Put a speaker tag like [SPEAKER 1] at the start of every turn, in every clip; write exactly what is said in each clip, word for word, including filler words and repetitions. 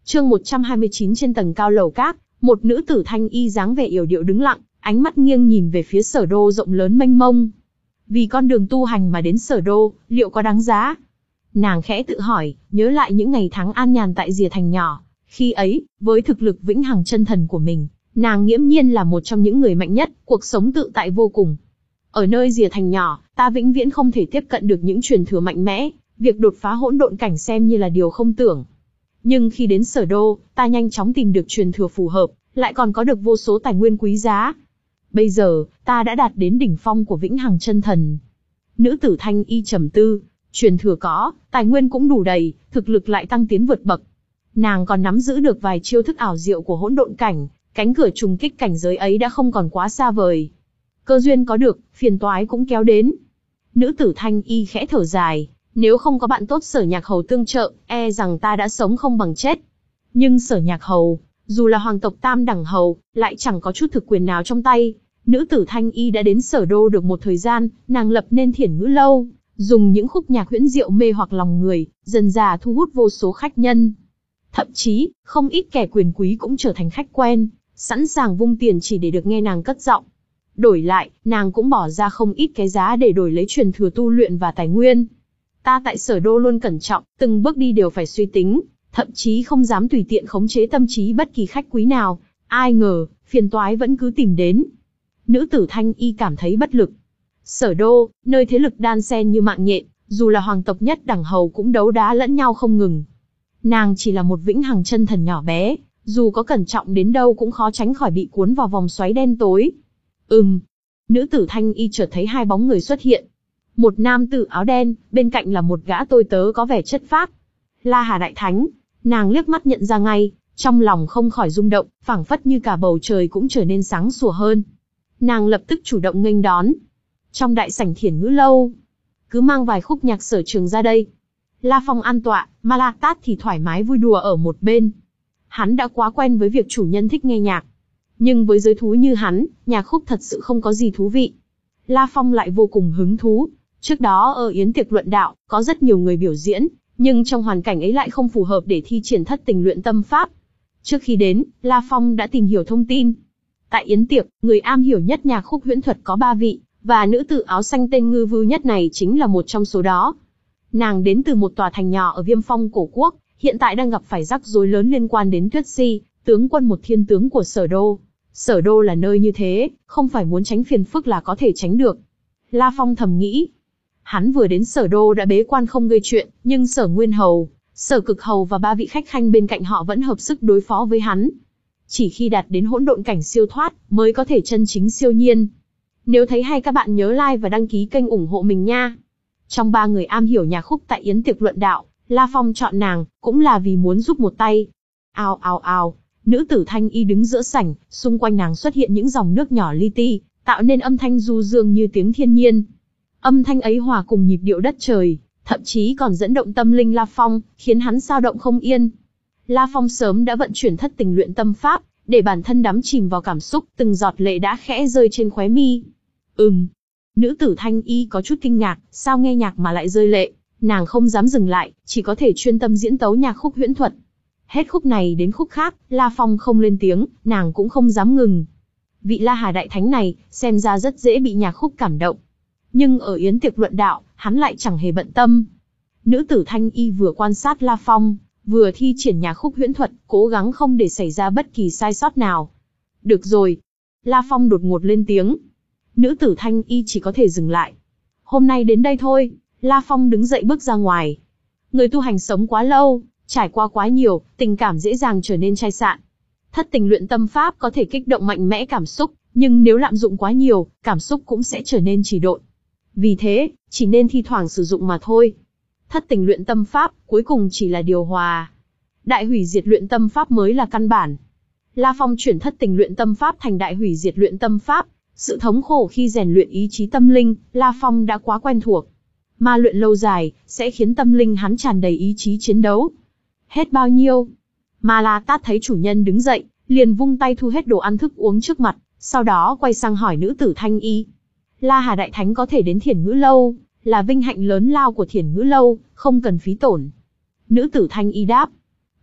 [SPEAKER 1] Chương một trăm hai mươi chín trên tầng cao lầu các, một nữ tử thanh y dáng vẻ yểu điệu đứng lặng, ánh mắt nghiêng nhìn về phía Sở Đô rộng lớn mênh mông. Vì con đường tu hành mà đến Sở Đô, liệu có đáng giá? Nàng khẽ tự hỏi, nhớ lại những ngày tháng an nhàn tại Rìa Thành nhỏ. Khi ấy, với thực lực vĩnh hằng chân thần của mình, nàng nghiễm nhiên là một trong những người mạnh nhất, cuộc sống tự tại vô cùng. Ở nơi Rìa Thành nhỏ, ta vĩnh viễn không thể tiếp cận được những truyền thừa mạnh mẽ, việc đột phá hỗn độn cảnh xem như là điều không tưởng. Nhưng khi đến Sở Đô, ta nhanh chóng tìm được truyền thừa phù hợp, lại còn có được vô số tài nguyên quý giá. Bây giờ, ta đã đạt đến đỉnh phong của vĩnh hằng chân thần. Nữ tử thanh y trầm tư, truyền thừa có, tài nguyên cũng đủ đầy, thực lực lại tăng tiến vượt bậc. Nàng còn nắm giữ được vài chiêu thức ảo diệu của hỗn độn cảnh, cánh cửa trùng kích cảnh giới ấy đã không còn quá xa vời. Cơ duyên có được, phiền toái cũng kéo đến. Nữ tử thanh y khẽ thở dài, nếu không có bạn tốt Sở Nhạc Hầu tương trợ, e rằng ta đã sống không bằng chết. Nhưng Sở Nhạc Hầu, dù là hoàng tộc tam đẳng hầu, lại chẳng có chút thực quyền nào trong tay. Nữ tử thanh y đã đến Sở Đô được một thời gian, nàng lập nên Thiển Ngữ Lâu, dùng những khúc nhạc huyễn diệu mê hoặc lòng người, dần dà thu hút vô số khách nhân. Thậm chí, không ít kẻ quyền quý cũng trở thành khách quen, sẵn sàng vung tiền chỉ để được nghe nàng cất giọng. Đổi lại, nàng cũng bỏ ra không ít cái giá để đổi lấy truyền thừa tu luyện và tài nguyên. Ta tại Sở Đô luôn cẩn trọng, từng bước đi đều phải suy tính, thậm chí không dám tùy tiện khống chế tâm trí bất kỳ khách quý nào. Ai ngờ, phiền toái vẫn cứ tìm đến. Nữ tử thanh y cảm thấy bất lực. Sở Đô, nơi thế lực đan xen như mạng nhện, dù là hoàng tộc nhất đẳng hầu cũng đấu đá lẫn nhau không ngừng. Nàng chỉ là một vĩnh hằng chân thần nhỏ bé, dù có cẩn trọng đến đâu cũng khó tránh khỏi bị cuốn vào vòng xoáy đen tối. Ừm. Nữ tử thanh y chợt thấy hai bóng người xuất hiện. Một nam tử áo đen, bên cạnh là một gã tôi tớ có vẻ chất phác. La Hà Đại Thánh, nàng liếc mắt nhận ra ngay, trong lòng không khỏi rung động, phảng phất như cả bầu trời cũng trở nên sáng sủa hơn. Nàng lập tức chủ động nghênh đón. Trong đại sảnh Thiển Ngữ Lâu, cứ mang vài khúc nhạc sở trường ra đây. La Phong an tọa, Ma La Tát thì thoải mái vui đùa ở một bên. Hắn đã quá quen với việc chủ nhân thích nghe nhạc. Nhưng với giới thú như hắn, nhạc khúc thật sự không có gì thú vị. La Phong lại vô cùng hứng thú. Trước đó ở yến tiệc luận đạo, có rất nhiều người biểu diễn, nhưng trong hoàn cảnh ấy lại không phù hợp để thi triển thất tình luyện tâm pháp. Trước khi đến, La Phong đã tìm hiểu thông tin. Tại yến tiệc, người am hiểu nhất nhạc khúc huyễn thuật có ba vị, và nữ tử áo xanh tên Ngư Vưu Nhất này chính là một trong số đó. Nàng đến từ một tòa thành nhỏ ở Viêm Phong cổ quốc, hiện tại đang gặp phải rắc rối lớn liên quan đến Tuyết Di, tướng quân một thiên tướng của Sở Đô. Sở Đô là nơi như thế, không phải muốn tránh phiền phức là có thể tránh được. La Phong thầm nghĩ. Hắn vừa đến Sở Đô đã bế quan không gây chuyện, nhưng Sở Nguyên Hầu, Sở Cực Hầu và ba vị khách khanh bên cạnh họ vẫn hợp sức đối phó với hắn. Chỉ khi đạt đến hỗn độn cảnh siêu thoát, mới có thể chân chính siêu nhiên. Nếu thấy hay các bạn nhớ like và đăng ký kênh ủng hộ mình nha. Trong ba người am hiểu nhạc khúc tại yến tiệc luận đạo, La Phong chọn nàng, cũng là vì muốn giúp một tay. Ào ào ào, nữ tử thanh y đứng giữa sảnh, xung quanh nàng xuất hiện những dòng nước nhỏ li ti, tạo nên âm thanh du dương như tiếng thiên nhiên. Âm thanh ấy hòa cùng nhịp điệu đất trời, thậm chí còn dẫn động tâm linh La Phong, khiến hắn dao động không yên. La Phong sớm đã vận chuyển thất tình luyện tâm pháp, để bản thân đắm chìm vào cảm xúc, từng giọt lệ đã khẽ rơi trên khóe mi. Ừm. Nữ tử thanh y có chút kinh ngạc, sao nghe nhạc mà lại rơi lệ? Nàng không dám dừng lại, chỉ có thể chuyên tâm diễn tấu nhạc khúc huyễn thuật. Hết khúc này đến khúc khác, La Phong không lên tiếng, nàng cũng không dám ngừng. Vị La Hà Đại Thánh này, xem ra rất dễ bị nhạc khúc cảm động. Nhưng ở yến tiệc luận đạo, hắn lại chẳng hề bận tâm. Nữ tử thanh y vừa quan sát La Phong, vừa thi triển nhạc khúc huyễn thuật, cố gắng không để xảy ra bất kỳ sai sót nào. Được rồi. La Phong đột ngột lên tiếng. Nữ tử thanh y chỉ có thể dừng lại. Hôm nay đến đây thôi. La Phong đứng dậy bước ra ngoài. Người tu hành sống quá lâu, trải qua quá nhiều, tình cảm dễ dàng trở nên chai sạn. Thất tình luyện tâm pháp có thể kích động mạnh mẽ cảm xúc, nhưng nếu lạm dụng quá nhiều, cảm xúc cũng sẽ trở nên trì độn. Vì thế, chỉ nên thi thoảng sử dụng mà thôi. Thất tình luyện tâm pháp, cuối cùng chỉ là điều hòa. Đại hủy diệt luyện tâm pháp mới là căn bản. La Phong chuyển thất tình luyện tâm pháp thành đại hủy diệt luyện tâm pháp. Sự thống khổ khi rèn luyện ý chí tâm linh, La Phong đã quá quen thuộc. Ma luyện lâu dài, sẽ khiến tâm linh hắn tràn đầy ý chí chiến đấu. Hết bao nhiêu? Ma La Tát thấy chủ nhân đứng dậy, liền vung tay thu hết đồ ăn thức uống trước mặt, sau đó quay sang hỏi nữ tử thanh y. La Hà Đại Thánh có thể đến Thiển Ngữ Lâu, là vinh hạnh lớn lao của Thiển Ngữ Lâu, không cần phí tổn. Nữ tử thanh y đáp.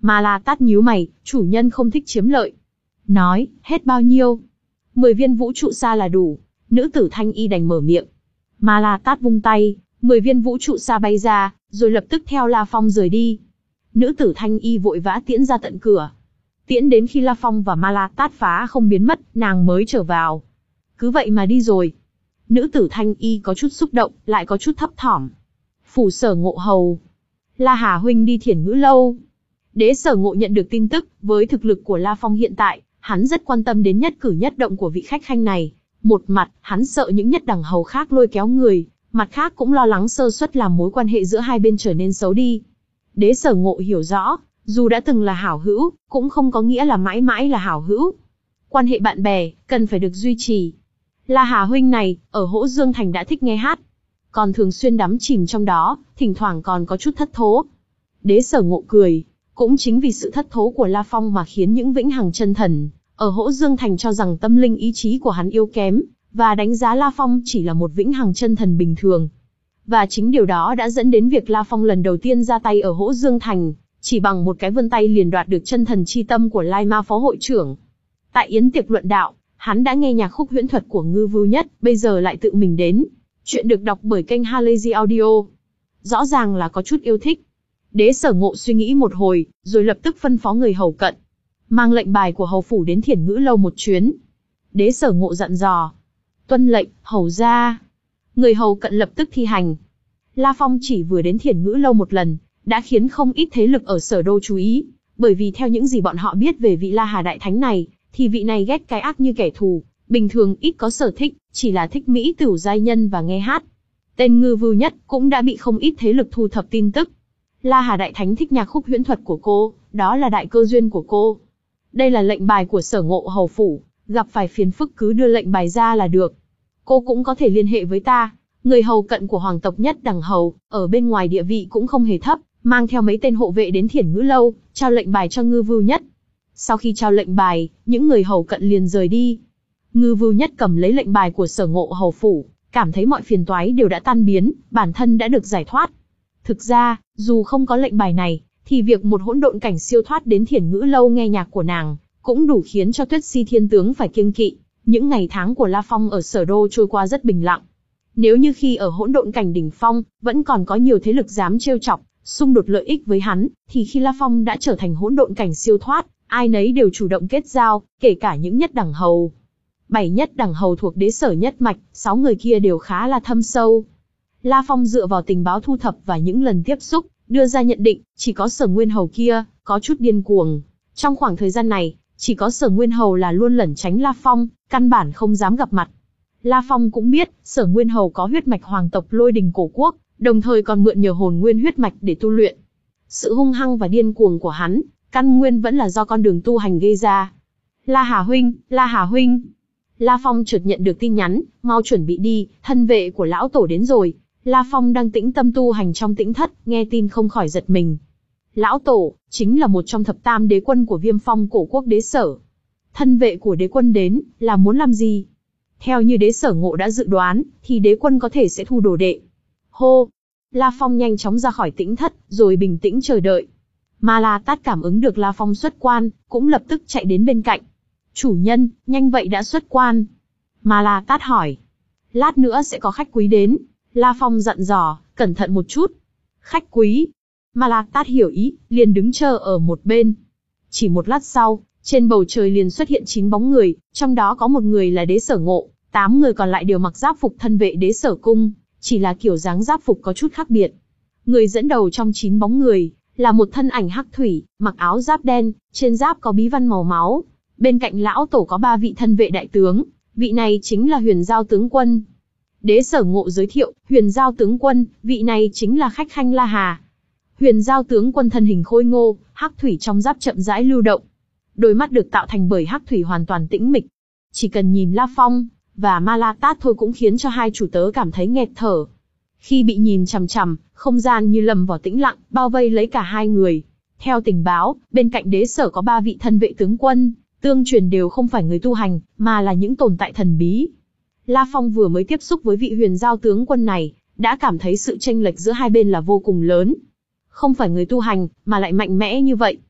[SPEAKER 1] Ma La Tát nhíu mày, chủ nhân không thích chiếm lợi. Nói, hết bao nhiêu? Mười viên vũ trụ sa là đủ. Nữ tử thanh y đành mở miệng. Ma La Tát vung tay, mười viên vũ trụ sa bay ra, rồi lập tức theo La Phong rời đi. Nữ tử thanh y vội vã tiễn ra tận cửa. Tiễn đến khi La Phong và Ma La Tát phá không biến mất, nàng mới trở vào. Cứ vậy mà đi rồi. Nữ tử thanh y có chút xúc động, lại có chút thấp thỏm. Phủ Sở Ngộ hầu. La Hà huynh đi Thiển Ngữ lâu. Đế Sở Ngộ nhận được tin tức, với thực lực của La Phong hiện tại, hắn rất quan tâm đến nhất cử nhất động của vị khách khanh này. Một mặt, hắn sợ những nhất đẳng hầu khác lôi kéo người, mặt khác cũng lo lắng sơ suất làm mối quan hệ giữa hai bên trở nên xấu đi. Đế Sở Ngộ hiểu rõ, dù đã từng là hảo hữu, cũng không có nghĩa là mãi mãi là hảo hữu. Quan hệ bạn bè, cần phải được duy trì. La Hà huynh này, ở Hỗ Dương Thành đã thích nghe hát, còn thường xuyên đắm chìm trong đó, thỉnh thoảng còn có chút thất thố. Đế Sở Ngộ cười, cũng chính vì sự thất thố của La Phong mà khiến những vĩnh hằng chân thần ở Hỗ Dương Thành cho rằng tâm linh ý chí của hắn yếu kém, và đánh giá La Phong chỉ là một vĩnh hằng chân thần bình thường. Và chính điều đó đã dẫn đến việc La Phong lần đầu tiên ra tay ở Hỗ Dương Thành, chỉ bằng một cái vươn tay liền đoạt được chân thần chi tâm của Lai Ma phó hội trưởng. Tại yến tiệc luận đạo, hắn đã nghe nhạc khúc huyễn thuật của Ngư Vưu Nhất, bây giờ lại tự mình đến. Chuyện được đọc bởi kênh Halazy Audio. Rõ ràng là có chút yêu thích. Đế Sở Ngộ suy nghĩ một hồi, rồi lập tức phân phó người hầu cận mang lệnh bài của hầu phủ đến Thiển Ngữ lâu một chuyến. Đế Sở Ngộ dặn dò. Tuân lệnh, hầu ra. Người hầu cận lập tức thi hành. La Phong chỉ vừa đến Thiển Ngữ lâu một lần, đã khiến không ít thế lực ở Sở Đô chú ý, bởi vì theo những gì bọn họ biết về vị La Hà đại thánh này, thì vị này ghét cái ác như kẻ thù, bình thường ít có sở thích, chỉ là thích mỹ tửu giai nhân và nghe hát. Tên Ngư Vưu Nhất cũng đã bị không ít thế lực thu thập tin tức. La Hà đại thánh thích nhạc khúc huyễn thuật của cô, đó là đại cơ duyên của cô. Đây là lệnh bài của Sở Ngộ hầu phủ, gặp phải phiền phức cứ đưa lệnh bài ra là được. Cô cũng có thể liên hệ với ta. Người hầu cận của hoàng tộc nhất đẳng hầu, ở bên ngoài địa vị cũng không hề thấp, mang theo mấy tên hộ vệ đến Thiển Ngữ lâu, trao lệnh bài cho Ngư Vưu Nhất. Sau khi trao lệnh bài, những người hầu cận liền rời đi. Ngư Vưu Nhất cầm lấy lệnh bài của Sở Ngộ hầu phủ, cảm thấy mọi phiền toái đều đã tan biến, bản thân đã được giải thoát. Thực ra, dù không có lệnh bài này, thì việc một hỗn độn cảnh siêu thoát đến Thiển Ngữ lâu nghe nhạc của nàng, cũng đủ khiến cho Tuyết Si Thiên Tướng phải kiêng kỵ. Những ngày tháng của La Phong ở Sở Đô trôi qua rất bình lặng. Nếu như khi ở hỗn độn cảnh đỉnh phong, vẫn còn có nhiều thế lực dám trêu chọc, xung đột lợi ích với hắn, thì khi La Phong đã trở thành hỗn độn cảnh siêu thoát, ai nấy đều chủ động kết giao, kể cả những nhất đẳng hầu. Bảy nhất đẳng hầu thuộc đế sở nhất mạch, sáu người kia đều khá là thâm sâu. La Phong dựa vào tình báo thu thập và những lần tiếp xúc, đưa ra nhận định, chỉ có Sở Nguyên hầu kia có chút điên cuồng. Trong khoảng thời gian này, chỉ có Sở Nguyên hầu là luôn lẩn tránh La Phong, căn bản không dám gặp mặt. La Phong cũng biết, Sở Nguyên hầu có huyết mạch hoàng tộc Lôi Đình cổ quốc, đồng thời còn mượn nhờ hồn nguyên huyết mạch để tu luyện. Sự hung hăng và điên cuồng của hắn, căn nguyên vẫn là do con đường tu hành gây ra. La Hà huynh, La Hà huynh. La Phong chợt nhận được tin nhắn, mau chuẩn bị đi, thân vệ của lão tổ đến rồi. La Phong đang tĩnh tâm tu hành trong tĩnh thất, nghe tin không khỏi giật mình. Lão tổ, chính là một trong thập tam đế quân của Viêm Phong cổ quốc đế sở. Thân vệ của đế quân đến, là muốn làm gì? Theo như đế sở Ngộ đã dự đoán, thì đế quân có thể sẽ thu đồ đệ. Hô! La Phong nhanh chóng ra khỏi tĩnh thất, rồi bình tĩnh chờ đợi. Ma La Tát cảm ứng được La Phong xuất quan, cũng lập tức chạy đến bên cạnh. Chủ nhân, nhanh vậy đã xuất quan. Ma La Tát hỏi. Lát nữa sẽ có khách quý đến. La Phong dặn dò, cẩn thận một chút. Khách quý. Ma La Tát hiểu ý, liền đứng chờ ở một bên. Chỉ một lát sau, trên bầu trời liền xuất hiện chín bóng người, trong đó có một người là đế sở Ngộ, tám người còn lại đều mặc giáp phục thân vệ đế sở cung, chỉ là kiểu dáng giáp phục có chút khác biệt. Người dẫn đầu trong chín bóng người, là một thân ảnh hắc thủy, mặc áo giáp đen, trên giáp có bí văn màu máu. Bên cạnh lão tổ có ba vị thân vệ đại tướng, vị này chính là Huyền Giao tướng quân. Đế sở Ngộ giới thiệu, Huyền Giao tướng quân, vị này chính là khách khanh La Hà. Huyền Giao tướng quân thân hình khôi ngô, hắc thủy trong giáp chậm rãi lưu động. Đôi mắt được tạo thành bởi hắc thủy hoàn toàn tĩnh mịch. Chỉ cần nhìn La Phong và Ma La Tát thôi cũng khiến cho hai chủ tớ cảm thấy nghẹt thở. Khi bị nhìn chằm chằm, không gian như lầm vào tĩnh lặng, bao vây lấy cả hai người. Theo tình báo, bên cạnh đế sở có ba vị thân vệ tướng quân, tương truyền đều không phải người tu hành, mà là những tồn tại thần bí. La Phong vừa mới tiếp xúc với vị Huyền Giao tướng quân này, đã cảm thấy sự chênh lệch giữa hai bên là vô cùng lớn. Không phải người tu hành, mà lại mạnh mẽ như vậy.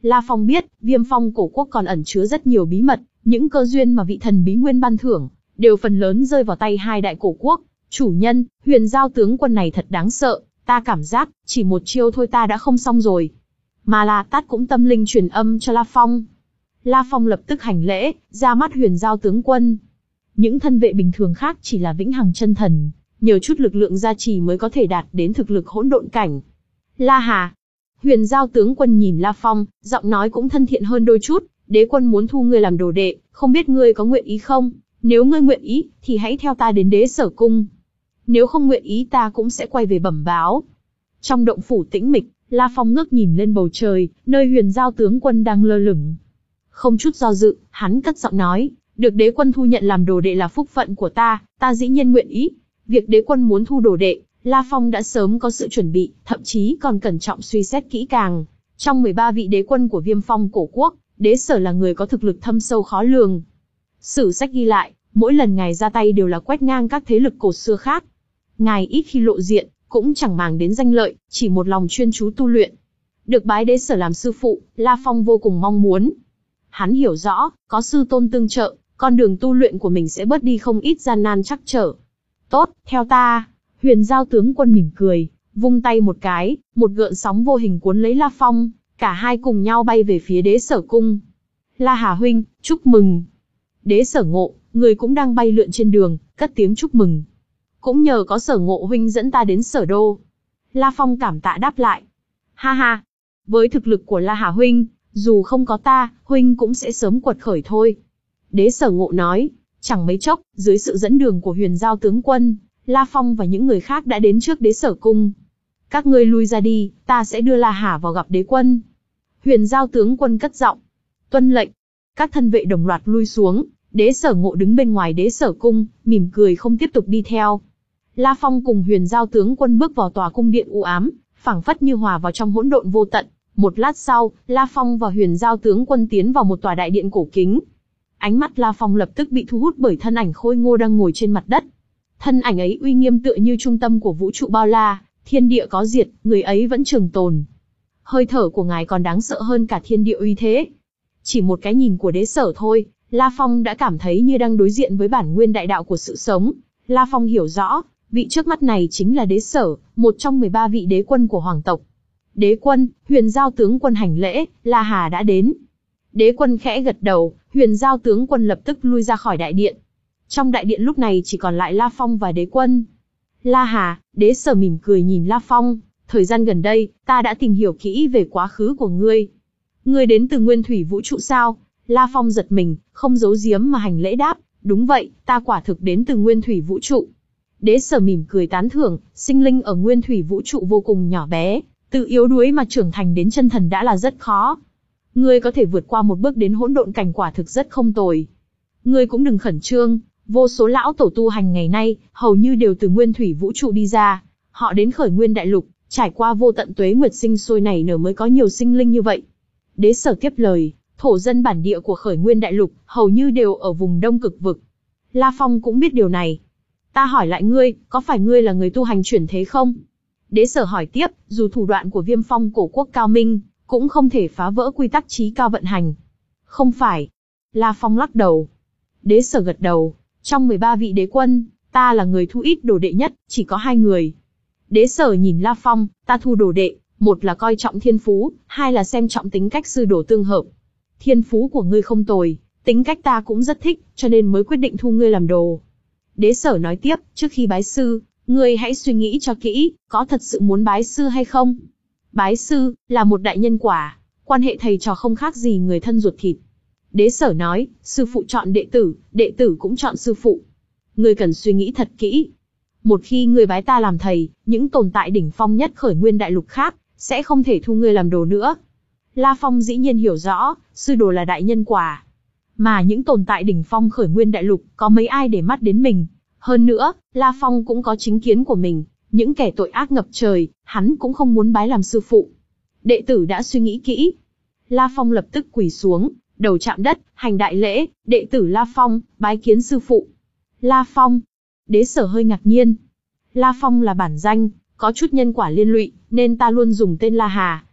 [SPEAKER 1] La Phong biết, Viêm Phong cổ quốc còn ẩn chứa rất nhiều bí mật, những cơ duyên mà vị thần bí nguyên ban thưởng, đều phần lớn rơi vào tay hai đại cổ quốc. Chủ nhân, Huyền Giao tướng quân này thật đáng sợ, ta cảm giác, chỉ một chiêu thôi ta đã không xong rồi. Mà La Tát cũng tâm linh truyền âm cho La Phong. La Phong lập tức hành lễ, ra mắt Huyền Giao tướng quân. Những thân vệ bình thường khác chỉ là vĩnh hằng chân thần, nhờ chút lực lượng gia trì mới có thể đạt đến thực lực hỗn độn cảnh. La Hà. Huyền Giao tướng quân nhìn La Phong, giọng nói cũng thân thiện hơn đôi chút, đế quân muốn thu ngươi làm đồ đệ, không biết ngươi có nguyện ý không? Nếu ngươi nguyện ý, thì hãy theo ta đến đế sở cung. Nếu không nguyện ý ta cũng sẽ quay về bẩm báo. Trong động phủ tĩnh mịch, La Phong ngước nhìn lên bầu trời, nơi Huyền Giao tướng quân đang lơ lửng. Không chút do dự, hắn cất giọng nói, được đế quân thu nhận làm đồ đệ là phúc phận của ta, ta dĩ nhiên nguyện ý. Việc đế quân muốn thu đồ đệ, La Phong đã sớm có sự chuẩn bị, thậm chí còn cẩn trọng suy xét kỹ càng. Trong mười ba vị đế quân của Viêm Phong cổ quốc, đế sở là người có thực lực thâm sâu khó lường. Sử sách ghi lại, mỗi lần ngài ra tay đều là quét ngang các thế lực cổ xưa khác. Ngài ít khi lộ diện, cũng chẳng màng đến danh lợi, chỉ một lòng chuyên chú tu luyện. Được bái đế sở làm sư phụ, La Phong vô cùng mong muốn. Hắn hiểu rõ, có sư tôn tương trợ, con đường tu luyện của mình sẽ bớt đi không ít gian nan trắc trở. Tốt, theo ta. Huyền Giao tướng quân mỉm cười, vung tay một cái, một gợn sóng vô hình cuốn lấy La Phong, cả hai cùng nhau bay về phía đế sở cung. La Hà huynh, chúc mừng. Đế sở ngộ, người cũng đang bay lượn trên đường, cất tiếng chúc mừng. Cũng nhờ có sở ngộ huynh dẫn ta đến sở đô. La Phong cảm tạ đáp lại. Ha ha, với thực lực của La Hà huynh, dù không có ta, huynh cũng sẽ sớm quật khởi thôi. Đế sở ngộ nói, chẳng mấy chốc, dưới sự dẫn đường của Huyền Giao tướng quân, La Phong và những người khác đã đến trước đế sở cung. Các ngươi lui ra đi, ta sẽ đưa La Hà vào gặp đế quân. Huyền Giao tướng quân cất giọng. Tuân lệnh. Các thân vệ đồng loạt lui xuống, đế sở ngộ đứng bên ngoài đế sở cung, mỉm cười không tiếp tục đi theo. La Phong cùng Huyền Giao tướng quân bước vào tòa cung điện u ám, phảng phất như hòa vào trong hỗn độn vô tận. Một lát sau, La Phong và Huyền Giao tướng quân tiến vào một tòa đại điện cổ kính. Ánh mắt La Phong lập tức bị thu hút bởi thân ảnh khôi ngô đang ngồi trên mặt đất. Thân ảnh ấy uy nghiêm tựa như trung tâm của vũ trụ bao la, thiên địa có diệt, người ấy vẫn trường tồn. Hơi thở của ngài còn đáng sợ hơn cả thiên địa uy thế. Chỉ một cái nhìn của đế sở thôi, La Phong đã cảm thấy như đang đối diện với bản nguyên đại đạo của sự sống. La Phong hiểu rõ, vị trước mắt này chính là đế sở, một trong mười ba vị đế quân của hoàng tộc. Đế quân, Huyền Giao tướng quân hành lễ, La Hà đã đến. Đế quân khẽ gật đầu, Huyền Giao tướng quân lập tức lui ra khỏi đại điện. Trong đại điện lúc này chỉ còn lại La Phong và đế quân. La Hà, đế sở mỉm cười nhìn La Phong, thời gian gần đây, ta đã tìm hiểu kỹ về quá khứ của ngươi. Ngươi đến từ nguyên thủy vũ trụ sao? La Phong giật mình, không giấu giếm mà hành lễ đáp, đúng vậy, ta quả thực đến từ nguyên thủy vũ trụ. Đế sở mỉm cười tán thưởng, sinh linh ở nguyên thủy vũ trụ vô cùng nhỏ bé, từ yếu đuối mà trưởng thành đến chân thần đã là rất khó. Ngươi có thể vượt qua một bước đến hỗn độn cảnh quả thực rất không tồi. Ngươi cũng đừng khẩn trương, vô số lão tổ tu hành ngày nay, hầu như đều từ nguyên thủy vũ trụ đi ra. Họ đến khởi nguyên đại lục, trải qua vô tận tuế nguyệt sinh sôi nảy nở mới có nhiều sinh linh như vậy. Đế sở tiếp lời, thổ dân bản địa của khởi nguyên đại lục, hầu như đều ở vùng đông cực vực. La Phong cũng biết điều này. Ta hỏi lại ngươi, có phải ngươi là người tu hành chuyển thế không? Đế sở hỏi tiếp, dù thủ đoạn của Viêm Phong cổ quốc cao minh, cũng không thể phá vỡ quy tắc chí cao vận hành. Không phải. La Phong lắc đầu. Đế sở gật đầu, trong mười ba vị đế quân, ta là người thu ít đồ đệ nhất, chỉ có hai người. Đế sở nhìn La Phong, ta thu đồ đệ, một là coi trọng thiên phú, hai là xem trọng tính cách sư đồ tương hợp. Thiên phú của ngươi không tồi, tính cách ta cũng rất thích, cho nên mới quyết định thu ngươi làm đồ. Đế sở nói tiếp, trước khi bái sư, ngươi hãy suy nghĩ cho kỹ, có thật sự muốn bái sư hay không? Bái sư, là một đại nhân quả, quan hệ thầy trò không khác gì người thân ruột thịt. Đế sở nói, sư phụ chọn đệ tử, đệ tử cũng chọn sư phụ. Ngươi cần suy nghĩ thật kỹ. Một khi ngươi bái ta làm thầy, những tồn tại đỉnh phong nhất khởi nguyên đại lục khác, sẽ không thể thu ngươi làm đồ nữa. La Phong dĩ nhiên hiểu rõ, sư đồ là đại nhân quả. Mà những tồn tại đỉnh phong khởi nguyên đại lục, có mấy ai để mắt đến mình. Hơn nữa, La Phong cũng có chính kiến của mình, những kẻ tội ác ngập trời, hắn cũng không muốn bái làm sư phụ. Đệ tử đã suy nghĩ kỹ. La Phong lập tức quỳ xuống, đầu chạm đất, hành đại lễ, đệ tử La Phong, bái kiến sư phụ. La Phong. Đế sở hơi ngạc nhiên. La Phong là bản danh, có chút nhân quả liên lụy, nên ta luôn dùng tên La Hà.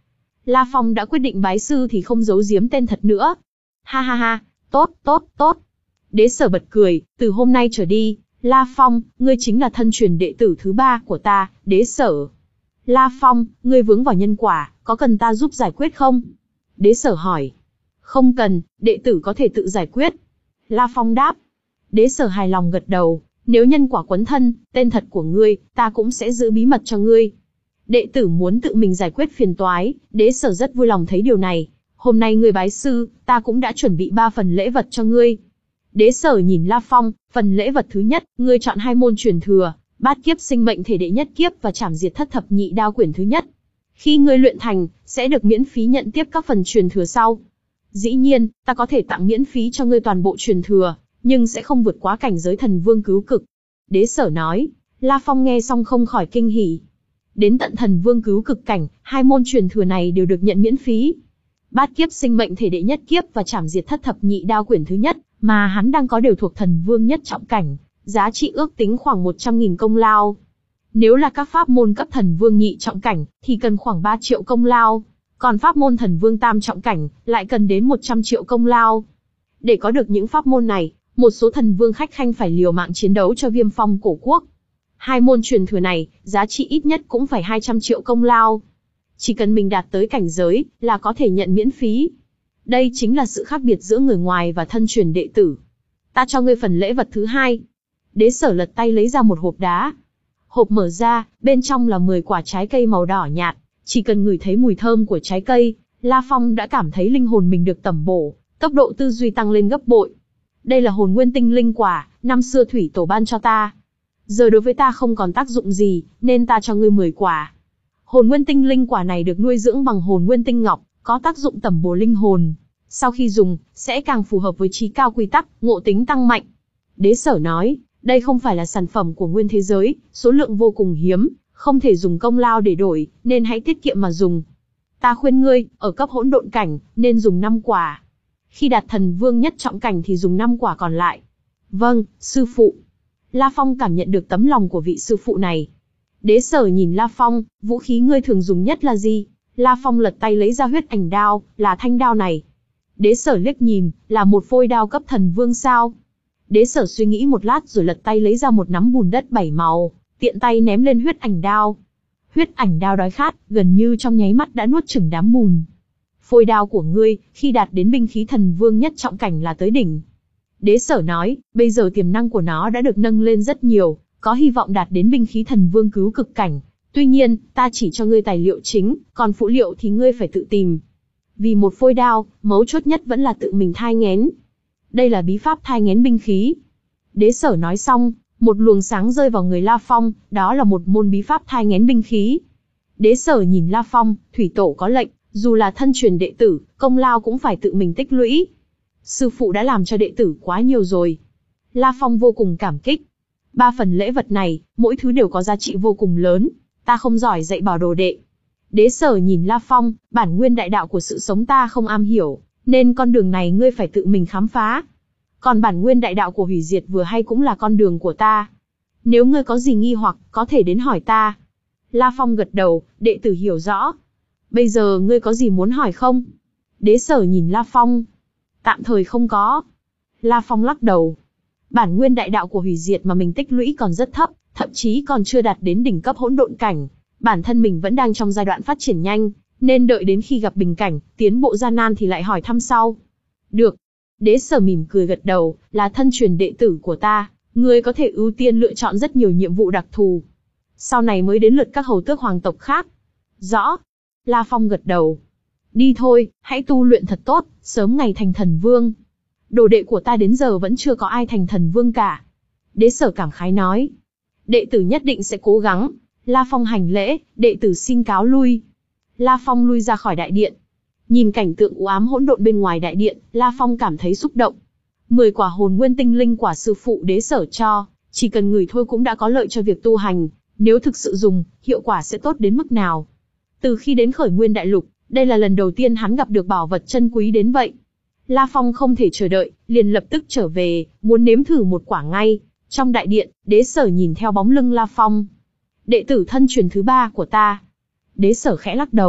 [SPEAKER 1] La Phong đã quyết định bái sư thì không giấu giếm tên thật nữa. Ha ha ha, tốt, tốt, tốt. Đế Sở bật cười, từ hôm nay trở đi, La Phong, ngươi chính là thân truyền đệ tử thứ ba của ta, Đế Sở. La Phong, ngươi vướng vào nhân quả, có cần ta giúp giải quyết không? Đế Sở hỏi. Không cần, đệ tử có thể tự giải quyết. La Phong đáp. Đế Sở hài lòng gật đầu, nếu nhân quả quấn thân, tên thật của ngươi, ta cũng sẽ giữ bí mật cho ngươi. Đệ tử muốn tự mình giải quyết phiền toái, Đế Sở rất vui lòng thấy điều này. Hôm nay ngươi bái sư, ta cũng đã chuẩn bị ba phần lễ vật cho ngươi. Đế Sở nhìn La Phong, phần lễ vật thứ nhất, ngươi chọn hai môn truyền thừa, bát kiếp sinh mệnh thể đệ nhất kiếp và trảm diệt thất thập nhị đao quyển thứ nhất. Khi ngươi luyện thành, sẽ được miễn phí nhận tiếp các phần truyền thừa sau. Dĩ nhiên, ta có thể tặng miễn phí cho ngươi toàn bộ truyền thừa, nhưng sẽ không vượt quá cảnh giới thần vương cứu cực. Đế Sở nói. La Phong nghe xong không khỏi kinh hỉ. Đến tận thần vương cứu cực cảnh, hai môn truyền thừa này đều được nhận miễn phí. Bát kiếp sinh mệnh thể đệ nhất kiếp và trảm diệt thất thập nhị đao quyển thứ nhất, mà hắn đang có đều thuộc thần vương nhất trọng cảnh, giá trị ước tính khoảng một trăm nghìn công lao. Nếu là các pháp môn cấp thần vương nhị trọng cảnh, thì cần khoảng ba triệu công lao, còn pháp môn thần vương tam trọng cảnh, lại cần đến một trăm triệu công lao. Để có được những pháp môn này, một số thần vương khách khanh phải liều mạng chiến đấu cho Viêm Phong cổ quốc. Hai môn truyền thừa này, giá trị ít nhất cũng phải hai trăm triệu công lao. Chỉ cần mình đạt tới cảnh giới, là có thể nhận miễn phí. Đây chính là sự khác biệt giữa người ngoài và thân truyền đệ tử. Ta cho ngươi phần lễ vật thứ hai. Đế Sở lật tay lấy ra một hộp đá. Hộp mở ra, bên trong là mười quả trái cây màu đỏ nhạt. Chỉ cần ngửi thấy mùi thơm của trái cây, La Phong đã cảm thấy linh hồn mình được tẩm bổ, tốc độ tư duy tăng lên gấp bội. Đây là hồn nguyên tinh linh quả, năm xưa thủy tổ ban cho ta. Giờ đối với ta không còn tác dụng gì, nên ta cho ngươi mười quả. Hồn nguyên tinh linh quả này được nuôi dưỡng bằng hồn nguyên tinh ngọc, có tác dụng tẩm bổ linh hồn. Sau khi dùng, sẽ càng phù hợp với trí cao quy tắc, ngộ tính tăng mạnh. Đế Sở nói, đây không phải là sản phẩm của nguyên thế giới, số lượng vô cùng hiếm, không thể dùng công lao để đổi, nên hãy tiết kiệm mà dùng. Ta khuyên ngươi, ở cấp hỗn độn cảnh, nên dùng năm quả. Khi đạt thần vương nhất trọng cảnh thì dùng năm quả còn lại. Vâng, sư phụ. La Phong cảm nhận được tấm lòng của vị sư phụ này. Đế Sở nhìn La Phong, vũ khí ngươi thường dùng nhất là gì? La Phong lật tay lấy ra huyết ảnh đao, là thanh đao này. Đế Sở liếc nhìn, là một phôi đao cấp thần vương sao? Đế Sở suy nghĩ một lát rồi lật tay lấy ra một nắm bùn đất bảy màu, tiện tay ném lên huyết ảnh đao. Huyết ảnh đao đói khát, gần như trong nháy mắt đã nuốt chửng đám bùn. Phôi đao của ngươi, khi đạt đến binh khí thần vương nhất trọng cảnh là tới đỉnh. Đế Sở nói, bây giờ tiềm năng của nó đã được nâng lên rất nhiều, có hy vọng đạt đến binh khí thần vương cứu cực cảnh. Tuy nhiên, ta chỉ cho ngươi tài liệu chính, còn phụ liệu thì ngươi phải tự tìm. Vì một phôi đao, mấu chốt nhất vẫn là tự mình thai nghén. Đây là bí pháp thai nghén binh khí. Đế Sở nói xong, một luồng sáng rơi vào người La Phong, đó là một môn bí pháp thai nghén binh khí. Đế Sở nhìn La Phong, thủy tổ có lệnh, dù là thân truyền đệ tử, công lao cũng phải tự mình tích lũy. Sư phụ đã làm cho đệ tử quá nhiều rồi. La Phong vô cùng cảm kích. Ba phần lễ vật này, mỗi thứ đều có giá trị vô cùng lớn. Ta không giỏi dạy bảo đồ đệ. Đế Sở nhìn La Phong, bản nguyên đại đạo của sự sống ta không am hiểu, nên con đường này ngươi phải tự mình khám phá. Còn bản nguyên đại đạo của hủy diệt vừa hay cũng là con đường của ta. Nếu ngươi có gì nghi hoặc, có thể đến hỏi ta. La Phong gật đầu, đệ tử hiểu rõ. Bây giờ ngươi có gì muốn hỏi không? Đế Sở nhìn La Phong. Tạm thời không có. La Phong lắc đầu. Bản nguyên đại đạo của hủy diệt mà mình tích lũy còn rất thấp, thậm chí còn chưa đạt đến đỉnh cấp hỗn độn cảnh. Bản thân mình vẫn đang trong giai đoạn phát triển nhanh, nên đợi đến khi gặp bình cảnh, tiến bộ gian nan thì lại hỏi thăm sau. Được. Đế Sở mỉm cười gật đầu, là thân truyền đệ tử của ta, ngươi có thể ưu tiên lựa chọn rất nhiều nhiệm vụ đặc thù. Sau này mới đến lượt các hầu tước hoàng tộc khác. Rõ. La Phong gật đầu. Đi thôi, hãy tu luyện thật tốt, sớm ngày thành thần vương. Đồ đệ của ta đến giờ vẫn chưa có ai thành thần vương cả. Đế Sở cảm khái nói. Đệ tử nhất định sẽ cố gắng. La Phong hành lễ, đệ tử xin cáo lui. La Phong lui ra khỏi đại điện. Nhìn cảnh tượng u ám hỗn độn bên ngoài đại điện, La Phong cảm thấy xúc động. Mười quả hồn nguyên tinh linh quả sư phụ Đế Sở cho, chỉ cần ngửi thôi cũng đã có lợi cho việc tu hành. Nếu thực sự dùng, hiệu quả sẽ tốt đến mức nào? Từ khi đến Khởi Nguyên Đại Lục, đây là lần đầu tiên hắn gặp được bảo vật chân quý đến vậy. La Phong không thể chờ đợi, liền lập tức trở về, muốn nếm thử một quả ngay. Trong đại điện, Đế Sở nhìn theo bóng lưng La Phong. Đệ tử thân truyền thứ ba của ta. Đế Sở khẽ lắc đầu,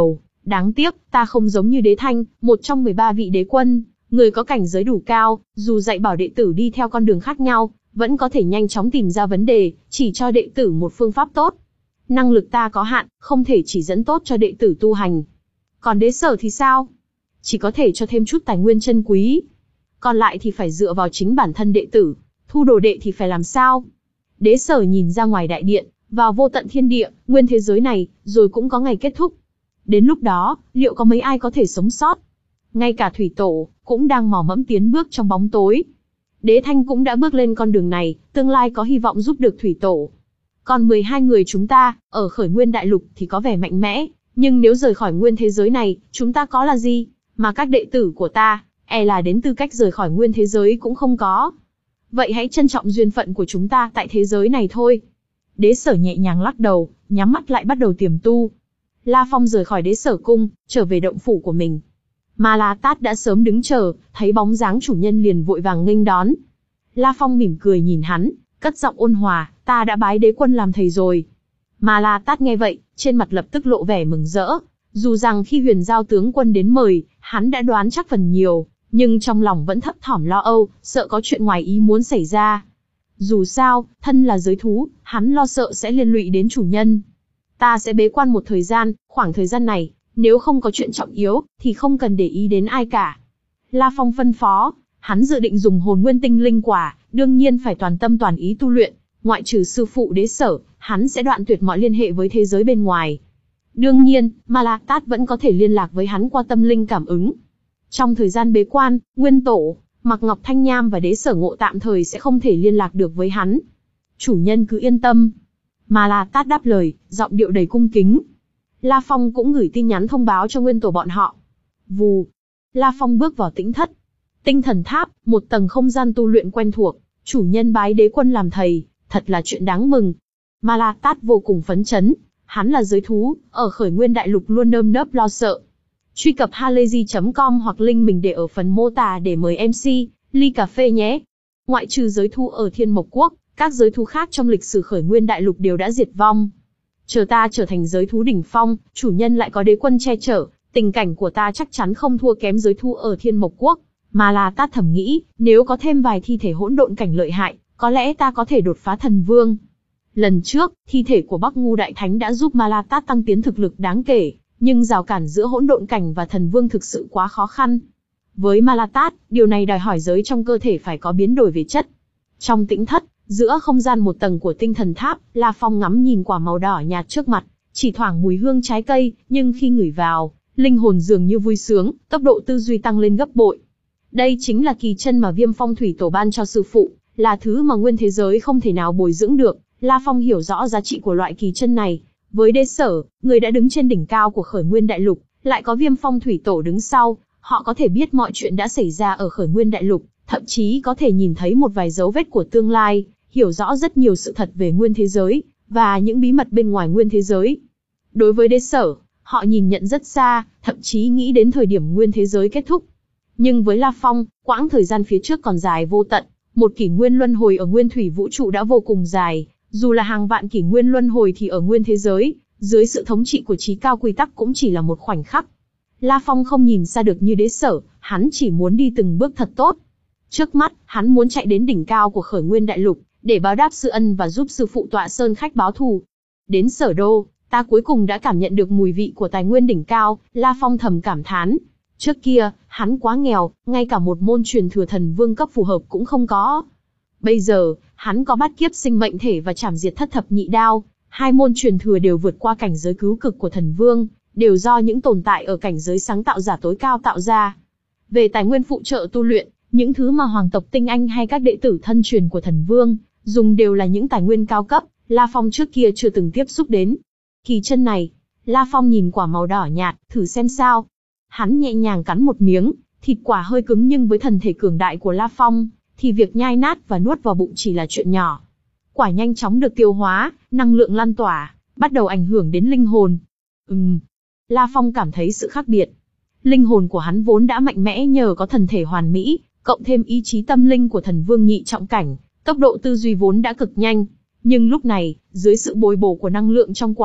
[SPEAKER 1] Đáng tiếc, ta không giống như Đế Thanh, một trong mười ba vị đế quân, người có cảnh giới đủ cao, dù dạy bảo đệ tử đi theo con đường khác nhau, vẫn có thể nhanh chóng tìm ra vấn đề, chỉ cho đệ tử một phương pháp tốt. Năng lực ta có hạn, không thể chỉ dẫn tốt cho đệ tử tu hành. Còn Đế Sở thì sao? Chỉ có thể cho thêm chút tài nguyên chân quý. Còn lại thì phải dựa vào chính bản thân đệ tử. Thu đồ đệ thì phải làm sao? Đế Sở nhìn ra ngoài đại điện, vào vô tận thiên địa, nguyên thế giới này, rồi cũng có ngày kết thúc. Đến lúc đó, liệu có mấy ai có thể sống sót? Ngay cả Thủy Tổ, cũng đang mò mẫm tiến bước trong bóng tối. Đế Thanh cũng đã bước lên con đường này, tương lai có hy vọng giúp được Thủy Tổ. Còn mười hai người chúng ta, ở khởi nguyên đại lục thì có vẻ mạnh mẽ, nhưng nếu rời khỏi nguyên thế giới này, chúng ta có là gì? Mà các đệ tử của ta, e là đến tư cách rời khỏi nguyên thế giới cũng không có. Vậy hãy trân trọng duyên phận của chúng ta tại thế giới này thôi. Đế Sở nhẹ nhàng lắc đầu, nhắm mắt lại bắt đầu tiềm tu. La Phong rời khỏi Đế Sở cung, trở về động phủ của mình. Ma La Tát đã sớm đứng chờ, thấy bóng dáng chủ nhân liền vội vàng nghênh đón. La Phong mỉm cười nhìn hắn, cất giọng ôn hòa, ta đã bái đế quân làm thầy rồi. Ma La Tát nghe vậy, trên mặt lập tức lộ vẻ mừng rỡ. Dù rằng khi Huyền Giao tướng quân đến mời, hắn đã đoán chắc phần nhiều, nhưng trong lòng vẫn thấp thỏm lo âu, sợ có chuyện ngoài ý muốn xảy ra. Dù sao, thân là giới thú, hắn lo sợ sẽ liên lụy đến chủ nhân. Ta sẽ bế quan một thời gian, khoảng thời gian này, nếu không có chuyện trọng yếu, thì không cần để ý đến ai cả. La Phong phân phó, hắn dự định dùng hồn nguyên tinh linh quả, đương nhiên phải toàn tâm toàn ý tu luyện, ngoại trừ sư phụ Đế Sở, hắn sẽ đoạn tuyệt mọi liên hệ với thế giới bên ngoài. Đương nhiên, Ma La Tát vẫn có thể liên lạc với hắn qua tâm linh cảm ứng. Trong thời gian bế quan, Nguyên Tổ, Mạc Ngọc Thanh Nham và Đế Sở Ngộ tạm thời sẽ không thể liên lạc được với hắn. Chủ nhân cứ yên tâm. Ma La Tát đáp lời, giọng điệu đầy cung kính. La Phong cũng gửi tin nhắn thông báo cho Nguyên Tổ bọn họ. Vù. La Phong bước vào tĩnh thất. Tinh thần tháp, một tầng không gian tu luyện quen thuộc. Chủ nhân bái đế quân làm thầy, thật là chuyện đáng mừng. Ma La Tát vô cùng phấn chấn. Hắn là giới thú, ở khởi nguyên đại lục luôn nơm nớp lo sợ. Truy cập halayzi chấm com hoặc link mình để ở phần mô tả để mời em xê, ly cà phê nhé. Ngoại trừ giới thú ở Thiên Mộc Quốc, các giới thú khác trong lịch sử khởi nguyên đại lục đều đã diệt vong. Chờ ta trở thành giới thú đỉnh phong, chủ nhân lại có đế quân che chở, tình cảnh của ta chắc chắn không thua kém giới thú ở Thiên Mộc Quốc. Mà là ta thầm nghĩ, nếu có thêm vài thi thể hỗn độn cảnh lợi hại, có lẽ ta có thể đột phá thần vương. Lần trước, thi thể của Bắc Ngu Đại Thánh đã giúp Ma La Tát tăng tiến thực lực đáng kể, nhưng rào cản giữa hỗn độn cảnh và thần vương thực sự quá khó khăn. Với Ma La Tát, điều này đòi hỏi giới trong cơ thể phải có biến đổi về chất. Trong tĩnh thất, giữa không gian một tầng của tinh thần tháp, La Phong ngắm nhìn quả màu đỏ nhạt trước mặt, chỉ thoảng mùi hương trái cây, nhưng khi ngửi vào, linh hồn dường như vui sướng, tốc độ tư duy tăng lên gấp bội. Đây chính là kỳ chân mà Viêm Phong Thủy Tổ ban cho sư phụ, là thứ mà nguyên thế giới không thể nào bồi dưỡng được. La Phong hiểu rõ giá trị của loại kỳ chân này. Với Đế Sở, người đã đứng trên đỉnh cao của khởi nguyên đại lục, lại có Viêm Phong Thủy Tổ đứng sau, họ có thể biết mọi chuyện đã xảy ra ở khởi nguyên đại lục, thậm chí có thể nhìn thấy một vài dấu vết của tương lai, hiểu rõ rất nhiều sự thật về nguyên thế giới, và những bí mật bên ngoài nguyên thế giới. Đối với Đế Sở, họ nhìn nhận rất xa, thậm chí nghĩ đến thời điểm nguyên thế giới kết thúc. Nhưng với La Phong, quãng thời gian phía trước còn dài vô tận, một kỷ nguyên luân hồi ở nguyên thủy vũ trụ đã vô cùng dài, dù là hàng vạn kỷ nguyên luân hồi thì ở nguyên thế giới, dưới sự thống trị của trí cao quy tắc cũng chỉ là một khoảnh khắc. La Phong không nhìn xa được như Đế Sở, hắn chỉ muốn đi từng bước thật tốt. Trước mắt, hắn muốn chạy đến đỉnh cao của khởi nguyên đại lục, để báo đáp sư ân và giúp sư phụ tọa sơn khách báo thù. Đến Sở Đô, ta cuối cùng đã cảm nhận được mùi vị của tài nguyên đỉnh cao, La Phong thầm cảm thán. Trước kia, hắn quá nghèo, ngay cả một môn truyền thừa thần vương cấp phù hợp cũng không có. Bây giờ, hắn có bát kiếp sinh mệnh thể và trảm diệt thất thập nhị đao, hai môn truyền thừa đều vượt qua cảnh giới cứu cực của thần vương, đều do những tồn tại ở cảnh giới sáng tạo giả tối cao tạo ra. Về tài nguyên phụ trợ tu luyện, những thứ mà hoàng tộc tinh anh hay các đệ tử thân truyền của thần vương dùng đều là những tài nguyên cao cấp, La Phong trước kia chưa từng tiếp xúc đến. Kỳ chân này, La Phong nhìn quả màu đỏ nhạt, thử xem sao. Hắn nhẹ nhàng cắn một miếng, thịt quả hơi cứng nhưng với thần thể cường đại của La Phong, thì việc nhai nát và nuốt vào bụng chỉ là chuyện nhỏ. Quả nhanh chóng được tiêu hóa, năng lượng lan tỏa, bắt đầu ảnh hưởng đến linh hồn. Ừm, La Phong cảm thấy sự khác biệt. Linh hồn của hắn vốn đã mạnh mẽ nhờ có thần thể hoàn mỹ, cộng thêm ý chí tâm linh của thần vương nhị trọng cảnh, tốc độ tư duy vốn đã cực nhanh. Nhưng lúc này, dưới sự bồi bổ của năng lượng trong quả,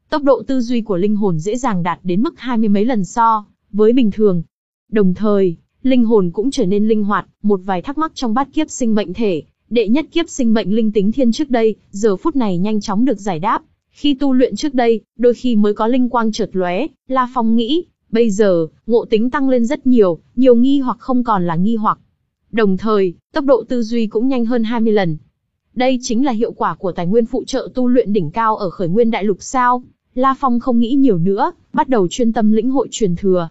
[SPEAKER 1] tốc độ tư duy của linh hồn dễ dàng đạt đến mức hai mươi mấy lần so với bình thường. Đồng thời, linh hồn cũng trở nên linh hoạt, một vài thắc mắc trong bát kiếp sinh mệnh thể, đệ nhất kiếp sinh mệnh linh tính thiên trước đây, giờ phút này nhanh chóng được giải đáp. Khi tu luyện trước đây, đôi khi mới có linh quang chợt lóe, La Phong nghĩ, bây giờ, ngộ tính tăng lên rất nhiều, nhiều nghi hoặc không còn là nghi hoặc. Đồng thời, tốc độ tư duy cũng nhanh hơn hai mươi lần. Đây chính là hiệu quả của tài nguyên phụ trợ tu luyện đỉnh cao ở Khởi Nguyên Đại Lục sao? La Phong không nghĩ nhiều nữa, bắt đầu chuyên tâm lĩnh hội truyền thừa.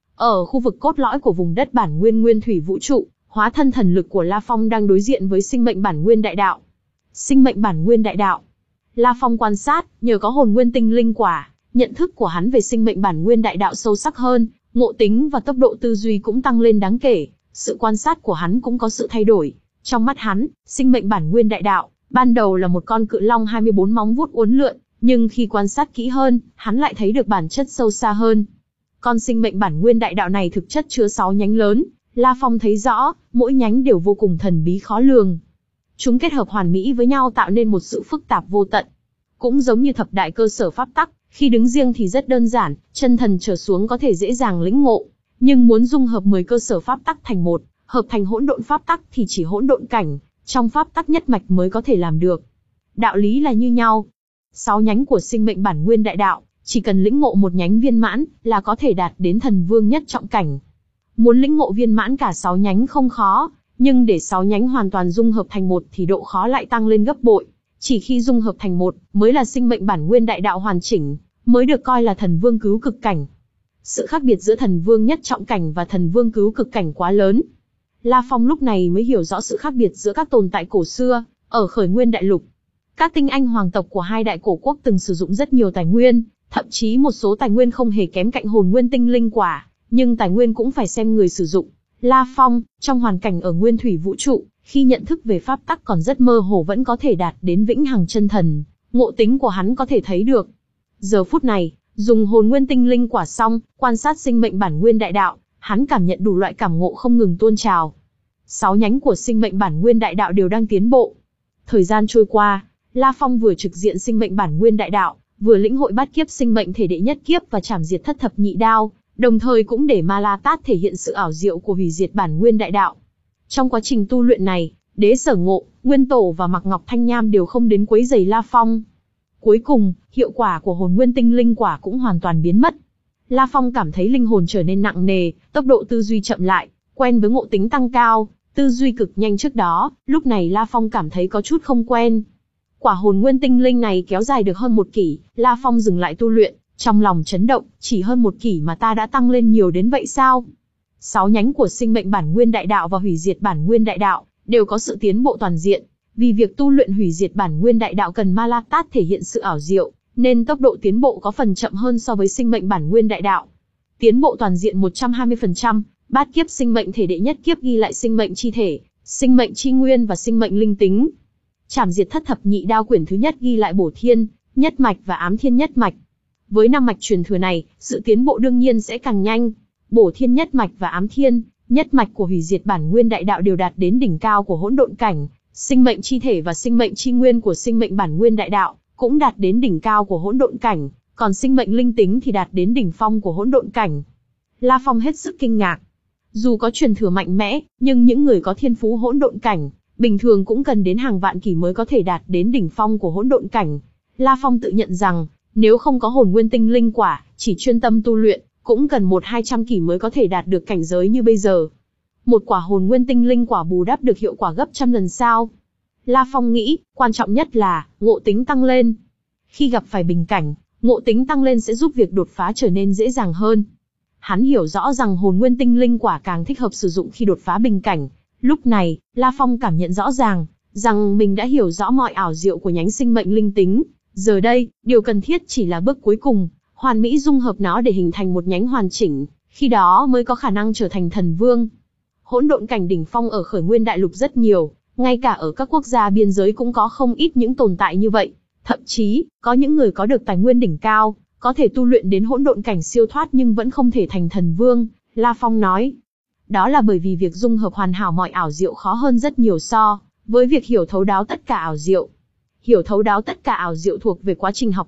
[SPEAKER 1] Ở khu vực cốt lõi của vùng đất bản nguyên nguyên thủy vũ trụ, hóa thân thần lực của La Phong đang đối diện với sinh mệnh bản nguyên đại đạo. Sinh mệnh bản nguyên đại đạo. La Phong quan sát, nhờ có hồn nguyên tinh linh quả, nhận thức của hắn về sinh mệnh bản nguyên đại đạo sâu sắc hơn, ngộ tính và tốc độ tư duy cũng tăng lên đáng kể, sự quan sát của hắn cũng có sự thay đổi. Trong mắt hắn, sinh mệnh bản nguyên đại đạo, ban đầu là một con cự long hai mươi bốn móng vuốt uốn lượn, nhưng khi quan sát kỹ hơn, hắn lại thấy được bản chất sâu xa hơn. Con sinh mệnh bản nguyên đại đạo này thực chất chứa sáu nhánh lớn, La Phong thấy rõ, mỗi nhánh đều vô cùng thần bí khó lường. Chúng kết hợp hoàn mỹ với nhau tạo nên một sự phức tạp vô tận. Cũng giống như thập đại cơ sở pháp tắc, khi đứng riêng thì rất đơn giản, chân thần trở xuống có thể dễ dàng lĩnh ngộ, nhưng muốn dung hợp mười cơ sở pháp tắc thành một, hợp thành hỗn độn pháp tắc thì chỉ hỗn độn cảnh, trong pháp tắc nhất mạch mới có thể làm được. Đạo lý là như nhau. Sáu nhánh của sinh mệnh bản nguyên đại đạo, chỉ cần lĩnh ngộ một nhánh viên mãn là có thể đạt đến thần vương nhất trọng cảnh. Muốn lĩnh ngộ viên mãn cả sáu nhánh không khó, nhưng để sáu nhánh hoàn toàn dung hợp thành một thì độ khó lại tăng lên gấp bội. Chỉ khi dung hợp thành một mới là sinh mệnh bản nguyên đại đạo hoàn chỉnh, mới được coi là thần vương cứu cực cảnh. Sự khác biệt giữa thần vương nhất trọng cảnh và thần vương cứu cực cảnh quá lớn. La Phong lúc này mới hiểu rõ sự khác biệt giữa các tồn tại cổ xưa ở Khởi Nguyên Đại Lục. Các tinh anh hoàng tộc của hai đại cổ quốc từng sử dụng rất nhiều tài nguyên, thậm chí một số tài nguyên không hề kém cạnh hồn nguyên tinh linh quả, nhưng tài nguyên cũng phải xem người sử dụng. La Phong, trong hoàn cảnh ở nguyên thủy vũ trụ, khi nhận thức về pháp tắc còn rất mơ hồ vẫn có thể đạt đến vĩnh hằng chân thần, ngộ tính của hắn có thể thấy được. Giờ phút này, dùng hồn nguyên tinh linh quả xong, quan sát sinh mệnh bản nguyên đại đạo, hắn cảm nhận đủ loại cảm ngộ không ngừng tuôn trào. Sáu nhánh của sinh mệnh bản nguyên đại đạo đều đang tiến bộ. Thời gian trôi qua, La Phong vừa trực diện sinh mệnh bản nguyên đại đạo, vừa lĩnh hội bát kiếp sinh mệnh thể đệ nhất kiếp và chảm diệt thất thập nhị đao, đồng thời cũng để Ma La Tát thể hiện sự ảo diệu của hủy diệt bản nguyên đại đạo. Trong quá trình tu luyện này, Đế Sở Ngộ, Nguyên Tổ và Mạc Ngọc Thanh Nham đều không đến quấy rầy La Phong. Cuối cùng, hiệu quả của hồn nguyên tinh linh quả cũng hoàn toàn biến mất. La Phong cảm thấy linh hồn trở nên nặng nề, tốc độ tư duy chậm lại, quen với ngộ tính tăng cao, tư duy cực nhanh trước đó, lúc này La Phong cảm thấy có chút không quen. Quả hồn nguyên tinh linh này kéo dài được hơn một kỷ, La Phong dừng lại tu luyện, trong lòng chấn động, chỉ hơn một kỷ mà ta đã tăng lên nhiều đến vậy sao? Sáu nhánh của sinh mệnh bản nguyên đại đạo và hủy diệt bản nguyên đại đạo đều có sự tiến bộ toàn diện. Vì việc tu luyện hủy diệt bản nguyên đại đạo cần Ma La Tát thể hiện sự ảo diệu, nên tốc độ tiến bộ có phần chậm hơn so với sinh mệnh bản nguyên đại đạo. Tiến bộ toàn diện một trăm hai mươi phần trăm, bát kiếp sinh mệnh thể đệ nhất kiếp ghi lại sinh mệnh chi thể, sinh mệnh chi nguyên và sinh mệnh linh tính. Chảm diệt thất thập nhị đao quyển thứ nhất ghi lại bổ thiên, nhất mạch và ám thiên nhất mạch. Với năm mạch truyền thừa này, sự tiến bộ đương nhiên sẽ càng nhanh. Bổ thiên nhất mạch và ám thiên nhất mạch của hủy diệt bản nguyên đại đạo đều đạt đến đỉnh cao của hỗn độn cảnh, sinh mệnh chi thể và sinh mệnh chi nguyên của sinh mệnh bản nguyên đại đạo cũng đạt đến đỉnh cao của hỗn độn cảnh, còn sinh mệnh linh tính thì đạt đến đỉnh phong của hỗn độn cảnh. La Phong hết sức kinh ngạc. Dù có truyền thừa mạnh mẽ, nhưng những người có thiên phú hỗn độn cảnh, bình thường cũng cần đến hàng vạn kỷ mới có thể đạt đến đỉnh phong của hỗn độn cảnh. La Phong tự nhận rằng, nếu không có hồn nguyên tinh linh quả, chỉ chuyên tâm tu luyện, cũng cần một hai trăm kỷ mới có thể đạt được cảnh giới như bây giờ. Một quả hồn nguyên tinh linh quả bù đắp được hiệu quả gấp trăm lần sao? La Phong nghĩ, quan trọng nhất là, ngộ tính tăng lên. Khi gặp phải bình cảnh, ngộ tính tăng lên sẽ giúp việc đột phá trở nên dễ dàng hơn. Hắn hiểu rõ rằng hồn nguyên tinh linh quả càng thích hợp sử dụng khi đột phá bình cảnh. Lúc này, La Phong cảm nhận rõ ràng, rằng mình đã hiểu rõ mọi ảo diệu của nhánh sinh mệnh linh tính. Giờ đây, điều cần thiết chỉ là bước cuối cùng, hoàn mỹ dung hợp nó để hình thành một nhánh hoàn chỉnh, khi đó mới có khả năng trở thành thần vương. Hỗn độn cảnh đỉnh phong ở Khởi Nguyên Đại Lục rất nhiều, ngay cả ở các quốc gia biên giới cũng có không ít những tồn tại như vậy. Thậm chí, có những người có được tài nguyên đỉnh cao, có thể tu luyện đến hỗn độn cảnh siêu thoát nhưng vẫn không thể thành thần vương, La Phong nói. Đó là bởi vì việc dung hợp hoàn hảo mọi ảo diệu khó hơn rất nhiều so với việc hiểu thấu đáo tất cả ảo diệu. Hiểu thấu đáo tất cả ảo diệu thuộc về quá trình học tập,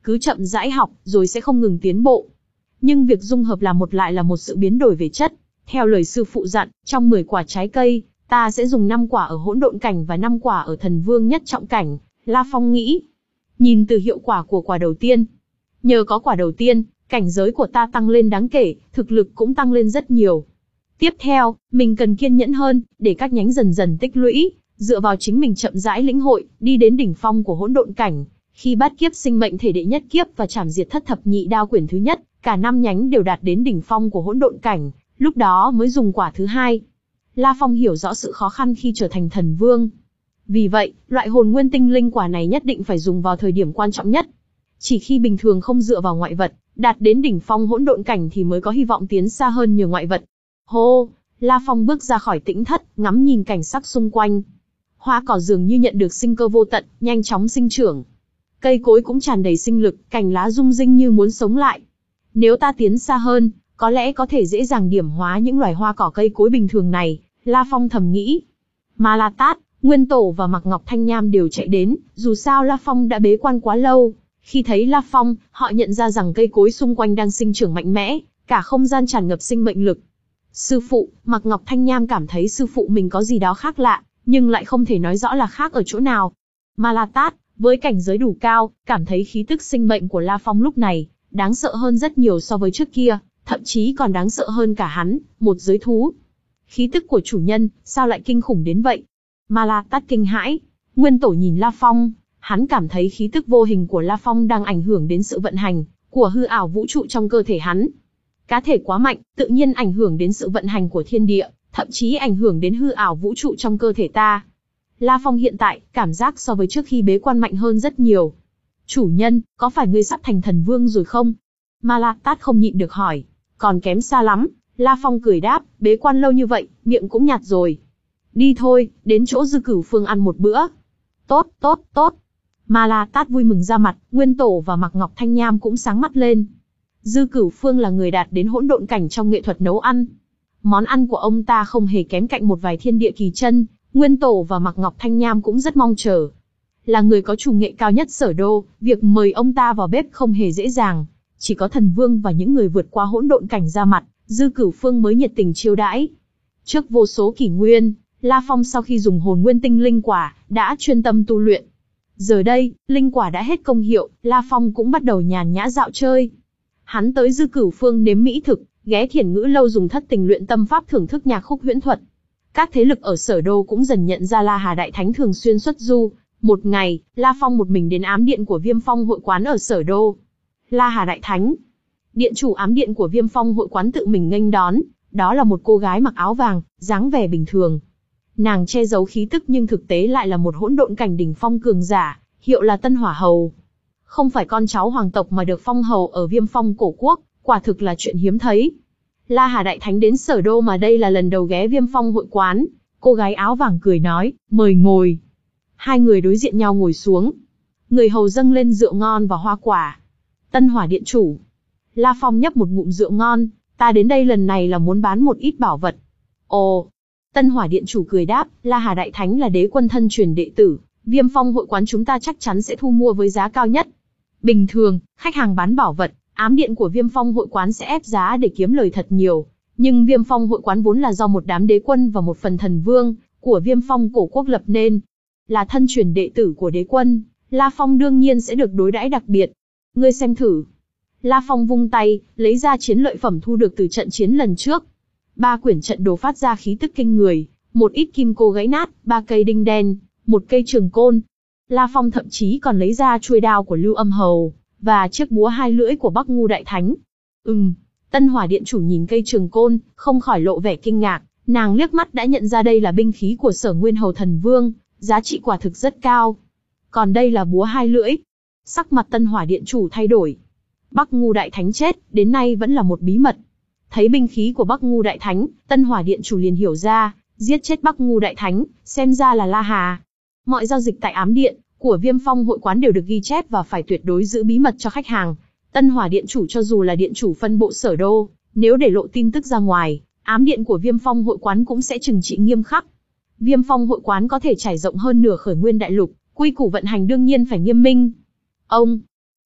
[SPEAKER 1] cứ chậm rãi học, rồi sẽ không ngừng tiến bộ. Nhưng việc dung hợp là một lại là một sự biến đổi về chất. Theo lời sư phụ dặn, trong mười quả trái cây, ta sẽ dùng năm quả ở hỗn độn cảnh và năm quả ở thần vương nhất trọng cảnh. La Phong nghĩ. Nhìn từ hiệu quả của quả đầu tiên. Nhờ có quả đầu tiên, cảnh giới của ta tăng lên đáng kể, thực lực cũng tăng lên rất nhiều. Tiếp theo, mình cần kiên nhẫn hơn, để các nhánh dần dần tích lũy, dựa vào chính mình chậm rãi lĩnh hội, đi đến đỉnh phong của hỗn độn cảnh. Khi bát kiếp sinh mệnh thể đệ nhất kiếp và trảm diệt thất thập nhị đao quyển thứ nhất, cả năm nhánh đều đạt đến đỉnh phong của hỗn độn cảnh, lúc đó mới dùng quả thứ hai. La Phong hiểu rõ sự khó khăn khi trở thành thần vương. Vì vậy, loại hồn nguyên tinh linh quả này nhất định phải dùng vào thời điểm quan trọng nhất. Chỉ khi bình thường không dựa vào ngoại vật, đạt đến đỉnh phong hỗn độn cảnh thì mới có hy vọng tiến xa hơn nhờ ngoại vật. Hô, La Phong bước ra khỏi tĩnh thất, ngắm nhìn cảnh sắc xung quanh. Hoa cỏ dường như nhận được sinh cơ vô tận, nhanh chóng sinh trưởng. Cây cối cũng tràn đầy sinh lực, cành lá rung rinh như muốn sống lại. Nếu ta tiến xa hơn, có lẽ có thể dễ dàng điểm hóa những loài hoa cỏ cây cối bình thường này, La Phong thầm nghĩ. Ma La Tát, Nguyên Tổ và Mạc Ngọc Thanh Nham đều chạy đến, dù sao La Phong đã bế quan quá lâu. Khi thấy La Phong, họ nhận ra rằng cây cối xung quanh đang sinh trưởng mạnh mẽ, cả không gian tràn ngập sinh mệnh lực. Sư phụ, Mạc Ngọc Thanh Nham cảm thấy sư phụ mình có gì đó khác lạ, nhưng lại không thể nói rõ là khác ở chỗ nào. Ma La Tát, với cảnh giới đủ cao, cảm thấy khí tức sinh mệnh của La Phong lúc này, đáng sợ hơn rất nhiều so với trước kia, thậm chí còn đáng sợ hơn cả hắn, một giới thú. Khí tức của chủ nhân, sao lại kinh khủng đến vậy? Ma La Tát kinh hãi. Nguyên Tổ nhìn La Phong, hắn cảm thấy khí tức vô hình của La Phong đang ảnh hưởng đến sự vận hành của hư ảo vũ trụ trong cơ thể hắn. Cá thể quá mạnh, tự nhiên ảnh hưởng đến sự vận hành của thiên địa, thậm chí ảnh hưởng đến hư ảo vũ trụ trong cơ thể ta. La Phong hiện tại, cảm giác so với trước khi bế quan mạnh hơn rất nhiều. Chủ nhân, có phải ngươi sắp thành thần vương rồi không? Ma La Tát không nhịn được hỏi. Còn kém xa lắm, La Phong cười đáp, bế quan lâu như vậy, miệng cũng nhạt rồi. Đi thôi, đến chỗ Dư Cửu Phương ăn một bữa. Tốt, tốt, tốt. Ma La Tát vui mừng ra mặt, Nguyên Tổ và Mạc Ngọc Thanh Nham cũng sáng mắt lên. Dư Cửu Phương là người đạt đến hỗn độn cảnh trong nghệ thuật nấu ăn. Món ăn của ông ta không hề kém cạnh một vài thiên địa kỳ chân, Nguyên Tổ và Mạc Ngọc Thanh Nham cũng rất mong chờ. Là người có chủ nghệ cao nhất Sở Đô, việc mời ông ta vào bếp không hề dễ dàng. Chỉ có thần vương và những người vượt qua hỗn độn cảnh ra mặt, Dư Cửu Phương mới nhiệt tình chiêu đãi. Trước vô số kỷ nguyên, La Phong sau khi dùng hồn nguyên tinh linh quả, đã chuyên tâm tu luyện. Giờ đây, linh quả đã hết công hiệu, La Phong cũng bắt đầu nhàn nhã dạo chơi. Hắn tới Dư Cửu Phương nếm mỹ thực, ghé Thiển Ngữ lâu dùng thất tình luyện tâm pháp thưởng thức nhạc khúc huyễn thuật. Các thế lực ở Sở Đô cũng dần nhận ra La Hà Đại Thánh thường xuyên xuất du. Một ngày, La Phong một mình đến ám điện của Viêm Phong hội quán ở Sở Đô. La Hà Đại Thánh. Điện chủ ám điện của Viêm Phong hội quán tự mình nghênh đón, đó là một cô gái mặc áo vàng, dáng vẻ bình thường. Nàng che giấu khí tức nhưng thực tế lại là một hỗn độn cảnh đỉnh phong cường giả, hiệu là Tân Hỏa Hầu. Không phải con cháu hoàng tộc mà được phong hầu ở Viêm Phong cổ quốc, quả thực là chuyện hiếm thấy. La Hà Đại Thánh đến Sở Đô mà đây là lần đầu ghé Viêm Phong hội quán. Cô gái áo vàng cười nói, mời ngồi. Hai người đối diện nhau ngồi xuống. Người hầu dâng lên rượu ngon và hoa quả. Tân Hỏa điện chủ. La Phong nhấp một ngụm rượu ngon, ta đến đây lần này là muốn bán một ít bảo vật. Ồ. Tân Hỏa điện chủ cười đáp, La Hà Đại Thánh là đế quân thân truyền đệ tử, Viêm Phong hội quán chúng ta chắc chắn sẽ thu mua với giá cao nhất. Bình thường, khách hàng bán bảo vật, ám điện của Viêm Phong hội quán sẽ ép giá để kiếm lời thật nhiều. Nhưng Viêm Phong hội quán vốn là do một đám đế quân và một phần thần vương của Viêm Phong cổ quốc lập nên. Là thân truyền đệ tử của đế quân, La Phong đương nhiên sẽ được đối đãi đặc biệt. Ngươi xem thử. La Phong vung tay, lấy ra chiến lợi phẩm thu được từ trận chiến lần trước. Ba quyển trận đồ phát ra khí tức kinh người, một ít kim cô gãy nát, ba cây đinh đen, một cây trường côn. La Phong thậm chí còn lấy ra chuôi đao của Lưu Âm Hầu, và chiếc búa hai lưỡi của Bắc Ngu Đại Thánh. Ừm, Tân Hỏa điện chủ nhìn cây trường côn, không khỏi lộ vẻ kinh ngạc, nàng liếc mắt đã nhận ra đây là binh khí của Sở Nguyên Hầu Thần Vương, giá trị quả thực rất cao. Còn đây là búa hai lưỡi. Sắc mặt Tân Hỏa điện chủ thay đổi. Bắc Ngu Đại Thánh chết, đến nay vẫn là một bí mật. Thấy binh khí của Bắc Ngu Đại Thánh, Tân Hỏa điện chủ liền hiểu ra, giết chết Bắc Ngu Đại Thánh, xem ra là La Hà. Mọi giao dịch tại ám điện của Viêm Phong hội quán đều được ghi chép và phải tuyệt đối giữ bí mật cho khách hàng. Tân Hỏa điện chủ cho dù là điện chủ phân bộ Sở Đô, nếu để lộ tin tức ra ngoài, ám điện của Viêm Phong hội quán cũng sẽ trừng trị nghiêm khắc. Viêm Phong hội quán có thể trải rộng hơn nửa khởi nguyên đại lục, quy củ vận hành đương nhiên phải nghiêm minh. Ông,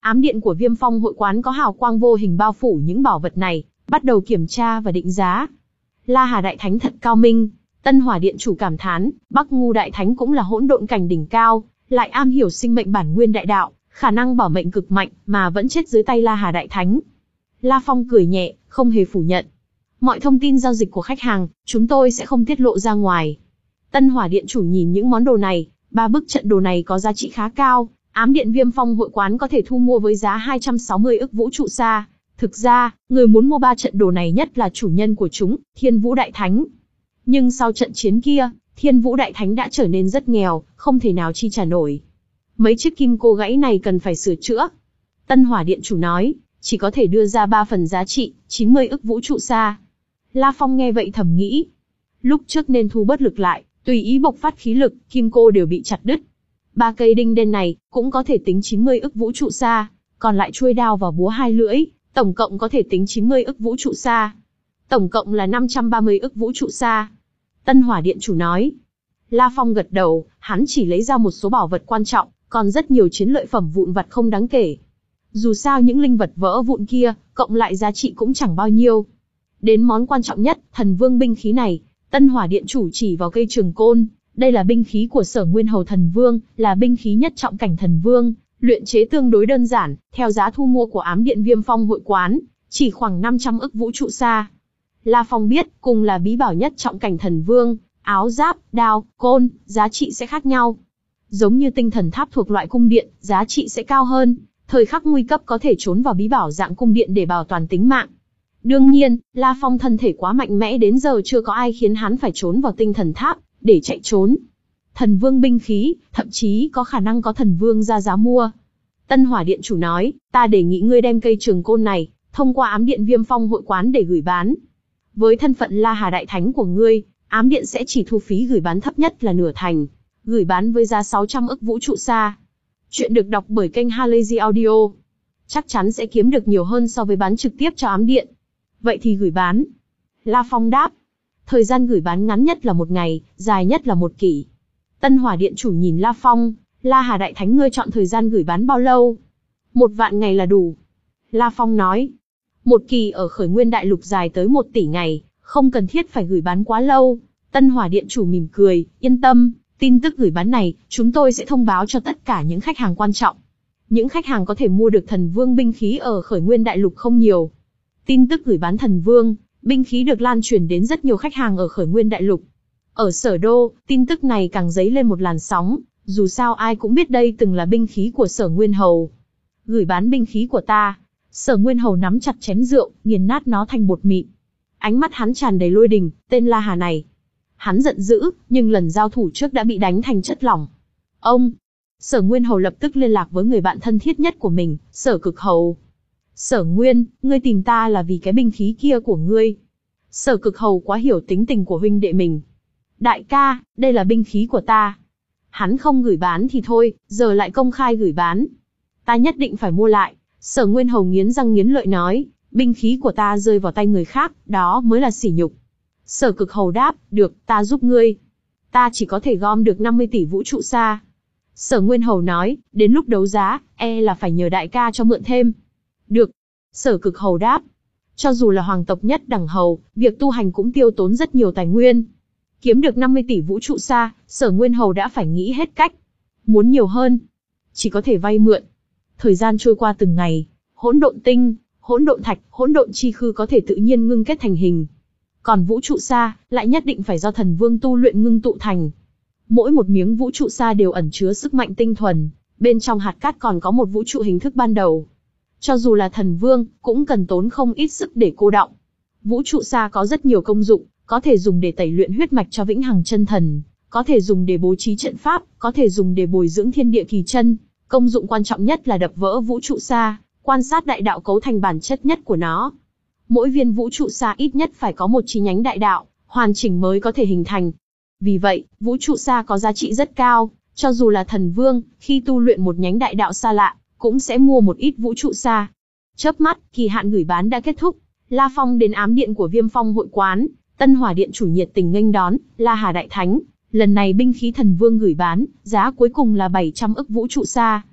[SPEAKER 1] ám điện của Viêm Phong hội quán có hào quang vô hình bao phủ những bảo vật này, bắt đầu kiểm tra và định giá. La Hà Đại Thánh thật cao minh. Tân Hỏa Điện chủ cảm thán, Bắc Ngu Đại Thánh cũng là hỗn độn cảnh đỉnh cao, lại am hiểu sinh mệnh bản nguyên đại đạo, khả năng bảo mệnh cực mạnh, mà vẫn chết dưới tay La Hà Đại Thánh. La Phong cười nhẹ, không hề phủ nhận. Mọi thông tin giao dịch của khách hàng, chúng tôi sẽ không tiết lộ ra ngoài. Tân Hỏa Điện chủ nhìn những món đồ này, ba bức trận đồ này có giá trị khá cao, ám điện Viêm Phong hội quán có thể thu mua với giá hai trăm sáu mươi ức vũ trụ sa. Thực ra, người muốn mua ba trận đồ này nhất là chủ nhân của chúng, Thiên Vũ Đại Thánh. Nhưng sau trận chiến kia, Thiên Vũ Đại Thánh đã trở nên rất nghèo, không thể nào chi trả nổi. Mấy chiếc kim cô gãy này cần phải sửa chữa. Tân Hỏa Điện chủ nói, chỉ có thể đưa ra ba phần giá trị, chín mươi ức vũ trụ sa. La Phong nghe vậy thầm nghĩ, lúc trước nên thu bớt lực lại, tùy ý bộc phát khí lực, kim cô đều bị chặt đứt. Ba cây đinh đen này cũng có thể tính chín mươi ức vũ trụ sa, còn lại chuôi đao và búa hai lưỡi, tổng cộng có thể tính chín mươi ức vũ trụ sa. Tổng cộng là năm trăm ba mươi ức vũ trụ sa. Tân Hỏa Điện chủ nói. La Phong gật đầu, hắn chỉ lấy ra một số bảo vật quan trọng, còn rất nhiều chiến lợi phẩm vụn vặt không đáng kể. Dù sao những linh vật vỡ vụn kia, cộng lại giá trị cũng chẳng bao nhiêu. Đến món quan trọng nhất, Thần Vương binh khí này, Tân Hỏa Điện chủ chỉ vào cây trường côn, đây là binh khí của Sở Nguyên Hầu Thần Vương, là binh khí nhất trọng cảnh Thần Vương, luyện chế tương đối đơn giản, theo giá thu mua của ám điện Viêm Phong hội quán, chỉ khoảng năm trăm ức vũ trụ sa. La Phong biết, cùng là bí bảo nhất trọng cảnh Thần Vương, áo giáp, đao, côn, giá trị sẽ khác nhau. Giống như tinh thần tháp thuộc loại cung điện, giá trị sẽ cao hơn, thời khắc nguy cấp có thể trốn vào bí bảo dạng cung điện để bảo toàn tính mạng. Đương nhiên, La Phong thân thể quá mạnh mẽ đến giờ chưa có ai khiến hắn phải trốn vào tinh thần tháp, để chạy trốn. Thần Vương binh khí, thậm chí có khả năng có Thần Vương ra giá mua. Tân Hỏa Điện chủ nói, ta đề nghị ngươi đem cây trường côn này, thông qua ám điện Viêm Phong hội quán để gửi bán. Với thân phận La Hà Đại Thánh của ngươi, ám điện sẽ chỉ thu phí gửi bán thấp nhất là nửa thành, gửi bán với giá sáu trăm ức vũ trụ sa. Chuyện được đọc bởi kênh Halazy Audio. Chắc chắn sẽ kiếm được nhiều hơn so với bán trực tiếp cho ám điện. Vậy thì gửi bán. La Phong đáp. Thời gian gửi bán ngắn nhất là một ngày, dài nhất là một kỷ. Tân Hỏa Điện chủ nhìn La Phong, La Hà Đại Thánh ngươi chọn thời gian gửi bán bao lâu? Một vạn ngày là đủ. La Phong nói. Một kỳ ở khởi nguyên đại lục dài tới một tỷ ngày, không cần thiết phải gửi bán quá lâu. Tân Hỏa Điện chủ mỉm cười, yên tâm, tin tức gửi bán này, chúng tôi sẽ thông báo cho tất cả những khách hàng quan trọng. Những khách hàng có thể mua được Thần Vương binh khí ở khởi nguyên đại lục không nhiều. Tin tức gửi bán Thần Vương binh khí được lan truyền đến rất nhiều khách hàng ở khởi nguyên đại lục. Ở Sở Đô, tin tức này càng dấy lên một làn sóng, dù sao ai cũng biết đây từng là binh khí của Sở Nguyên Hầu. Gửi bán binh khí của ta. Sở Nguyên Hầu nắm chặt chén rượu, nghiền nát nó thành bột mịn. Ánh mắt hắn tràn đầy lôi đình, tên La Hà này. Hắn giận dữ, nhưng lần giao thủ trước đã bị đánh thành chất lỏng. Ông! Sở Nguyên Hầu lập tức liên lạc với người bạn thân thiết nhất của mình, Sở Cực Hầu. Sở Nguyên, ngươi tìm ta là vì cái binh khí kia của ngươi. Sở Cực Hầu quá hiểu tính tình của huynh đệ mình. Đại ca, đây là binh khí của ta. Hắn không gửi bán thì thôi, giờ lại công khai gửi bán. Ta nhất định phải mua lại. Sở Nguyên Hầu nghiến răng nghiến lợi nói, binh khí của ta rơi vào tay người khác, đó mới là sỉ nhục. Sở Cực Hầu đáp, được, ta giúp ngươi. Ta chỉ có thể gom được năm mươi tỷ vũ trụ sa. Sở Nguyên Hầu nói, đến lúc đấu giá, e là phải nhờ đại ca cho mượn thêm. Được. Sở Cực Hầu đáp. Cho dù là hoàng tộc nhất đẳng hầu, việc tu hành cũng tiêu tốn rất nhiều tài nguyên. Kiếm được năm mươi tỷ vũ trụ sa, Sở Nguyên Hầu đã phải nghĩ hết cách. Muốn nhiều hơn, chỉ có thể vay mượn. Thời gian trôi qua từng ngày, hỗn độn tinh, hỗn độn thạch, hỗn độn chi khư có thể tự nhiên ngưng kết thành hình. Còn vũ trụ sa, lại nhất định phải do Thần Vương tu luyện ngưng tụ thành. Mỗi một miếng vũ trụ sa đều ẩn chứa sức mạnh tinh thuần, bên trong hạt cát còn có một vũ trụ hình thức ban đầu. Cho dù là Thần Vương, cũng cần tốn không ít sức để cô đọng. Vũ trụ sa có rất nhiều công dụng, có thể dùng để tẩy luyện huyết mạch cho vĩnh hằng chân thần, có thể dùng để bố trí trận pháp, có thể dùng để bồi dưỡng thiên địa kỳ chân. Công dụng quan trọng nhất là đập vỡ vũ trụ sa, quan sát đại đạo cấu thành bản chất nhất của nó. Mỗi viên vũ trụ sa ít nhất phải có một chi nhánh đại đạo, hoàn chỉnh mới có thể hình thành. Vì vậy, vũ trụ sa có giá trị rất cao, cho dù là Thần Vương, khi tu luyện một nhánh đại đạo xa lạ, cũng sẽ mua một ít vũ trụ sa. Chớp mắt, kỳ hạn gửi bán đã kết thúc. La Phong đến ám điện của Viêm Phong hội quán, Tân Hỏa Điện chủ nhiệt tình nghênh đón, La Hà Đại Thánh. Lần này binh khí Thần Vương gửi bán, giá cuối cùng là bảy trăm ức vũ trụ sa.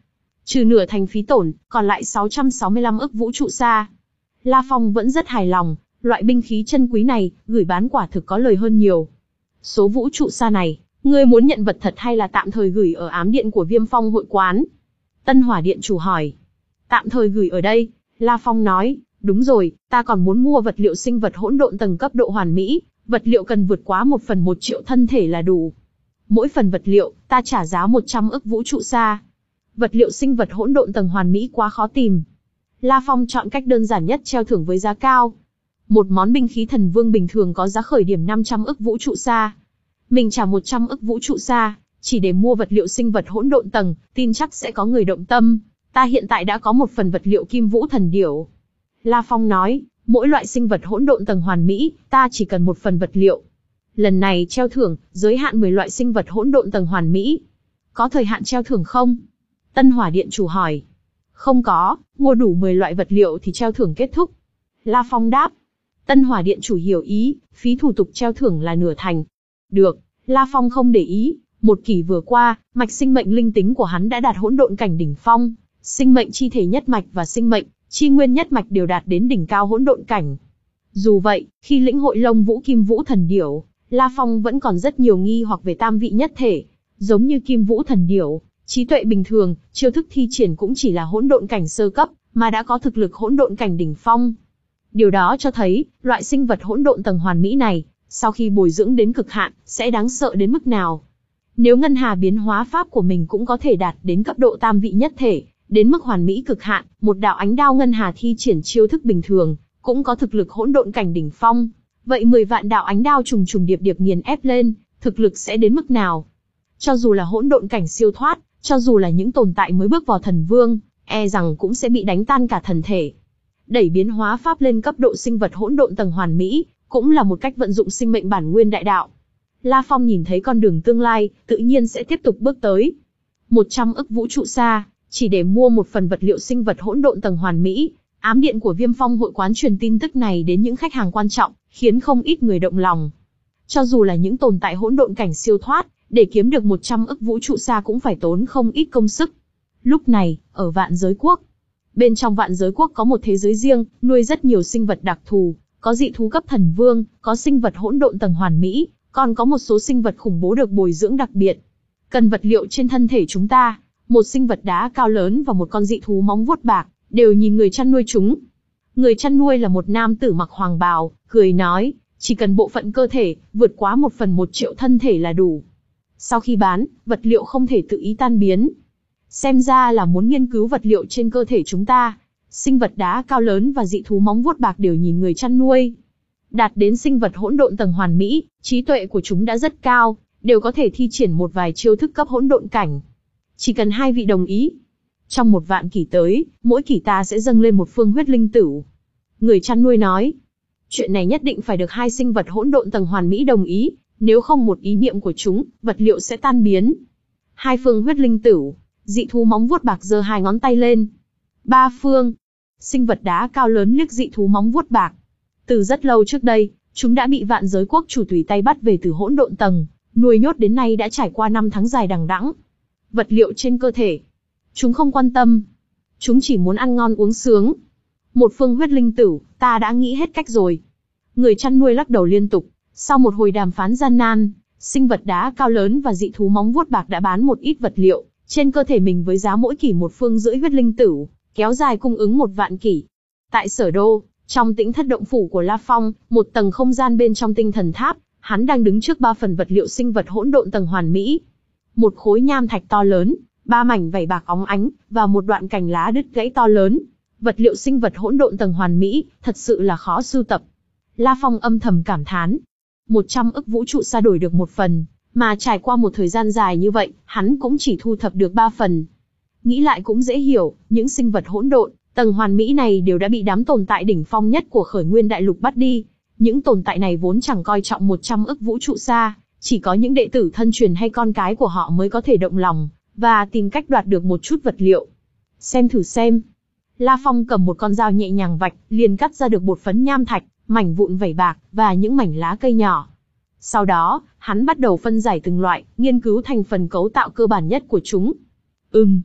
[SPEAKER 1] Trừ nửa thành phí tổn, còn lại sáu trăm sáu mươi lăm ức vũ trụ sa. La Phong vẫn rất hài lòng, loại binh khí chân quý này, gửi bán quả thực có lời hơn nhiều. Số vũ trụ sa này, ngươi muốn nhận vật thật hay là tạm thời gửi ở ám điện của Viêm Phong hội quán? Tân Hỏa Điện chủ hỏi. Tạm thời gửi ở đây, La Phong nói, đúng rồi, ta còn muốn mua vật liệu sinh vật hỗn độn tầng cấp độ hoàn mỹ, vật liệu cần vượt quá một phần một triệu thân thể là đủ. Mỗi phần vật liệu, ta trả giá một trăm ức vũ trụ sa. Vật liệu sinh vật hỗn độn tầng hoàn mỹ quá khó tìm. La Phong chọn cách đơn giản nhất treo thưởng với giá cao. Một món binh khí thần vương bình thường có giá khởi điểm năm trăm ức vũ trụ sa. Mình trả một trăm ức vũ trụ sa, chỉ để mua vật liệu sinh vật hỗn độn tầng, tin chắc sẽ có người động tâm. Ta hiện tại đã có một phần vật liệu kim vũ thần điểu. La Phong nói, mỗi loại sinh vật hỗn độn tầng hoàn mỹ, ta chỉ cần một phần vật liệu. Lần này treo thưởng, giới hạn mười loại sinh vật hỗn độn tầng hoàn mỹ. Có thời hạn treo thưởng không? Tân Hỏa Điện chủ hỏi. Không có, mua đủ mười loại vật liệu thì treo thưởng kết thúc. La Phong đáp. Tân Hỏa Điện chủ hiểu ý, phí thủ tục treo thưởng là nửa thành. Được, La Phong không để ý, một kỷ vừa qua, mạch sinh mệnh linh tính của hắn đã đạt hỗn độn cảnh đỉnh phong, sinh mệnh chi thể nhất mạch và sinh mệnh chi nguyên nhất mạch đều đạt đến đỉnh cao hỗn độn cảnh. Dù vậy, khi lĩnh hội Lông Vũ Kim Vũ Thần Điểu, La Phong vẫn còn rất nhiều nghi hoặc về tam vị nhất thể, giống như Kim Vũ Thần Điểu, trí tuệ bình thường, chiêu thức thi triển cũng chỉ là hỗn độn cảnh sơ cấp, mà đã có thực lực hỗn độn cảnh đỉnh phong. Điều đó cho thấy, loại sinh vật hỗn độn tầng hoàn mỹ này, sau khi bồi dưỡng đến cực hạn, sẽ đáng sợ đến mức nào. Nếu ngân hà biến hóa pháp của mình cũng có thể đạt đến cấp độ tam vị nhất thể, đến mức hoàn mỹ cực hạn, một đạo ánh đao ngân hà thi triển chiêu thức bình thường, cũng có thực lực hỗn độn cảnh đỉnh phong. Vậy mười vạn đạo ánh đao trùng trùng điệp điệp nghiền ép lên, thực lực sẽ đến mức nào? Cho dù là hỗn độn cảnh siêu thoát, cho dù là những tồn tại mới bước vào thần vương, e rằng cũng sẽ bị đánh tan cả thần thể. Đẩy biến hóa pháp lên cấp độ sinh vật hỗn độn tầng hoàn mỹ, cũng là một cách vận dụng sinh mệnh bản nguyên đại đạo. La Phong nhìn thấy con đường tương lai, tự nhiên sẽ tiếp tục bước tới. một trăm ức vũ trụ sa, chỉ để mua một phần vật liệu sinh vật hỗn độn tầng hoàn mỹ. Ám điện của Viêm Phong hội quán truyền tin tức này đến những khách hàng quan trọng, khiến không ít người động lòng. Cho dù là những tồn tại hỗn độn cảnh siêu thoát, để kiếm được một trăm ức vũ trụ sa cũng phải tốn không ít công sức. Lúc này, ở Vạn Giới Quốc, bên trong Vạn Giới Quốc có một thế giới riêng, nuôi rất nhiều sinh vật đặc thù, có dị thú cấp thần vương, có sinh vật hỗn độn tầng hoàn mỹ, còn có một số sinh vật khủng bố được bồi dưỡng đặc biệt. Cần vật liệu trên thân thể chúng ta, một sinh vật đá cao lớn và một con dị thú móng vuốt bạc, đều nhìn người chăn nuôi chúng. Người chăn nuôi là một nam tử mặc hoàng bào, cười nói, chỉ cần bộ phận cơ thể, vượt quá một phần một triệu thân thể là đủ. Sau khi bán, vật liệu không thể tự ý tan biến. Xem ra là muốn nghiên cứu vật liệu trên cơ thể chúng ta. Sinh vật đá cao lớn và dị thú móng vuốt bạc đều nhìn người chăn nuôi. Đạt đến sinh vật hỗn độn tầng hoàn mỹ, trí tuệ của chúng đã rất cao, đều có thể thi triển một vài chiêu thức cấp hỗn độn cảnh. Chỉ cần hai vị đồng ý, trong một vạn kỷ tới, mỗi kỷ ta sẽ dâng lên một phương huyết linh tửu. Người chăn nuôi nói, chuyện này nhất định phải được hai sinh vật hỗn độn tầng hoàn mỹ đồng ý, nếu không một ý niệm của chúng, vật liệu sẽ tan biến. Hai phương huyết linh tửu, dị thú móng vuốt bạc giơ hai ngón tay lên. Ba phương, sinh vật đá cao lớn liếc dị thú móng vuốt bạc. Từ rất lâu trước đây, chúng đã bị Vạn Giới Quốc chủ tùy tay bắt về từ hỗn độn tầng, nuôi nhốt đến nay đã trải qua năm tháng dài đằng đẵng. Vật liệu trên cơ thể, chúng không quan tâm. Chúng chỉ muốn ăn ngon uống sướng. Một phương huyết linh tửu, ta đã nghĩ hết cách rồi. Người chăn nuôi lắc đầu liên tục. Sau một hồi đàm phán gian nan, sinh vật đá cao lớn và dị thú móng vuốt bạc đã bán một ít vật liệu trên cơ thể mình với giá mỗi kỷ một phương rưỡi huyết linh tửu, kéo dài cung ứng một vạn kỷ. Tại Sở Đô, trong Tĩnh Thất động phủ của La Phong, một tầng không gian bên trong tinh thần tháp, hắn đang đứng trước ba phần vật liệu sinh vật hỗn độn tầng hoàn mỹ. Một khối nham thạch to lớn, ba mảnh vảy bạc óng ánh, và một đoạn cành lá đứt gãy to lớn. Vật liệu sinh vật hỗn độn tầng hoàn mỹ, thật sự là khó sưu tập. La Phong âm thầm cảm thán. một trăm ức vũ trụ sa đổi được một phần, mà trải qua một thời gian dài như vậy, hắn cũng chỉ thu thập được ba phần. Nghĩ lại cũng dễ hiểu, những sinh vật hỗn độn tầng hoàn mỹ này đều đã bị đám tồn tại đỉnh phong nhất của Khởi Nguyên Đại Lục bắt đi. Những tồn tại này vốn chẳng coi trọng một trăm ức vũ trụ sa, chỉ có những đệ tử thân truyền hay con cái của họ mới có thể động lòng, và tìm cách đoạt được một chút vật liệu. Xem thử xem. La Phong cầm một con dao nhẹ nhàng vạch, liền cắt ra được bột phấn nham thạch, mảnh vụn vảy bạc, và những mảnh lá cây nhỏ. Sau đó, hắn bắt đầu phân giải từng loại, nghiên cứu thành phần cấu tạo cơ bản nhất của chúng. Ừm.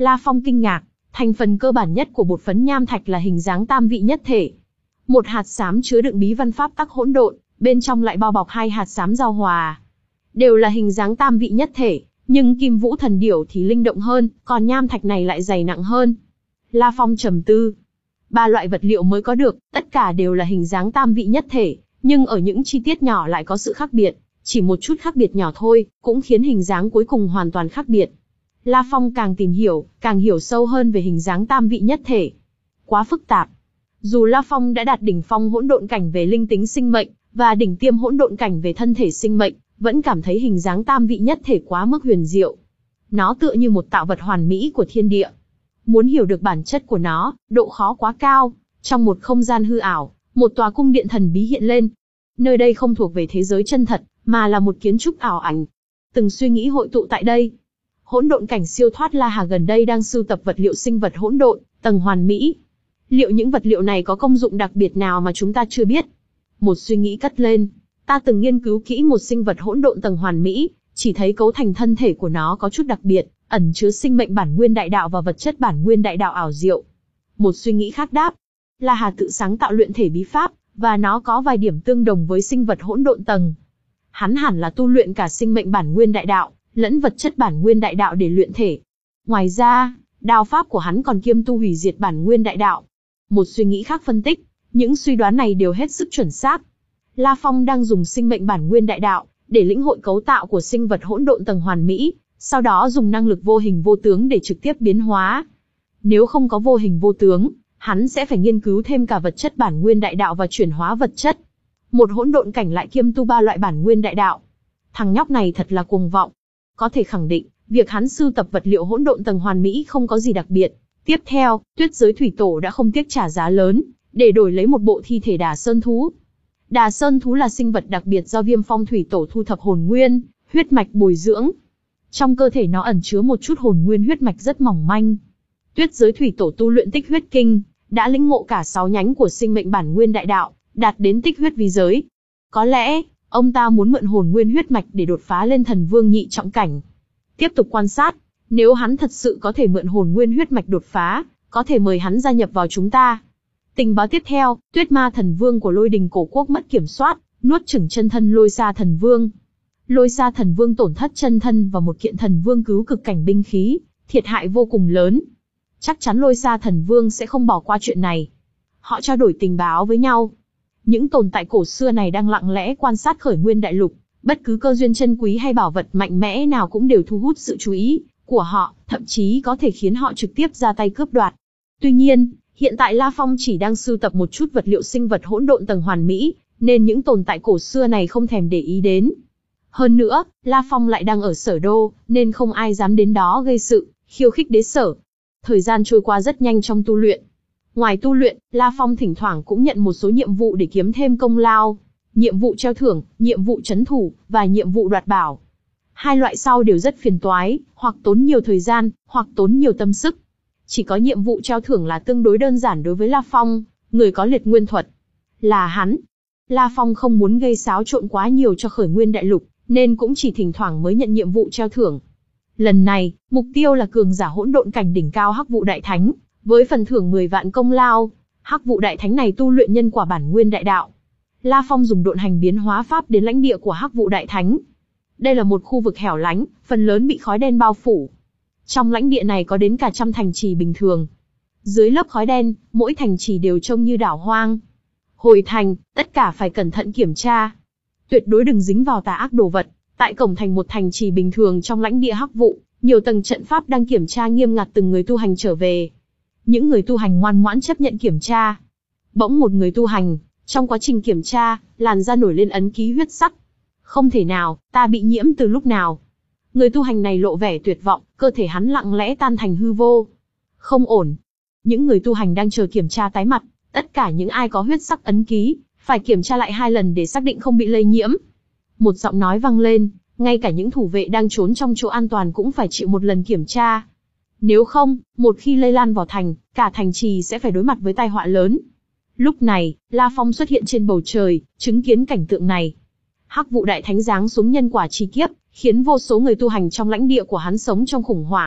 [SPEAKER 1] La Phong kinh ngạc, thành phần cơ bản nhất của bột phấn nham thạch là hình dáng tam vị nhất thể. Một hạt xám chứa đựng bí văn pháp tắc hỗn độn, bên trong lại bao bọc hai hạt xám giao hòa. Đều là hình dáng tam vị nhất thể, nhưng Kim Vũ Thần Điểu thì linh động hơn, còn nham thạch này lại dày nặng hơn. La Phong trầm tư. Ba loại vật liệu mới có được, tất cả đều là hình dáng tam vị nhất thể, nhưng ở những chi tiết nhỏ lại có sự khác biệt. Chỉ một chút khác biệt nhỏ thôi, cũng khiến hình dáng cuối cùng hoàn toàn khác biệt. La Phong càng tìm hiểu, càng hiểu sâu hơn về hình dáng tam vị nhất thể. Quá phức tạp. Dù La Phong đã đạt đỉnh phong hỗn độn cảnh về linh tính sinh mệnh, và đỉnh tiêm hỗn độn cảnh về thân thể sinh mệnh, vẫn cảm thấy hình dáng tam vị nhất thể quá mức huyền diệu. Nó tựa như một tạo vật hoàn mỹ của thiên địa. Muốn hiểu được bản chất của nó, độ khó quá cao. Trong một không gian hư ảo, một tòa cung điện thần bí hiện lên. Nơi đây không thuộc về thế giới chân thật, mà là một kiến trúc ảo ảnh. Từng suy nghĩ hội tụ tại đây. Hỗn độn cảnh siêu thoát La Hà gần đây đang sưu tập vật liệu sinh vật hỗn độn, tầng hoàn mỹ. Liệu những vật liệu này có công dụng đặc biệt nào mà chúng ta chưa biết? Một suy nghĩ cất lên. Ta từng nghiên cứu kỹ một sinh vật hỗn độn tầng hoàn mỹ, chỉ thấy cấu thành thân thể của nó có chút đặc biệt, ẩn chứa sinh mệnh bản nguyên đại đạo và vật chất bản nguyên đại đạo ảo diệu. Một suy nghĩ khác đáp. La Hà tự sáng tạo luyện thể bí pháp, và nó có vài điểm tương đồng với sinh vật hỗn độn tầng. Hắn hẳn là tu luyện cả sinh mệnh bản nguyên đại đạo, lẫn vật chất bản nguyên đại đạo để luyện thể. Ngoài ra, đao pháp của hắn còn kiêm tu hủy diệt bản nguyên đại đạo. Một suy nghĩ khác phân tích, những suy đoán này đều hết sức chuẩn xác. La Phong đang dùng sinh mệnh bản nguyên đại đạo, để lĩnh hội cấu tạo của sinh vật hỗn độn tầng hoàn mỹ, sau đó dùng năng lực vô hình vô tướng để trực tiếp biến hóa. Nếu không có vô hình vô tướng, hắn sẽ phải nghiên cứu thêm cả vật chất bản nguyên đại đạo và chuyển hóa vật chất. Một hỗn độn cảnh lại kiêm tu ba loại bản nguyên đại đạo. Thằng nhóc này thật là cuồng vọng. Có thể khẳng định, việc hắn sưu tập vật liệu hỗn độn tầng hoàn mỹ không có gì đặc biệt. Tiếp theo, Tuyết Giới Thủy Tổ đã không tiếc trả giá lớn, để đổi lấy một bộ thi thể Đà Sơn Thú. Đà Sơn Thú là sinh vật đặc biệt do Viêm Phong Thủy Tổ thu thập hồn nguyên, huyết mạch bồi dưỡng. Trong cơ thể nó ẩn chứa một chút hồn nguyên huyết mạch rất mỏng manh. Tuyết Giới Thủy Tổ tu luyện Tích Huyết Kinh, đã lĩnh ngộ cả sáu nhánh của sinh mệnh bản nguyên đại đạo, đạt đến tích huyết vi giới. Có lẽ, ông ta muốn mượn hồn nguyên huyết mạch để đột phá lên thần vương nhị trọng cảnh. Tiếp tục quan sát, nếu hắn thật sự có thể mượn hồn nguyên huyết mạch đột phá, có thể mời hắn gia nhập vào chúng ta. Tình báo tiếp theo, Tuyết Ma Thần Vương của Lôi Đình Cổ Quốc mất kiểm soát, nuốt chửng chân thân Lôi Sa Thần Vương. Lôi Sa Thần Vương tổn thất chân thân và một kiện thần vương cứu cực cảnh binh khí, thiệt hại vô cùng lớn. Chắc chắn Lôi Sa Thần Vương sẽ không bỏ qua chuyện này. Họ trao đổi tình báo với nhau. Những tồn tại cổ xưa này đang lặng lẽ quan sát khởi nguyên đại lục, bất cứ cơ duyên chân quý hay bảo vật mạnh mẽ nào cũng đều thu hút sự chú ý của họ, thậm chí có thể khiến họ trực tiếp ra tay cướp đoạt. Tuy nhiên, hiện tại La Phong chỉ đang sưu tập một chút vật liệu sinh vật hỗn độn tầng hoàn mỹ, nên những tồn tại cổ xưa này không thèm để ý đến. Hơn nữa, La Phong lại đang ở Sở Đô, nên không ai dám đến đó gây sự, khiêu khích đế sở. Thời gian trôi qua rất nhanh trong tu luyện. Ngoài tu luyện, La Phong thỉnh thoảng cũng nhận một số nhiệm vụ để kiếm thêm công lao. Nhiệm vụ treo thưởng, nhiệm vụ trấn thủ, và nhiệm vụ đoạt bảo. Hai loại sau đều rất phiền toái, hoặc tốn nhiều thời gian, hoặc tốn nhiều tâm sức. Chỉ có nhiệm vụ treo thưởng là tương đối đơn giản đối với La Phong, người có liệt nguyên thuật. Là hắn. La Phong không muốn gây xáo trộn quá nhiều cho khởi nguyên đại lục, nên cũng chỉ thỉnh thoảng mới nhận nhiệm vụ treo thưởng. Lần này, mục tiêu là cường giả hỗn độn cảnh đỉnh cao Hắc Vụ Đại Thánh, với phần thưởng mười vạn công lao. Hắc Vụ Đại Thánh này tu luyện nhân quả bản nguyên đại đạo. La Phong dùng độn hành biến hóa pháp đến lãnh địa của Hắc Vụ Đại Thánh. Đây là một khu vực hẻo lánh, phần lớn bị khói đen bao phủ. Trong lãnh địa này có đến cả trăm thành trì bình thường. Dưới lớp khói đen, mỗi thành trì đều trông như đảo hoang. Hồi thành, tất cả phải cẩn thận kiểm tra. Tuyệt đối đừng dính vào tà ác đồ vật. Tại cổng thành một thành trì bình thường trong lãnh địa Hắc Vụ, nhiều tầng trận pháp đang kiểm tra nghiêm ngặt từng người tu hành trở về. Những người tu hành ngoan ngoãn chấp nhận kiểm tra. Bỗng một người tu hành, trong quá trình kiểm tra, làn da nổi lên ấn ký huyết sắc. Không thể nào, ta bị nhiễm từ lúc nào? Người tu hành này lộ vẻ tuyệt vọng, cơ thể hắn lặng lẽ tan thành hư vô. Không ổn. Những người tu hành đang chờ kiểm tra tái mặt, tất cả những ai có huyết sắc ấn ký, phải kiểm tra lại hai lần để xác định không bị lây nhiễm. Một giọng nói vang lên, ngay cả những thủ vệ đang trốn trong chỗ an toàn cũng phải chịu một lần kiểm tra. Nếu không, một khi lây lan vào thành, cả thành trì sẽ phải đối mặt với tai họa lớn. Lúc này, La Phong xuất hiện trên bầu trời, chứng kiến cảnh tượng này. Hắc Vụ Đại Thánh giáng xuống nhân quả chi kiếp, khiến vô số người tu hành trong lãnh địa của hắn sống trong khủng hoảng.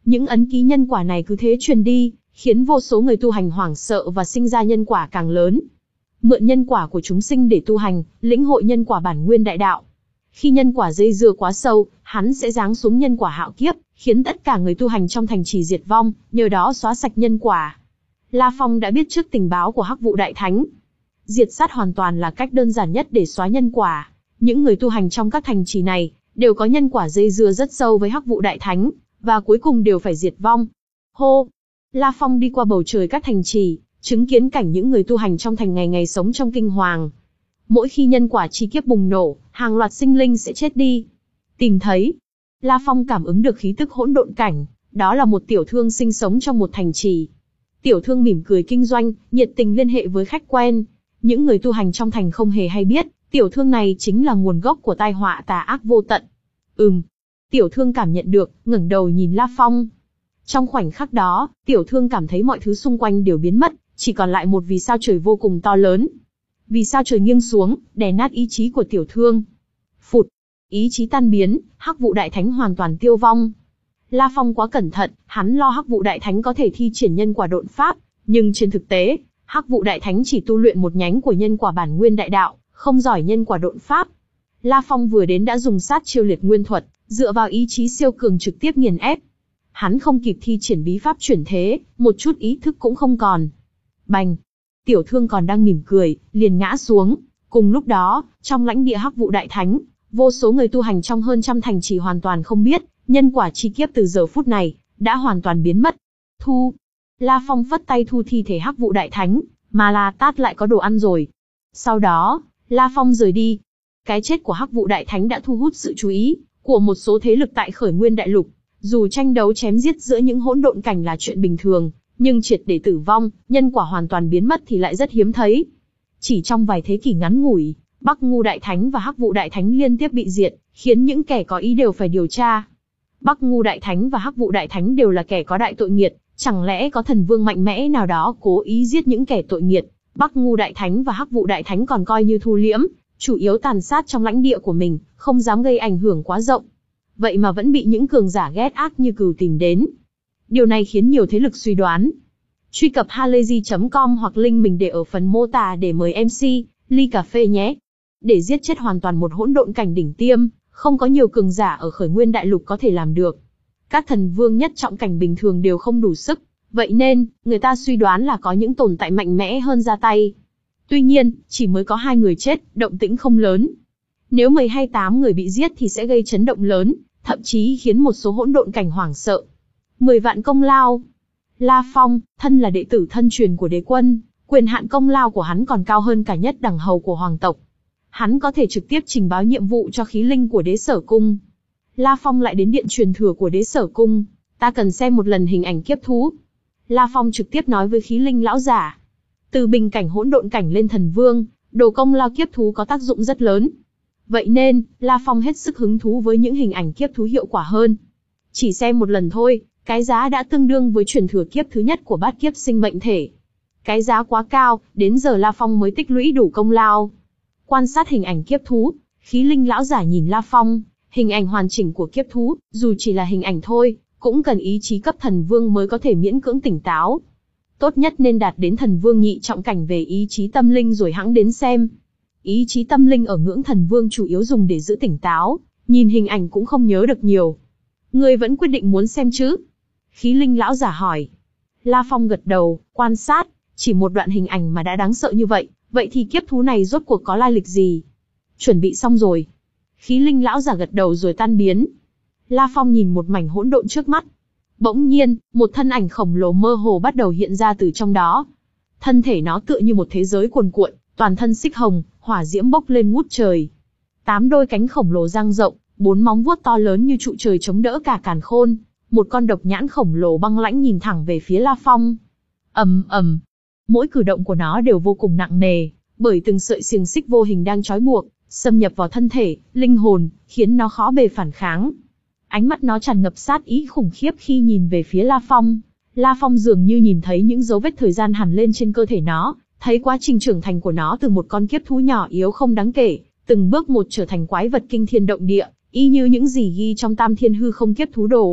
[SPEAKER 1] Những ấn ký nhân quả này cứ thế truyền đi, khiến vô số người tu hành hoảng sợ và sinh ra nhân quả càng lớn. Mượn nhân quả của chúng sinh để tu hành, lĩnh hội nhân quả bản nguyên đại đạo. Khi nhân quả dây dưa quá sâu, hắn sẽ giáng xuống nhân quả hạo kiếp, khiến tất cả người tu hành trong thành trì diệt vong, nhờ đó xóa sạch nhân quả. La Phong đã biết trước tình báo của Hắc Vụ Đại Thánh. Diệt sát hoàn toàn là cách đơn giản nhất để xóa nhân quả. Những người tu hành trong các thành trì này, đều có nhân quả dây dưa rất sâu với Hắc Vụ Đại Thánh, và cuối cùng đều phải diệt vong. Hô! La Phong đi qua bầu trời các thành trì, chứng kiến cảnh những người tu hành trong thành ngày ngày sống trong kinh hoàng. Mỗi khi nhân quả chi kiếp bùng nổ, hàng loạt sinh linh sẽ chết đi. Tìm thấy. La Phong cảm ứng được khí tức hỗn độn cảnh, đó là một tiểu thương sinh sống trong một thành trì. Tiểu thương mỉm cười kinh doanh, nhiệt tình liên hệ với khách quen. Những người tu hành trong thành không hề hay biết, tiểu thương này chính là nguồn gốc của tai họa tà ác vô tận. Ừm. Tiểu thương cảm nhận được, ngẩng đầu nhìn La Phong. Trong khoảnh khắc đó, tiểu thương cảm thấy mọi thứ xung quanh đều biến mất, chỉ còn lại một vì sao trời vô cùng to lớn. Vì sao trời nghiêng xuống, đè nát ý chí của tiểu thương. Phụt, ý chí tan biến, Hắc Vụ Đại Thánh hoàn toàn tiêu vong. La Phong quá cẩn thận, hắn lo Hắc Vụ Đại Thánh có thể thi triển nhân quả độn pháp, nhưng trên thực tế, Hắc Vụ Đại Thánh chỉ tu luyện một nhánh của nhân quả bản nguyên đại đạo, không giỏi nhân quả độn pháp. La Phong vừa đến đã dùng sát chiêu liệt nguyên thuật, dựa vào ý chí siêu cường trực tiếp nghiền ép. Hắn không kịp thi triển bí pháp chuyển thế, một chút ý thức cũng không còn. Bành! Tiểu thương còn đang mỉm cười, liền ngã xuống. Cùng lúc đó, trong lãnh địa Hắc Vụ Đại Thánh, vô số người tu hành trong hơn trăm thành trì hoàn toàn không biết, nhân quả chi kiếp từ giờ phút này, đã hoàn toàn biến mất. Thu! La Phong phất tay thu thi thể Hắc Vụ Đại Thánh, mà La Tát lại có đồ ăn rồi. Sau đó, La Phong rời đi. Cái chết của Hắc Vụ Đại Thánh đã thu hút sự chú ý của một số thế lực tại Khởi Nguyên Đại Lục. Dù tranh đấu chém giết giữa những hỗn độn cảnh là chuyện bình thường, nhưng triệt để tử vong, nhân quả hoàn toàn biến mất thì lại rất hiếm thấy. Chỉ trong vài thế kỷ ngắn ngủi, Bắc Ngu Đại Thánh và Hắc Vụ Đại Thánh liên tiếp bị diệt, khiến những kẻ có ý đều phải điều tra. Bắc Ngu Đại Thánh và Hắc Vụ Đại Thánh đều là kẻ có đại tội nghiệt, chẳng lẽ có thần vương mạnh mẽ nào đó cố ý giết những kẻ tội nghiệt? Bắc Ngu Đại Thánh và Hắc Vụ Đại Thánh còn coi như thu liễm, chủ yếu tàn sát trong lãnh địa của mình, không dám gây ảnh hưởng quá rộng. Vậy mà vẫn bị những cường giả ghét ác như cừu tìm đến. Điều này khiến nhiều thế lực suy đoán. Truy cập halayzi chấm com hoặc link mình để ở phần mô tả để mời em xê, ly cà phê nhé. Để giết chết hoàn toàn một hỗn độn cảnh đỉnh tiêm, không có nhiều cường giả ở Khởi Nguyên Đại Lục có thể làm được. Các thần vương nhất trọng cảnh bình thường đều không đủ sức, vậy nên, người ta suy đoán là có những tồn tại mạnh mẽ hơn ra tay. Tuy nhiên, chỉ mới có hai người chết, động tĩnh không lớn. Nếu mười hay tám người bị giết thì sẽ gây chấn động lớn, thậm chí khiến một số hỗn độn cảnh hoảng sợ. Mười vạn công lao. La Phong, thân là đệ tử thân truyền của đế quân, quyền hạn công lao của hắn còn cao hơn cả nhất đẳng hầu của hoàng tộc. Hắn có thể trực tiếp trình báo nhiệm vụ cho khí linh của đế sở cung. La Phong lại đến điện truyền thừa của đế sở cung, ta cần xem một lần hình ảnh kiếp thú. La Phong trực tiếp nói với khí linh lão giả. Từ bình cảnh hỗn độn cảnh lên thần vương, đồ công lao kiếp thú có tác dụng rất lớn. Vậy nên, La Phong hết sức hứng thú với những hình ảnh kiếp thú hiệu quả hơn. Chỉ xem một lần thôi, cái giá đã tương đương với truyền thừa kiếp thứ nhất của bát kiếp sinh mệnh thể. Cái giá quá cao, đến giờ La Phong mới tích lũy đủ công lao. Quan sát hình ảnh kiếp thú, khí linh lão giả nhìn La Phong, hình ảnh hoàn chỉnh của kiếp thú, dù chỉ là hình ảnh thôi, cũng cần ý chí cấp thần vương mới có thể miễn cưỡng tỉnh táo. Tốt nhất nên đạt đến thần vương nhị trọng cảnh về ý chí tâm linh rồi hẵng đến xem. Ý chí tâm linh ở ngưỡng thần vương chủ yếu dùng để giữ tỉnh táo, nhìn hình ảnh cũng không nhớ được nhiều. Ngươi vẫn quyết định muốn xem chứ? Khí linh lão giả hỏi. La Phong gật đầu, quan sát, chỉ một đoạn hình ảnh mà đã đáng sợ như vậy, vậy thì kiếp thú này rốt cuộc có lai lịch gì? Chuẩn bị xong rồi. Khí linh lão giả gật đầu rồi tan biến. La Phong nhìn một mảnh hỗn độn trước mắt. Bỗng nhiên, một thân ảnh khổng lồ mơ hồ bắt đầu hiện ra từ trong đó. Thân thể nó tựa như một thế giới cuồn cuộn, toàn thân xích hồng, hỏa diễm bốc lên ngút trời. Tám đôi cánh khổng lồ dang rộng, bốn móng vuốt to lớn như trụ trời chống đỡ cả càn khôn. Một con độc nhãn khổng lồ băng lãnh nhìn thẳng về phía La Phong. Ầm ầm, mỗi cử động của nó đều vô cùng nặng nề, bởi từng sợi xiềng xích vô hình đang trói buộc, xâm nhập vào thân thể, linh hồn, khiến nó khó bề phản kháng. Ánh mắt nó tràn ngập sát ý khủng khiếp khi nhìn về phía La Phong. La Phong dường như nhìn thấy những dấu vết thời gian hằn lên trên cơ thể nó, thấy quá trình trưởng thành của nó từ một con kiếp thú nhỏ yếu không đáng kể, từng bước một trở thành quái vật kinh thiên động địa, y như những gì ghi trong Tam Thiên Hư Không Kiếp Thú Đồ.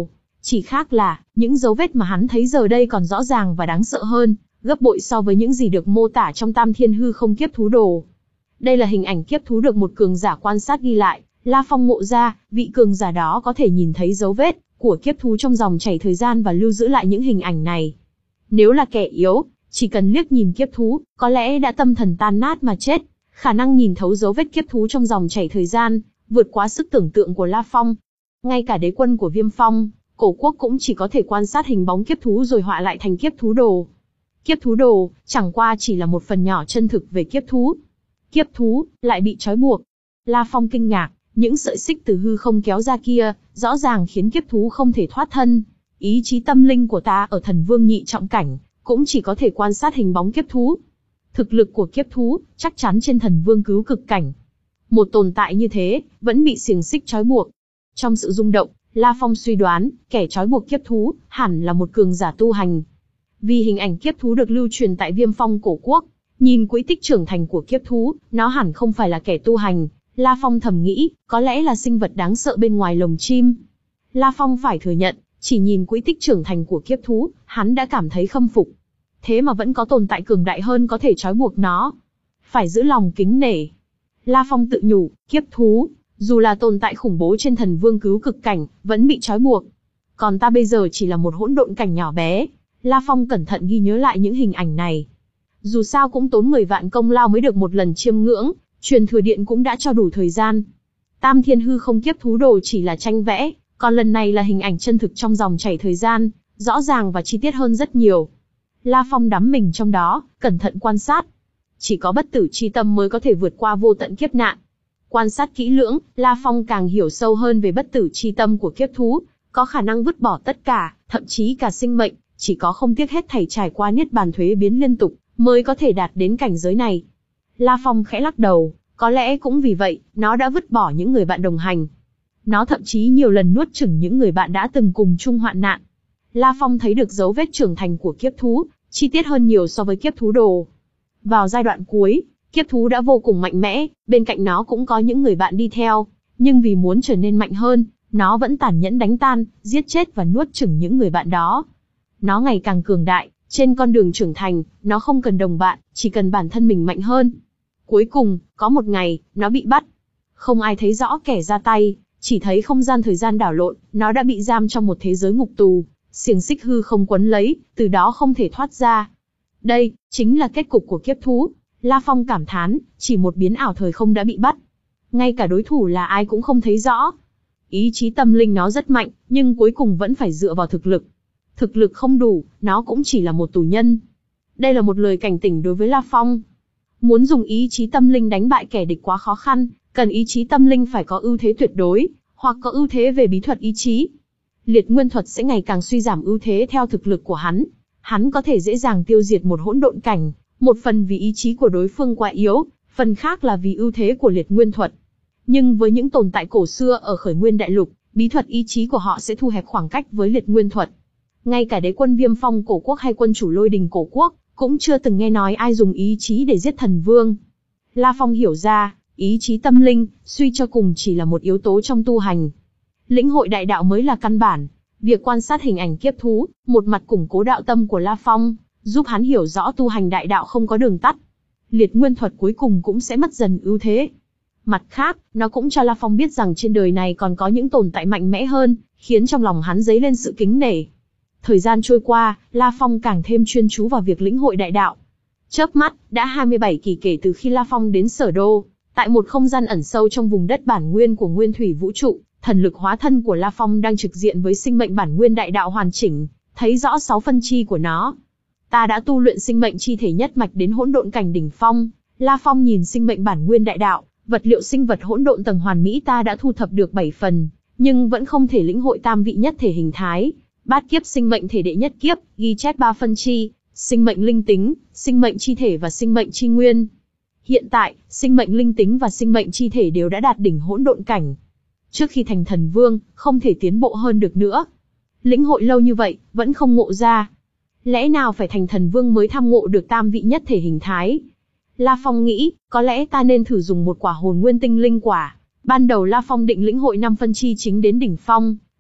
[SPEAKER 1] Chỉ khác là, những dấu vết mà hắn thấy giờ đây còn rõ ràng và đáng sợ hơn, gấp bội so với những gì được mô tả trong Tam Thiên Hư Không Kiếp Thú Đồ. Đây là hình ảnh kiếp thú được một cường giả quan sát ghi lại, La Phong ngộ ra, vị cường giả đó có thể nhìn thấy dấu vết của kiếp thú trong dòng chảy thời gian và lưu giữ lại những hình ảnh này. Nếu là kẻ yếu, chỉ cần liếc nhìn kiếp thú, có lẽ đã tâm thần tan nát mà chết. Khả năng nhìn thấu dấu vết kiếp thú trong dòng chảy thời gian, vượt quá sức tưởng tượng của La Phong. Ngay cả đế quân của Viêm Phong, Cổ Quốc cũng chỉ có thể quan sát hình bóng kiếp thú rồi họa lại thành kiếp thú đồ. Kiếp thú đồ, chẳng qua chỉ là một phần nhỏ chân thực về kiếp thú. Kiếp thú, lại bị trói buộc. La Phong kinh ngạc, những sợi xích từ hư không kéo ra kia, rõ ràng khiến kiếp thú không thể thoát thân. Ý chí tâm linh của ta ở thần vương nhị trọng cảnh, cũng chỉ có thể quan sát hình bóng kiếp thú. Thực lực của kiếp thú, chắc chắn trên thần vương cứu cực cảnh. Một tồn tại như thế, vẫn bị xiềng xích trói buộc. Trong sự rung động, La Phong suy đoán, kẻ trói buộc kiếp thú, hẳn là một cường giả tu hành. Vì hình ảnh kiếp thú được lưu truyền tại Viêm Phong Cổ Quốc, nhìn quỹ tích trưởng thành của kiếp thú, nó hẳn không phải là kẻ tu hành. La Phong thầm nghĩ, có lẽ là sinh vật đáng sợ bên ngoài lồng chim. La Phong phải thừa nhận, chỉ nhìn quỹ tích trưởng thành của kiếp thú, hắn đã cảm thấy khâm phục. Thế mà vẫn có tồn tại cường đại hơn có thể trói buộc nó. Phải giữ lòng kính nể. La Phong tự nhủ, kiếp thú, dù là tồn tại khủng bố trên thần vương cứu cực cảnh, vẫn bị trói buộc. Còn ta bây giờ chỉ là một hỗn độn cảnh nhỏ bé. La Phong cẩn thận ghi nhớ lại những hình ảnh này. Dù sao cũng tốn mười vạn công lao mới được một lần chiêm ngưỡng, truyền thừa điện cũng đã cho đủ thời gian. Tam Thiên Hư Không Kiếp Thú Đồ chỉ là tranh vẽ, còn lần này là hình ảnh chân thực trong dòng chảy thời gian, rõ ràng và chi tiết hơn rất nhiều. La Phong đắm mình trong đó, cẩn thận quan sát. Chỉ có bất tử chi tâm mới có thể vượt qua vô tận kiếp nạn. Quan sát kỹ lưỡng, La Phong càng hiểu sâu hơn về bất tử chi tâm của kiếp thú, có khả năng vứt bỏ tất cả, thậm chí cả sinh mệnh, chỉ có không tiếc hết thảy trải qua niết bàn thuế biến liên tục, mới có thể đạt đến cảnh giới này. La Phong khẽ lắc đầu, có lẽ cũng vì vậy, nó đã vứt bỏ những người bạn đồng hành. Nó thậm chí nhiều lần nuốt chửng những người bạn đã từng cùng chung hoạn nạn. La Phong thấy được dấu vết trưởng thành của kiếp thú, chi tiết hơn nhiều so với kiếp thú đồ. Vào giai đoạn cuối, kiếp thú đã vô cùng mạnh mẽ, bên cạnh nó cũng có những người bạn đi theo, nhưng vì muốn trở nên mạnh hơn, nó vẫn tàn nhẫn đánh tan, giết chết và nuốt chửng những người bạn đó. Nó ngày càng cường đại, trên con đường trưởng thành, nó không cần đồng bạn, chỉ cần bản thân mình mạnh hơn. Cuối cùng, có một ngày, nó bị bắt. Không ai thấy rõ kẻ ra tay, chỉ thấy không gian thời gian đảo lộn, nó đã bị giam trong một thế giới ngục tù, xiềng xích hư không quấn lấy, từ đó không thể thoát ra. Đây, chính là kết cục của kiếp thú. La Phong cảm thán, chỉ một biến ảo thời không đã bị bắt. Ngay cả đối thủ là ai cũng không thấy rõ. Ý chí tâm linh nó rất mạnh, nhưng cuối cùng vẫn phải dựa vào thực lực. Thực lực không đủ, nó cũng chỉ là một tù nhân. Đây là một lời cảnh tỉnh đối với La Phong. Muốn dùng ý chí tâm linh đánh bại kẻ địch quá khó khăn, cần ý chí tâm linh phải có ưu thế tuyệt đối, hoặc có ưu thế về bí thuật ý chí. Liệt nguyên thuật sẽ ngày càng suy giảm ưu thế theo thực lực của hắn. Hắn có thể dễ dàng tiêu diệt một hỗn độn cảnh, một phần vì ý chí của đối phương quá yếu, phần khác là vì ưu thế của liệt nguyên thuật. Nhưng với những tồn tại cổ xưa ở khởi nguyên đại lục, bí thuật ý chí của họ sẽ thu hẹp khoảng cách với liệt nguyên thuật. Ngay cả đế quân Viêm Phong Cổ Quốc hay quân chủ Lôi Đình Cổ Quốc, cũng chưa từng nghe nói ai dùng ý chí để giết thần vương. La Phong hiểu ra, ý chí tâm linh, suy cho cùng chỉ là một yếu tố trong tu hành. Lĩnh hội đại đạo mới là căn bản. Việc quan sát hình ảnh kiếp thú, một mặt củng cố đạo tâm của La Phong, giúp hắn hiểu rõ tu hành đại đạo không có đường tắt. Liệt nguyên thuật cuối cùng cũng sẽ mất dần ưu thế. Mặt khác, nó cũng cho La Phong biết rằng trên đời này còn có những tồn tại mạnh mẽ hơn, khiến trong lòng hắn dấy lên sự kính nể. Thời gian trôi qua, La Phong càng thêm chuyên chú vào việc lĩnh hội đại đạo. Chớp mắt, đã hai mươi bảy kỳ kể từ khi La Phong đến Sở Đô. Tại một không gian ẩn sâu trong vùng đất bản nguyên của Nguyên Thủy Vũ trụ, thần lực hóa thân của La Phong đang trực diện với sinh mệnh bản nguyên đại đạo hoàn chỉnh, thấy rõ sáu phân chi của nó. Ta đã tu luyện sinh mệnh chi thể nhất mạch đến hỗn độn cảnh đỉnh phong. La Phong nhìn sinh mệnh bản nguyên đại đạo, vật liệu sinh vật hỗn độn tầng hoàn mỹ ta đã thu thập được bảy phần, nhưng vẫn không thể lĩnh hội tam vị nhất thể hình thái. Bát kiếp sinh mệnh thể đệ nhất kiếp, ghi chép ba phân chi, sinh mệnh linh tính, sinh mệnh chi thể và sinh mệnh chi nguyên. Hiện tại, sinh mệnh linh tính và sinh mệnh chi thể đều đã đạt đỉnh hỗn độn cảnh. Trước khi thành thần vương, không thể tiến bộ hơn được nữa. Lĩnh hội lâu như vậy, vẫn không ngộ ra. Lẽ nào phải thành thần vương mới tham ngộ được tam vị nhất thể hình thái? La Phong nghĩ, có lẽ ta nên thử dùng một quả hồn nguyên tinh linh quả. Ban đầu La Phong định lĩnh hội năm phân chi chính đến đỉnh phong,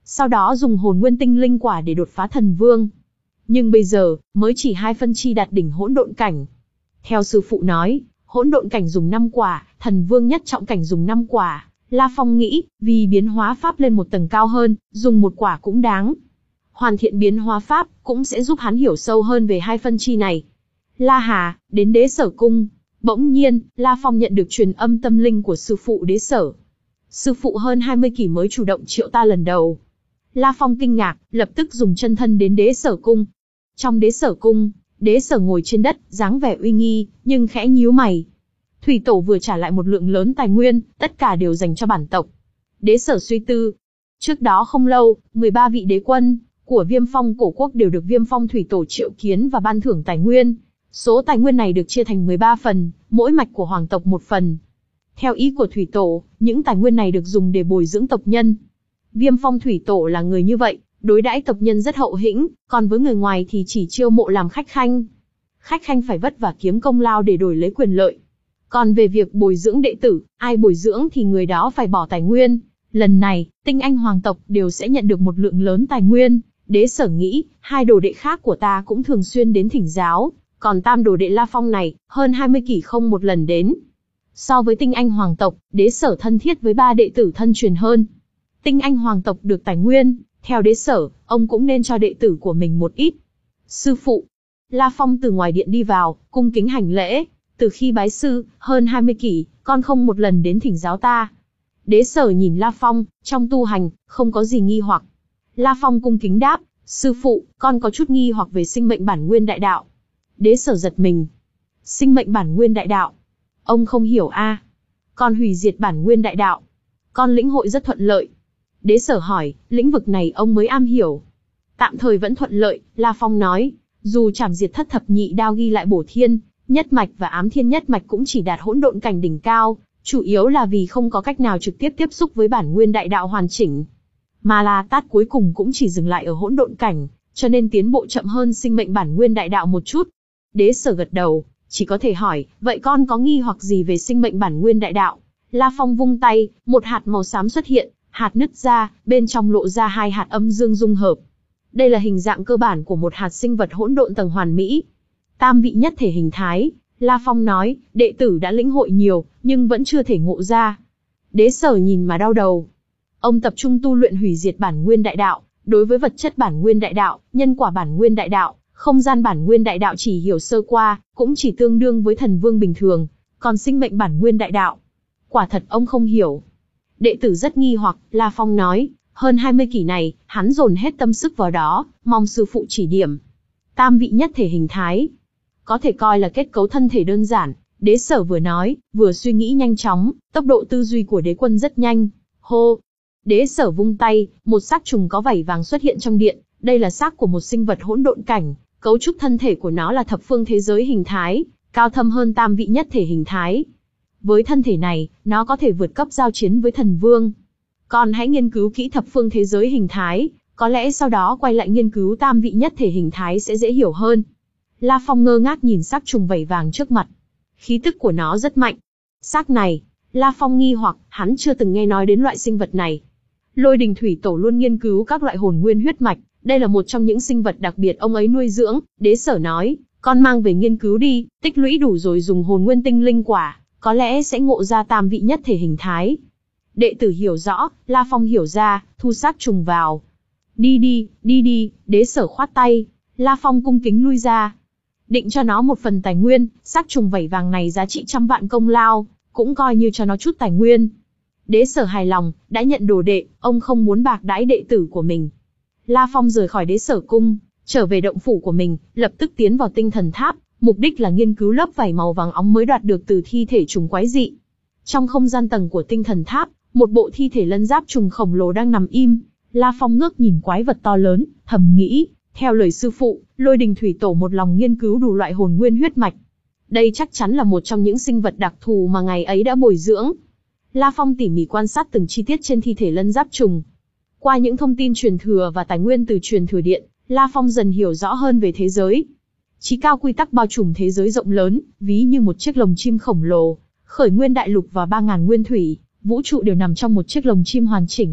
[SPEAKER 1] sau đó dùng hồn nguyên tinh linh quả để đột phá thần vương. Nhưng bây giờ, mới chỉ hai phân chi đạt đỉnh hỗn độn cảnh. Theo sư phụ nói, hỗn độn cảnh dùng năm quả, thần vương nhất trọng cảnh dùng năm quả. La Phong nghĩ, vì biến hóa pháp lên một tầng cao hơn, dùng một quả cũng đáng. Hoàn thiện biến hóa pháp, cũng sẽ giúp hắn hiểu sâu hơn về hai phân chi này. La Hà, đến Đế Sở cung. Bỗng nhiên, La Phong nhận được truyền âm tâm linh của sư phụ Đế Sở. Sư phụ hơn hai mươi kỷ mới chủ động triệu ta lần đầu. La Phong kinh ngạc, lập tức dùng chân thân đến Đế Sở cung. Trong Đế Sở cung, Đế Sở ngồi trên đất, dáng vẻ uy nghi, nhưng khẽ nhíu mày. Thủy Tổ vừa trả lại một lượng lớn tài nguyên, tất cả đều dành cho bản tộc. Đế Sở suy tư. Trước đó không lâu, mười ba vị đế quân của Viêm Phong cổ quốc đều được Viêm Phong Thủy Tổ triệu kiến và ban thưởng tài nguyên. Số tài nguyên này được chia thành mười ba phần, mỗi mạch của hoàng tộc một phần. Theo ý của Thủy Tổ, những tài nguyên này được dùng để bồi dưỡng tộc nhân. Viêm Phong Thủy Tổ là người như vậy, đối đãi tộc nhân rất hậu hĩnh, còn với người ngoài thì chỉ chiêu mộ làm khách khanh. Khách khanh phải vất vả kiếm công lao để đổi lấy quyền lợi. Còn về việc bồi dưỡng đệ tử, ai bồi dưỡng thì người đó phải bỏ tài nguyên. Lần này, tinh anh hoàng tộc đều sẽ nhận được một lượng lớn tài nguyên. Đế Sở nghĩ, hai đồ đệ khác của ta cũng thường xuyên đến thỉnh giáo, còn tam đồ đệ La Phong này, hơn hai mươi kỷ không một lần đến. So với tinh anh hoàng tộc, Đế Sở thân thiết với ba đệ tử thân truyền hơn. Tinh anh hoàng tộc được tài nguyên, theo Đế Sở, ông cũng nên cho đệ tử của mình một ít. Sư phụ. La Phong từ ngoài điện đi vào, cung kính hành lễ. Từ khi bái sư, hơn hai mươi kỷ, con không một lần đến thỉnh giáo ta. Đế Sở nhìn La Phong, trong tu hành, không có gì nghi hoặc. La Phong cung kính đáp, sư phụ, con có chút nghi hoặc về sinh mệnh bản nguyên đại đạo. Đế Sở giật mình. Sinh mệnh bản nguyên đại đạo. Ông không hiểu a? À? Con hủy diệt bản nguyên đại đạo. Con lĩnh hội rất thuận lợi. Đế Sở hỏi, lĩnh vực này ông mới am hiểu. Tạm thời vẫn thuận lợi, La Phong nói. Dù chảm diệt thất thập nhị đao ghi lại bổ thiên, nhất mạch và ám thiên nhất mạch cũng chỉ đạt hỗn độn cảnh đỉnh cao, chủ yếu là vì không có cách nào trực tiếp tiếp xúc với bản nguyên đại đạo hoàn chỉnh. Mà La Tát cuối cùng cũng chỉ dừng lại ở hỗn độn cảnh, cho nên tiến bộ chậm hơn sinh mệnh bản nguyên đại đạo một chút. Đế Sở gật đầu, chỉ có thể hỏi, vậy con có nghi hoặc gì về sinh mệnh bản nguyên đại đạo? La Phong vung tay, một hạt màu xám xuất hiện, hạt nứt ra, bên trong lộ ra hai hạt âm dương dung hợp. Đây là hình dạng cơ bản của một hạt sinh vật hỗn độn tầng hoàn mỹ. Tam vị nhất thể hình thái, La Phong nói, đệ tử đã lĩnh hội nhiều, nhưng vẫn chưa thể ngộ ra. Đế Sở nhìn mà đau đầu. Ông tập trung tu luyện hủy diệt bản nguyên đại đạo, đối với vật chất bản nguyên đại đạo, nhân quả bản nguyên đại đạo, không gian bản nguyên đại đạo chỉ hiểu sơ qua, cũng chỉ tương đương với thần vương bình thường, còn sinh mệnh bản nguyên đại đạo, quả thật ông không hiểu. Đệ tử rất nghi hoặc, La Phong nói, hơn hai mươi kỷ này, hắn dồn hết tâm sức vào đó, mong sư phụ chỉ điểm. Tam vị nhất thể hình thái, có thể coi là kết cấu thân thể đơn giản. Đế Sở vừa nói, vừa suy nghĩ nhanh chóng, tốc độ tư duy của đế quân rất nhanh. Hô! Đế Sở vung tay, một xác trùng có vảy vàng xuất hiện trong điện. Đây là xác của một sinh vật hỗn độn cảnh, cấu trúc thân thể của nó là thập phương thế giới hình thái, cao thâm hơn tam vị nhất thể hình thái. Với thân thể này, nó có thể vượt cấp giao chiến với thần vương. Con hãy nghiên cứu kỹ thập phương thế giới hình thái, có lẽ sau đó quay lại nghiên cứu tam vị nhất thể hình thái sẽ dễ hiểu hơn. La Phong ngơ ngác nhìn xác trùng vảy vàng trước mặt. Khí tức của nó rất mạnh. Xác này, La Phong nghi hoặc, hắn chưa từng nghe nói đến loại sinh vật này. Lôi Đình Thủy Tổ luôn nghiên cứu các loại hồn nguyên huyết mạch, đây là một trong những sinh vật đặc biệt ông ấy nuôi dưỡng. Đế Sở nói, con mang về nghiên cứu đi, tích lũy đủ rồi dùng hồn nguyên tinh linh quả, có lẽ sẽ ngộ ra tam vị nhất thể hình thái. Đệ tử hiểu rõ, La Phong hiểu ra, thu xác trùng vào. Đi đi, đi đi, Đế Sở khoát tay, La Phong cung kính lui ra. Định cho nó một phần tài nguyên, xác trùng vảy vàng này giá trị trăm vạn công lao, cũng coi như cho nó chút tài nguyên. Đế Sở hài lòng, đã nhận đồ đệ, ông không muốn bạc đãi đệ tử của mình. La Phong rời khỏi Đế Sở cung, trở về động phủ của mình, lập tức tiến vào tinh thần tháp, mục đích là nghiên cứu lớp vảy màu vàng óng mới đoạt được từ thi thể trùng quái dị. Trong không gian tầng của tinh thần tháp, một bộ thi thể lân giáp trùng khổng lồ đang nằm im. La Phong ngước nhìn quái vật to lớn, thầm nghĩ, theo lời sư phụ, Lôi Đình Thủy Tổ một lòng nghiên cứu đủ loại hồn nguyên huyết mạch. Đây chắc chắn là một trong những sinh vật đặc thù mà ngày ấy đã bồi dưỡng. La Phong tỉ mỉ quan sát từng chi tiết trên thi thể lân giáp trùng. Qua những thông tin truyền thừa và tài nguyên từ truyền thừa điện, La Phong dần hiểu rõ hơn về thế giới. Chí cao quy tắc bao trùm thế giới rộng lớn, ví như một chiếc lồng chim khổng lồ, khởi nguyên đại lục và ba ngàn nguyên thủy, vũ trụ đều nằm trong một chiếc lồng chim hoàn chỉnh.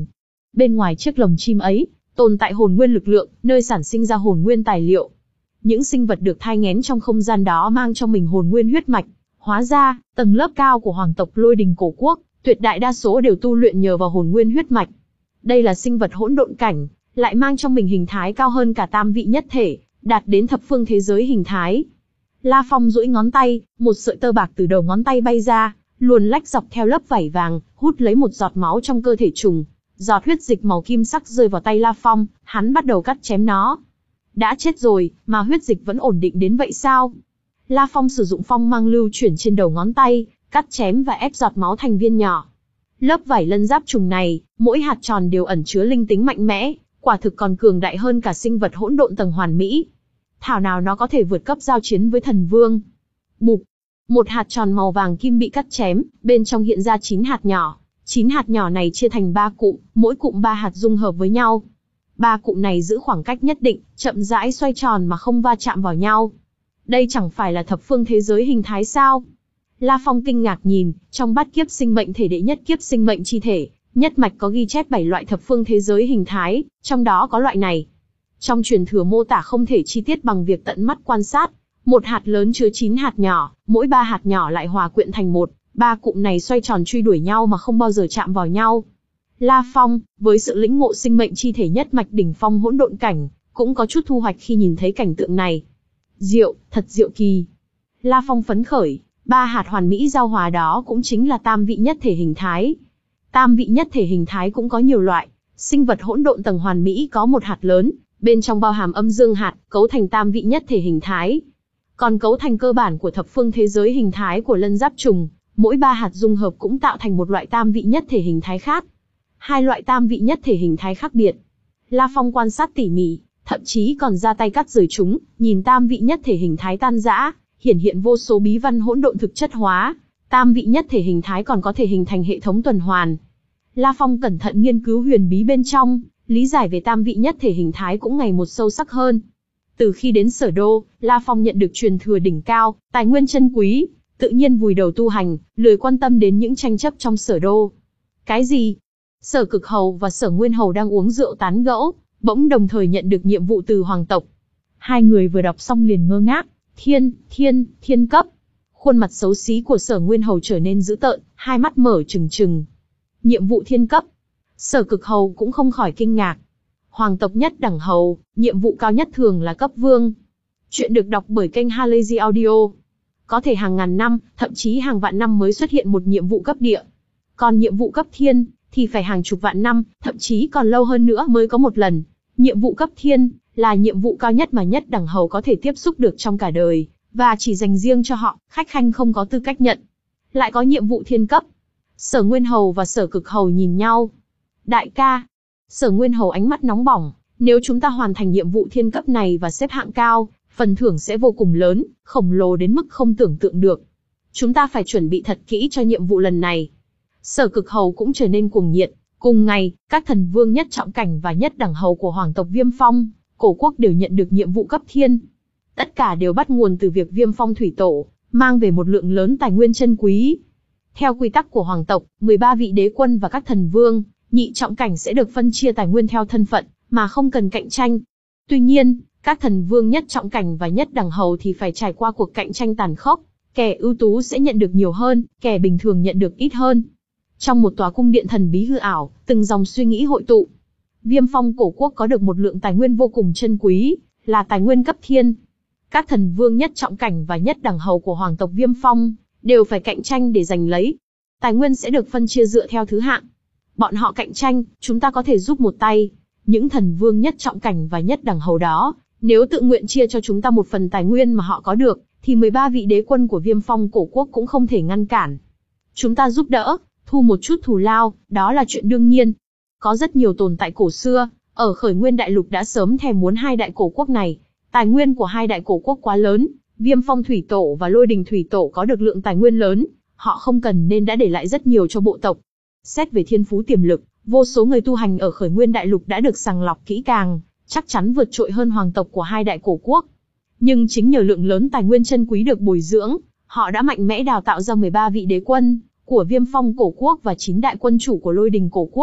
[SPEAKER 1] bên ngoài chiếc lồng chim ấy, tồn tại hồn nguyên lực lượng, nơi sản sinh ra hồn nguyên tài liệu. Những sinh vật được thai nghén trong không gian đó mang trong mình hồn nguyên huyết mạch. Hóa ra, tầng lớp cao của hoàng tộc Lôi Đình Cổ Quốc, tuyệt đại đa số đều tu luyện nhờ vào hồn nguyên huyết mạch. Đây là sinh vật hỗn độn cảnh, lại mang trong mình hình thái cao hơn cả tam vị nhất thể, đạt đến thập phương thế giới hình thái. La Phong duỗi ngón tay, một sợi tơ bạc từ đầu ngón tay bay ra, luồn lách dọc theo lớp vảy vàng, hút lấy một giọt máu trong cơ thể trùng. Giọt huyết dịch màu kim sắc rơi vào tay La Phong, hắn bắt đầu cắt chém nó. Đã chết rồi, mà huyết dịch vẫn ổn định đến vậy sao? La Phong sử dụng phong mang lưu chuyển trên đầu ngón tay, cắt chém và ép giọt máu thành viên nhỏ. Lớp vảy lân giáp trùng này, mỗi hạt tròn đều ẩn chứa linh tính mạnh mẽ, quả thực còn cường đại hơn cả sinh vật hỗn độn tầng hoàn mỹ. Thảo nào nó có thể vượt cấp giao chiến với thần vương. Bụp, một hạt tròn màu vàng kim bị cắt chém, bên trong hiện ra chín hạt nhỏ. Chín hạt nhỏ này chia thành ba cụm, mỗi cụm ba hạt dung hợp với nhau. Ba cụm này giữ khoảng cách nhất định, chậm rãi xoay tròn mà không va chạm vào nhau. Đây chẳng phải là thập phương thế giới hình thái sao? La Phong kinh ngạc nhìn, trong bát kiếp sinh mệnh thể đệ nhất kiếp sinh mệnh chi thể, nhất mạch có ghi chép bảy loại thập phương thế giới hình thái, trong đó có loại này. Trong truyền thừa mô tả không thể chi tiết bằng việc tận mắt quan sát. Một hạt lớn chứa chín hạt nhỏ, mỗi ba hạt nhỏ lại hòa quyện thành một, ba cụm này xoay tròn truy đuổi nhau mà không bao giờ chạm vào nhau. La Phong, với sự lĩnh ngộ sinh mệnh chi thể nhất mạch đỉnh phong hỗn độn cảnh, cũng có chút thu hoạch khi nhìn thấy cảnh tượng này. Diệu, thật diệu kỳ. La Phong phấn khởi, ba hạt hoàn mỹ giao hòa đó cũng chính là tam vị nhất thể hình thái. Tam vị nhất thể hình thái cũng có nhiều loại, sinh vật hỗn độn tầng hoàn mỹ có một hạt lớn, bên trong bao hàm âm dương hạt, cấu thành tam vị nhất thể hình thái. Còn cấu thành cơ bản của thập phương thế giới hình thái của lân giáp trùng, mỗi ba hạt dung hợp cũng tạo thành một loại tam vị nhất thể hình thái khác. Hai loại tam vị nhất thể hình thái khác biệt. La Phong quan sát tỉ mỉ, thậm chí còn ra tay cắt rời chúng, nhìn tam vị nhất thể hình thái tan rã, hiển hiện vô số bí văn hỗn độn thực chất hóa. Tam vị nhất thể hình thái còn có thể hình thành hệ thống tuần hoàn. La Phong cẩn thận nghiên cứu huyền bí bên trong, lý giải về tam vị nhất thể hình thái cũng ngày một sâu sắc hơn. Từ khi đến Sở Đô, La Phong nhận được truyền thừa đỉnh cao, tài nguyên chân quý, tự nhiên vùi đầu tu hành, lười quan tâm đến những tranh chấp trong Sở Đô. Cái gì? Sở Cực Hầu và Sở Nguyên Hầu đang uống rượu tán gẫu, bỗng đồng thời nhận được nhiệm vụ từ hoàng tộc. Hai người vừa đọc xong liền ngơ ngác. Thiên, thiên, thiên cấp. Khuôn mặt xấu xí của Sở Nguyên Hầu trở nên dữ tợn, hai mắt mở trừng trừng. Nhiệm vụ thiên cấp. Sở Cực Hầu cũng không khỏi kinh ngạc. Hoàng tộc nhất đẳng hầu, nhiệm vụ cao nhất thường là cấp vương. Chuyện được đọc bởi kênh Halazy Audio. Có thể hàng ngàn năm, thậm chí hàng vạn năm mới xuất hiện một nhiệm vụ cấp địa. Còn nhiệm vụ cấp thiên, thì phải hàng chục vạn năm, thậm chí còn lâu hơn nữa mới có một lần. Nhiệm vụ cấp thiên, là nhiệm vụ cao nhất mà nhất đẳng hầu có thể tiếp xúc được trong cả đời, và chỉ dành riêng cho họ, khách khanh không có tư cách nhận. Lại có nhiệm vụ thiên cấp. Sở Nguyên Hầu và Sở Cực Hầu nhìn nhau. Đại ca. Sở Nguyên Hầu ánh mắt nóng bỏng, nếu chúng ta hoàn thành nhiệm vụ thiên cấp này và xếp hạng cao, phần thưởng sẽ vô cùng lớn, khổng lồ đến mức không tưởng tượng được. Chúng ta phải chuẩn bị thật kỹ cho nhiệm vụ lần này. Sở Cực Hầu cũng trở nên cuồng nhiệt. Cùng ngày, các thần vương nhất trọng cảnh và nhất đẳng hầu của hoàng tộc Viêm Phong, Cổ Quốc đều nhận được nhiệm vụ cấp thiên. Tất cả đều bắt nguồn từ việc Viêm Phong thủy tổ, mang về một lượng lớn tài nguyên chân quý. Theo quy tắc của hoàng tộc, mười ba vị đế quân và các thần vương, nhị trọng cảnh sẽ được phân chia tài nguyên theo thân phận, mà không cần cạnh tranh. Tuy nhiên, các thần vương nhất trọng cảnh và nhất đẳng hầu thì phải trải qua cuộc cạnh tranh tàn khốc. Kẻ ưu tú sẽ nhận được nhiều hơn, kẻ bình thường nhận được ít hơn. Trong một tòa cung điện thần bí hư ảo, từng dòng suy nghĩ hội tụ. Viêm Phong Cổ Quốc có được một lượng tài nguyên vô cùng chân quý, là tài nguyên cấp thiên. Các thần vương nhất trọng cảnh và nhất đẳng hầu của hoàng tộc Viêm Phong đều phải cạnh tranh để giành lấy. Tài nguyên sẽ được phân chia dựa theo thứ hạng. Bọn họ cạnh tranh, chúng ta có thể giúp một tay. Những thần vương nhất trọng cảnh và nhất đẳng hầu đó, nếu tự nguyện chia cho chúng ta một phần tài nguyên mà họ có được, thì mười ba vị đế quân của Viêm Phong Cổ Quốc cũng không thể ngăn cản. Chúng ta giúp đỡ, thu một chút thù lao, đó là chuyện đương nhiên. Có rất nhiều tồn tại cổ xưa, ở Khởi Nguyên Đại Lục đã sớm thèm muốn hai đại cổ quốc này. Tài nguyên của hai đại cổ quốc quá lớn, Viêm Phong Thủy Tổ và Lôi Đình Thủy Tổ có được lượng tài nguyên lớn, họ không cần nên đã để lại rất nhiều cho bộ tộc. Xét về thiên phú tiềm lực, vô số người tu hành ở Khởi Nguyên Đại Lục đã được sàng lọc kỹ càng, chắc chắn vượt trội hơn hoàng tộc của hai đại cổ quốc. Nhưng chính nhờ lượng lớn tài nguyên chân quý được bồi dưỡng, họ đã mạnh mẽ đào tạo ra mười ba vị đế quân của Viêm Phong Cổ Quốc và chín đại quân chủ của Lôi Đình Cổ Quốc.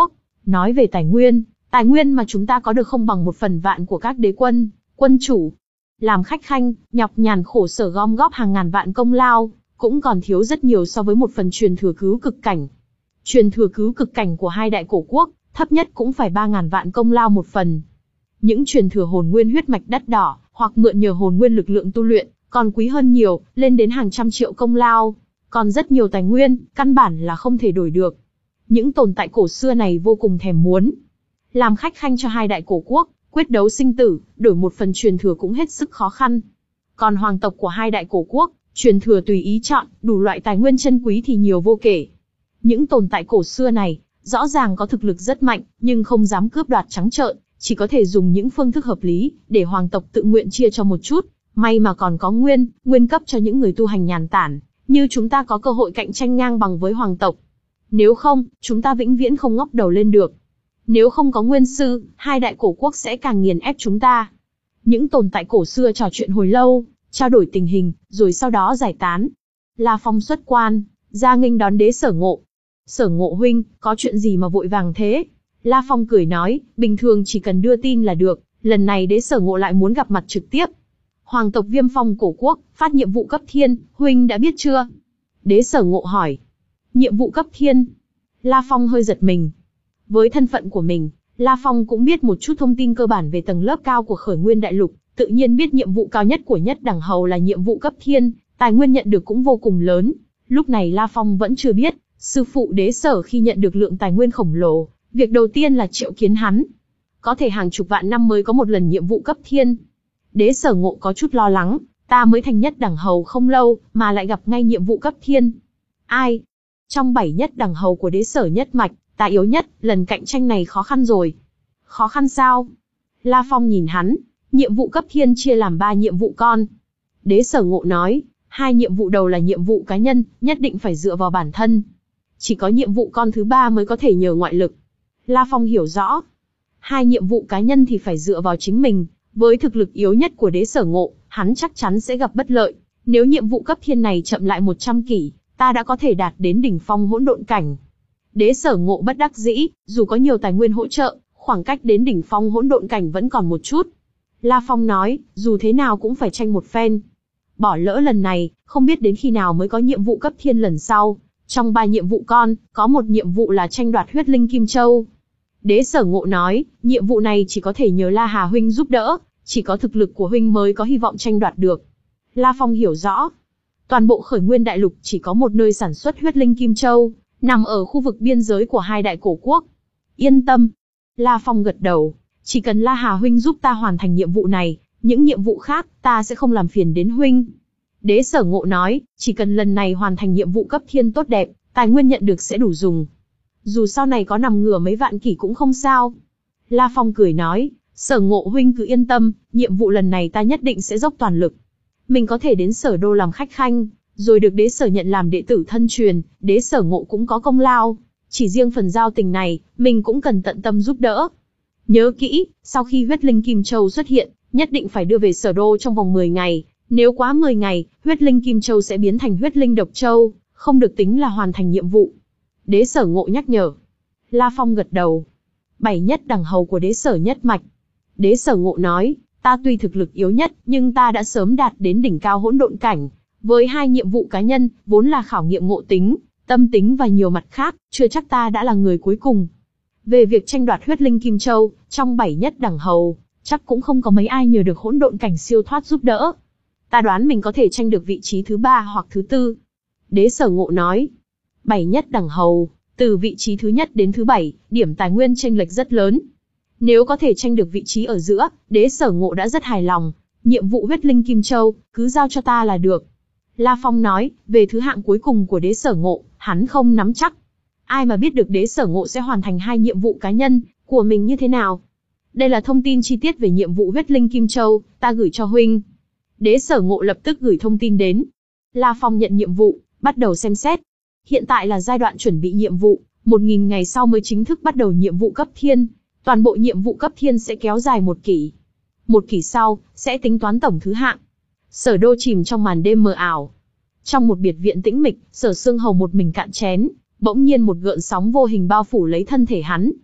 [SPEAKER 1] Nói về tài nguyên, tài nguyên mà chúng ta có được không bằng một phần vạn của các đế quân, quân chủ. Làm khách khanh, nhọc nhằn khổ sở gom góp hàng ngàn vạn công lao, cũng còn thiếu rất nhiều so với một phần truyền thừa cứu cực cảnh. Truyền thừa cứu cực cảnh của hai đại cổ quốc, thấp nhất cũng phải ba ngàn vạn công lao một phần. Những truyền thừa hồn nguyên huyết mạch đắt đỏ, hoặc mượn nhờ hồn nguyên lực lượng tu luyện, còn quý hơn nhiều, lên đến hàng trăm triệu công lao. Còn rất nhiều tài nguyên, căn bản là không thể đổi được. Những tồn tại cổ xưa này vô cùng thèm muốn. Làm khách khanh cho hai đại cổ quốc, quyết đấu sinh tử, đổi một phần truyền thừa cũng hết sức khó khăn. Còn hoàng tộc của hai đại cổ quốc, truyền thừa tùy ý chọn, đủ loại tài nguyên chân quý thì nhiều vô kể. Những tồn tại cổ xưa này, rõ ràng có thực lực rất mạnh, nhưng không dám cướp đoạt trắng trợn, chỉ có thể dùng những phương thức hợp lý, để hoàng tộc tự nguyện chia cho một chút. May mà còn có nguyên, nguyên cấp cho những người tu hành nhàn tản, như chúng ta có cơ hội cạnh tranh ngang bằng với hoàng tộc. Nếu không, chúng ta vĩnh viễn không ngóc đầu lên được. Nếu không có nguyên sư, hai đại cổ quốc sẽ càng nghiền ép chúng ta. Những tồn tại cổ xưa trò chuyện hồi lâu, trao đổi tình hình, rồi sau đó giải tán. La Phong xuất quan, ra nghênh đón Đế Sở Ngộ. Sở Ngộ huynh, có chuyện gì mà vội vàng thế? La Phong cười nói, bình thường chỉ cần đưa tin là được, lần này Đế Sở Ngộ lại muốn gặp mặt trực tiếp. Hoàng tộc Viêm Phong cổ quốc, phát nhiệm vụ cấp thiên, huynh đã biết chưa? Đế Sở Ngộ hỏi. Nhiệm vụ cấp thiên? La Phong hơi giật mình. Với thân phận của mình, La Phong cũng biết một chút thông tin cơ bản về tầng lớp cao của Khởi Nguyên Đại Lục, tự nhiên biết nhiệm vụ cao nhất của Nhất Đẳng Hầu là nhiệm vụ cấp thiên, tài nguyên nhận được cũng vô cùng lớn. Lúc này La Phong vẫn chưa biết, sư phụ Đế Sở khi nhận được lượng tài nguyên khổng lồ, việc đầu tiên là triệu kiến hắn. Có thể hàng chục vạn năm mới có một lần nhiệm vụ cấp thiên. Đế Sở Ngộ có chút lo lắng, ta mới thành Nhất Đẳng Hầu không lâu, mà lại gặp ngay nhiệm vụ cấp thiên. Ai? Trong bảy Nhất Đẳng Hầu của Đế Sở nhất mạch, ta yếu nhất, lần cạnh tranh này khó khăn rồi. Khó khăn sao? La Phong nhìn hắn, nhiệm vụ cấp thiên chia làm ba nhiệm vụ con. Đế Sở Ngộ nói, hai nhiệm vụ đầu là nhiệm vụ cá nhân, nhất định phải dựa vào bản thân. Chỉ có nhiệm vụ con thứ ba mới có thể nhờ ngoại lực. La Phong hiểu rõ. Hai nhiệm vụ cá nhân thì phải dựa vào chính mình, với thực lực yếu nhất của Đế Sở Ngộ, hắn chắc chắn sẽ gặp bất lợi. Nếu nhiệm vụ cấp thiên này chậm lại một trăm kỷ, ta đã có thể đạt đến đỉnh phong hỗn độn cảnh. Đế Sở Ngộ bất đắc dĩ, dù có nhiều tài nguyên hỗ trợ, khoảng cách đến đỉnh phong hỗn độn cảnh vẫn còn một chút. La Phong nói, dù thế nào cũng phải tranh một phen. Bỏ lỡ lần này, không biết đến khi nào mới có nhiệm vụ cấp thiên lần sau. Trong ba nhiệm vụ con, có một nhiệm vụ là tranh đoạt huyết linh Kim Châu. Đế Sở Ngộ nói, nhiệm vụ này chỉ có thể nhờ La Hà huynh giúp đỡ, chỉ có thực lực của huynh mới có hy vọng tranh đoạt được. La Phong hiểu rõ. Toàn bộ Khởi Nguyên Đại Lục chỉ có một nơi sản xuất huyết linh Kim Châu, nằm ở khu vực biên giới của hai đại cổ quốc. Yên tâm. La Phong gật đầu, chỉ cần La Hà huynh giúp ta hoàn thành nhiệm vụ này, những nhiệm vụ khác ta sẽ không làm phiền đến huynh. Đế Sở Ngộ nói, chỉ cần lần này hoàn thành nhiệm vụ cấp thiên tốt đẹp, tài nguyên nhận được sẽ đủ dùng. Dù sau này có nằm ngửa mấy vạn kỷ cũng không sao. La Phong cười nói, Sở Ngộ huynh cứ yên tâm, nhiệm vụ lần này ta nhất định sẽ dốc toàn lực. Mình có thể đến Sở Đô làm khách khanh, rồi được Đế Sở nhận làm đệ tử thân truyền, Đế Sở Ngộ cũng có công lao. Chỉ riêng phần giao tình này, mình cũng cần tận tâm giúp đỡ. Nhớ kỹ, sau khi huyết linh Kim Châu xuất hiện, nhất định phải đưa về Sở Đô trong vòng mười ngày. Nếu quá mười ngày, huyết linh Kim Châu sẽ biến thành huyết linh Độc Châu, không được tính là hoàn thành nhiệm vụ. Đế Sở Ngộ nhắc nhở. La Phong gật đầu. Bảy Nhất Đẳng Hầu của Đế Sở nhất mạch. Đế Sở Ngộ nói, ta tuy thực lực yếu nhất, nhưng ta đã sớm đạt đến đỉnh cao hỗn độn cảnh. Với hai nhiệm vụ cá nhân, vốn là khảo nghiệm ngộ tính, tâm tính và nhiều mặt khác, chưa chắc ta đã là người cuối cùng. Về việc tranh đoạt huyết linh Kim Châu, trong bảy Nhất Đẳng Hầu, chắc cũng không có mấy ai nhờ được hỗn độn cảnh siêu thoát giúp đỡ. Ta đoán mình có thể tranh được vị trí thứ ba hoặc thứ tư. Đế Sở Ngộ nói. Bảy Nhất Đẳng Hầu, từ vị trí thứ nhất đến thứ bảy, điểm tài nguyên chênh lệch rất lớn. Nếu có thể tranh được vị trí ở giữa, Đế Sở Ngộ đã rất hài lòng. Nhiệm vụ huyết linh Kim Châu, cứ giao cho ta là được. La Phong nói, về thứ hạng cuối cùng của Đế Sở Ngộ, hắn không nắm chắc. Ai mà biết được Đế Sở Ngộ sẽ hoàn thành hai nhiệm vụ cá nhân của mình như thế nào. Đây là thông tin chi tiết về nhiệm vụ huyết linh Kim Châu, ta gửi cho huynh. Đế Sở Ngộ lập tức gửi thông tin đến. La Phong nhận nhiệm vụ, bắt đầu xem xét. Hiện tại là giai đoạn chuẩn bị nhiệm vụ, một nghìn ngày sau mới chính thức bắt đầu nhiệm vụ cấp thiên. Toàn bộ nhiệm vụ cấp thiên sẽ kéo dài một kỷ. Một kỷ sau, sẽ tính toán tổng thứ hạng. Sở Đô chìm trong màn đêm mờ ảo. Trong một biệt viện tĩnh mịch, Sở Xương Hầu một mình cạn chén, bỗng nhiên một gợn sóng vô hình bao phủ lấy thân thể hắn.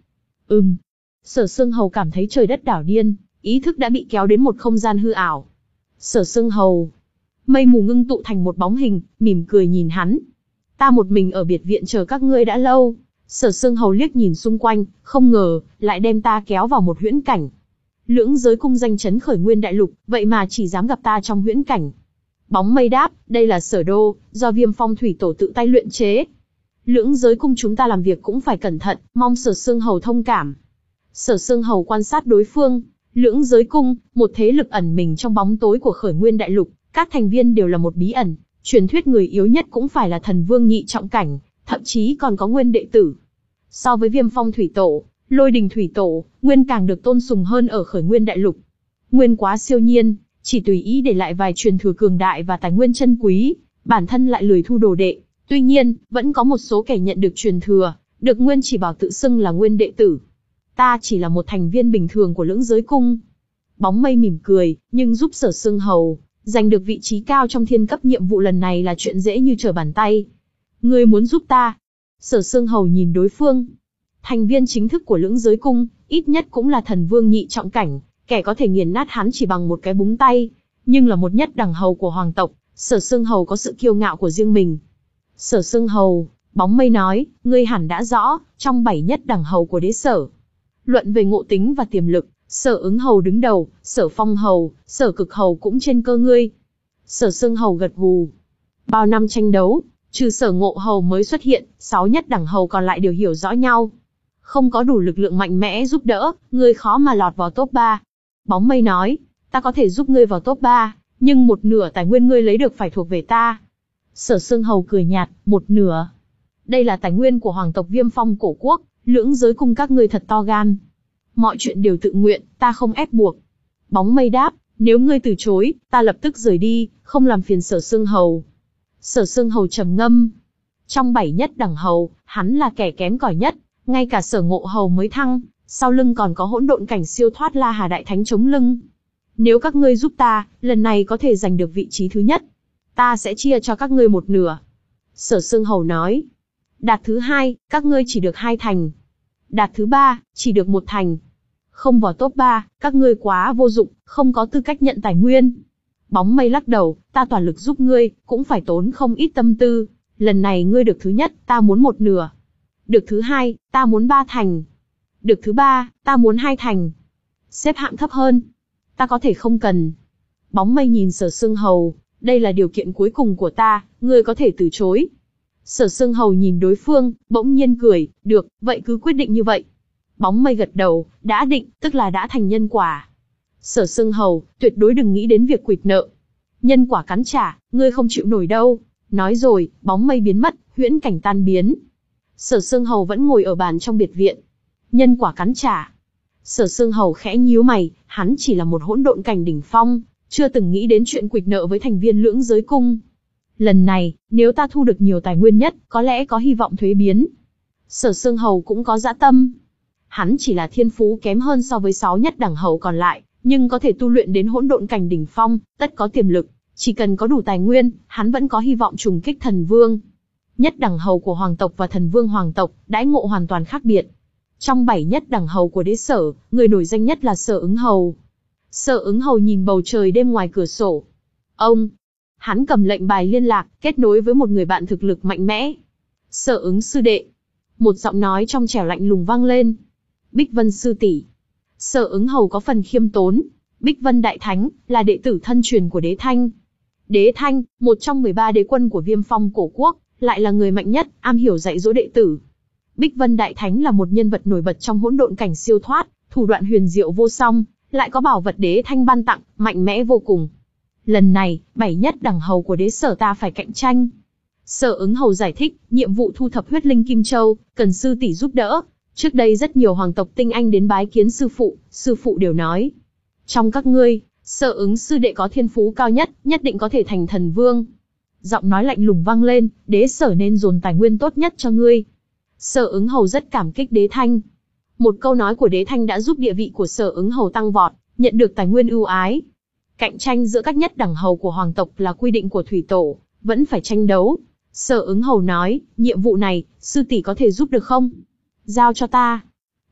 [SPEAKER 1] Ừm. Sở Xương Hầu cảm thấy trời đất đảo điên, ý thức đã bị kéo đến một không gian hư ảo. Sở Xương Hầu. Mây mù ngưng tụ thành một bóng hình, mỉm cười nhìn hắn. Ta một mình ở biệt viện chờ các ngươi đã lâu. Sở Xương Hầu liếc nhìn xung quanh, không ngờ, lại đem ta kéo vào một huyễn cảnh. Lưỡng giới cung danh chấn khởi nguyên đại lục, vậy mà chỉ dám gặp ta trong huyễn cảnh. Bóng mây đáp, đây là sở đô, do Viêm Phong Thủy Tổ tự tay luyện chế. Lưỡng giới cung chúng ta làm việc cũng phải cẩn thận, mong Sở Xương Hầu thông cảm. Sở Xương Hầu quan sát đối phương. Lưỡng giới cung, một thế lực ẩn mình trong bóng tối của khởi nguyên đại lục, các thành viên đều là một bí ẩn, truyền thuyết người yếu nhất cũng phải là thần vương nhị trọng cảnh, thậm chí còn có nguyên đệ tử. So với Viêm Phong Thủy Tổ, Lôi Đình Thủy Tổ, Nguyên càng được tôn sùng hơn ở khởi nguyên đại lục. Nguyên quá siêu nhiên, chỉ tùy ý để lại vài truyền thừa cường đại và tài nguyên chân quý, bản thân lại lười thu đồ đệ. Tuy nhiên, vẫn có một số kẻ nhận được truyền thừa, được Nguyên chỉ bảo tự xưng là Nguyên đệ tử. Ta chỉ là một thành viên bình thường của lưỡng giới cung. Bóng mây mỉm cười, nhưng giúp Sở Xương Hầu giành được vị trí cao trong thiên cấp nhiệm vụ lần này là chuyện dễ như trở bàn tay. Ngươi muốn giúp ta? Sở Xương Hầu nhìn đối phương. Thành viên chính thức của lưỡng giới cung, ít nhất cũng là thần vương nhị trọng cảnh, kẻ có thể nghiền nát hắn chỉ bằng một cái búng tay, nhưng là một nhất đẳng hầu của hoàng tộc, Sở Xương Hầu có sự kiêu ngạo của riêng mình. Sở Xương Hầu, bóng mây nói, ngươi hẳn đã rõ, trong bảy nhất đẳng hầu của đế sở, luận về ngộ tính và tiềm lực, Sở Ứng Hầu đứng đầu, Sở Phong Hầu, Sở Cực Hầu cũng trên cơ ngươi. Sở Xương Hầu gật gù. Bao năm tranh đấu, trừ Sở Ngộ Hầu mới xuất hiện, sáu nhất đẳng hầu còn lại đều hiểu rõ nhau. Không có đủ lực lượng mạnh mẽ giúp đỡ, ngươi khó mà lọt vào top ba. Bóng mây nói, ta có thể giúp ngươi vào top ba, nhưng một nửa tài nguyên ngươi lấy được phải thuộc về ta. Sở Xương Hầu cười nhạt, một nửa. Đây là tài nguyên của hoàng tộc Viêm Phong cổ quốc, lưỡng giới cung các ngươi thật to gan. Mọi chuyện đều tự nguyện, ta không ép buộc. Bóng mây đáp, nếu ngươi từ chối, ta lập tức rời đi, không làm phiền Sở Xương Hầu. Sở Xương Hầu trầm ngâm. Trong bảy nhất đẳng hầu, hắn là kẻ kém cỏi nhất, ngay cả Sở Ngộ Hầu mới thăng, sau lưng còn có hỗn độn cảnh siêu thoát La Hà Đại Thánh chống lưng. Nếu các ngươi giúp ta, lần này có thể giành được vị trí thứ nhất, ta sẽ chia cho các ngươi một nửa. Sở Xương Hầu nói. Đạt thứ hai, các ngươi chỉ được hai thành. Đạt thứ ba, chỉ được một thành. Không vào top ba, các ngươi quá vô dụng, không có tư cách nhận tài nguyên. Bóng mây lắc đầu, ta toàn lực giúp ngươi, cũng phải tốn không ít tâm tư. Lần này ngươi được thứ nhất, ta muốn một nửa. Được thứ hai, ta muốn ba thành. Được thứ ba, ta muốn hai thành. Xếp hạng thấp hơn, ta có thể không cần. Bóng mây nhìn Sở Xương Hầu, đây là điều kiện cuối cùng của ta, ngươi có thể từ chối. Sở Xương Hầu nhìn đối phương, bỗng nhiên cười, được, vậy cứ quyết định như vậy. Bóng mây gật đầu, đã định, tức là đã thành nhân quả. Sở Xương Hầu, tuyệt đối đừng nghĩ đến việc quỵt nợ. Nhân quả cắn trả, ngươi không chịu nổi đâu. Nói rồi, bóng mây biến mất, huyễn cảnh tan biến. Sở Xương Hầu vẫn ngồi ở bàn trong biệt viện. Nhân quả cắn trả. Sở Xương Hầu khẽ nhíu mày, hắn chỉ là một hỗn độn cảnh đỉnh phong, chưa từng nghĩ đến chuyện quỵt nợ với thành viên lưỡng giới cung. Lần này, nếu ta thu được nhiều tài nguyên nhất, có lẽ có hy vọng thuế biến. Sở Xương Hầu cũng có dã tâm. Hắn chỉ là thiên phú kém hơn so với sáu nhất đẳng hầu còn lại, nhưng có thể tu luyện đến hỗn độn cảnh đỉnh phong, tất có tiềm lực. Chỉ cần có đủ tài nguyên, hắn vẫn có hy vọng trùng kích thần vương. Nhất đẳng hầu của hoàng tộc và thần vương hoàng tộc, đãi ngộ hoàn toàn khác biệt. Trong bảy nhất đẳng hầu của đế sở, người nổi danh nhất là Sở Ứng Hầu. Sở Ứng Hầu nhìn bầu trời đêm ngoài cửa sổ. Ông, hắn cầm lệnh bài liên lạc, kết nối với một người bạn thực lực mạnh mẽ. Sở Ứng sư đệ. Một giọng nói trong trẻo lạnh lùng vang lên. Bích Vân sư tỷ. Sở Ứng Hầu có phần khiêm tốn. Bích Vân Đại Thánh, là đệ tử thân truyền của Đế Thanh. Đế Thanh, một trong mười ba đế quân của Viêm Phong cổ quốc, lại là người mạnh nhất, am hiểu dạy dỗ đệ tử. Bích Vân Đại Thánh là một nhân vật nổi bật trong hỗn độn cảnh siêu thoát, thủ đoạn huyền diệu vô song, lại có bảo vật Đế Thanh ban tặng, mạnh mẽ vô cùng. Lần này, bảy nhất đẳng hầu của đế sở ta phải cạnh tranh. Sở Ứng Hầu giải thích, nhiệm vụ thu thập huyết linh Kim Châu, cần sư tỷ giúp đỡ. Trước đây rất nhiều hoàng tộc tinh anh đến bái kiến sư phụ, sư phụ đều nói. Trong các ngươi, Sở Ứng sư đệ có thiên phú cao nhất, nhất định có thể thành thần vương. Giọng nói lạnh lùng vang lên, đế sở nên dồn tài nguyên tốt nhất cho ngươi. Sở Ứng Hầu rất cảm kích Đế Thanh. Một câu nói của Đế Thanh đã giúp địa vị của Sở Ứng Hầu tăng vọt, nhận được tài nguyên ưu ái. Cạnh tranh giữa các nhất đẳng hầu của hoàng tộc là quy định của thủy tổ, vẫn phải tranh đấu. Sở Ứng Hầu nói, nhiệm vụ này, sư tỷ có thể giúp được không? Giao cho ta.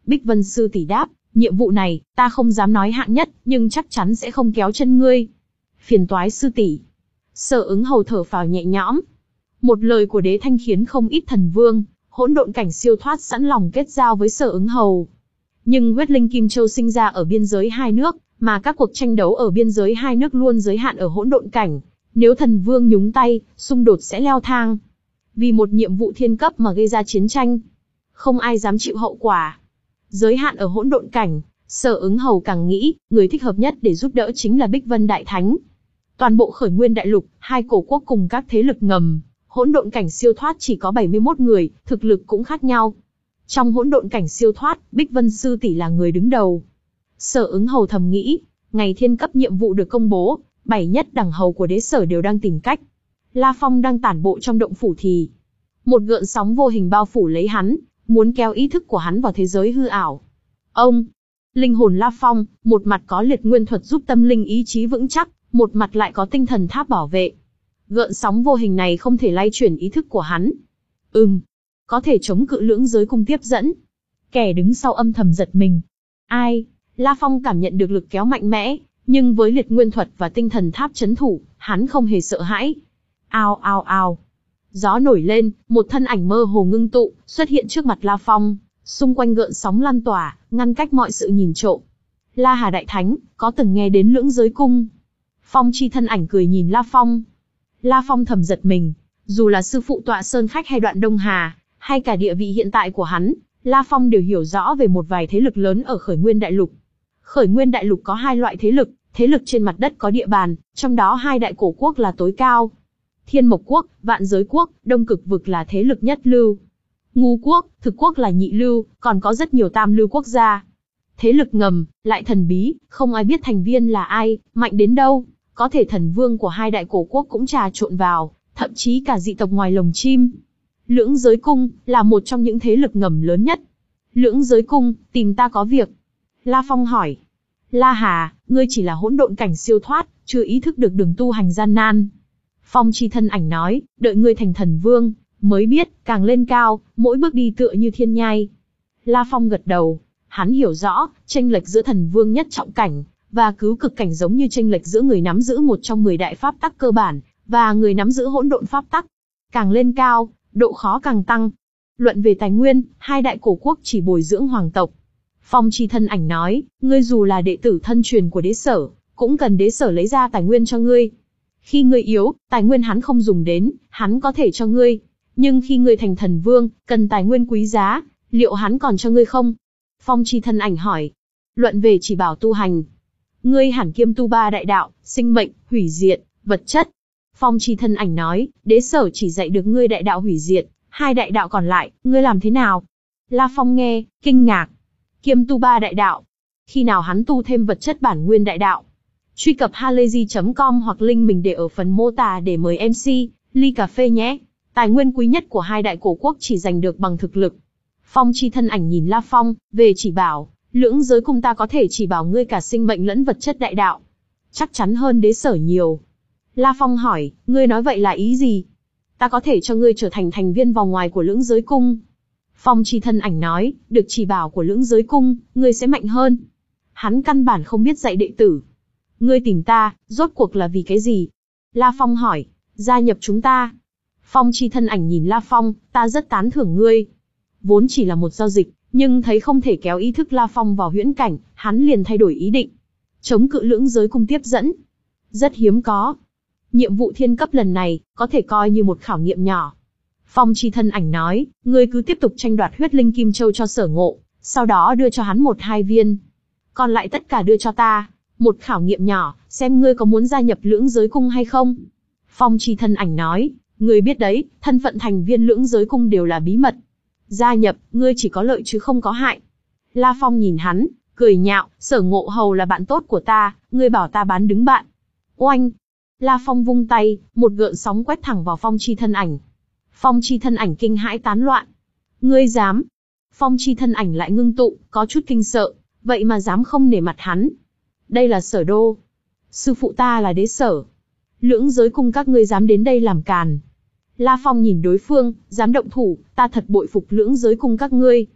[SPEAKER 1] Bích Vân sư tỷ đáp, nhiệm vụ này, ta không dám nói hạng nhất, nhưng chắc chắn sẽ không kéo chân ngươi. Phiền toái sư tỷ. Sở Ứng Hầu thở phào nhẹ nhõm. Một lời của Đế Thanh khiến không ít thần vương, hỗn độn cảnh siêu thoát sẵn lòng kết giao với Sở Ứng Hầu. Nhưng huyết linh Kim Châu sinh ra ở biên giới hai nước, mà các cuộc tranh đấu ở biên giới hai nước luôn giới hạn ở hỗn độn cảnh. Nếu thần vương nhúng tay, xung đột sẽ leo thang. Vì một nhiệm vụ thiên cấp mà gây ra chiến tranh, không ai dám chịu hậu quả. Giới hạn ở hỗn độn cảnh, Sở Ứng Hầu càng nghĩ, người thích hợp nhất để giúp đỡ chính là Bích Vân Đại Thánh. Toàn bộ Khởi Nguyên Đại Lục, hai cổ quốc cùng các thế lực ngầm, hỗn độn cảnh siêu thoát chỉ có bảy mươi mốt người, thực lực cũng khác nhau. Trong hỗn độn cảnh siêu thoát, Bích Vân sư tỷ là người đứng đầu. Sở Ứng Hầu thầm nghĩ, ngày thiên cấp nhiệm vụ được công bố, bảy nhất đẳng hầu của đế sở đều đang tìm cách. La Phong đang tản bộ trong động phủ thì một gợn sóng vô hình bao phủ lấy hắn, muốn kéo ý thức của hắn vào thế giới hư ảo. Ông, linh hồn La Phong, một mặt có liệt nguyên thuật giúp tâm linh ý chí vững chắc, một mặt lại có tinh thần tháp bảo vệ. Gợn sóng vô hình này không thể lay chuyển ý thức của hắn. Ừm, có thể chống cự lưỡng giới cung tiếp dẫn. Kẻ đứng sau âm thầm giật mình. Ai? La Phong cảm nhận được lực kéo mạnh mẽ, nhưng với liệt nguyên thuật và tinh thần tháp chấn thủ, hắn không hề sợ hãi. Ao ao ao. Gió nổi lên, một thân ảnh mơ hồ ngưng tụ, xuất hiện trước mặt La Phong, xung quanh gợn sóng lan tỏa, ngăn cách mọi sự nhìn trộm. La Hà Đại Thánh, có từng nghe đến lưỡng giới cung? Phong chi thân ảnh cười nhìn La Phong. La Phong thầm giật mình, dù là sư phụ tọa sơn khách hay đoạn Đông Hà, hay cả địa vị hiện tại của hắn, La Phong đều hiểu rõ về một vài thế lực lớn ở Khởi Nguyên Đại Lục. Khởi Nguyên Đại Lục có hai loại thế lực, thế lực trên mặt đất có địa bàn, trong đó hai đại cổ quốc là tối cao. Thiên Mộc Quốc, Vạn Giới Quốc, Đông Cực Vực là thế lực nhất lưu. Ngũ Quốc, Thực Quốc là nhị lưu, còn có rất nhiều tam lưu quốc gia. Thế lực ngầm, lại thần bí, không ai biết thành viên là ai, mạnh đến đâu, có thể thần vương của hai đại cổ quốc cũng trà trộn vào, thậm chí cả dị tộc ngoài lồng chim. Lưỡng Giới Cung, là một trong những thế lực ngầm lớn nhất. Lưỡng Giới Cung, tìm ta có việc. La Phong hỏi. La Hà, ngươi chỉ là hỗn độn cảnh siêu thoát, chưa ý thức được đường tu hành gian nan. Phong chi thân ảnh nói, đợi ngươi thành thần vương, mới biết, càng lên cao, mỗi bước đi tựa như thiên nhai. La Phong gật đầu, hắn hiểu rõ, chênh lệch giữa thần vương nhất trọng cảnh, và cứu cực cảnh giống như chênh lệch giữa người nắm giữ một trong mười đại pháp tắc cơ bản, và người nắm giữ hỗn độn pháp tắc. Càng lên cao, độ khó càng tăng. Luận về tài nguyên, hai đại cổ quốc chỉ bồi dưỡng hoàng tộc. Phong chi thân ảnh nói, ngươi dù là đệ tử thân truyền của đế sở, cũng cần đế sở lấy ra tài nguyên cho ngươi. Khi ngươi yếu, tài nguyên hắn không dùng đến, hắn có thể cho ngươi. Nhưng khi ngươi thành thần vương, cần tài nguyên quý giá, liệu hắn còn cho ngươi không? Phong chi thân ảnh hỏi. Luận về chỉ bảo tu hành. Ngươi hẳn kiêm tu ba đại đạo, sinh mệnh, hủy diệt, vật chất. Phong chi thân ảnh nói, đế sở chỉ dạy được ngươi đại đạo hủy diệt, hai đại đạo còn lại, ngươi làm thế nào? La Phong nghe, kinh ngạc. Kiêm tu ba đại đạo. Khi nào hắn tu thêm vật chất bản nguyên đại đạo? Truy cập halayzi chấm com hoặc link mình để ở phần mô tả để mời em xê, ly cà phê nhé. Tài nguyên quý nhất của hai đại cổ quốc chỉ giành được bằng thực lực. Phong chi thân ảnh nhìn La Phong, về chỉ bảo, lưỡng giới cung ta có thể chỉ bảo ngươi cả sinh mệnh lẫn vật chất đại đạo. Chắc chắn hơn đế sở nhiều. La Phong hỏi, ngươi nói vậy là ý gì? Ta có thể cho ngươi trở thành thành viên vòng ngoài của lưỡng giới cung. Phong chi thân ảnh nói, được chỉ bảo của lưỡng giới cung, ngươi sẽ mạnh hơn. Hắn căn bản không biết dạy đệ tử. Ngươi tìm ta, rốt cuộc là vì cái gì? La Phong hỏi, gia nhập chúng ta. Phong chi thân ảnh nhìn La Phong, ta rất tán thưởng ngươi. Vốn chỉ là một giao dịch, nhưng thấy không thể kéo ý thức La Phong vào huyễn cảnh, hắn liền thay đổi ý định. Chống cự lưỡng giới cung tiếp dẫn. Rất hiếm có. Nhiệm vụ thiên cấp lần này, có thể coi như một khảo nghiệm nhỏ. Phong chi thân ảnh nói, ngươi cứ tiếp tục tranh đoạt huyết linh kim châu cho Sở Ngộ, sau đó đưa cho hắn một hai viên. Còn lại tất cả đưa cho ta, một khảo nghiệm nhỏ, xem ngươi có muốn gia nhập lưỡng giới cung hay không. Phong chi thân ảnh nói, ngươi biết đấy, thân phận thành viên lưỡng giới cung đều là bí mật. Gia nhập, ngươi chỉ có lợi chứ không có hại. La Phong nhìn hắn, cười nhạo, Sở Ngộ hầu là bạn tốt của ta, ngươi bảo ta bán đứng bạn. Oanh! La Phong vung tay, một gợn sóng quét thẳng vào Phong chi thân ảnh. Phong chi thân ảnh kinh hãi tán loạn. Ngươi dám? Phong chi thân ảnh lại ngưng tụ, có chút kinh sợ, vậy mà dám không nể mặt hắn. Đây là Sở Đô. Sư phụ ta là đế sở. Lưỡng giới cung các ngươi dám đến đây làm càn. La Phong nhìn đối phương, dám động thủ, ta thật bội phục lưỡng giới cung các ngươi.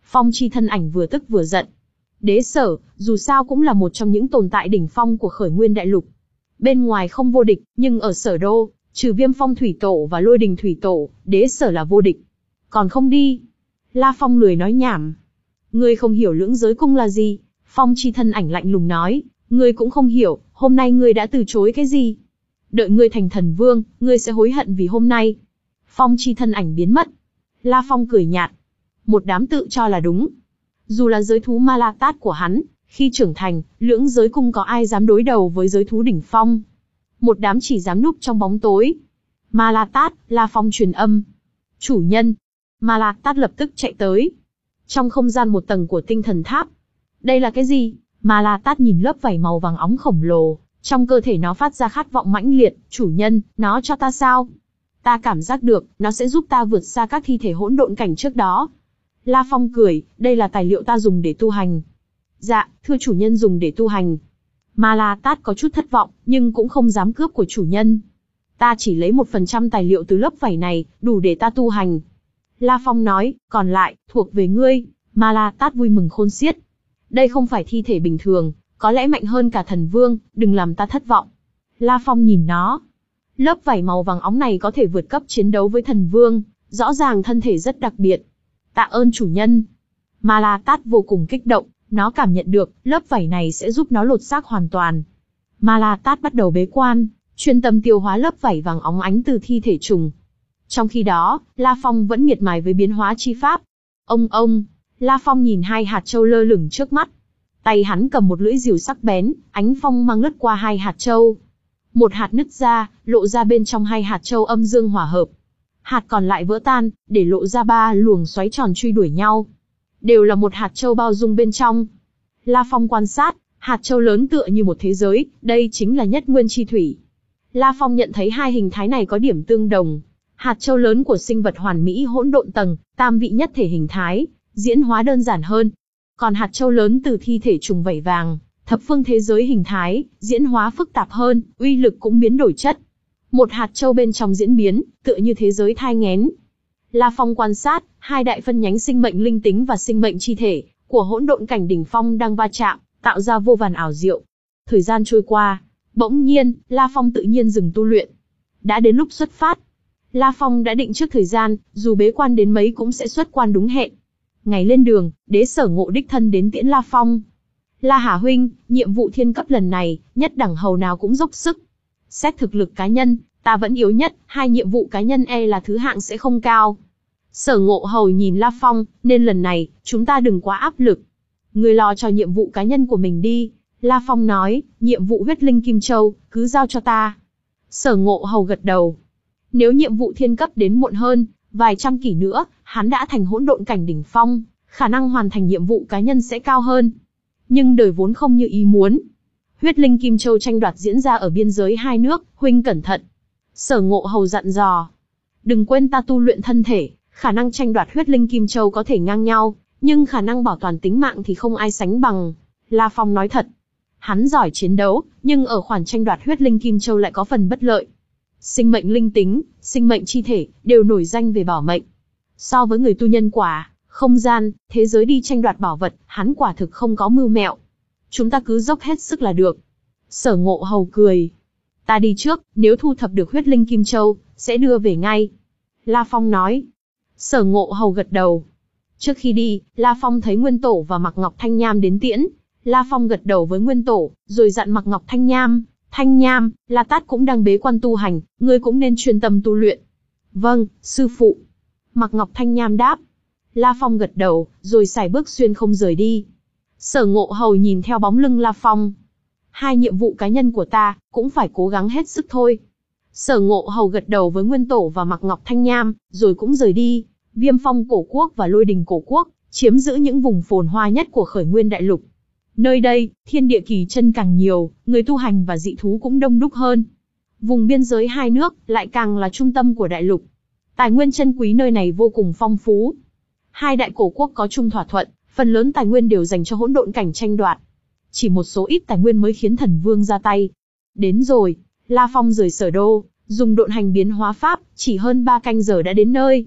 [SPEAKER 1] Phong chi thân ảnh vừa tức vừa giận. Đế Sở, dù sao cũng là một trong những tồn tại đỉnh phong của Khởi Nguyên Đại Lục. Bên ngoài không vô địch, nhưng ở Sở Đô, trừ Viêm Phong Thủy Tổ và Lôi Đình Thủy Tổ, Đế Sở là vô địch. Còn không đi? La Phong lười nói nhảm. Ngươi không hiểu lưỡng giới cung là gì? Phong chi thân ảnh lạnh lùng nói. Ngươi cũng không hiểu, hôm nay ngươi đã từ chối cái gì? Đợi ngươi thành thần vương, ngươi sẽ hối hận vì hôm nay. Phong chi thân ảnh biến mất. La Phong cười nhạt. Một đám tự cho là đúng. Dù là giới thú Ma La Tát của hắn, khi trưởng thành, lưỡng giới cung có ai dám đối đầu với giới thú đỉnh phong? Một đám chỉ dám núp trong bóng tối. Ma La Tát, La Phong truyền âm. Chủ nhân. Ma La Tát lập tức chạy tới. Trong không gian một tầng của tinh thần tháp. Đây là cái gì? Ma La Tát nhìn lớp vảy màu vàng óng khổng lồ. Trong cơ thể nó phát ra khát vọng mãnh liệt. Chủ nhân, nó cho ta sao? Ta cảm giác được, nó sẽ giúp ta vượt xa các thi thể hỗn độn cảnh trước đó. La Phong cười, đây là tài liệu ta dùng để tu hành. Dạ, thưa chủ nhân dùng để tu hành. Ma La Tát có chút thất vọng, nhưng cũng không dám cướp của chủ nhân. Ta chỉ lấy một phần trăm tài liệu từ lớp vảy này, đủ để ta tu hành. La Phong nói, còn lại, thuộc về ngươi. Ma La Tát vui mừng khôn xiết. Đây không phải thi thể bình thường, có lẽ mạnh hơn cả thần vương, đừng làm ta thất vọng. La Phong nhìn nó. Lớp vảy màu vàng óng này có thể vượt cấp chiến đấu với thần vương, rõ ràng thân thể rất đặc biệt. Tạ ơn chủ nhân. Ma La Tát vô cùng kích động, nó cảm nhận được, lớp vảy này sẽ giúp nó lột xác hoàn toàn. Ma La Tát bắt đầu bế quan, chuyên tâm tiêu hóa lớp vảy vàng óng ánh từ thi thể trùng. Trong khi đó, La Phong vẫn miệt mài với biến hóa chi pháp. Ông ông, La Phong nhìn hai hạt châu lơ lửng trước mắt. Tay hắn cầm một lưỡi rìu sắc bén, ánh phong mang lướt qua hai hạt châu. Một hạt nứt ra, lộ ra bên trong hai hạt châu âm dương hòa hợp. Hạt còn lại vỡ tan, để lộ ra ba luồng xoáy tròn truy đuổi nhau. Đều là một hạt châu bao dung bên trong. La Phong quan sát, hạt châu lớn tựa như một thế giới, đây chính là nhất nguyên chi thủy. La Phong nhận thấy hai hình thái này có điểm tương đồng. Hạt châu lớn của sinh vật hoàn mỹ hỗn độn tầng, tam vị nhất thể hình thái, diễn hóa đơn giản hơn. Còn hạt châu lớn từ thi thể trùng vảy vàng, thập phương thế giới hình thái, diễn hóa phức tạp hơn, uy lực cũng biến đổi chất. Một hạt châu bên trong diễn biến, tựa như thế giới thai nghén. La Phong quan sát, hai đại phân nhánh sinh mệnh linh tính và sinh mệnh chi thể của hỗn độn cảnh đỉnh phong đang va chạm, tạo ra vô vàn ảo diệu. Thời gian trôi qua, bỗng nhiên, La Phong tự nhiên dừng tu luyện. Đã đến lúc xuất phát. La Phong đã định trước thời gian, dù bế quan đến mấy cũng sẽ xuất quan đúng hẹn. Ngày lên đường, Đế Sở Ngộ đích thân đến tiễn La Phong. La Hà huynh, nhiệm vụ thiên cấp lần này, nhất đẳng hầu nào cũng dốc sức. Xét thực lực cá nhân, ta vẫn yếu nhất, hai nhiệm vụ cá nhân e là thứ hạng sẽ không cao. Sở Ngộ hầu nhìn La Phong, nên lần này, chúng ta đừng quá áp lực. Ngươi lo cho nhiệm vụ cá nhân của mình đi. La Phong nói, nhiệm vụ huyết linh Kim Châu, cứ giao cho ta. Sở Ngộ hầu gật đầu. Nếu nhiệm vụ thiên cấp đến muộn hơn, vài trăm kỷ nữa, hắn đã thành hỗn độn cảnh đỉnh phong, khả năng hoàn thành nhiệm vụ cá nhân sẽ cao hơn. Nhưng đời vốn không như ý muốn. Huyết linh Kim Châu tranh đoạt diễn ra ở biên giới hai nước, huynh cẩn thận. Sở Ngộ hầu dặn dò. Đừng quên ta tu luyện thân thể, khả năng tranh đoạt huyết linh Kim Châu có thể ngang nhau, nhưng khả năng bảo toàn tính mạng thì không ai sánh bằng. La Phong nói thật. Hắn giỏi chiến đấu, nhưng ở khoản tranh đoạt huyết linh Kim Châu lại có phần bất lợi. Sinh mệnh linh tính, sinh mệnh chi thể, đều nổi danh về bảo mệnh. So với người tu nhân quả, không gian, thế giới đi tranh đoạt bảo vật, hắn quả thực không có mưu mẹo. Chúng ta cứ dốc hết sức là được. Sở Ngộ hầu cười. Ta đi trước, nếu thu thập được huyết linh Kim Châu, sẽ đưa về ngay. La Phong nói. Sở Ngộ hầu gật đầu. Trước khi đi, La Phong thấy Nguyên Tổ và Mạc Ngọc Thanh Nham đến tiễn. La Phong gật đầu với Nguyên Tổ, rồi dặn Mạc Ngọc Thanh Nham. Thanh Nham, La Tát cũng đang bế quan tu hành, ngươi cũng nên chuyên tâm tu luyện. Vâng, sư phụ. Mạc Ngọc Thanh Nham đáp. La Phong gật đầu, rồi sải bước xuyên không rời đi. Sở Ngộ hầu nhìn theo bóng lưng La Phong. Hai nhiệm vụ cá nhân của ta, cũng phải cố gắng hết sức thôi. Sở Ngộ hầu gật đầu với Nguyên Tổ và Mạc Ngọc Thanh Nham, rồi cũng rời đi. Viêm Phong cổ quốc và Lôi Đình cổ quốc, chiếm giữ những vùng phồn hoa nhất của Khởi Nguyên Đại Lục. Nơi đây, thiên địa kỳ chân càng nhiều, người tu hành và dị thú cũng đông đúc hơn. Vùng biên giới hai nước, lại càng là trung tâm của đại lục. Tài nguyên chân quý nơi này vô cùng phong phú. Hai đại cổ quốc có chung thỏa thuận, phần lớn tài nguyên đều dành cho hỗn độn cảnh tranh đoạt. Chỉ một số ít tài nguyên mới khiến thần vương ra tay. Đến rồi, La Phong rời Sở Đô, dùng độn hành biến hóa pháp, chỉ hơn ba canh giờ đã đến nơi.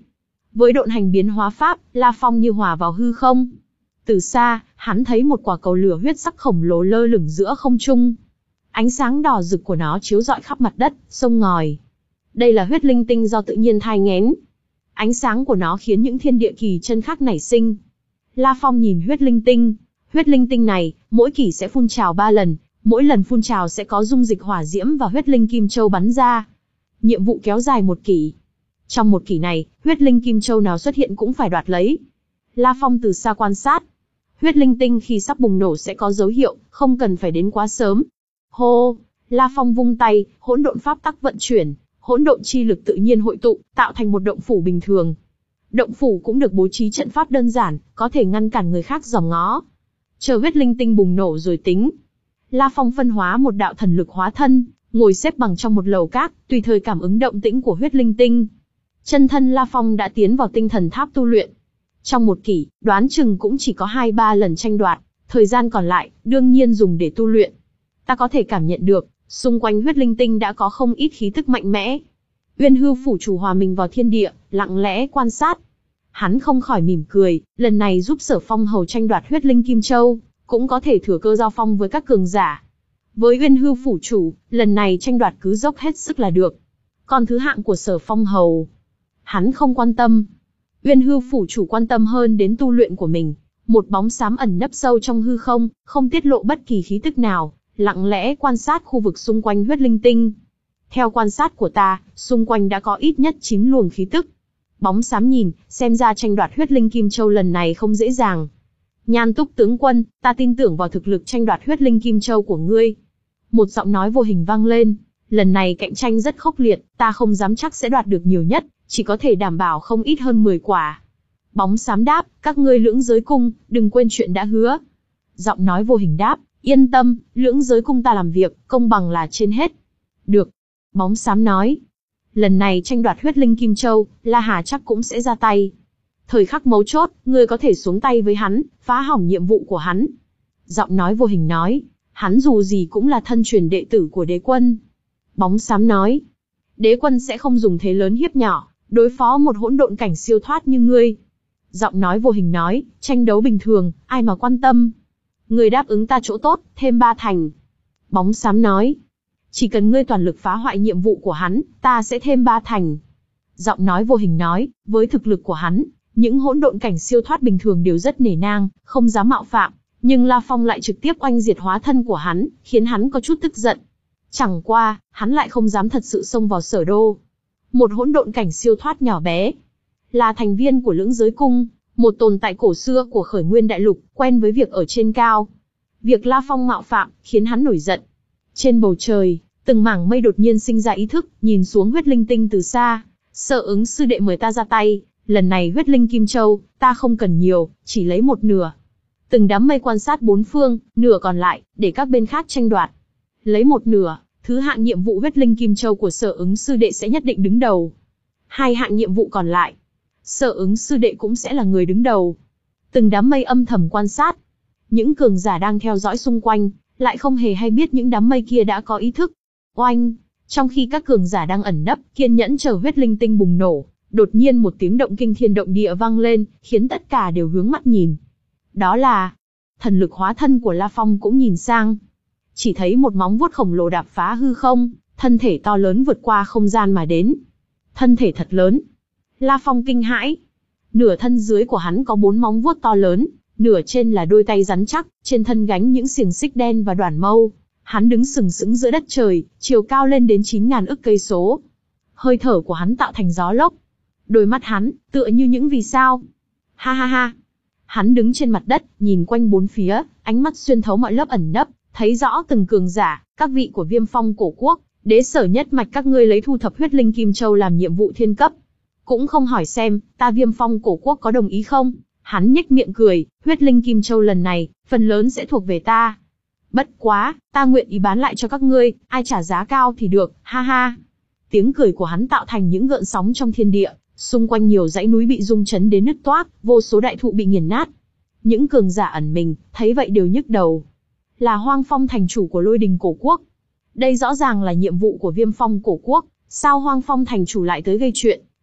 [SPEAKER 1] Với độn hành biến hóa pháp, La Phong như hòa vào hư không. Từ xa, hắn thấy một quả cầu lửa huyết sắc khổng lồ lơ lửng giữa không trung. Ánh sáng đỏ rực của nó chiếu rọi khắp mặt đất, sông ngòi. Đây là huyết linh tinh do tự nhiên thai nghén. Ánh sáng của nó khiến những thiên địa kỳ chân khác nảy sinh. La Phong nhìn huyết linh tinh. Huyết linh tinh này, mỗi kỷ sẽ phun trào ba lần, mỗi lần phun trào sẽ có dung dịch hỏa diễm và huyết linh kim châu bắn ra. Nhiệm vụ kéo dài một kỷ. Trong một kỷ này, huyết linh kim châu nào xuất hiện cũng phải đoạt lấy. La Phong từ xa quan sát. Huyết linh tinh khi sắp bùng nổ sẽ có dấu hiệu, không cần phải đến quá sớm. Hô, La Phong vung tay, hỗn độn pháp tắc vận chuyển, hỗn độn chi lực tự nhiên hội tụ, tạo thành một động phủ bình thường. Động phủ cũng được bố trí trận pháp đơn giản, có thể ngăn cản người khác dòm ngó. Chờ huyết linh tinh bùng nổ rồi tính. La Phong phân hóa một đạo thần lực hóa thân, ngồi xếp bằng trong một lầu các, tùy thời cảm ứng động tĩnh của huyết linh tinh. Chân thân La Phong đã tiến vào tinh thần tháp tu luyện. Trong một kỷ, đoán chừng cũng chỉ có hai ba lần tranh đoạt, thời gian còn lại, đương nhiên dùng để tu luyện. Ta có thể cảm nhận được, xung quanh huyết linh tinh đã có không ít khí tức mạnh mẽ. Uyên Hư phủ chủ hòa mình vào thiên địa, lặng lẽ quan sát. Hắn không khỏi mỉm cười, lần này giúp Sở Phong hầu tranh đoạt huyết linh kim châu, cũng có thể thừa cơ giao phong với các cường giả. Với Uyên Hư phủ chủ, lần này tranh đoạt cứ dốc hết sức là được. Còn thứ hạng của Sở Phong hầu, hắn không quan tâm. Uyên Hư phủ chủ quan tâm hơn đến tu luyện của mình. Một bóng xám ẩn nấp sâu trong hư không, không tiết lộ bất kỳ khí tức nào, lặng lẽ quan sát khu vực xung quanh huyết linh tinh. Theo quan sát của ta, xung quanh đã có ít nhất chín luồng khí tức. Bóng xám nhìn, xem ra tranh đoạt huyết linh kim châu lần này không dễ dàng. Nhan Túc tướng quân, ta tin tưởng vào thực lực tranh đoạt huyết linh kim châu của ngươi. Một giọng nói vô hình vang lên, lần này cạnh tranh rất khốc liệt, ta không dám chắc sẽ đoạt được nhiều nhất, chỉ có thể đảm bảo không ít hơn mười quả. Bóng xám đáp, các ngươi lưỡng giới cung, đừng quên chuyện đã hứa. Giọng nói vô hình đáp, yên tâm, lưỡng giới cung ta làm việc, công bằng là trên hết. Được. Bóng xám nói, lần này tranh đoạt huyết linh kim châu, La Hà chắc cũng sẽ ra tay. Thời khắc mấu chốt, ngươi có thể xuống tay với hắn, phá hỏng nhiệm vụ của hắn. Giọng nói vô hình nói, hắn dù gì cũng là thân truyền đệ tử của đế quân. Bóng xám nói, đế quân sẽ không dùng thế lớn hiếp nhỏ, đối phó một hỗn độn cảnh siêu thoát như ngươi. Giọng nói vô hình nói, tranh đấu bình thường, ai mà quan tâm. Ngươi đáp ứng ta chỗ tốt, thêm ba thành. Bóng xám nói, chỉ cần ngươi toàn lực phá hoại nhiệm vụ của hắn, ta sẽ thêm ba thành. Giọng nói vô hình nói, với thực lực của hắn, những hỗn độn cảnh siêu thoát bình thường đều rất nể nang, không dám mạo phạm, nhưng La Phong lại trực tiếp oanh diệt hóa thân của hắn, khiến hắn có chút tức giận. Chẳng qua, hắn lại không dám thật sự xông vào Sở Đô. Một hỗn độn cảnh siêu thoát nhỏ bé, là thành viên của lưỡng giới cung, một tồn tại cổ xưa của khởi nguyên đại lục, quen với việc ở trên cao. Việc La Phong mạo phạm, khiến hắn nổi giận. Trên bầu trời, từng mảng mây đột nhiên sinh ra ý thức, nhìn xuống huyết linh tinh từ xa. Sở Ứng sư đệ mời ta ra tay, lần này huyết linh kim châu, ta không cần nhiều, chỉ lấy một nửa. Từng đám mây quan sát bốn phương, nửa còn lại, để các bên khác tranh đoạt. Lấy một nửa, thứ hạng nhiệm vụ huyết linh kim châu của Sở Ứng sư đệ sẽ nhất định đứng đầu. Hai hạng nhiệm vụ còn lại, Sở Ứng sư đệ cũng sẽ là người đứng đầu. Từng đám mây âm thầm quan sát. Những cường giả đang theo dõi xung quanh, lại không hề hay biết những đám mây kia đã có ý thức. Oanh! Trong khi các cường giả đang ẩn nấp, kiên nhẫn chờ huyết linh tinh bùng nổ, đột nhiên một tiếng động kinh thiên động địa vang lên, khiến tất cả đều hướng mắt nhìn. Đó là thần lực hóa thân của La Phong cũng nhìn sang. Chỉ thấy một móng vuốt khổng lồ đạp phá hư không, thân thể to lớn vượt qua không gian mà đến. Thân thể thật lớn. La Phong kinh hãi. Nửa thân dưới của hắn có bốn móng vuốt to lớn, nửa trên là đôi tay rắn chắc, trên thân gánh những xiềng xích đen và đoản mâu. Hắn đứng sừng sững giữa đất trời, chiều cao lên đến chín ngàn ức cây số. Hơi thở của hắn tạo thành gió lốc. Đôi mắt hắn, tựa như những vì sao. Ha ha ha. Hắn đứng trên mặt đất, nhìn quanh bốn phía, ánh mắt xuyên thấu mọi lớp ẩn nấp, thấy rõ từng cường giả, các vị của Viêm Phong cổ quốc, đế sở nhất mạch các ngươi lấy thu thập huyết linh kim châu làm nhiệm vụ thiên cấp. Cũng không hỏi xem, ta Viêm Phong cổ quốc có đồng ý không? Hắn nhếch miệng cười, huyết linh kim châu lần này, phần lớn sẽ thuộc về ta. Bất quá, ta nguyện ý bán lại cho các ngươi, ai trả giá cao thì được, ha ha. Tiếng cười của hắn tạo thành những gợn sóng trong thiên địa, xung quanh nhiều dãy núi bị rung chấn đến nứt toác, vô số đại thụ bị nghiền nát. Những cường giả ẩn mình, thấy vậy đều nhức đầu. Là Hoang Phong thành chủ của Lôi Đình cổ quốc. Đây rõ ràng là nhiệm vụ của Viêm Phong cổ quốc, sao Hoang Phong thành chủ lại tới gây chuyện?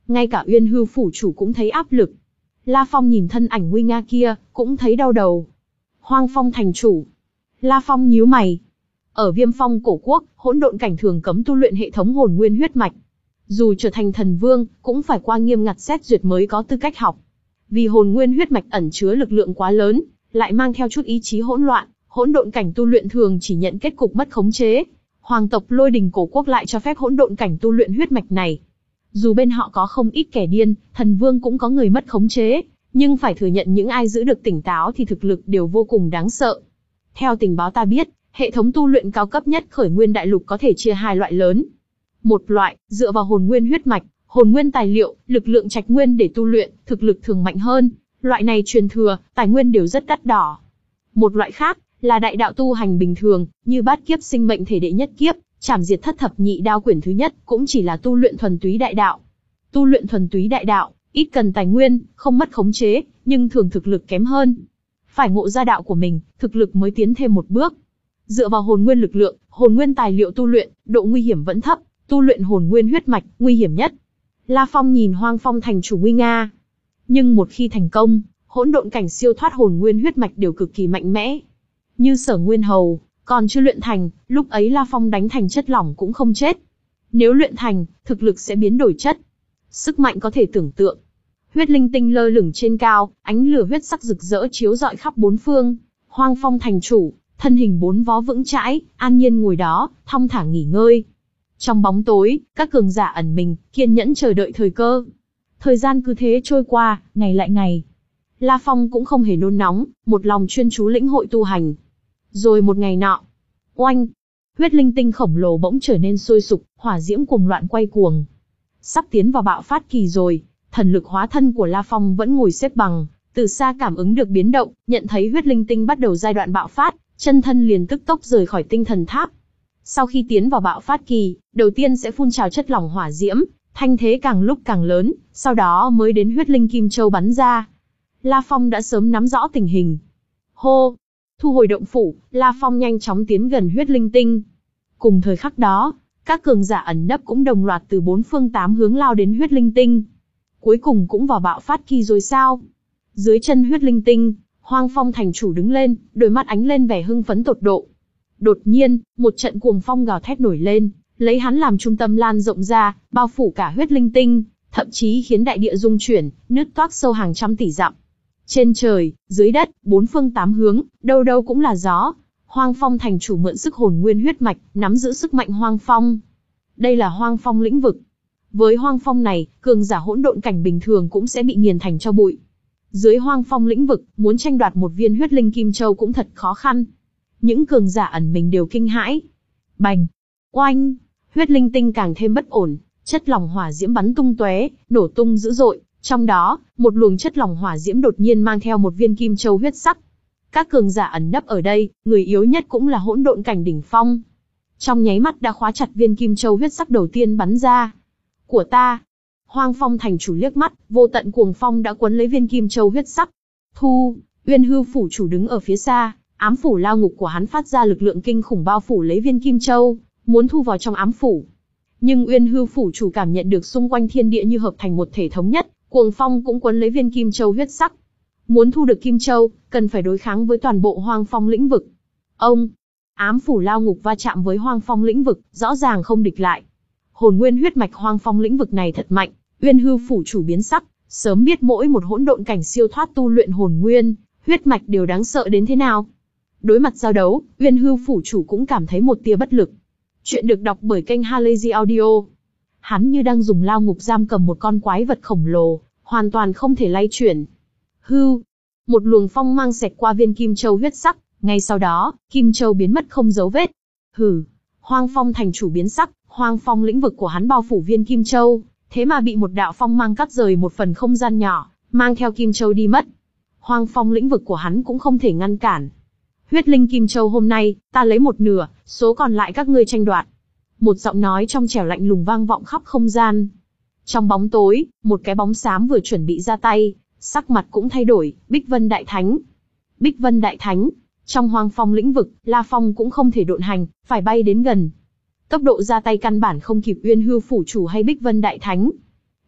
[SPEAKER 1] Ngay cả Uyên Hư phủ chủ cũng thấy áp lực. La Phong nhìn thân ảnh nguy nga kia, cũng thấy đau đầu. Hoang Phong thành chủ. La Phong nhíu mày. Ở Viêm Phong cổ quốc, hỗn độn cảnh thường cấm tu luyện hệ thống hồn nguyên huyết mạch. Dù trở thành thần vương, cũng phải qua nghiêm ngặt xét duyệt mới có tư cách học. Vì hồn nguyên huyết mạch ẩn chứa lực lượng quá lớn, lại mang theo chút ý chí hỗn loạn, hỗn độn cảnh tu luyện thường chỉ nhận kết cục mất khống chế. Hoàng tộc Lôi Đình cổ quốc lại cho phép hỗn độn cảnh tu luyện huyết mạch này. Dù bên họ có không ít kẻ điên, thần vương cũng có người mất khống chế, nhưng phải thừa nhận những ai giữ được tỉnh táo thì thực lực đều vô cùng đáng sợ. Theo tình báo ta biết, hệ thống tu luyện cao cấp nhất Khởi Nguyên Đại Lục có thể chia hai loại lớn. Một loại, dựa vào hồn nguyên huyết mạch, hồn nguyên tài liệu, lực lượng trạch nguyên để tu luyện, thực lực thường mạnh hơn. Loại này truyền thừa, tài nguyên đều rất đắt đỏ. Một loại khác, là đại đạo tu hành bình thường, như bát kiếp sinh mệnh thể đệ nhất kiếp, trảm diệt thất thập nhị đao quyển thứ nhất, cũng chỉ là tu luyện thuần túy đại đạo. Tu luyện thuần túy đại đạo, ít cần tài nguyên, không mất khống chế, nhưng thường thực lực kém hơn. Phải ngộ ra đạo của mình, thực lực mới tiến thêm một bước. Dựa vào hồn nguyên lực lượng, hồn nguyên tài liệu tu luyện, độ nguy hiểm vẫn thấp, tu luyện hồn nguyên huyết mạch, nguy hiểm nhất. La Phong nhìn Hoang Phong thành chủ nguy nga. Nhưng một khi thành công, hỗn độn cảnh siêu thoát hồn nguyên huyết mạch đều cực kỳ mạnh mẽ. Như Sở Nguyên Hầu, còn chưa luyện thành, lúc ấy La Phong đánh thành chất lỏng cũng không chết. Nếu luyện thành, thực lực sẽ biến đổi chất. Sức mạnh có thể tưởng tượng. Huyết linh tinh lơ lửng trên cao, ánh lửa huyết sắc rực rỡ chiếu rọi khắp bốn phương. Hoang Phong thành chủ, thân hình bốn vó vững chãi, an nhiên ngồi đó, thong thả nghỉ ngơi. Trong bóng tối, các cường giả ẩn mình, kiên nhẫn chờ đợi thời cơ. Thời gian cứ thế trôi qua, ngày lại ngày. La Phong cũng không hề nôn nóng, một lòng chuyên chú lĩnh hội tu hành. Rồi một ngày nọ, oanh, huyết linh tinh khổng lồ bỗng trở nên sôi sục, hỏa diễm cuồng loạn quay cuồng. Sắp tiến vào bạo phát kỳ rồi, thần lực hóa thân của La Phong vẫn ngồi xếp bằng, từ xa cảm ứng được biến động, nhận thấy huyết linh tinh bắt đầu giai đoạn bạo phát, chân thân liền tức tốc rời khỏi tinh thần tháp. Sau khi tiến vào bạo phát kỳ, đầu tiên sẽ phun trào chất lỏng hỏa diễm, thanh thế càng lúc càng lớn, sau đó mới đến huyết linh kim châu bắn ra. La Phong đã sớm nắm rõ tình hình. Hô! Thu hồi động phủ, La Phong nhanh chóng tiến gần huyết linh tinh. Cùng thời khắc đó, các cường giả ẩn nấp cũng đồng loạt từ bốn phương tám hướng lao đến huyết linh tinh. Cuối cùng cũng vào bạo phát kỳ rồi sao? Dưới chân huyết linh tinh, Hoang Phong thành chủ đứng lên, đôi mắt ánh lên vẻ hưng phấn tột độ. Đột nhiên, một trận cuồng phong gào thét nổi lên, lấy hắn làm trung tâm lan rộng ra, bao phủ cả huyết linh tinh, thậm chí khiến đại địa rung chuyển, nứt toác sâu hàng trăm tỷ dặm. Trên trời, dưới đất, bốn phương tám hướng, đâu đâu cũng là gió. Hoang Phong thành chủ mượn sức hồn nguyên huyết mạch, nắm giữ sức mạnh Hoang Phong. Đây là Hoang Phong lĩnh vực. Với Hoang Phong này, cường giả hỗn độn cảnh bình thường cũng sẽ bị nghiền thành tro bụi. Dưới Hoang Phong lĩnh vực, muốn tranh đoạt một viên huyết linh kim châu cũng thật khó khăn. Những cường giả ẩn mình đều kinh hãi. Bành! Oanh! Huyết linh tinh càng thêm bất ổn, chất lỏng hỏa diễm bắn tung tóe, nổ tung dữ dội. Trong đó, một luồng chất lỏng hỏa diễm đột nhiên mang theo một viên kim châu huyết sắc. Các cường giả ẩn nấp ở đây, người yếu nhất cũng là hỗn độn cảnh đỉnh phong. Trong nháy mắt đã khóa chặt viên kim châu huyết sắc đầu tiên bắn ra. Của ta! Hoang Phong thành chủ liếc mắt, vô tận cuồng phong đã cuốn lấy viên kim châu huyết sắc. Thu! Uyên Hư phủ chủ đứng ở phía xa, ám phủ lao ngục của hắn phát ra lực lượng kinh khủng bao phủ lấy viên kim châu, muốn thu vào trong ám phủ. Nhưng Uyên Hư phủ chủ cảm nhận được xung quanh thiên địa như hợp thành một thể thống nhất, cuồng phong cũng cuốn lấy viên kim châu huyết sắc. Muốn thu được kim châu, cần phải đối kháng với toàn bộ Hoang Phong lĩnh vực. Ông! Ám phủ lao ngục va chạm với Hoang Phong lĩnh vực, rõ ràng không địch lại. Hồn nguyên huyết mạch Hoang Phong lĩnh vực này thật mạnh, Uyên Hư phủ chủ biến sắc, sớm biết mỗi một hỗn độn cảnh siêu thoát tu luyện hồn nguyên, huyết mạch đều đáng sợ đến thế nào. Đối mặt giao đấu, Uyên Hư phủ chủ cũng cảm thấy một tia bất lực. Chuyện được đọc bởi kênh Halazy Audio. Hắn như đang dùng lao ngục giam cầm một con quái vật khổng lồ, hoàn toàn không thể lay chuyển. Hưu! Một luồng phong mang xẹt qua viên kim châu huyết sắc, ngay sau đó, kim châu biến mất không dấu vết. Hừ! Hoang Phong thành chủ biến sắc, Hoang Phong lĩnh vực của hắn bao phủ viên kim châu, thế mà bị một đạo phong mang cắt rời một phần không gian nhỏ, mang theo kim châu đi mất. Hoang Phong lĩnh vực của hắn cũng không thể ngăn cản. Huyết linh kim châu hôm nay, ta lấy một nửa, số còn lại các ngươi tranh đoạt. Một giọng nói trong trẻo lạnh lùng vang vọng khắp không gian. Trong bóng tối, một cái bóng xám vừa chuẩn bị ra tay, sắc mặt cũng thay đổi, Bích Vân Đại Thánh. Bích Vân Đại Thánh, trong Hoang Phong lĩnh vực, La Phong cũng không thể độn hành, phải bay đến gần. Tốc độ ra tay căn bản không kịp Uyên Hư phủ chủ hay Bích Vân Đại Thánh.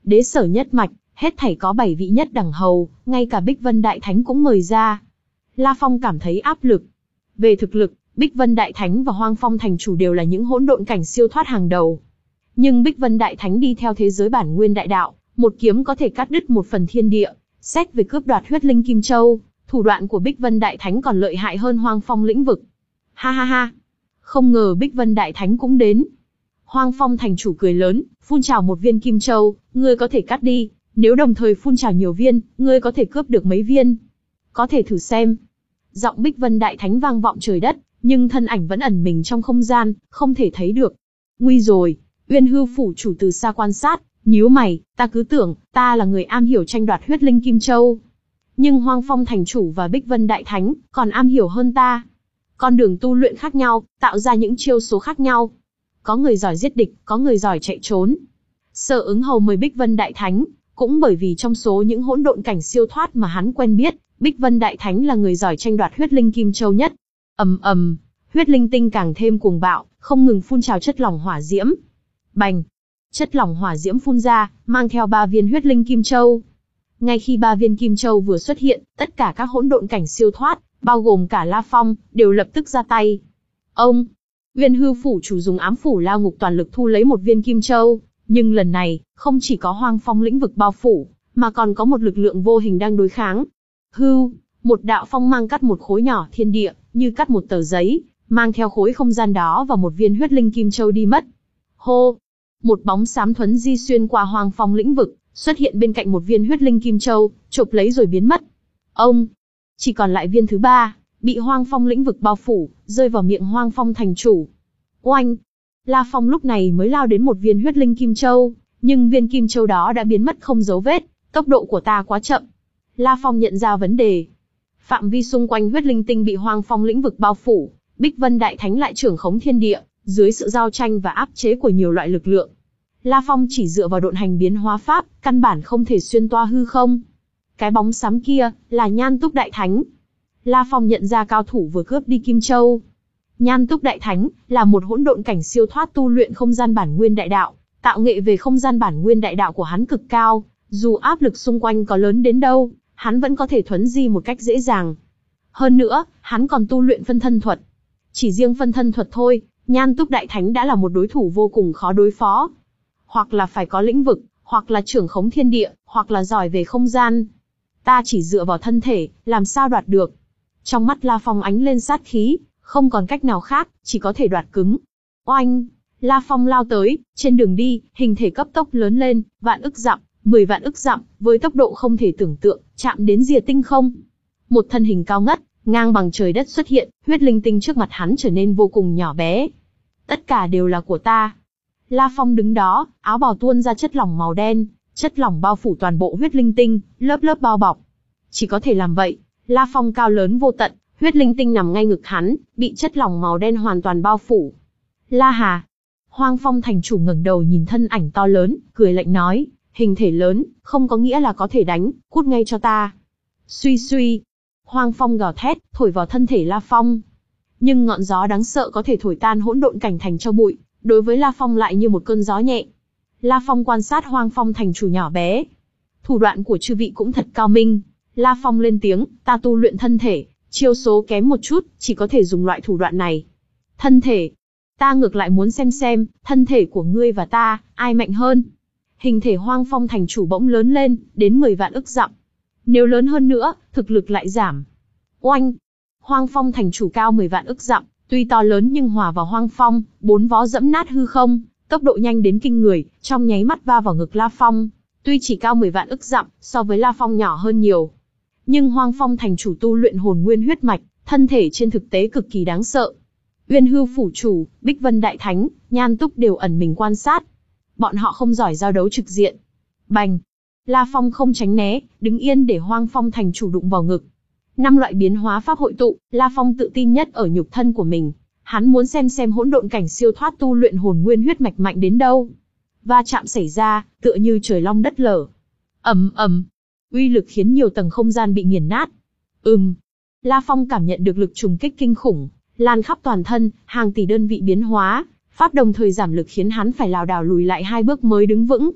[SPEAKER 1] đế sở nhất mạch, hết thảy có bảy vị nhất đẳng hầu, ngay cả Bích Vân Đại Thánh cũng mời ra. La Phong cảm thấy áp lực. Về thực lực, Bích Vân Đại Thánh và Hoang Phong Thành Chủ đều là những hỗn độn cảnh siêu thoát hàng đầu. Nhưng Bích Vân Đại Thánh đi theo thế giới bản nguyên đại đạo, một kiếm có thể cắt đứt một phần thiên địa. Xét về cướp đoạt huyết linh Kim Châu, thủ đoạn của Bích Vân Đại Thánh còn lợi hại hơn Hoang Phong lĩnh vực. Ha ha ha, không ngờ Bích Vân Đại Thánh cũng đến. Hoang Phong Thành Chủ cười lớn, phun trào một viên Kim Châu, ngươi có thể cắt đi, nếu đồng thời phun trào nhiều viên, ngươi có thể cướp được mấy viên. Có thể thử xem. Giọng Bích Vân Đại Thánh vang vọng trời đất, nhưng thân ảnh vẫn ẩn mình trong không gian, không thể thấy được. Nguy rồi, Uyên Hư Phủ Chủ từ xa quan sát, nhíu mày, ta cứ tưởng, ta là người am hiểu tranh đoạt huyết linh Kim Châu. Nhưng Hoang Phong Thành Chủ và Bích Vân Đại Thánh, còn am hiểu hơn ta. Con đường tu luyện khác nhau, tạo ra những chiêu số khác nhau. Có người giỏi giết địch, có người giỏi chạy trốn. Sở Ứng Hầu mời Bích Vân Đại Thánh, cũng bởi vì trong số những hỗn độn cảnh siêu thoát mà hắn quen biết, Bích Vân Đại Thánh là người giỏi tranh đoạt huyết linh Kim Châu nhất. Ầm ầm, huyết linh tinh càng thêm cuồng bạo, không ngừng phun trào chất lỏng hỏa diễm. Bành, chất lỏng hỏa diễm phun ra, mang theo ba viên huyết linh Kim Châu. Ngay khi ba viên Kim Châu vừa xuất hiện, tất cả các hỗn độn cảnh siêu thoát, bao gồm cả La Phong, đều lập tức ra tay. Ông, Uyên Hư Phủ Chủ dùng ám phủ lao ngục toàn lực thu lấy một viên Kim Châu, nhưng lần này, không chỉ có Hoang Phong lĩnh vực bao phủ, mà còn có một lực lượng vô hình đang đối kháng. Hưu, một đạo phong mang cắt một khối nhỏ thiên địa, như cắt một tờ giấy, mang theo khối không gian đó và một viên huyết linh Kim Châu đi mất. Hô, một bóng xám thuấn di xuyên qua Hoang Phong lĩnh vực, xuất hiện bên cạnh một viên huyết linh Kim Châu, chộp lấy rồi biến mất. Ông, chỉ còn lại viên thứ ba, bị Hoang Phong lĩnh vực bao phủ, rơi vào miệng Hoang Phong Thành Chủ. Oanh! La Phong lúc này mới lao đến một viên huyết linh Kim Châu, nhưng viên Kim Châu đó đã biến mất không dấu vết, tốc độ của ta quá chậm. La Phong nhận ra vấn đề. Phạm vi xung quanh huyết linh tinh bị Hoang Phong lĩnh vực bao phủ, Bích Vân Đại Thánh lại trưởng khống thiên địa, dưới sự giao tranh và áp chế của nhiều loại lực lượng. La Phong chỉ dựa vào độn hành biến hóa pháp, căn bản không thể xuyên toa hư không. Cái bóng xám kia, là Nhan Túc Đại Thánh. La Phong nhận ra cao thủ vừa cướp đi Kim Châu. Nhan Túc Đại Thánh, là một hỗn độn cảnh siêu thoát tu luyện không gian bản nguyên đại đạo, tạo nghệ về không gian bản nguyên đại đạo của hắn cực cao, dù áp lực xung quanh có lớn đến đâu, hắn vẫn có thể thuấn di một cách dễ dàng. Hơn nữa, hắn còn tu luyện phân thân thuật. Chỉ riêng phân thân thuật thôi, Nhan Túc Đại Thánh đã là một đối thủ vô cùng khó đối phó. Hoặc là phải có lĩnh vực, hoặc là trưởng khống thiên địa, hoặc là giỏi về không gian. Ta chỉ dựa vào thân thể, làm sao đoạt được? Trong mắt La Phong ánh lên sát khí, không còn cách nào khác, chỉ có thể đoạt cứng. Oanh! La Phong lao tới, trên đường đi, hình thể cấp tốc lớn lên, vạn ức dặm, mười vạn ức dặm, với tốc độ không thể tưởng tượng, chạm đến rìa tinh không. Một thân hình cao ngất, ngang bằng trời đất xuất hiện, huyết linh tinh trước mặt hắn trở nên vô cùng nhỏ bé. Tất cả đều là của ta. La Phong đứng đó, áo bào tuôn ra chất lỏng màu đen, chất lỏng bao phủ toàn bộ huyết linh tinh, lớp lớp bao bọc. Chỉ có thể làm vậy, La Phong cao lớn vô tận, huyết linh tinh nằm ngay ngực hắn, bị chất lỏng màu đen hoàn toàn bao phủ. La Hà. Hoang Phong Thành Chủ ngẩng đầu nhìn thân ảnh to lớn, cười lạnh nói, hình thể lớn, không có nghĩa là có thể đánh, cút ngay cho ta. Suy suy. Hoang Phong gào thét, thổi vào thân thể La Phong. Nhưng ngọn gió đáng sợ có thể thổi tan hỗn độn cảnh thành tro bụi, đối với La Phong lại như một cơn gió nhẹ. La Phong quan sát Hoang Phong Thành Chủ nhỏ bé. Thủ đoạn của chư vị cũng thật cao minh. La Phong lên tiếng, ta tu luyện thân thể, chiêu số kém một chút, chỉ có thể dùng loại thủ đoạn này. Thân thể. Ta ngược lại muốn xem xem, thân thể của ngươi và ta, ai mạnh hơn. Hình thể Hoang Phong Thành Chủ bỗng lớn lên, đến mười vạn ức dặm. Nếu lớn hơn nữa, thực lực lại giảm. Oanh! Hoang Phong Thành Chủ cao mười vạn ức dặm, tuy to lớn nhưng hòa vào Hoang Phong, bốn vó dẫm nát hư không, tốc độ nhanh đến kinh người, trong nháy mắt va vào ngực La Phong. Tuy chỉ cao mười vạn ức dặm, so với La Phong nhỏ hơn nhiều. Nhưng Hoang Phong Thành Chủ tu luyện hồn nguyên huyết mạch, thân thể trên thực tế cực kỳ đáng sợ. Uyên Hư Phủ Chủ, Bích Vân Đại Thánh, Nhan Túc đều ẩn mình quan sát. Bọn họ không giỏi giao đấu trực diện. Bành! La Phong không tránh né, đứng yên để Hoang Phong Thành Chủ đụng vào ngực. Năm loại biến hóa pháp hội tụ, La Phong tự tin nhất ở nhục thân của mình. Hắn muốn xem xem hỗn độn cảnh siêu thoát tu luyện hồn nguyên huyết mạch mạnh đến đâu. Va chạm xảy ra, tựa như trời long đất lở. Ầm ầm, uy lực khiến nhiều tầng không gian bị nghiền nát. Ừm. La Phong cảm nhận được lực trùng kích kinh khủng, lan khắp toàn thân, hàng tỷ đơn vị biến hóa, pháp đồng thời giảm lực khiến hắn phải lảo đảo lùi lại hai bước mới đứng vững.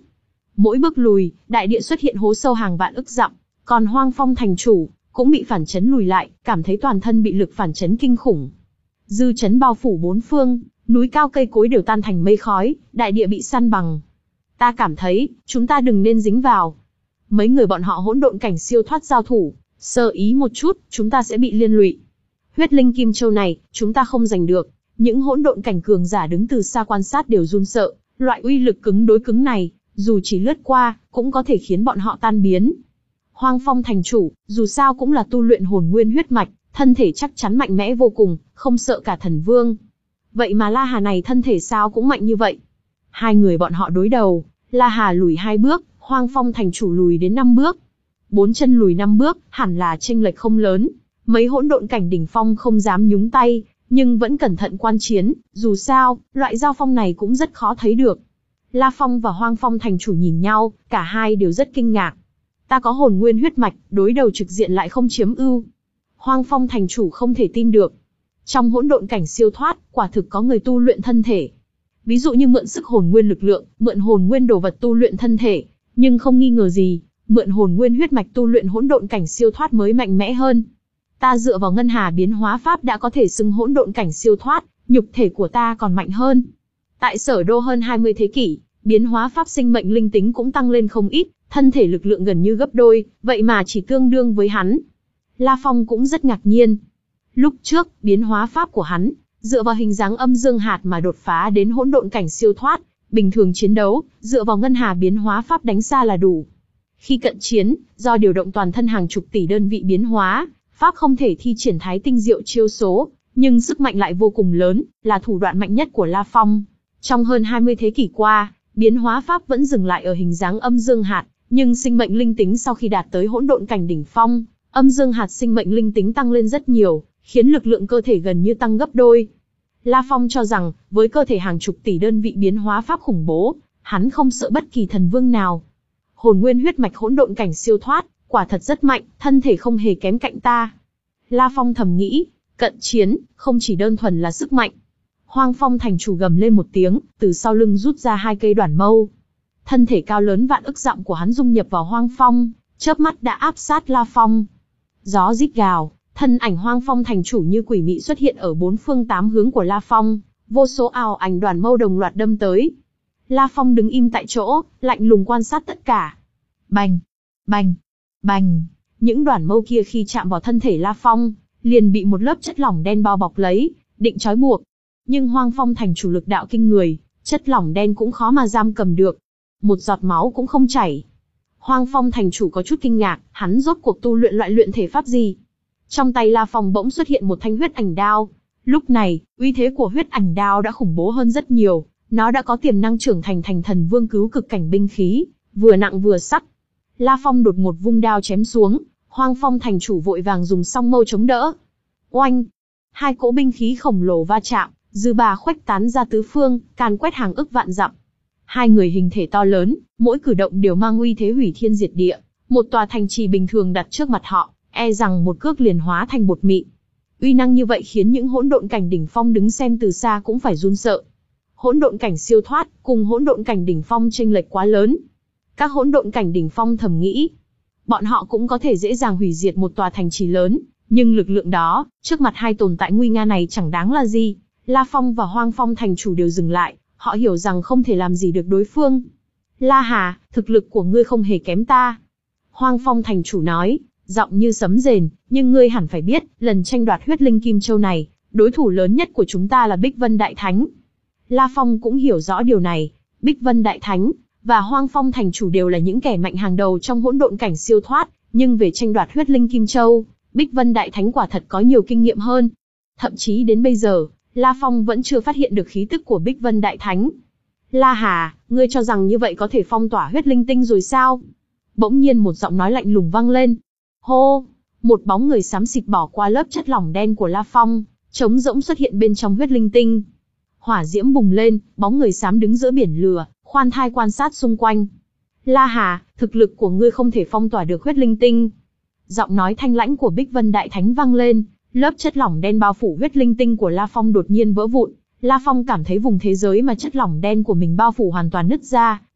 [SPEAKER 1] Mỗi bước lùi, đại địa xuất hiện hố sâu hàng vạn ức dặm, còn Hoang Phong thành chủ cũng bị phản chấn lùi lại, cảm thấy toàn thân bị lực phản chấn kinh khủng. Dư chấn bao phủ bốn phương, núi cao cây cối đều tan thành mây khói, đại địa bị san bằng. Ta cảm thấy, chúng ta đừng nên dính vào. Mấy người bọn họ hỗn độn cảnh siêu thoát giao thủ, sơ ý một chút, chúng ta sẽ bị liên lụy. Huyết linh kim châu này, chúng ta không giành được. Những hỗn độn cảnh cường giả đứng từ xa quan sát đều run sợ, loại uy lực cứng đối cứng này, dù chỉ lướt qua, cũng có thể khiến bọn họ tan biến. Hoang Phong thành chủ, dù sao cũng là tu luyện hồn nguyên huyết mạch, thân thể chắc chắn mạnh mẽ vô cùng, không sợ cả thần vương. Vậy mà La Hà này thân thể sao cũng mạnh như vậy? Hai người bọn họ đối đầu, La Hà lùi hai bước, Hoang Phong thành chủ lùi đến năm bước. Bốn chân lùi năm bước, hẳn là chênh lệch không lớn. Mấy hỗn độn cảnh đỉnh phong không dám nhúng tay, nhưng vẫn cẩn thận quan chiến, dù sao, loại giao phong này cũng rất khó thấy được. La Phong và Hoang Phong thành chủ nhìn nhau, cả hai đều rất kinh ngạc. Ta có hồn nguyên huyết mạch, đối đầu trực diện lại không chiếm ưu. Hoang Phong thành chủ không thể tin được. Trong hỗn độn cảnh siêu thoát, quả thực có người tu luyện thân thể. Ví dụ như mượn sức hồn nguyên lực lượng, mượn hồn nguyên đồ vật tu luyện thân thể, nhưng không nghi ngờ gì, mượn hồn nguyên huyết mạch tu luyện hỗn độn cảnh siêu thoát mới mạnh mẽ hơn. Ta dựa vào ngân hà biến hóa pháp đã có thể xưng hỗn độn cảnh siêu thoát, nhục thể của ta còn mạnh hơn. Tại Sở Đô hơn hai mươi thế kỷ, biến hóa pháp sinh mệnh linh tính cũng tăng lên không ít, thân thể lực lượng gần như gấp đôi, vậy mà chỉ tương đương với hắn. La Phong cũng rất ngạc nhiên. Lúc trước, biến hóa pháp của hắn, dựa vào hình dáng âm dương hạt mà đột phá đến hỗn độn cảnh siêu thoát, bình thường chiến đấu, dựa vào ngân hà biến hóa pháp đánh xa là đủ. Khi cận chiến, do điều động toàn thân hàng chục tỷ đơn vị biến hóa, pháp không thể thi triển thái tinh diệu chiêu số, nhưng sức mạnh lại vô cùng lớn, là thủ đoạn mạnh nhất của La Phong. Trong hơn hai mươi thế kỷ qua, biến hóa pháp vẫn dừng lại ở hình dáng âm dương hạt, nhưng sinh mệnh linh tính sau khi đạt tới hỗn độn cảnh đỉnh phong, âm dương hạt sinh mệnh linh tính tăng lên rất nhiều, khiến lực lượng cơ thể gần như tăng gấp đôi. La Phong cho rằng, với cơ thể hàng chục tỷ đơn vị biến hóa pháp khủng bố, hắn không sợ bất kỳ thần vương nào. Hồn nguyên huyết mạch hỗn độn cảnh siêu thoát, quả thật rất mạnh, thân thể không hề kém cạnh ta. La Phong thầm nghĩ, cận chiến, không chỉ đơn thuần là sức mạnh. Hoang Phong thành chủ gầm lên một tiếng, từ sau lưng rút ra hai cây đoản mâu. Thân thể cao lớn vạn ức dặm của hắn dung nhập vào Hoang Phong, chớp mắt đã áp sát La Phong. Gió rít gào, thân ảnh Hoang Phong thành chủ như quỷ mị xuất hiện ở bốn phương tám hướng của La Phong, vô số ảo ảnh đoản mâu đồng loạt đâm tới. La Phong đứng im tại chỗ, lạnh lùng quan sát tất cả. Bành, bành, bành, những đoản mâu kia khi chạm vào thân thể La Phong, liền bị một lớp chất lỏng đen bao bọc lấy, định trói buộc. Nhưng Hoang Phong thành chủ lực đạo kinh người, chất lỏng đen cũng khó mà giam cầm được. Một giọt máu cũng không chảy. Hoang Phong thành chủ có chút kinh ngạc, hắn rốt cuộc tu luyện loại luyện thể pháp gì? Trong tay La Phong bỗng xuất hiện một thanh huyết ảnh đao. Lúc này, uy thế của huyết ảnh đao đã khủng bố hơn rất nhiều, nó đã có tiềm năng trưởng thành thành thần vương cứu cực cảnh binh khí, vừa nặng vừa sắc. La Phong đột ngột vung đao chém xuống, Hoang Phong thành chủ vội vàng dùng song mâu chống đỡ. Oanh! Hai cỗ binh khí khổng lồ va chạm, dư ba khuếch tán ra tứ phương, càn quét hàng ức vạn dặm. Hai người hình thể to lớn, mỗi cử động đều mang uy thế hủy thiên diệt địa. Một tòa thành trì bình thường đặt trước mặt họ, e rằng một cước liền hóa thành bột mịn. Uy năng như vậy khiến những hỗn độn cảnh đỉnh phong đứng xem từ xa cũng phải run sợ. Hỗn độn cảnh siêu thoát cùng hỗn độn cảnh đỉnh phong chênh lệch quá lớn. Các hỗn độn cảnh đỉnh phong thầm nghĩ, bọn họ cũng có thể dễ dàng hủy diệt một tòa thành trì lớn, nhưng lực lượng đó, trước mặt hai tồn tại nguy nga này chẳng đáng là gì. La Phong và Hoang Phong thành chủ đều dừng lại, họ hiểu rằng không thể làm gì được đối phương. La Hà, thực lực của ngươi không hề kém ta. Hoang Phong thành chủ nói, giọng như sấm rền, nhưng ngươi hẳn phải biết, lần tranh đoạt huyết linh kim châu này, đối thủ lớn nhất của chúng ta là Bích Vân Đại Thánh. La Phong cũng hiểu rõ điều này, Bích Vân Đại Thánh và Hoang Phong thành chủ đều là những kẻ mạnh hàng đầu trong hỗn độn cảnh siêu thoát, nhưng về tranh đoạt huyết linh kim châu, Bích Vân Đại Thánh quả thật có nhiều kinh nghiệm hơn. Thậm chí đến bây giờ, La Phong vẫn chưa phát hiện được khí tức của Bích Vân Đại Thánh. La Hà, ngươi cho rằng như vậy có thể phong tỏa huyết linh tinh rồi sao? Bỗng nhiên một giọng nói lạnh lùng vang lên. Hô! Một bóng người xám xịt bỏ qua lớp chất lỏng đen của La Phong, trống rỗng xuất hiện bên trong huyết linh tinh. Hỏa diễm bùng lên, bóng người xám đứng giữa biển lửa, khoan thai quan sát xung quanh. La Hà, thực lực của ngươi không thể phong tỏa được huyết linh tinh. Giọng nói thanh lãnh của Bích Vân Đại Thánh vang lên, lớp chất lỏng đen bao phủ huyết linh tinh của La Phong đột nhiên vỡ vụn. La Phong cảm thấy vùng thế giới mà chất lỏng đen của mình bao phủ hoàn toàn nứt ra,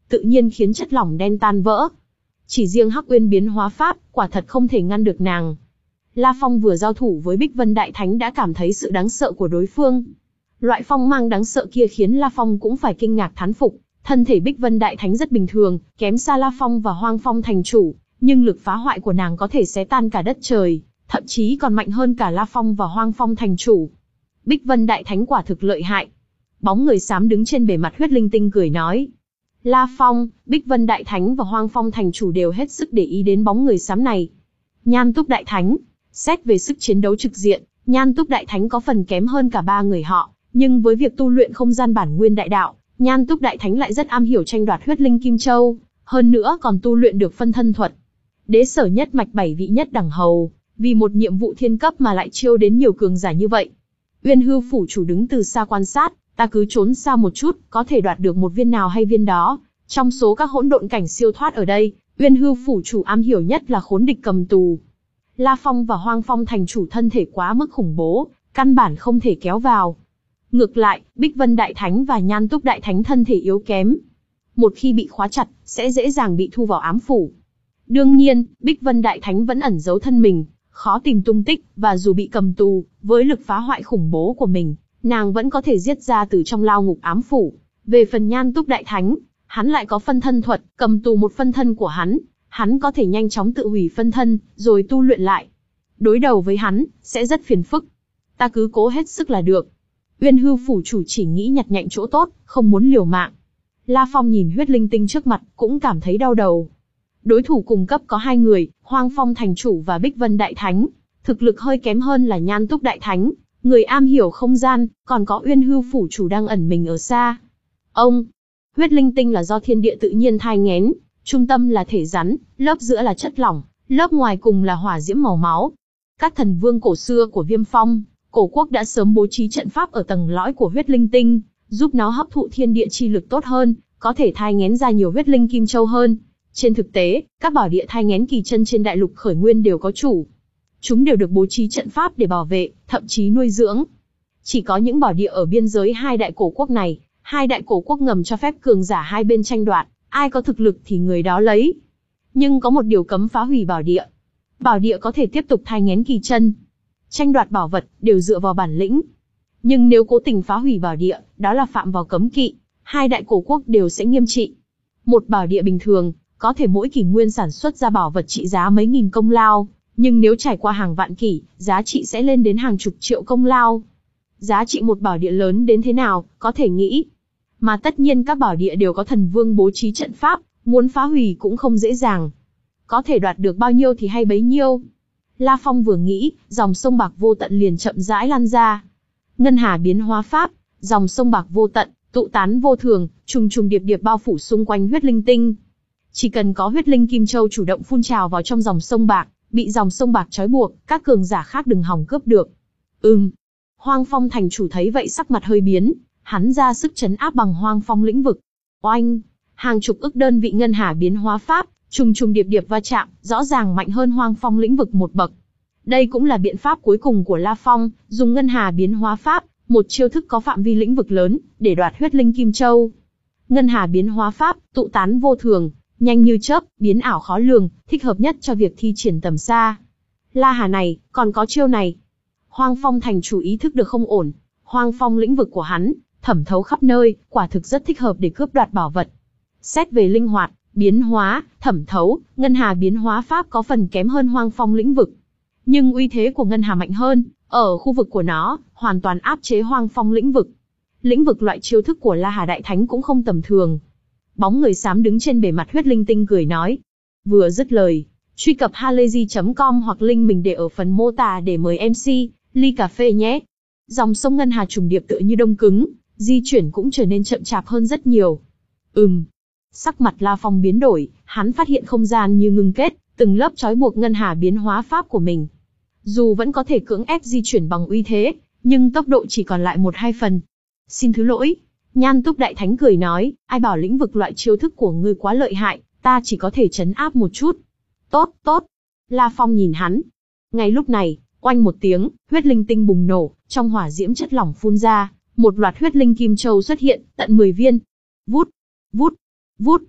[SPEAKER 1] tự nhiên khiến chất lỏng đen tan vỡ. Chỉ riêng Hắc Uyên biến hóa pháp, quả thật không thể ngăn được nàng. La Phong vừa giao thủ với Bích Vân Đại Thánh đã cảm thấy sự đáng sợ của đối phương. Loại phong mang đáng sợ kia khiến La Phong cũng phải kinh ngạc thán phục. Thân thể Bích Vân Đại Thánh rất bình thường, kém xa La Phong và Hoang Phong thành chủ, nhưng lực phá hoại của nàng có thể xé tan cả đất trời, thậm chí còn mạnh hơn cả La Phong và Hoang Phong thành chủ. Bích Vân Đại Thánh quả thực lợi hại. Bóng người xám đứng trên bề mặt huyết linh tinh cười nói. La Phong, Bích Vân Đại Thánh và Hoang Phong thành chủ đều hết sức để ý đến bóng người xám này. Nhan Túc Đại Thánh, xét về sức chiến đấu trực diện, Nhan Túc Đại Thánh có phần kém hơn cả ba người họ, nhưng với việc tu luyện không gian bản nguyên đại đạo, Nhan Túc Đại Thánh lại rất am hiểu tranh đoạt huyết linh kim châu, hơn nữa còn tu luyện được phân thân thuật. Đế sở nhất mạch bảy vị nhất đẳng hầu, vì một nhiệm vụ thiên cấp mà lại chiêu đến nhiều cường giả như vậy. Uyên Hư phủ chủ đứng từ xa quan sát, ta cứ trốn xa một chút, có thể đoạt được một viên nào hay viên đó. Trong số các hỗn độn cảnh siêu thoát ở đây, Uyên Hư phủ chủ am hiểu nhất là khốn địch cầm tù. La Phong và Hoang Phong thành chủ thân thể quá mức khủng bố, căn bản không thể kéo vào. Ngược lại, Bích Vân Đại Thánh và Nhan Túc Đại Thánh thân thể yếu kém. Một khi bị khóa chặt, sẽ dễ dàng bị thu vào ám phủ. Đương nhiên, Bích Vân Đại Thánh vẫn ẩn giấu thân mình, khó tìm tung tích, và dù bị cầm tù, với lực phá hoại khủng bố của mình, nàng vẫn có thể giết ra từ trong lao ngục ám phủ. Về phần Nhan Túc Đại Thánh, hắn lại có phân thân thuật, cầm tù một phân thân của hắn, hắn có thể nhanh chóng tự hủy phân thân, rồi tu luyện lại. Đối đầu với hắn, sẽ rất phiền phức. Ta cứ cố hết sức là được. Uyên Hư phủ chủ chỉ nghĩ nhặt nhạnh chỗ tốt, không muốn liều mạng. La Phong nhìn huyết linh tinh trước mặt, cũng cảm thấy đau đầu. Đối thủ cùng cấp có hai người, Hoang Phong thành chủ và Bích Vân Đại Thánh. Thực lực hơi kém hơn là Nhan Túc Đại Thánh, người am hiểu không gian, còn có Uyên Hư phủ chủ đang ẩn mình ở xa. Ông, huyết linh tinh là do thiên địa tự nhiên thai nghén, trung tâm là thể rắn, lớp giữa là chất lỏng, lớp ngoài cùng là hỏa diễm màu máu. Các thần vương cổ xưa của Viêm Phong, cổ quốc đã sớm bố trí trận pháp ở tầng lõi của huyết linh tinh, giúp nó hấp thụ thiên địa chi lực tốt hơn, có thể thai nghén ra nhiều huyết linh kim châu hơn. Trên thực tế, các bảo địa thai nghén kỳ chân trên đại lục khởi nguyên đều có chủ. Chúng đều được bố trí trận pháp để bảo vệ, thậm chí nuôi dưỡng. Chỉ có những bảo địa ở biên giới hai đại cổ quốc này, hai đại cổ quốc ngầm cho phép cường giả hai bên tranh đoạt, ai có thực lực thì người đó lấy. Nhưng có một điều cấm phá hủy bảo địa. Bảo địa có thể tiếp tục thai nghén kỳ chân. Tranh đoạt bảo vật đều dựa vào bản lĩnh. Nhưng nếu cố tình phá hủy bảo địa, đó là phạm vào cấm kỵ, hai đại cổ quốc đều sẽ nghiêm trị. Một bảo địa bình thường, có thể mỗi kỷ nguyên sản xuất ra bảo vật trị giá mấy nghìn công lao, nhưng nếu trải qua hàng vạn kỷ, giá trị sẽ lên đến hàng chục triệu công lao. Giá trị một bảo địa lớn đến thế nào, có thể nghĩ. Mà tất nhiên các bảo địa đều có thần vương bố trí trận pháp, muốn phá hủy cũng không dễ dàng. Có thể đoạt được bao nhiêu thì hay bấy nhiêu. La Phong vừa nghĩ, dòng sông bạc vô tận liền chậm rãi lan ra. Ngân hà biến hóa pháp, dòng sông bạc vô tận, tụ tán vô thường, trùng trùng điệp điệp bao phủ xung quanh huyết linh tinh. Chỉ cần có huyết linh kim châu chủ động phun trào vào trong dòng sông bạc, bị dòng sông bạc trói buộc, các cường giả khác đừng hòng cướp được. Ừm. Hoang Phong thành chủ thấy vậy sắc mặt hơi biến, hắn ra sức trấn áp bằng Hoang Phong lĩnh vực. Oanh! Hàng chục ức đơn vị ngân hà biến hóa pháp, trùng trùng điệp điệp va chạm, rõ ràng mạnh hơn Hoang Phong lĩnh vực một bậc. Đây cũng là biện pháp cuối cùng của La Phong, dùng ngân hà biến hóa pháp, một chiêu thức có phạm vi lĩnh vực lớn, để đoạt huyết linh kim châu. Ngân hà biến hóa pháp, tụ tán vô thường, nhanh như chớp, biến ảo khó lường, thích hợp nhất cho việc thi triển tầm xa. La Hà này, còn có chiêu này. Hoang Phong thành chủ ý thức được không ổn, Hoang Phong lĩnh vực của hắn, thẩm thấu khắp nơi, quả thực rất thích hợp để cướp đoạt bảo vật. Xét về linh hoạt, biến hóa, thẩm thấu, ngân hà biến hóa pháp có phần kém hơn Hoang Phong lĩnh vực. Nhưng uy thế của ngân hà mạnh hơn, ở khu vực của nó, hoàn toàn áp chế Hoang Phong lĩnh vực. Lĩnh vực loại chiêu thức của La Hà Đại Thánh cũng không tầm thường. Bóng người xám đứng trên bề mặt huyết linh tinh cười nói. Vừa dứt lời, truy cập halayzi chấm com hoặc link mình để ở phần mô tả để mời em xê, ly cà phê nhé. Dòng sông ngân hà trùng điệp tựa như đông cứng, di chuyển cũng trở nên chậm chạp hơn rất nhiều. Ừm. Sắc mặt La Phong biến đổi, hắn phát hiện không gian như ngưng kết, từng lớp trói buộc ngân hà biến hóa pháp của mình. Dù vẫn có thể cưỡng ép di chuyển bằng uy thế, nhưng tốc độ chỉ còn lại một hai phần. Xin thứ lỗi. Nhan Túc Đại Thánh cười nói, ai bảo lĩnh vực loại chiêu thức của ngươi quá lợi hại, ta chỉ có thể trấn áp một chút. Tốt, tốt. La Phong nhìn hắn. Ngay lúc này, oanh một tiếng, huyết linh tinh bùng nổ, trong hỏa diễm chất lỏng phun ra, một loạt huyết linh kim châu xuất hiện, tận mười viên. Vút, vút, vút,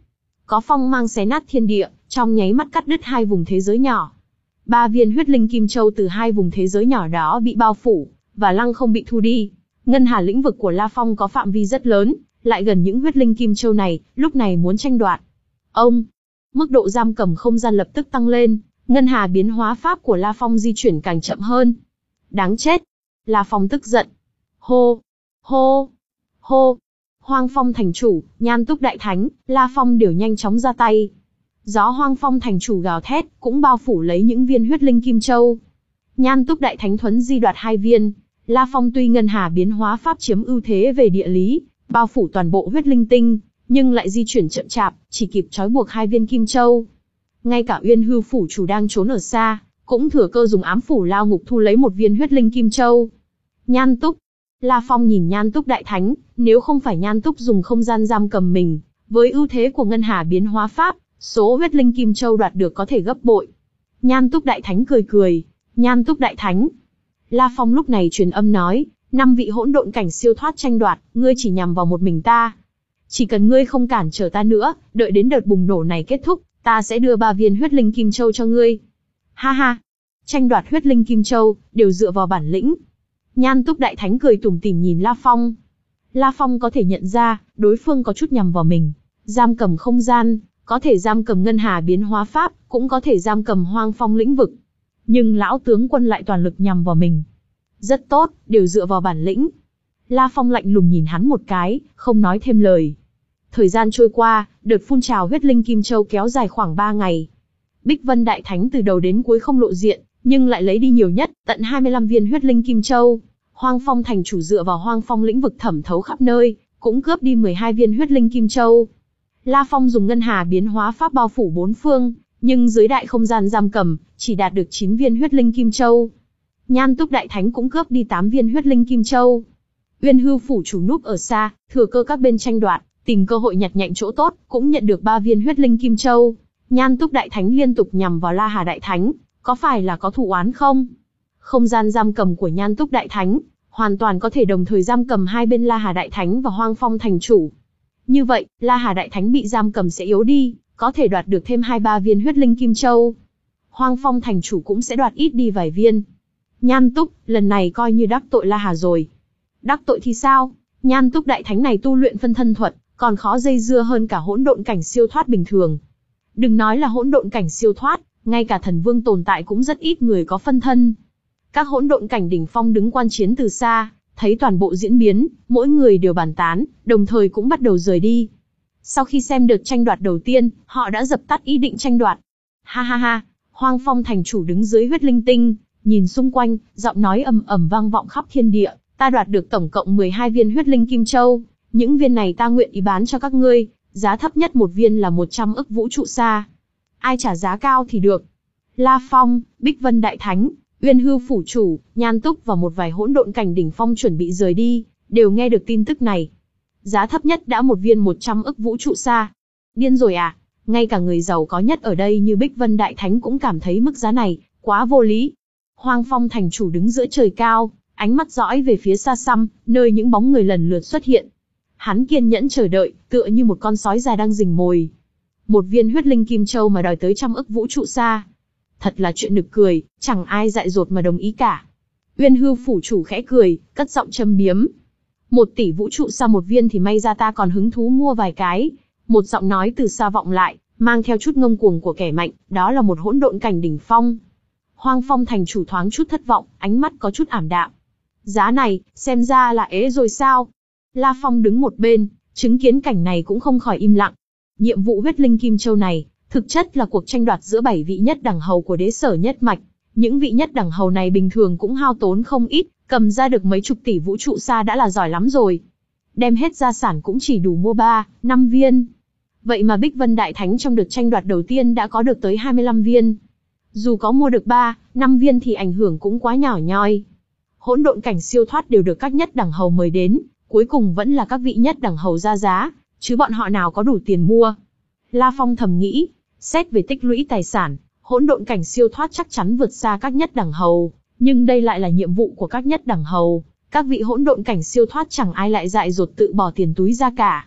[SPEAKER 1] có phong mang xé nát thiên địa, trong nháy mắt cắt đứt hai vùng thế giới nhỏ. Ba viên huyết linh kim châu từ hai vùng thế giới nhỏ đó bị bao phủ, và lăng không bị thu đi. Ngân hà lĩnh vực của La Phong có phạm vi rất lớn, lại gần những huyết linh kim châu này, lúc này muốn tranh đoạt. Ông, mức độ giam cầm không gian lập tức tăng lên, ngân hà biến hóa pháp của La Phong di chuyển càng chậm hơn. Đáng chết! La Phong tức giận. Hô! Hô! Hô! Hoang Phong thành chủ, Nhan Túc đại thánh, La Phong đều nhanh chóng ra tay. Gió Hoang Phong thành chủ gào thét, cũng bao phủ lấy những viên huyết linh kim châu. Nhan Túc đại thánh thuấn di đoạt hai viên. La Phong tuy ngân hà biến hóa pháp chiếm ưu thế về địa lý, bao phủ toàn bộ huyết linh tinh, nhưng lại di chuyển chậm chạp, chỉ kịp trói buộc hai viên kim châu. Ngay cả Uyên Hư phủ chủ đang trốn ở xa, cũng thừa cơ dùng ám phủ lao ngục thu lấy một viên huyết linh kim châu. Nhan Túc. La Phong nhìn Nhan Túc đại thánh, nếu không phải Nhan Túc dùng không gian giam cầm mình, với ưu thế của ngân hà biến hóa pháp, số huyết linh kim châu đoạt được có thể gấp bội. Nhan Túc đại thánh cười cười. Nhan Túc đại thánh. La Phong lúc này truyền âm nói, năm vị hỗn độn cảnh siêu thoát tranh đoạt, ngươi chỉ nhằm vào một mình ta. Chỉ cần ngươi không cản trở ta nữa, đợi đến đợt bùng nổ này kết thúc, ta sẽ đưa ba viên huyết linh kim châu cho ngươi. Ha ha, tranh đoạt huyết linh kim châu, đều dựa vào bản lĩnh. Nhan Túc đại thánh cười tủm tỉm nhìn La Phong. La Phong có thể nhận ra, đối phương có chút nhằm vào mình. Giam cầm không gian, có thể giam cầm ngân hà biến hóa pháp, cũng có thể giam cầm hoang phong lĩnh vực. Nhưng lão tướng quân lại toàn lực nhằm vào mình. Rất tốt, đều dựa vào bản lĩnh. La Phong lạnh lùng nhìn hắn một cái, không nói thêm lời. Thời gian trôi qua, đợt phun trào huyết linh kim châu kéo dài khoảng ba ngày. Bích Vân đại thánh từ đầu đến cuối không lộ diện, nhưng lại lấy đi nhiều nhất, tận hai mươi lăm viên huyết linh kim châu. Hoang Phong thành chủ dựa vào hoang phong lĩnh vực thẩm thấu khắp nơi, cũng cướp đi mười hai viên huyết linh kim châu. La Phong dùng ngân hà biến hóa pháp bao phủ bốn phương, nhưng dưới đại không gian giam cầm, chỉ đạt được chín viên huyết linh kim châu. Nhan Túc đại thánh cũng cướp đi tám viên huyết linh kim châu. Uyên Hư phủ chủ núp ở xa, thừa cơ các bên tranh đoạt, tìm cơ hội nhặt nhạnh chỗ tốt, cũng nhận được ba viên huyết linh kim châu. Nhan Túc đại thánh liên tục nhằm vào La Hà đại thánh, có phải là có thù oán không? Không gian giam cầm của Nhan Túc đại thánh, hoàn toàn có thể đồng thời giam cầm hai bên La Hà đại thánh và Hoang Phong thành chủ. Như vậy, La Hà đại thánh bị giam cầm sẽ yếu đi, có thể đoạt được thêm hai ba viên huyết linh kim châu. Hoang Phong thành chủ cũng sẽ đoạt ít đi vài viên. Nhan Túc, lần này coi như đắc tội La Hà rồi. Đắc tội thì sao? Nhan Túc đại thánh này tu luyện phân thân thuật, còn khó dây dưa hơn cả hỗn độn cảnh siêu thoát bình thường. Đừng nói là hỗn độn cảnh siêu thoát, ngay cả thần vương tồn tại cũng rất ít người có phân thân. Các hỗn độn cảnh đỉnh phong đứng quan chiến từ xa, thấy toàn bộ diễn biến, mỗi người đều bàn tán, đồng thời cũng bắt đầu rời đi. Sau khi xem đợt tranh đoạt đầu tiên, họ đã dập tắt ý định tranh đoạt. Ha ha ha, Hoang Phong thành chủ đứng dưới huyết linh tinh, nhìn xung quanh, giọng nói ầm ầm vang vọng khắp thiên địa, ta đoạt được tổng cộng mười hai viên huyết linh kim châu, những viên này ta nguyện ý bán cho các ngươi, giá thấp nhất một viên là một trăm ức vũ trụ xa. Ai trả giá cao thì được. La Phong, Bích Vân đại thánh, Uyên Hư phủ chủ, Nhan Túc và một vài hỗn độn cảnh đỉnh phong chuẩn bị rời đi, đều nghe được tin tức này. Giá thấp nhất đã một viên một trăm ức vũ trụ xa. Điên rồi à? Ngay cả người giàu có nhất ở đây như Bích Vân đại thánh cũng cảm thấy mức giá này quá vô lý. Hoang Phong thành chủ đứng giữa trời cao, ánh mắt dõi về phía xa xăm, nơi những bóng người lần lượt xuất hiện. Hắn kiên nhẫn chờ đợi, tựa như một con sói già đang rình mồi. Một viên huyết linh kim châu mà đòi tới trăm ức vũ trụ xa. Thật là chuyện nực cười, chẳng ai dại dột mà đồng ý cả. Uyên Hư phủ chủ khẽ cười, cất giọng châm biếm. Một tỷ vũ trụ xa một viên thì may ra ta còn hứng thú mua vài cái. Một giọng nói từ xa vọng lại, mang theo chút ngông cuồng của kẻ mạnh, đó là một hỗn độn cảnh đỉnh phong. Hoang Phong thành chủ thoáng chút thất vọng, ánh mắt có chút ảm đạm. Giá này, xem ra là ế rồi sao? La Phong đứng một bên, chứng kiến cảnh này cũng không khỏi im lặng. Nhiệm vụ huyết linh kim châu này, thực chất là cuộc tranh đoạt giữa bảy vị nhất đẳng hầu của đế sở nhất mạch. Những vị nhất đẳng hầu này bình thường cũng hao tốn không ít, cầm ra được mấy chục tỷ vũ trụ xa đã là giỏi lắm rồi. Đem hết gia sản cũng chỉ đủ mua ba, năm viên. Vậy mà Bích Vân đại thánh trong đợt tranh đoạt đầu tiên đã có được tới hai mươi lăm viên. Dù có mua được ba, năm viên thì ảnh hưởng cũng quá nhỏ nhoi. Hỗn độn cảnh siêu thoát đều được các nhất đẳng hầu mời đến, cuối cùng vẫn là các vị nhất đẳng hầu ra giá, chứ bọn họ nào có đủ tiền mua. La Phong thầm nghĩ, xét về tích lũy tài sản, hỗn độn cảnh siêu thoát chắc chắn vượt xa các nhất đẳng hầu, nhưng đây lại là nhiệm vụ của các nhất đẳng hầu, các vị hỗn độn cảnh siêu thoát chẳng ai lại dại dột tự bỏ tiền túi ra cả.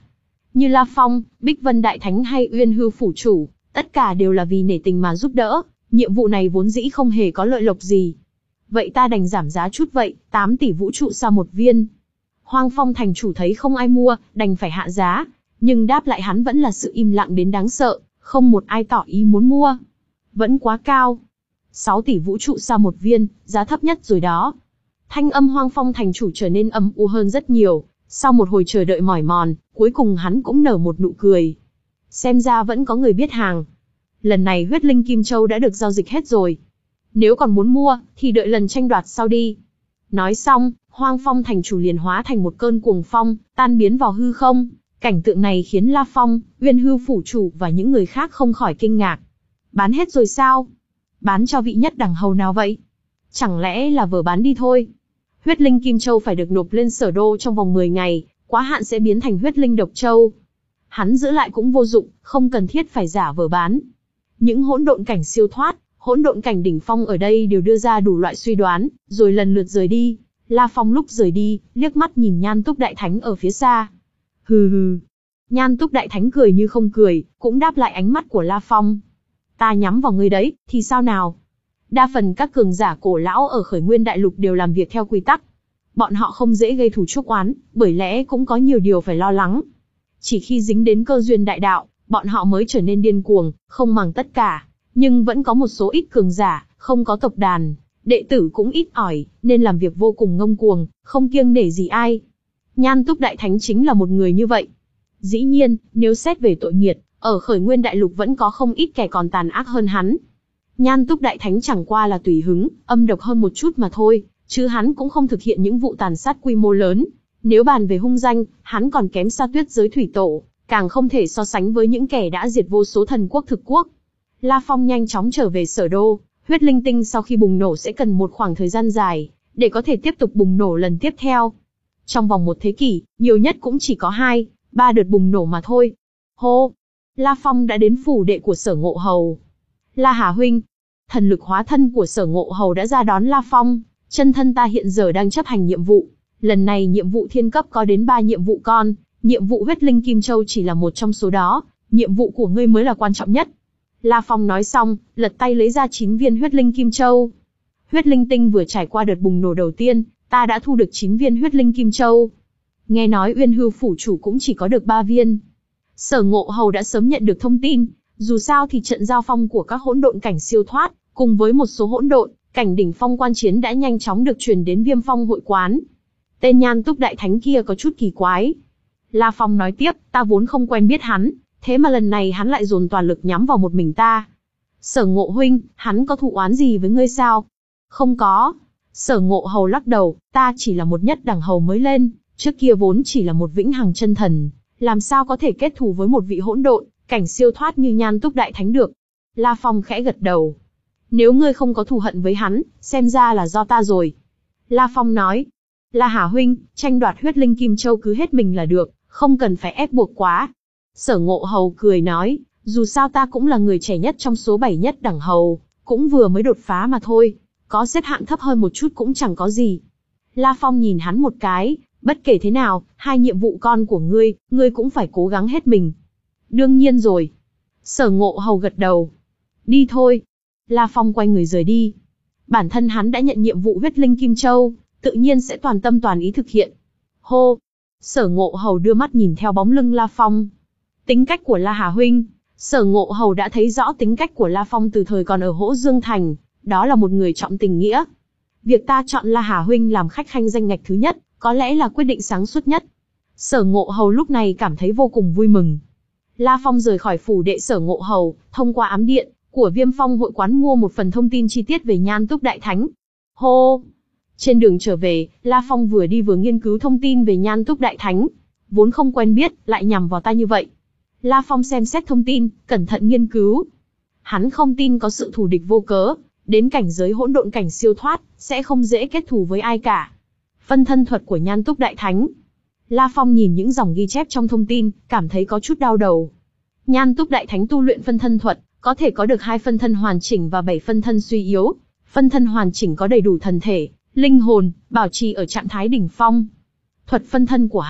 [SPEAKER 1] Như La Phong, Bích Vân Đại Thánh hay Uyên Hư Phủ Chủ, tất cả đều là vì nể tình mà giúp đỡ, nhiệm vụ này vốn dĩ không hề có lợi lộc gì. Vậy ta đành giảm giá chút vậy, tám tỷ vũ trụ sao một viên. Hoang Phong thành chủ thấy không ai mua, đành phải hạ giá, nhưng đáp lại hắn vẫn là sự im lặng đến đáng sợ, không một ai tỏ ý muốn mua. Vẫn quá cao. sáu tỷ vũ trụ sao một viên, giá thấp nhất rồi đó. Thanh âm Hoang Phong thành chủ trở nên âm u hơn rất nhiều, sau một hồi chờ đợi mỏi mòn, cuối cùng hắn cũng nở một nụ cười. Xem ra vẫn có người biết hàng. Lần này huyết linh Kim Châu đã được giao dịch hết rồi. Nếu còn muốn mua, thì đợi lần tranh đoạt sau đi. Nói xong, Hoang Phong thành chủ liền hóa thành một cơn cuồng phong, tan biến vào hư không. Cảnh tượng này khiến La Phong, Uyên Hư Phủ Chủ và những người khác không khỏi kinh ngạc. Bán hết rồi sao? Bán cho vị nhất đẳng hầu nào vậy? Chẳng lẽ là vờ bán đi thôi? Huyết linh Kim Châu phải được nộp lên Sở Đô trong vòng mười ngày, quá hạn sẽ biến thành huyết linh Độc Châu. Hắn giữ lại cũng vô dụng, không cần thiết phải giả vờ bán. Những hỗn độn cảnh siêu thoát, hỗn độn cảnh đỉnh phong ở đây đều đưa ra đủ loại suy đoán, rồi lần lượt rời đi. La Phong lúc rời đi, liếc mắt nhìn Nhan Túc Đại Thánh ở phía xa. Hừ hừ. Nhan Túc Đại Thánh cười như không cười, cũng đáp lại ánh mắt của La Phong. Ta nhắm vào ngươi đấy, thì sao nào? Đa phần các cường giả cổ lão ở Khởi Nguyên Đại Lục đều làm việc theo quy tắc. Bọn họ không dễ gây thù chuốc oán, bởi lẽ cũng có nhiều điều phải lo lắng. Chỉ khi dính đến cơ duyên đại đạo, bọn họ mới trở nên điên cuồng, không màng tất cả. Nhưng vẫn có một số ít cường giả, không có tộc đàn, đệ tử cũng ít ỏi, nên làm việc vô cùng ngông cuồng, không kiêng nể gì ai. Nhan Túc Đại Thánh chính là một người như vậy. Dĩ nhiên, nếu xét về tội nghiệt, ở Khởi Nguyên Đại Lục vẫn có không ít kẻ còn tàn ác hơn hắn. Nhan Túc Đại Thánh chẳng qua là tùy hứng, âm độc hơn một chút mà thôi, chứ hắn cũng không thực hiện những vụ tàn sát quy mô lớn. Nếu bàn về hung danh, hắn còn kém xa Tuyết Giới Thủy Tổ, càng không thể so sánh với những kẻ đã diệt vô số thần quốc thực quốc. La Phong nhanh chóng trở về Sở Đô, huyết linh tinh sau khi bùng nổ sẽ cần một khoảng thời gian dài, để có thể tiếp tục bùng nổ lần tiếp theo. Trong vòng một thế kỷ, nhiều nhất cũng chỉ có hai, ba đợt bùng nổ mà thôi. Hô! La Phong đã đến phủ đệ của Sở Ngộ Hầu. La Hà huynh! Thần lực hóa thân của Sở Ngộ Hầu đã ra đón La Phong. Chân thân ta hiện giờ đang chấp hành nhiệm vụ. Lần này nhiệm vụ thiên cấp có đến ba nhiệm vụ con, nhiệm vụ huyết linh Kim Châu chỉ là một trong số đó, nhiệm vụ của ngươi mới là quan trọng nhất. La Phong nói xong, lật tay lấy ra chín viên huyết linh Kim Châu. Huyết linh tinh vừa trải qua đợt bùng nổ đầu tiên, ta đã thu được chín viên huyết linh Kim Châu. Nghe nói Uyên Hư Phủ Chủ cũng chỉ có được ba viên. Sở Ngộ Hầu đã sớm nhận được thông tin, dù sao thì trận giao phong của các hỗn độn cảnh siêu thoát, cùng với một số hỗn độn cảnh đỉnh phong quan chiến đã nhanh chóng được truyền đến Viêm Phong hội quán. Tên Nhan Túc Đại Thánh kia có chút kỳ quái. La Phong nói tiếp, ta vốn không quen biết hắn, thế mà lần này hắn lại dồn toàn lực nhắm vào một mình ta. Sở Ngộ huynh, hắn có thù oán gì với ngươi sao? Không có. Sở Ngộ Hầu lắc đầu, ta chỉ là một nhất đẳng hầu mới lên, trước kia vốn chỉ là một vĩnh hằng chân thần, làm sao có thể kết thù với một vị hỗn độn cảnh siêu thoát như Nhan Túc Đại Thánh được. La Phong khẽ gật đầu. Nếu ngươi không có thù hận với hắn, xem ra là do ta rồi. La Phong nói. La Hà huynh, tranh đoạt huyết linh Kim Châu cứ hết mình là được, không cần phải ép buộc quá. Sở Ngộ Hầu cười nói, dù sao ta cũng là người trẻ nhất trong số bảy nhất đẳng hầu, cũng vừa mới đột phá mà thôi, có xếp hạng thấp hơn một chút cũng chẳng có gì. La Phong nhìn hắn một cái, bất kể thế nào, hai nhiệm vụ con của ngươi, ngươi cũng phải cố gắng hết mình. Đương nhiên rồi. Sở Ngộ Hầu gật đầu. Đi thôi. La Phong quay người rời đi. Bản thân hắn đã nhận nhiệm vụ huyết linh Kim Châu, tự nhiên sẽ toàn tâm toàn ý thực hiện. Hô! Sở Ngộ Hầu đưa mắt nhìn theo bóng lưng La Phong. Tính cách của La Hà huynh, Sở Ngộ Hầu đã thấy rõ tính cách của La Phong từ thời còn ở Hỗ Dương Thành, đó là một người trọng tình nghĩa. Việc ta chọn La Hà huynh làm khách khanh danh ngạch thứ nhất, có lẽ là quyết định sáng suốt nhất. Sở Ngộ Hầu lúc này cảm thấy vô cùng vui mừng. La Phong rời khỏi phủ đệ Sở Ngộ Hầu, thông qua ám điện của Viêm Phong hội quán mua một phần thông tin chi tiết về Nhan Túc Đại Thánh. Hô! Trên đường trở về, La Phong vừa đi vừa nghiên cứu thông tin về Nhan Túc Đại Thánh. Vốn không quen biết, lại nhằm vào ta như vậy. La Phong xem xét thông tin, cẩn thận nghiên cứu. Hắn không tin có sự thù địch vô cớ, đến cảnh giới hỗn độn cảnh siêu thoát, sẽ không dễ kết thù với ai cả. Phân thân thuật của Nhan Túc Đại Thánh. La Phong nhìn những dòng ghi chép trong thông tin, cảm thấy có chút đau đầu. Nhan Túc Đại Thánh tu luyện phân thân thuật, có thể có được hai phân thân hoàn chỉnh và bảy phân thân suy yếu. Phân thân hoàn chỉnh có đầy đủ thần thể, linh hồn, bảo trì ở trạng thái đỉnh phong. Thuật phân thân của hắn,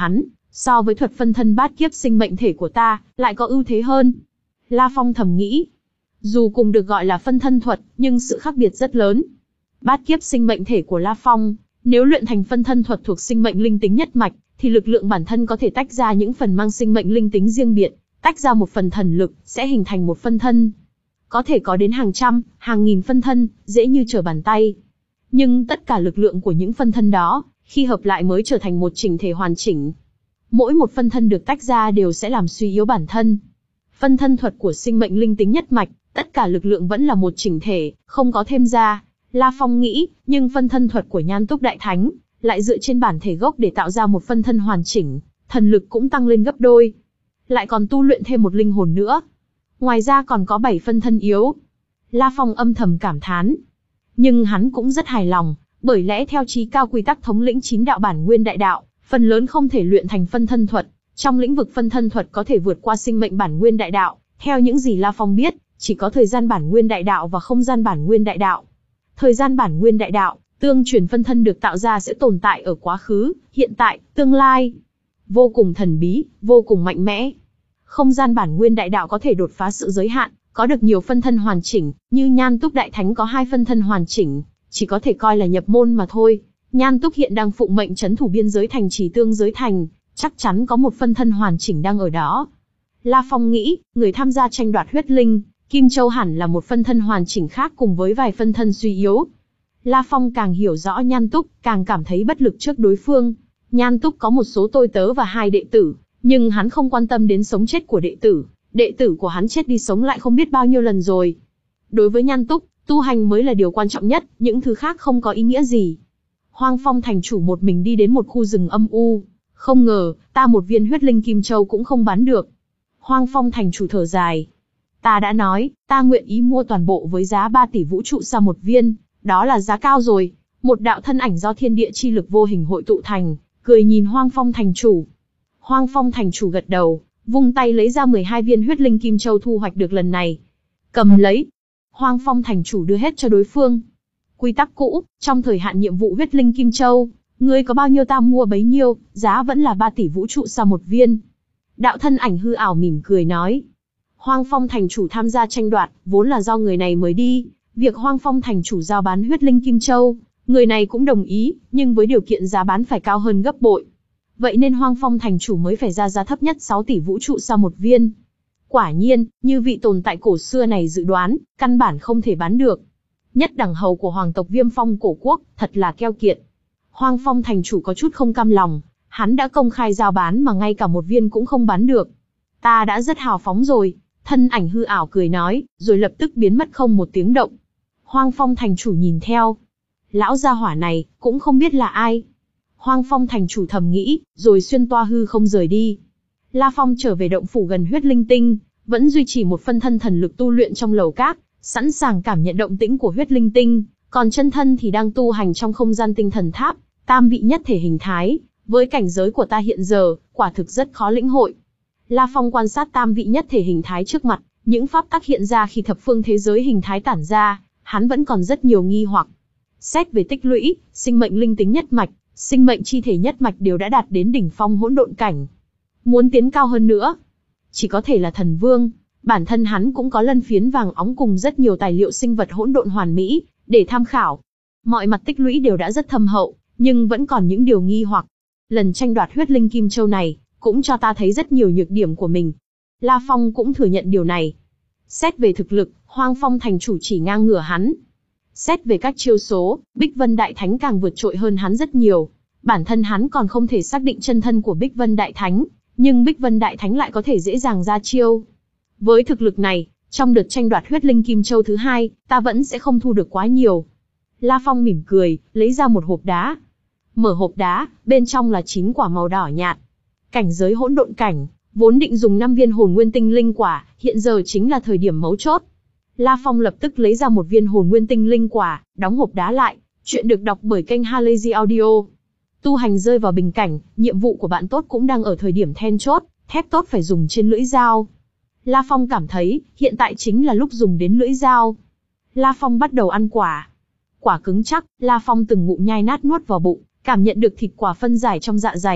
[SPEAKER 1] So với thuật phân thân bát kiếp sinh mệnh thể của ta, lại có ưu thế hơn. La Phong thầm nghĩ. Dù cùng được gọi là phân thân thuật, nhưng sự khác biệt rất lớn. Bát kiếp sinh mệnh thể của La Phong, nếu luyện thành phân thân thuật thuộc sinh mệnh linh tính nhất mạch, thì lực lượng bản thân có thể tách ra những phần mang sinh mệnh linh tính riêng biệt, tách ra một phần thần lực, sẽ hình thành một phân thân. Có thể có đến hàng trăm, hàng nghìn phân thân, dễ như trở bàn tay. Nhưng tất cả lực lượng của những phân thân đó, khi hợp lại mới trở thành một chỉnh thể hoàn chỉnh. Mỗi một phân thân được tách ra đều sẽ làm suy yếu bản thân. Phân thân thuật của sinh mệnh linh tính nhất mạch, tất cả lực lượng vẫn là một chỉnh thể, không có thêm ra. La Phong nghĩ, nhưng phân thân thuật của Nhan Túc Đại Thánh, lại dựa trên bản thể gốc để tạo ra một phân thân hoàn chỉnh, thần lực cũng tăng lên gấp đôi. Lại còn tu luyện thêm một linh hồn nữa. Ngoài ra còn có bảy phân thân yếu. La Phong âm thầm cảm thán. Nhưng hắn cũng rất hài lòng, bởi lẽ theo chí cao quy tắc thống lĩnh chín đạo bản nguyên đại đạo, phần lớn không thể luyện thành phân thân thuật. Trong lĩnh vực phân thân thuật có thể vượt qua sinh mệnh bản nguyên đại đạo, theo những gì La Phong biết, chỉ có thời gian bản nguyên đại đạo và không gian bản nguyên đại đạo. Thời gian bản nguyên đại đạo, tương truyền phân thân được tạo ra sẽ tồn tại ở quá khứ, hiện tại, tương lai. Vô cùng thần bí, vô cùng mạnh mẽ. Không gian bản nguyên đại đạo có thể đột phá sự giới hạn, có được nhiều phân thân hoàn chỉnh, như Nhan Túc Đại Thánh có hai phân thân hoàn chỉnh, chỉ có thể coi là nhập môn mà thôi. Nhan Túc hiện đang phụng mệnh trấn thủ biên giới thành Trì Tương Giới Thành, chắc chắn có một phân thân hoàn chỉnh đang ở đó. La Phong nghĩ, người tham gia tranh đoạt huyết linh, Kim Châu hẳn là một phân thân hoàn chỉnh khác cùng với vài phân thân suy yếu. La Phong càng hiểu rõ Nhan Túc, càng cảm thấy bất lực trước đối phương. Nhan Túc có một số tôi tớ và hai đệ tử, nhưng hắn không quan tâm đến sống chết của đệ tử. Đệ tử của hắn chết đi sống lại không biết bao nhiêu lần rồi. Đối với Nhan Túc, tu hành mới là điều quan trọng nhất, những thứ khác không có ý nghĩa gì. Hoang Phong thành chủ một mình đi đến một khu rừng âm u. Không ngờ, ta một viên huyết linh Kim Châu cũng không bán được. Hoang Phong thành chủ thở dài. Ta đã nói, ta nguyện ý mua toàn bộ với giá ba tỷ vũ trụ sa một viên, đó là giá cao rồi. Một đạo thân ảnh do thiên địa chi lực vô hình hội tụ thành, cười nhìn Hoang Phong thành chủ. Hoang Phong thành chủ gật đầu, vung tay lấy ra mười hai viên huyết linh Kim Châu thu hoạch được lần này. Cầm lấy. Hoang Phong thành chủ đưa hết cho đối phương. Quy tắc cũ, trong thời hạn nhiệm vụ huyết linh Kim Châu, ngươi có bao nhiêu ta mua bấy nhiêu, giá vẫn là ba tỷ vũ trụ sa một viên. Đạo thân ảnh hư ảo mỉm cười nói. Hoang Phong thành chủ tham gia tranh đoạt, vốn là do người này mới đi. Việc Hoang Phong thành chủ giao bán huyết linh Kim Châu, người này cũng đồng ý, nhưng với điều kiện giá bán phải cao hơn gấp bội. Vậy nên Hoang Phong thành chủ mới phải ra giá thấp nhất sáu tỷ vũ trụ sa một viên. Quả nhiên, như vị tồn tại cổ xưa này dự đoán, căn bản không thể bán được. Nhất đẳng hầu của hoàng tộc Viêm Phong cổ quốc, thật là keo kiệt. Hoang Phong thành chủ có chút không cam lòng, hắn đã công khai giao bán mà ngay cả một viên cũng không bán được. Ta đã rất hào phóng rồi, thân ảnh hư ảo cười nói, rồi lập tức biến mất không một tiếng động. Hoang Phong thành chủ nhìn theo. Lão gia hỏa này, cũng không biết là ai. Hoang Phong thành chủ thầm nghĩ, rồi xuyên toa hư không rời đi. La Phong trở về động phủ gần huyết linh tinh, vẫn duy trì một phân thân thần lực tu luyện trong lầu các, sẵn sàng cảm nhận động tĩnh của huyết linh tinh, còn chân thân thì đang tu hành trong không gian tinh thần tháp, tam vị nhất thể hình thái, với cảnh giới của ta hiện giờ, quả thực rất khó lĩnh hội. La Phong quan sát tam vị nhất thể hình thái trước mặt, những pháp tắc hiện ra khi thập phương thế giới hình thái tản ra, hắn vẫn còn rất nhiều nghi hoặc. Xét về tích lũy, sinh mệnh linh tính nhất mạch, sinh mệnh chi thể nhất mạch đều đã đạt đến đỉnh phong hỗn độn cảnh. Muốn tiến cao hơn nữa, chỉ có thể là thần vương. Bản thân hắn cũng có lân phiến vàng óng cùng rất nhiều tài liệu sinh vật hỗn độn hoàn mỹ để tham khảo. Mọi mặt tích lũy đều đã rất thâm hậu, nhưng vẫn còn những điều nghi hoặc. Lần tranh đoạt huyết linh Kim Châu này cũng cho ta thấy rất nhiều nhược điểm của mình. La Phong cũng thừa nhận điều này. Xét về thực lực, Hoang Phong thành chủ chỉ ngang ngửa hắn. Xét về các chiêu số, Bích Vân Đại Thánh càng vượt trội hơn hắn rất nhiều. Bản thân hắn còn không thể xác định chân thân của Bích Vân Đại Thánh, nhưng Bích Vân Đại Thánh lại có thể dễ dàng ra chiêu. Với thực lực này, trong đợt tranh đoạt huyết linh Kim Châu thứ hai, ta vẫn sẽ không thu được quá nhiều. La Phong mỉm cười, lấy ra một hộp đá. Mở hộp đá, bên trong là chín quả màu đỏ nhạt. Cảnh giới hỗn độn cảnh, vốn định dùng năm viên hồn nguyên tinh linh quả, hiện giờ chính là thời điểm mấu chốt. La Phong lập tức lấy ra một viên hồn nguyên tinh linh quả, đóng hộp đá lại. Chuyện được đọc bởi kênh Halazy Audio. Tu hành rơi vào bình cảnh, nhiệm vụ của bạn tốt cũng đang ở thời điểm then chốt, thép tốt phải dùng trên lưỡi dao. La Phong cảm thấy, hiện tại chính là lúc dùng đến lưỡi dao. La Phong bắt đầu ăn quả. Quả cứng chắc, La Phong từng ngụm nhai nát nuốt vào bụng, cảm nhận được thịt quả phân giải trong dạ dày.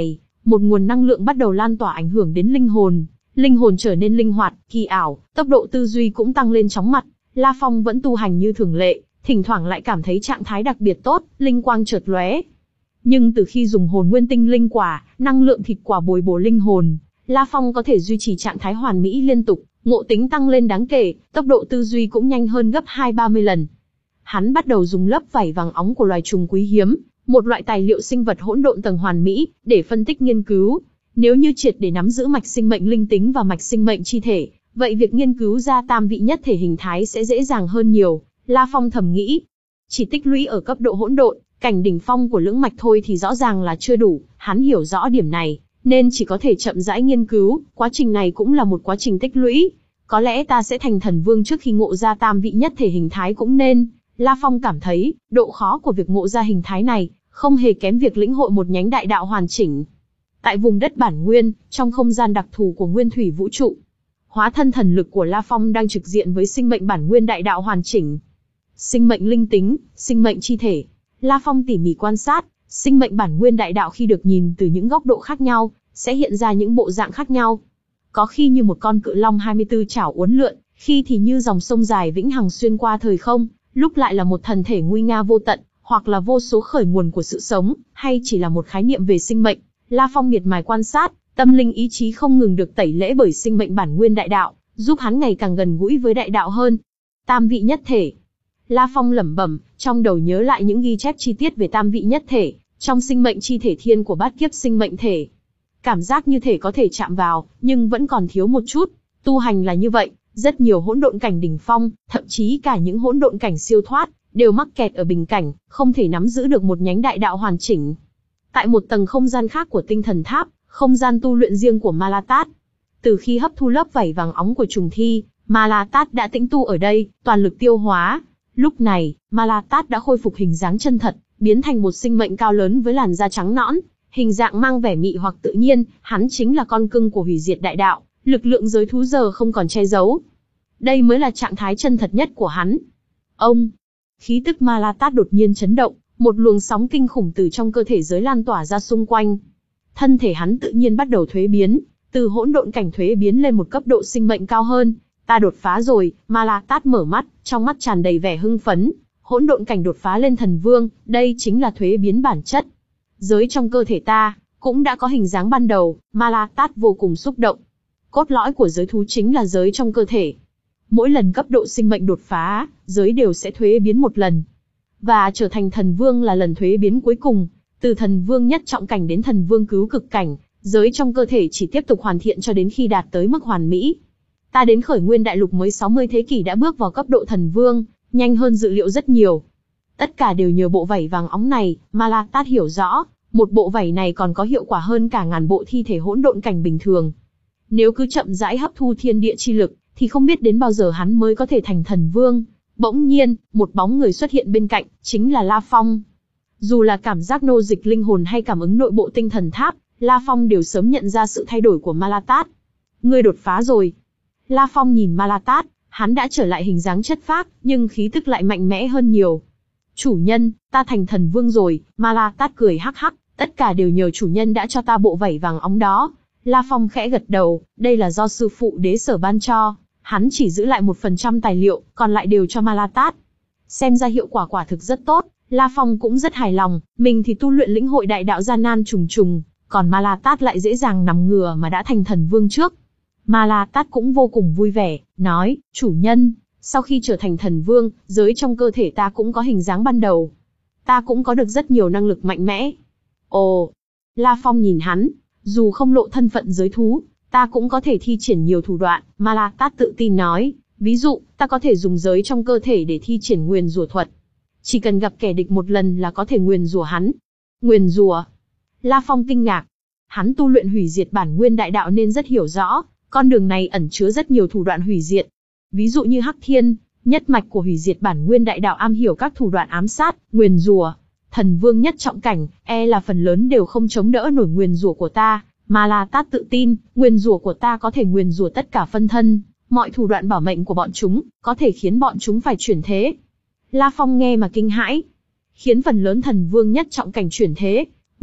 [SPEAKER 1] một nguồn năng lượng bắt đầu lan tỏa ảnh hưởng đến linh hồn. Linh hồn trở nên linh hoạt, kỳ ảo, tốc độ tư duy cũng tăng lên chóng mặt. La Phong vẫn tu hành như thường lệ, thỉnh thoảng lại cảm thấy trạng thái đặc biệt tốt, linh quang chợt lóe. Nhưng từ khi dùng hồn nguyên tinh linh quả, năng lượng thịt quả bồi bổ linh hồn, La Phong có thể duy trì trạng thái hoàn mỹ liên tục, ngộ tính tăng lên đáng kể, tốc độ tư duy cũng nhanh hơn gấp hai ba mươi lần. Hắn bắt đầu dùng lớp vảy vàng óng của loài trùng quý hiếm, một loại tài liệu sinh vật hỗn độn tầng hoàn mỹ, để phân tích nghiên cứu. Nếu như triệt để nắm giữ mạch sinh mệnh linh tính và mạch sinh mệnh chi thể, vậy việc nghiên cứu ra tam vị nhất thể hình thái sẽ dễ dàng hơn nhiều. La Phong thầm nghĩ, chỉ tích lũy ở cấp độ hỗn độn, cảnh đỉnh phong của lưỡng mạch thôi thì rõ ràng là chưa đủ. Hắn hiểu rõ điểm này, nên chỉ có thể chậm rãi nghiên cứu. Quá trình này cũng là một quá trình tích lũy. Có lẽ ta sẽ thành thần vương trước khi ngộ ra tam vị nhất thể hình thái cũng nên. La Phong cảm thấy, độ khó của việc ngộ ra hình thái này, không hề kém việc lĩnh hội một nhánh đại đạo hoàn chỉnh. Tại vùng đất bản nguyên, trong không gian đặc thù của nguyên thủy vũ trụ, hóa thân thần lực của La Phong đang trực diện với sinh mệnh bản nguyên đại đạo hoàn chỉnh. Sinh mệnh linh tính, sinh mệnh chi thể. La Phong tỉ mỉ quan sát, sinh mệnh bản nguyên đại đạo khi được nhìn từ những góc độ khác nhau, sẽ hiện ra những bộ dạng khác nhau. Có khi như một con cự long hai mươi tư chảo uốn lượn, khi thì như dòng sông dài vĩnh hằng xuyên qua thời không, lúc lại là một thần thể nguy nga vô tận, hoặc là vô số khởi nguồn của sự sống, hay chỉ là một khái niệm về sinh mệnh. La Phong miệt mài quan sát, tâm linh ý chí không ngừng được tẩy lễ bởi sinh mệnh bản nguyên đại đạo, giúp hắn ngày càng gần gũi với đại đạo hơn. Tam vị nhất thể. La Phong lẩm bẩm, trong đầu nhớ lại những ghi chép chi tiết về tam vị nhất thể, trong sinh mệnh chi thể thiên của bát kiếp sinh mệnh thể. Cảm giác như thể có thể chạm vào, nhưng vẫn còn thiếu một chút. Tu hành là như vậy, rất nhiều hỗn độn cảnh đỉnh phong, thậm chí cả những hỗn độn cảnh siêu thoát, đều mắc kẹt ở bình cảnh, không thể nắm giữ được một nhánh đại đạo hoàn chỉnh. Tại một tầng không gian khác của tinh thần tháp, không gian tu luyện riêng của Ma La Tát. Từ khi hấp thu lớp vảy vàng óng của trùng thi, Ma La Tát đã tĩnh tu ở đây, toàn lực tiêu hóa. Lúc này, Ma La Tát đã khôi phục hình dáng chân thật, biến thành một sinh mệnh cao lớn với làn da trắng nõn, hình dạng mang vẻ mị hoặc tự nhiên. Hắn chính là con cưng của hủy diệt đại đạo, lực lượng giới thú giờ không còn che giấu. Đây mới là trạng thái chân thật nhất của hắn. Ông, khí tức Ma La Tát đột nhiên chấn động, một luồng sóng kinh khủng từ trong cơ thể giới lan tỏa ra xung quanh. Thân thể hắn tự nhiên bắt đầu thuế biến, từ hỗn độn cảnh thuế biến lên một cấp độ sinh mệnh cao hơn. Ta đột phá rồi. Ma La Tát mở mắt, trong mắt tràn đầy vẻ hưng phấn. Hỗn độn cảnh đột phá lên thần vương, đây chính là thuế biến bản chất. Giới trong cơ thể ta cũng đã có hình dáng ban đầu. Ma La Tát vô cùng xúc động. Cốt lõi của giới thú chính là giới trong cơ thể. Mỗi lần cấp độ sinh mệnh đột phá, giới đều sẽ thuế biến một lần. Và trở thành thần vương là lần thuế biến cuối cùng. Từ thần vương nhất trọng cảnh đến thần vương cứu cực cảnh, giới trong cơ thể chỉ tiếp tục hoàn thiện cho đến khi đạt tới mức hoàn mỹ. Ta đến khởi nguyên đại lục mới sáu mươi thế kỷ đã bước vào cấp độ thần vương, nhanh hơn dự liệu rất nhiều. Tất cả đều nhờ bộ vảy vàng óng này. Ma La Tát hiểu rõ, một bộ vảy này còn có hiệu quả hơn cả ngàn bộ thi thể hỗn độn cảnh bình thường. Nếu cứ chậm rãi hấp thu thiên địa chi lực, thì không biết đến bao giờ hắn mới có thể thành thần vương. Bỗng nhiên, một bóng người xuất hiện bên cạnh, chính là La Phong. Dù là cảm giác nô dịch linh hồn hay cảm ứng nội bộ tinh thần tháp, La Phong đều sớm nhận ra sự thay đổi của Ma La Tát. Ngươi đột phá rồi. La Phong nhìn Ma La Tát, hắn đã trở lại hình dáng chất phác, nhưng khí tức lại mạnh mẽ hơn nhiều. Chủ nhân, ta thành thần vương rồi. Ma La Tát cười hắc hắc, tất cả đều nhờ chủ nhân đã cho ta bộ vảy vàng óng đó. La Phong khẽ gật đầu, đây là do sư phụ đế sở ban cho. Hắn chỉ giữ lại một phần trăm tài liệu, còn lại đều cho Ma La Tát. Xem ra hiệu quả quả thực rất tốt, La Phong cũng rất hài lòng. Mình thì tu luyện lĩnh hội đại đạo gian nan trùng trùng, còn Ma La Tát lại dễ dàng nằm ngửa mà đã thành thần vương trước. Ma La Tát cũng vô cùng vui vẻ, nói, chủ nhân, sau khi trở thành thần vương, giới trong cơ thể ta cũng có hình dáng ban đầu. Ta cũng có được rất nhiều năng lực mạnh mẽ. Ồ, La Phong nhìn hắn, dù không lộ thân phận giới thú, ta cũng có thể thi triển nhiều thủ đoạn. Ma La Tát tự tin nói, ví dụ, ta có thể dùng giới trong cơ thể để thi triển nguyền rủa thuật. Chỉ cần gặp kẻ địch một lần là có thể nguyền rủa hắn. Nguyền rủa? La Phong kinh ngạc. Hắn tu luyện hủy diệt bản nguyên đại đạo nên rất hiểu rõ, con đường này ẩn chứa rất nhiều thủ đoạn hủy diệt. Ví dụ như Hắc Thiên, nhất mạch của hủy diệt bản nguyên đại đạo am hiểu các thủ đoạn ám sát, nguyền rủa. Thần vương nhất trọng cảnh, e là phần lớn đều không chống đỡ nổi nguyền rủa của ta. Ma La Tát tự tin, nguyền rủa của ta có thể nguyền rủa tất cả phân thân, mọi thủ đoạn bảo mệnh của bọn chúng, có thể khiến bọn chúng phải chuyển thế. La Phong nghe mà kinh hãi. Khiến phần lớn thần vương nhất trọng cảnh chuyển thế.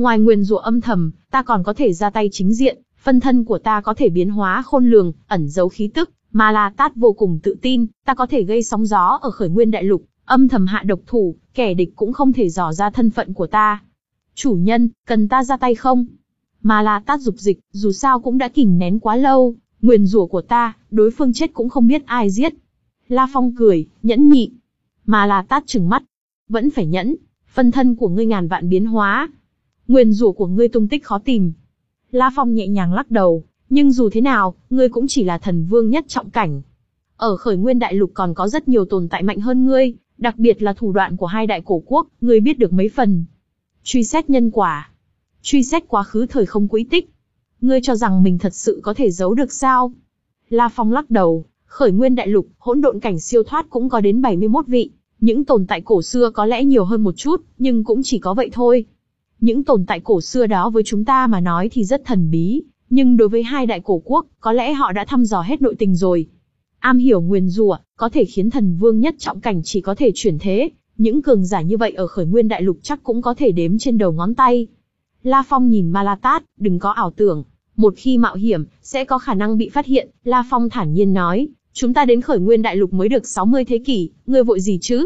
[SPEAKER 1] Ngoài nguyền rủa âm thầm, ta còn có thể ra tay chính diện, phân thân của ta có thể biến hóa khôn lường, ẩn giấu khí tức. Ma La Tát vô cùng tự tin, ta có thể gây sóng gió ở Khởi Nguyên Đại Lục, âm thầm hạ độc thủ, kẻ địch cũng không thể dò ra thân phận của ta. Chủ nhân, cần ta ra tay không? Ma La Tát dục dịch, dù sao cũng đã kìm nén quá lâu, nguyền rủa của ta, đối phương chết cũng không biết ai giết. La Phong cười, nhẫn nhị. Ma La Tát trừng mắt. Vẫn phải nhẫn, phân thân của ngươi ngàn vạn biến hóa. Nguyền rủa của ngươi tung tích khó tìm. La Phong nhẹ nhàng lắc đầu, nhưng dù thế nào, ngươi cũng chỉ là thần vương nhất trọng cảnh. Ở Khởi Nguyên Đại Lục còn có rất nhiều tồn tại mạnh hơn ngươi, đặc biệt là thủ đoạn của hai đại cổ quốc, ngươi biết được mấy phần. Truy xét nhân quả, truy xét quá khứ thời không quỹ tích. Ngươi cho rằng mình thật sự có thể giấu được sao? La Phong lắc đầu, Khởi Nguyên Đại Lục, hỗn độn cảnh siêu thoát cũng có đến bảy mươi mốt vị. Những tồn tại cổ xưa có lẽ nhiều hơn một chút, nhưng cũng chỉ có vậy thôi. Những tồn tại cổ xưa đó với chúng ta mà nói thì rất thần bí, nhưng đối với hai đại cổ quốc, có lẽ họ đã thăm dò hết nội tình rồi. Am hiểu nguyền rủa, có thể khiến thần vương nhất trọng cảnh chỉ có thể chuyển thế, những cường giả như vậy ở Khởi Nguyên Đại Lục chắc cũng có thể đếm trên đầu ngón tay. La Phong nhìn Ma La Tát, đừng có ảo tưởng, một khi mạo hiểm, sẽ có khả năng bị phát hiện. La Phong thản nhiên nói, chúng ta đến Khởi Nguyên Đại Lục mới được sáu mươi thế kỷ, ngươi vội gì chứ?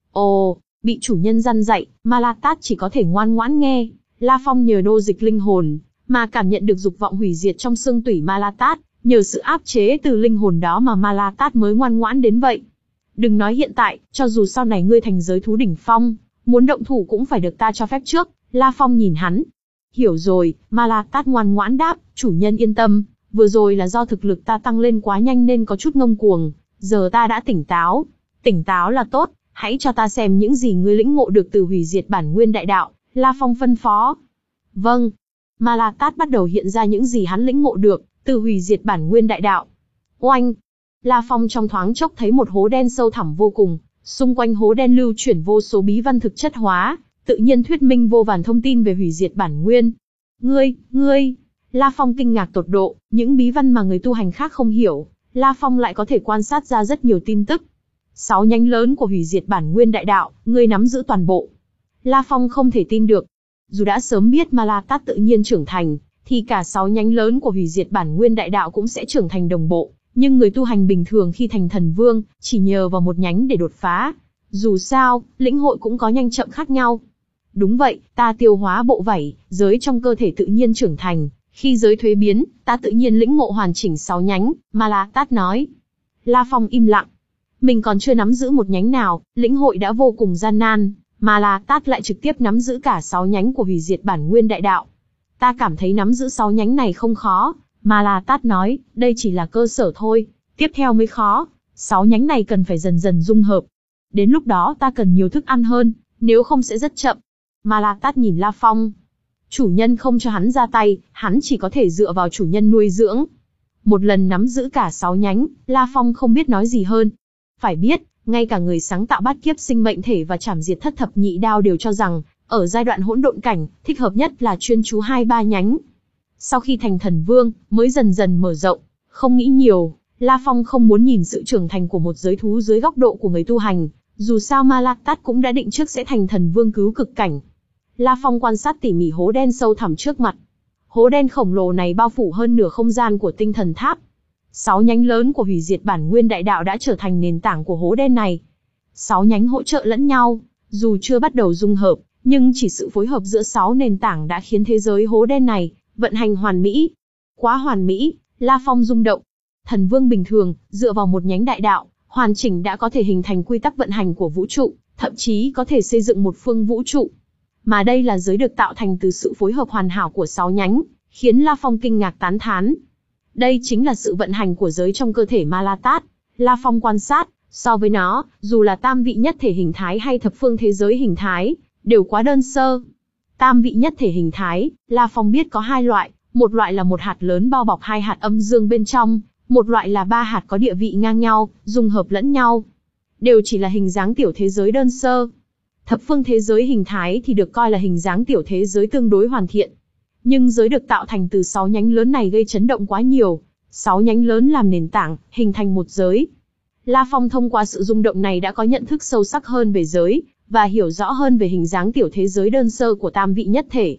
[SPEAKER 1] Ồ, bị chủ nhân răn dạy, Ma La Tát chỉ có thể ngoan ngoãn nghe. La Phong nhờ nô dịch linh hồn, mà cảm nhận được dục vọng hủy diệt trong xương tủy Ma La Tát, nhờ sự áp chế từ linh hồn đó mà Ma La Tát mới ngoan ngoãn đến vậy. Đừng nói hiện tại, cho dù sau này ngươi thành giới thú đỉnh phong, muốn động thủ cũng phải được ta cho phép trước. La Phong nhìn hắn. Hiểu rồi, Ma La Tát ngoan ngoãn đáp, chủ nhân yên tâm, vừa rồi là do thực lực ta tăng lên quá nhanh nên có chút ngông cuồng, giờ ta đã tỉnh táo. Tỉnh táo là tốt, hãy cho ta xem những gì ngươi lĩnh ngộ được từ hủy diệt bản nguyên đại đạo, La Phong phân phó. Vâng. Ma La Tát bắt đầu hiện ra những gì hắn lĩnh ngộ được từ hủy diệt bản nguyên đại đạo. Oanh! La Phong trong thoáng chốc thấy một hố đen sâu thẳm vô cùng, xung quanh hố đen lưu chuyển vô số bí văn thực chất hóa, tự nhiên thuyết minh vô vàn thông tin về hủy diệt bản nguyên. Ngươi, ngươi! La Phong kinh ngạc tột độ, những bí văn mà người tu hành khác không hiểu, La Phong lại có thể quan sát ra rất nhiều tin tức. Sáu nhánh lớn của hủy diệt bản nguyên đại đạo, ngươi nắm giữ toàn bộ. La Phong không thể tin được. Dù đã sớm biết Ma La Tát tự nhiên trưởng thành, thì cả sáu nhánh lớn của hủy diệt bản nguyên đại đạo cũng sẽ trưởng thành đồng bộ. Nhưng người tu hành bình thường khi thành thần vương, chỉ nhờ vào một nhánh để đột phá. Dù sao, lĩnh hội cũng có nhanh chậm khác nhau. Đúng vậy, ta tiêu hóa bộ vảy, giới trong cơ thể tự nhiên trưởng thành. Khi giới thuế biến, ta tự nhiên lĩnh ngộ hoàn chỉnh sáu nhánh, Ma La Tát nói. La Phong im lặng. Mình còn chưa nắm giữ một nhánh nào, lĩnh hội đã vô cùng gian nan. Ma La Tát lại trực tiếp nắm giữ cả sáu nhánh của hủy diệt bản nguyên đại đạo. Ta cảm thấy nắm giữ sáu nhánh này không khó. Ma La Tát nói, đây chỉ là cơ sở thôi, tiếp theo mới khó. Sáu nhánh này cần phải dần dần dung hợp. Đến lúc đó ta cần nhiều thức ăn hơn, nếu không sẽ rất chậm. Ma La Tát nhìn La Phong. Chủ nhân không cho hắn ra tay, hắn chỉ có thể dựa vào chủ nhân nuôi dưỡng. Một lần nắm giữ cả sáu nhánh, La Phong không biết nói gì hơn. Phải biết, ngay cả người sáng tạo bát kiếp sinh mệnh thể và trảm diệt thất thập nhị đao đều cho rằng, ở giai đoạn hỗn độn cảnh, thích hợp nhất là chuyên chú hai ba nhánh. Sau khi thành thần vương, mới dần dần mở rộng. Không nghĩ nhiều, La Phong không muốn nhìn sự trưởng thành của một giới thú dưới góc độ của người tu hành. Dù sao Ma La Tát cũng đã định trước sẽ thành thần vương cứu cực cảnh. La Phong quan sát tỉ mỉ hố đen sâu thẳm trước mặt. Hố đen khổng lồ này bao phủ hơn nửa không gian của tinh thần tháp. Sáu nhánh lớn của hủy diệt bản nguyên đại đạo đã trở thành nền tảng của hố đen này. Sáu nhánh hỗ trợ lẫn nhau, dù chưa bắt đầu dung hợp, nhưng chỉ sự phối hợp giữa sáu nền tảng đã khiến thế giới hố đen này vận hành hoàn mỹ. Quá hoàn mỹ, La Phong rung động. Thần vương bình thường, dựa vào một nhánh đại đạo, hoàn chỉnh đã có thể hình thành quy tắc vận hành của vũ trụ, thậm chí có thể xây dựng một phương vũ trụ. Mà đây là giới được tạo thành từ sự phối hợp hoàn hảo của sáu nhánh, khiến La Phong kinh ngạc tán thán. Đây chính là sự vận hành của giới trong cơ thể Ma La Tát. La Phong quan sát, so với nó, dù là tam vị nhất thể hình thái hay thập phương thế giới hình thái, đều quá đơn sơ. Tam vị nhất thể hình thái, La Phong biết có hai loại, một loại là một hạt lớn bao bọc hai hạt âm dương bên trong, một loại là ba hạt có địa vị ngang nhau, dung hợp lẫn nhau. Đều chỉ là hình dáng tiểu thế giới đơn sơ. Thập phương thế giới hình thái thì được coi là hình dáng tiểu thế giới tương đối hoàn thiện. Nhưng giới được tạo thành từ sáu nhánh lớn này gây chấn động quá nhiều. Sáu nhánh lớn làm nền tảng, hình thành một giới. La Phong thông qua sự rung động này đã có nhận thức sâu sắc hơn về giới, và hiểu rõ hơn về hình dáng tiểu thế giới đơn sơ của tam vị nhất thể.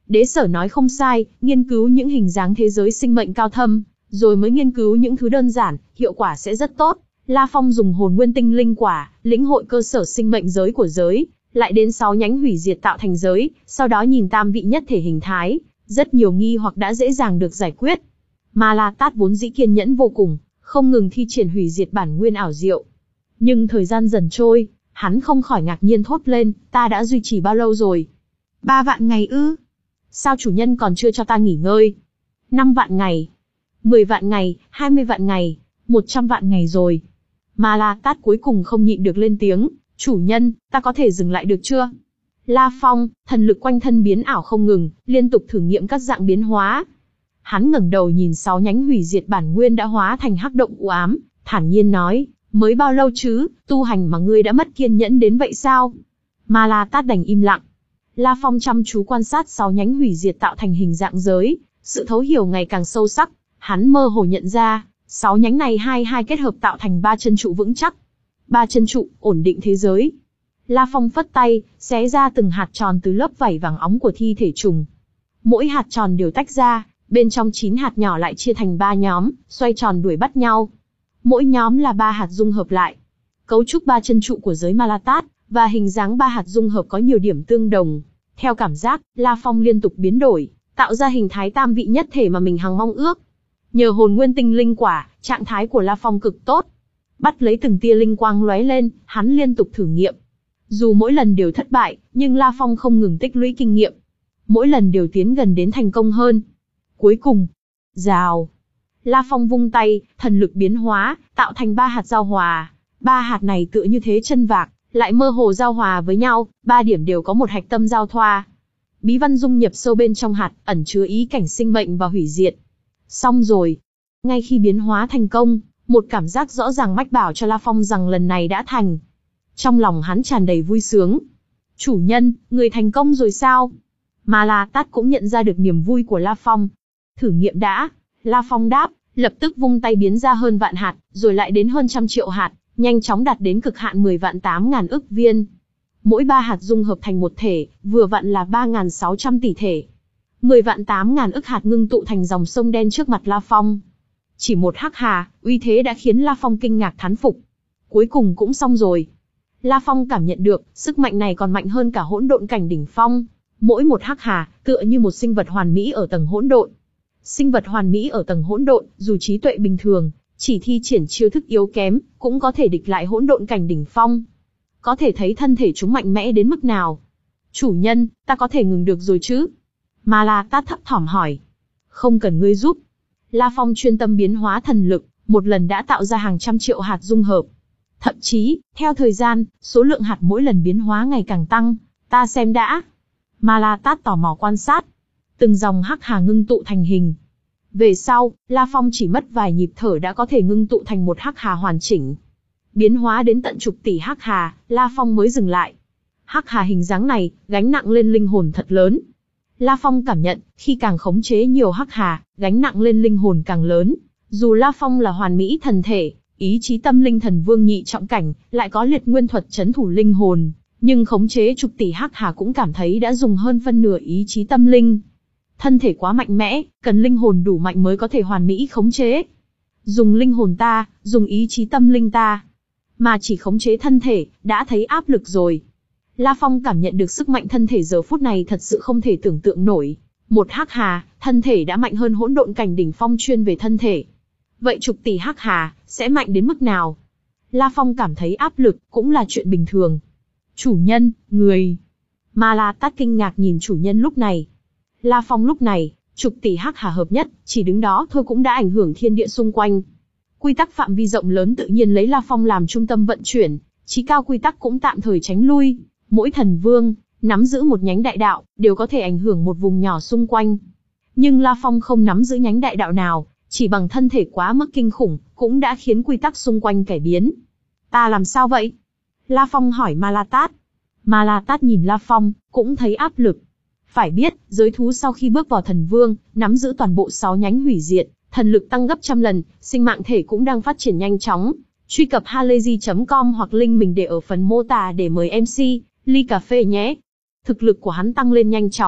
[SPEAKER 1] Đế Sở nói không sai, nghiên cứu những hình dáng thế giới sinh mệnh cao thâm, rồi mới nghiên cứu những thứ đơn giản, hiệu quả sẽ rất tốt. La Phong dùng hồn nguyên tinh linh quả, lĩnh hội cơ sở sinh mệnh giới của giới, lại đến sáu nhánh hủy diệt tạo thành giới, sau đó nhìn tam vị nhất thể hình thái, rất nhiều nghi hoặc đã dễ dàng được giải quyết. Ma La Tát vốn dĩ kiên nhẫn vô cùng, không ngừng thi triển hủy diệt bản nguyên ảo diệu. Nhưng thời gian dần trôi, hắn không khỏi ngạc nhiên thốt lên, ta đã duy trì bao lâu rồi? Ba vạn ngày ư? Sao chủ nhân còn chưa cho ta nghỉ ngơi? Năm vạn ngày, mười vạn ngày, hai mươi vạn ngày, một trăm vạn ngày rồi. Ma La Tát cuối cùng không nhịn được lên tiếng, chủ nhân, ta có thể dừng lại được chưa? La Phong, thần lực quanh thân biến ảo không ngừng, liên tục thử nghiệm các dạng biến hóa. Hắn ngẩng đầu nhìn sáu nhánh hủy diệt bản nguyên đã hóa thành hắc động u ám, thản nhiên nói, mới bao lâu chứ, tu hành mà ngươi đã mất kiên nhẫn đến vậy sao? Ma La Tát đành im lặng. La Phong chăm chú quan sát sáu nhánh hủy diệt tạo thành hình dạng giới, sự thấu hiểu ngày càng sâu sắc, hắn mơ hồ nhận ra, sáu nhánh này hai hai kết hợp tạo thành ba chân trụ vững chắc. Ba chân trụ, ổn định thế giới. La Phong phất tay, xé ra từng hạt tròn từ lớp vảy vàng óng của thi thể trùng. Mỗi hạt tròn đều tách ra, bên trong chín hạt nhỏ lại chia thành ba nhóm, xoay tròn đuổi bắt nhau. Mỗi nhóm là ba hạt dung hợp lại. Cấu trúc ba chân trụ của giới Ma La Tát và hình dáng ba hạt dung hợp có nhiều điểm tương đồng. Theo cảm giác, La Phong liên tục biến đổi, tạo ra hình thái tam vị nhất thể mà mình hằng mong ước. Nhờ hồn nguyên tinh linh quả, trạng thái của La Phong cực tốt. Bắt lấy từng tia linh quang lóe lên, hắn liên tục thử nghiệm. Dù mỗi lần đều thất bại, nhưng La Phong không ngừng tích lũy kinh nghiệm. Mỗi lần đều tiến gần đến thành công hơn. Cuối cùng, rào. La Phong vung tay, thần lực biến hóa, tạo thành ba hạt giao hòa. Ba hạt này tựa như thế chân vạc, lại mơ hồ giao hòa với nhau, ba điểm đều có một hạch tâm giao thoa. Bí văn dung nhập sâu bên trong hạt, ẩn chứa ý cảnh sinh mệnh và hủy diệt. Xong rồi. Ngay khi biến hóa thành công, một cảm giác rõ ràng mách bảo cho La Phong rằng lần này đã thành. Trong lòng hắn tràn đầy vui sướng. Chủ nhân, người thành công rồi sao? Ma La Tát cũng nhận ra được niềm vui của La Phong. Thử nghiệm đã. La Phong đáp, lập tức vung tay biến ra hơn vạn hạt, rồi lại đến hơn trăm triệu hạt, nhanh chóng đạt đến cực hạn mười vạn tám ngàn ức viên. Mỗi ba hạt dung hợp thành một thể, vừa vặn là ba nghìn sáu trăm tỷ thể. mười vạn tám ngàn ức hạt ngưng tụ thành dòng sông đen trước mặt La Phong. Chỉ một hắc hà, uy thế đã khiến La Phong kinh ngạc thán phục. Cuối cùng cũng xong rồi. La Phong cảm nhận được, sức mạnh này còn mạnh hơn cả hỗn độn cảnh đỉnh phong. Mỗi một hắc hà, tựa như một sinh vật hoàn mỹ ở tầng hỗn độn. Sinh vật hoàn mỹ ở tầng hỗn độn, dù trí tuệ bình thường, chỉ thi triển chiêu thức yếu kém, cũng có thể địch lại hỗn độn cảnh đỉnh phong. Có thể thấy thân thể chúng mạnh mẽ đến mức nào. Chủ nhân, ta có thể ngừng được rồi chứ? Ma La Tát thấp thỏm hỏi. Không cần ngươi giúp. La Phong chuyên tâm biến hóa thần lực, một lần đã tạo ra hàng trăm triệu hạt dung hợp. Thậm chí, theo thời gian, số lượng hạt mỗi lần biến hóa ngày càng tăng. Ta xem đã. Ma La Tát tò mò quan sát. Từng dòng hắc hà ngưng tụ thành hình. Về sau, La Phong chỉ mất vài nhịp thở đã có thể ngưng tụ thành một hắc hà hoàn chỉnh. Biến hóa đến tận chục tỷ hắc hà, La Phong mới dừng lại. Hắc hà hình dáng này, gánh nặng lên linh hồn thật lớn. La Phong cảm nhận, khi càng khống chế nhiều hắc hà, gánh nặng lên linh hồn càng lớn. Dù La Phong là hoàn mỹ thần thể, ý chí tâm linh thần vương nhị trọng cảnh, lại có liệt nguyên thuật chấn thủ linh hồn, nhưng khống chế chục tỷ hắc hà cũng cảm thấy đã dùng hơn phân nửa ý chí tâm linh. Thân thể quá mạnh mẽ, cần linh hồn đủ mạnh mới có thể hoàn mỹ khống chế. Dùng linh hồn ta, dùng ý chí tâm linh ta, mà chỉ khống chế thân thể, đã thấy áp lực rồi. La Phong cảm nhận được sức mạnh thân thể giờ phút này thật sự không thể tưởng tượng nổi. Một hắc hà, thân thể đã mạnh hơn hỗn độn cảnh đỉnh phong chuyên về thân thể. Vậy chục tỷ hắc hà, sẽ mạnh đến mức nào? La Phong cảm thấy áp lực, cũng là chuyện bình thường. Chủ nhân, người... Ma La Tát kinh ngạc nhìn chủ nhân lúc này. La Phong lúc này, chục tỷ hắc hà hợp nhất, chỉ đứng đó thôi cũng đã ảnh hưởng thiên địa xung quanh. Quy tắc phạm vi rộng lớn tự nhiên lấy La Phong làm trung tâm vận chuyển, chí cao quy tắc cũng tạm thời tránh lui. Mỗi thần vương, nắm giữ một nhánh đại đạo, đều có thể ảnh hưởng một vùng nhỏ xung quanh. Nhưng La Phong không nắm giữ nhánh đại đạo nào, chỉ bằng thân thể quá mức kinh khủng, cũng đã khiến quy tắc xung quanh cải biến. Ta làm sao vậy? La Phong hỏi Ma La Tát. Ma La Tát nhìn La Phong, cũng thấy áp lực. Phải biết, giới thú sau khi bước vào thần vương, nắm giữ toàn bộ sáu nhánh hủy diệt, thần lực tăng gấp trăm lần, sinh mạng thể cũng đang phát triển nhanh chóng. Truy cập halayzi chấm com hoặc link mình để ở phần mô tả để mời em xê, ly cà phê nhé. Thực lực của hắn tăng lên nhanh chóng,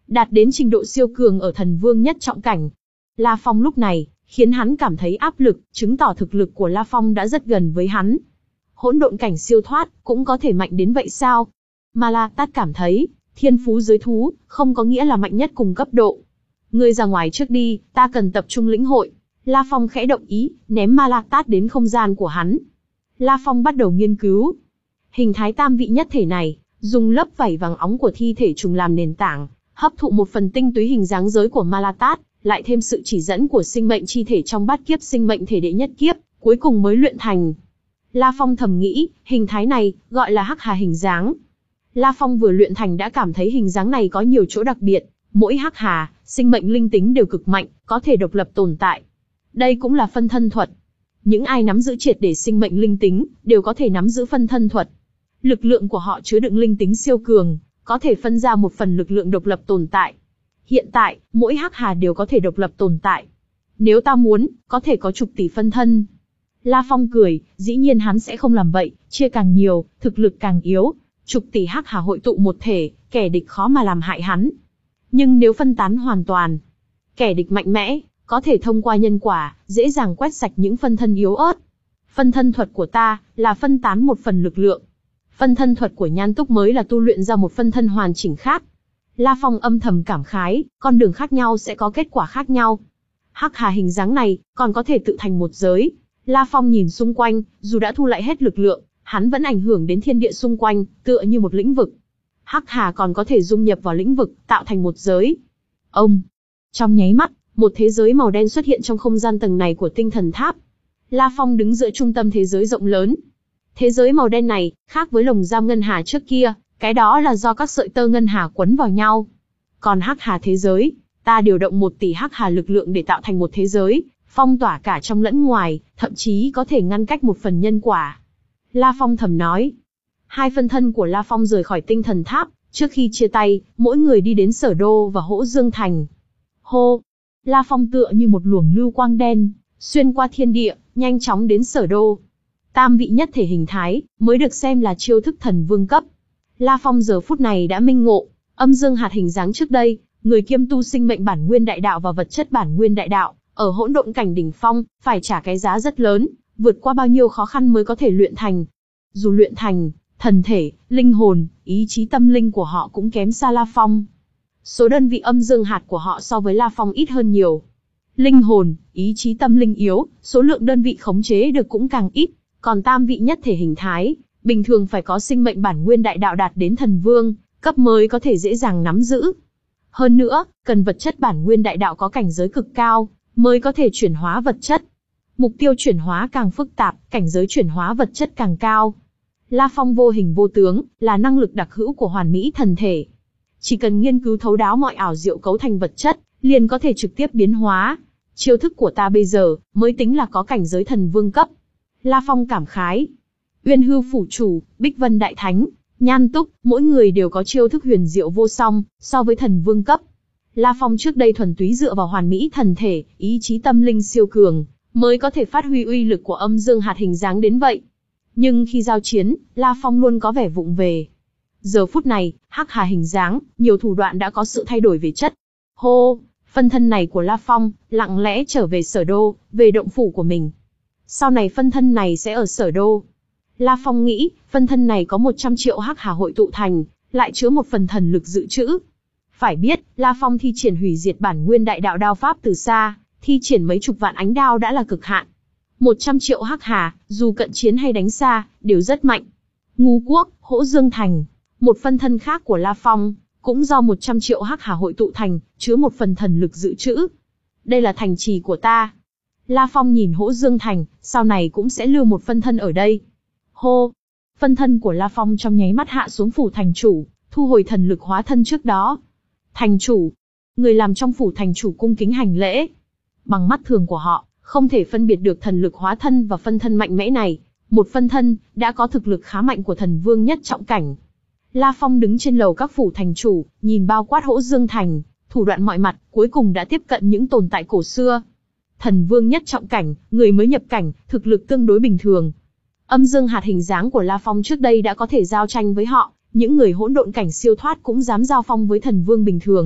[SPEAKER 1] đạt đến trình độ siêu cường ở thần vương nhất trọng cảnh. La Phong lúc này, khiến hắn cảm thấy áp lực, chứng tỏ thực lực của La Phong đã rất gần với hắn. Hỗn độn cảnh siêu thoát, cũng có thể mạnh đến vậy sao? Ma La Tát cảm thấy, thiên phú giới thú, không có nghĩa là mạnh nhất cùng cấp độ. Ngươi ra ngoài trước đi, ta cần tập trung lĩnh hội. La Phong khẽ động ý, ném Ma La Tát đến không gian của hắn. La Phong bắt đầu nghiên cứu. Hình thái tam vị nhất thể này, dùng lớp vảy vàng óng của thi thể trùng làm nền tảng, hấp thụ một phần tinh túy hình dáng giới của Ma La Tát, lại thêm sự chỉ dẫn của sinh mệnh chi thể trong bát kiếp sinh mệnh thể đệ nhất kiếp, cuối cùng mới luyện thành. La Phong thầm nghĩ, hình thái này, gọi là hắc hà hình dáng. La Phong vừa luyện thành đã cảm thấy hình dáng này có nhiều chỗ đặc biệt, mỗi hắc hà, sinh mệnh linh tính đều cực mạnh, có thể độc lập tồn tại. Đây cũng là phân thân thuật. Những ai nắm giữ triệt để sinh mệnh linh tính, đều có thể nắm giữ phân thân thuật. Lực lượng của họ chứa đựng linh tính siêu cường, có thể phân ra một phần lực lượng độc lập tồn tại. Hiện tại, mỗi hắc hà đều có thể độc lập tồn tại. Nếu ta muốn, có thể có chục tỷ phân thân. La Phong cười, dĩ nhiên hắn sẽ không làm vậy, chia càng nhiều, thực lực càng yếu. Chục tỷ hắc hà hội tụ một thể, kẻ địch khó mà làm hại hắn. Nhưng nếu phân tán hoàn toàn, kẻ địch mạnh mẽ, có thể thông qua nhân quả, dễ dàng quét sạch những phân thân yếu ớt. Phân thân thuật của ta, là phân tán một phần lực lượng. Phân thân thuật của Nhan Túc mới là tu luyện ra một phân thân hoàn chỉnh khác. La Phong âm thầm cảm khái, con đường khác nhau sẽ có kết quả khác nhau. Hắc hà hình dáng này, còn có thể tự thành một giới. La Phong nhìn xung quanh, dù đã thu lại hết lực lượng, hắn vẫn ảnh hưởng đến thiên địa xung quanh, tựa như một lĩnh vực. Hắc hà còn có thể dung nhập vào lĩnh vực, tạo thành một giới. Ông! Trong nháy mắt, một thế giới màu đen xuất hiện trong không gian tầng này của tinh thần tháp. La Phong đứng giữa trung tâm thế giới rộng lớn. Thế giới màu đen này, khác với lồng giam ngân hà trước kia, cái đó là do các sợi tơ ngân hà quấn vào nhau. Còn hắc hà thế giới, ta điều động một tỷ hắc hà lực lượng để tạo thành một thế giới, phong tỏa cả trong lẫn ngoài, thậm chí có thể ngăn cách một phần nhân quả. La Phong thầm nói. Hai phân thân của La Phong rời khỏi tinh thần tháp, trước khi chia tay, mỗi người đi đến Sở Đô và Hỗ Dương Thành. Hô! La Phong tựa như một luồng lưu quang đen, xuyên qua thiên địa, nhanh chóng đến Sở Đô. Tam vị nhất thể hình thái, mới được xem là chiêu thức thần vương cấp. La Phong giờ phút này đã minh ngộ, âm dương hạt hình dáng trước đây, người kiêm tu sinh mệnh bản nguyên đại đạo và vật chất bản nguyên đại đạo, ở hỗn độn cảnh đỉnh phong, phải trả cái giá rất lớn, vượt qua bao nhiêu khó khăn mới có thể luyện thành. Dù luyện thành, thần thể, linh hồn, ý chí tâm linh của họ cũng kém xa La Phong. Số đơn vị âm dương hạt của họ so với La Phong ít hơn nhiều. Linh hồn, ý chí tâm linh yếu, số lượng đơn vị khống chế được cũng càng ít, còn tam vị nhất thể hình thái, bình thường phải có sinh mệnh bản nguyên đại đạo đạt đến thần vương, cấp mới có thể dễ dàng nắm giữ. Hơn nữa, cần vật chất bản nguyên đại đạo có cảnh giới cực cao, mới có thể chuyển hóa vật chất. Mục tiêu chuyển hóa càng phức tạp, cảnh giới chuyển hóa vật chất càng cao. La Phong vô hình vô tướng, là năng lực đặc hữu của hoàn mỹ thần thể. Chỉ cần nghiên cứu thấu đáo mọi ảo diệu cấu thành vật chất, liền có thể trực tiếp biến hóa. Chiêu thức của ta bây giờ, mới tính là có cảnh giới thần vương cấp. La Phong cảm khái. Uyên Hư Phủ Chủ, Bích Vân Đại Thánh, Nhan Túc, mỗi người đều có chiêu thức huyền diệu vô song, so với thần vương cấp. La Phong trước đây thuần túy dựa vào hoàn mỹ thần thể, ý chí tâm linh siêu cường, mới có thể phát huy uy lực của âm dương hạt hình dáng đến vậy. Nhưng khi giao chiến, La Phong luôn có vẻ vụng về. Giờ phút này, hắc hà hình dáng, nhiều thủ đoạn đã có sự thay đổi về chất. Hô, phân thân này của La Phong, lặng lẽ trở về Sở Đô, về động phủ của mình. Sau này phân thân này sẽ ở Sở Đô. La Phong nghĩ, phân thân này có một trăm triệu hắc hà hội tụ thành, lại chứa một phần thần lực dự trữ. Phải biết, La Phong thi triển hủy diệt bản nguyên đại đạo đao pháp từ xa, thi triển mấy chục vạn ánh đao đã là cực hạn. một trăm triệu hắc hà, dù cận chiến hay đánh xa, đều rất mạnh. Ngũ Quốc, Hỗ Dương Thành, một phân thân khác của La Phong, cũng do một trăm triệu hắc hà hội tụ thành, chứa một phần thần lực dự trữ. Đây là thành trì của ta. La Phong nhìn Hỗ Dương Thành, sau này cũng sẽ lưu một phân thân ở đây. Hô! Phân thân của La Phong trong nháy mắt hạ xuống phủ thành chủ, thu hồi thần lực hóa thân trước đó. Thành chủ! Người làm trong phủ thành chủ cung kính hành lễ. Bằng mắt thường của họ, không thể phân biệt được thần lực hóa thân và phân thân mạnh mẽ này. Một phân thân, đã có thực lực khá mạnh của thần vương nhất trọng cảnh. La Phong đứng trên lầu các phủ thành chủ, nhìn bao quát Hỗ Dương Thành, thủ đoạn mọi mặt, cuối cùng đã tiếp cận những tồn tại cổ xưa. Thần vương nhất trọng cảnh, người mới nhập cảnh, thực lực tương đối bình thường. Âm dương hạt hình dáng của La Phong trước đây đã có thể giao tranh với họ, những người hỗn độn cảnh siêu thoát cũng dám giao phong với thần vương bình thường.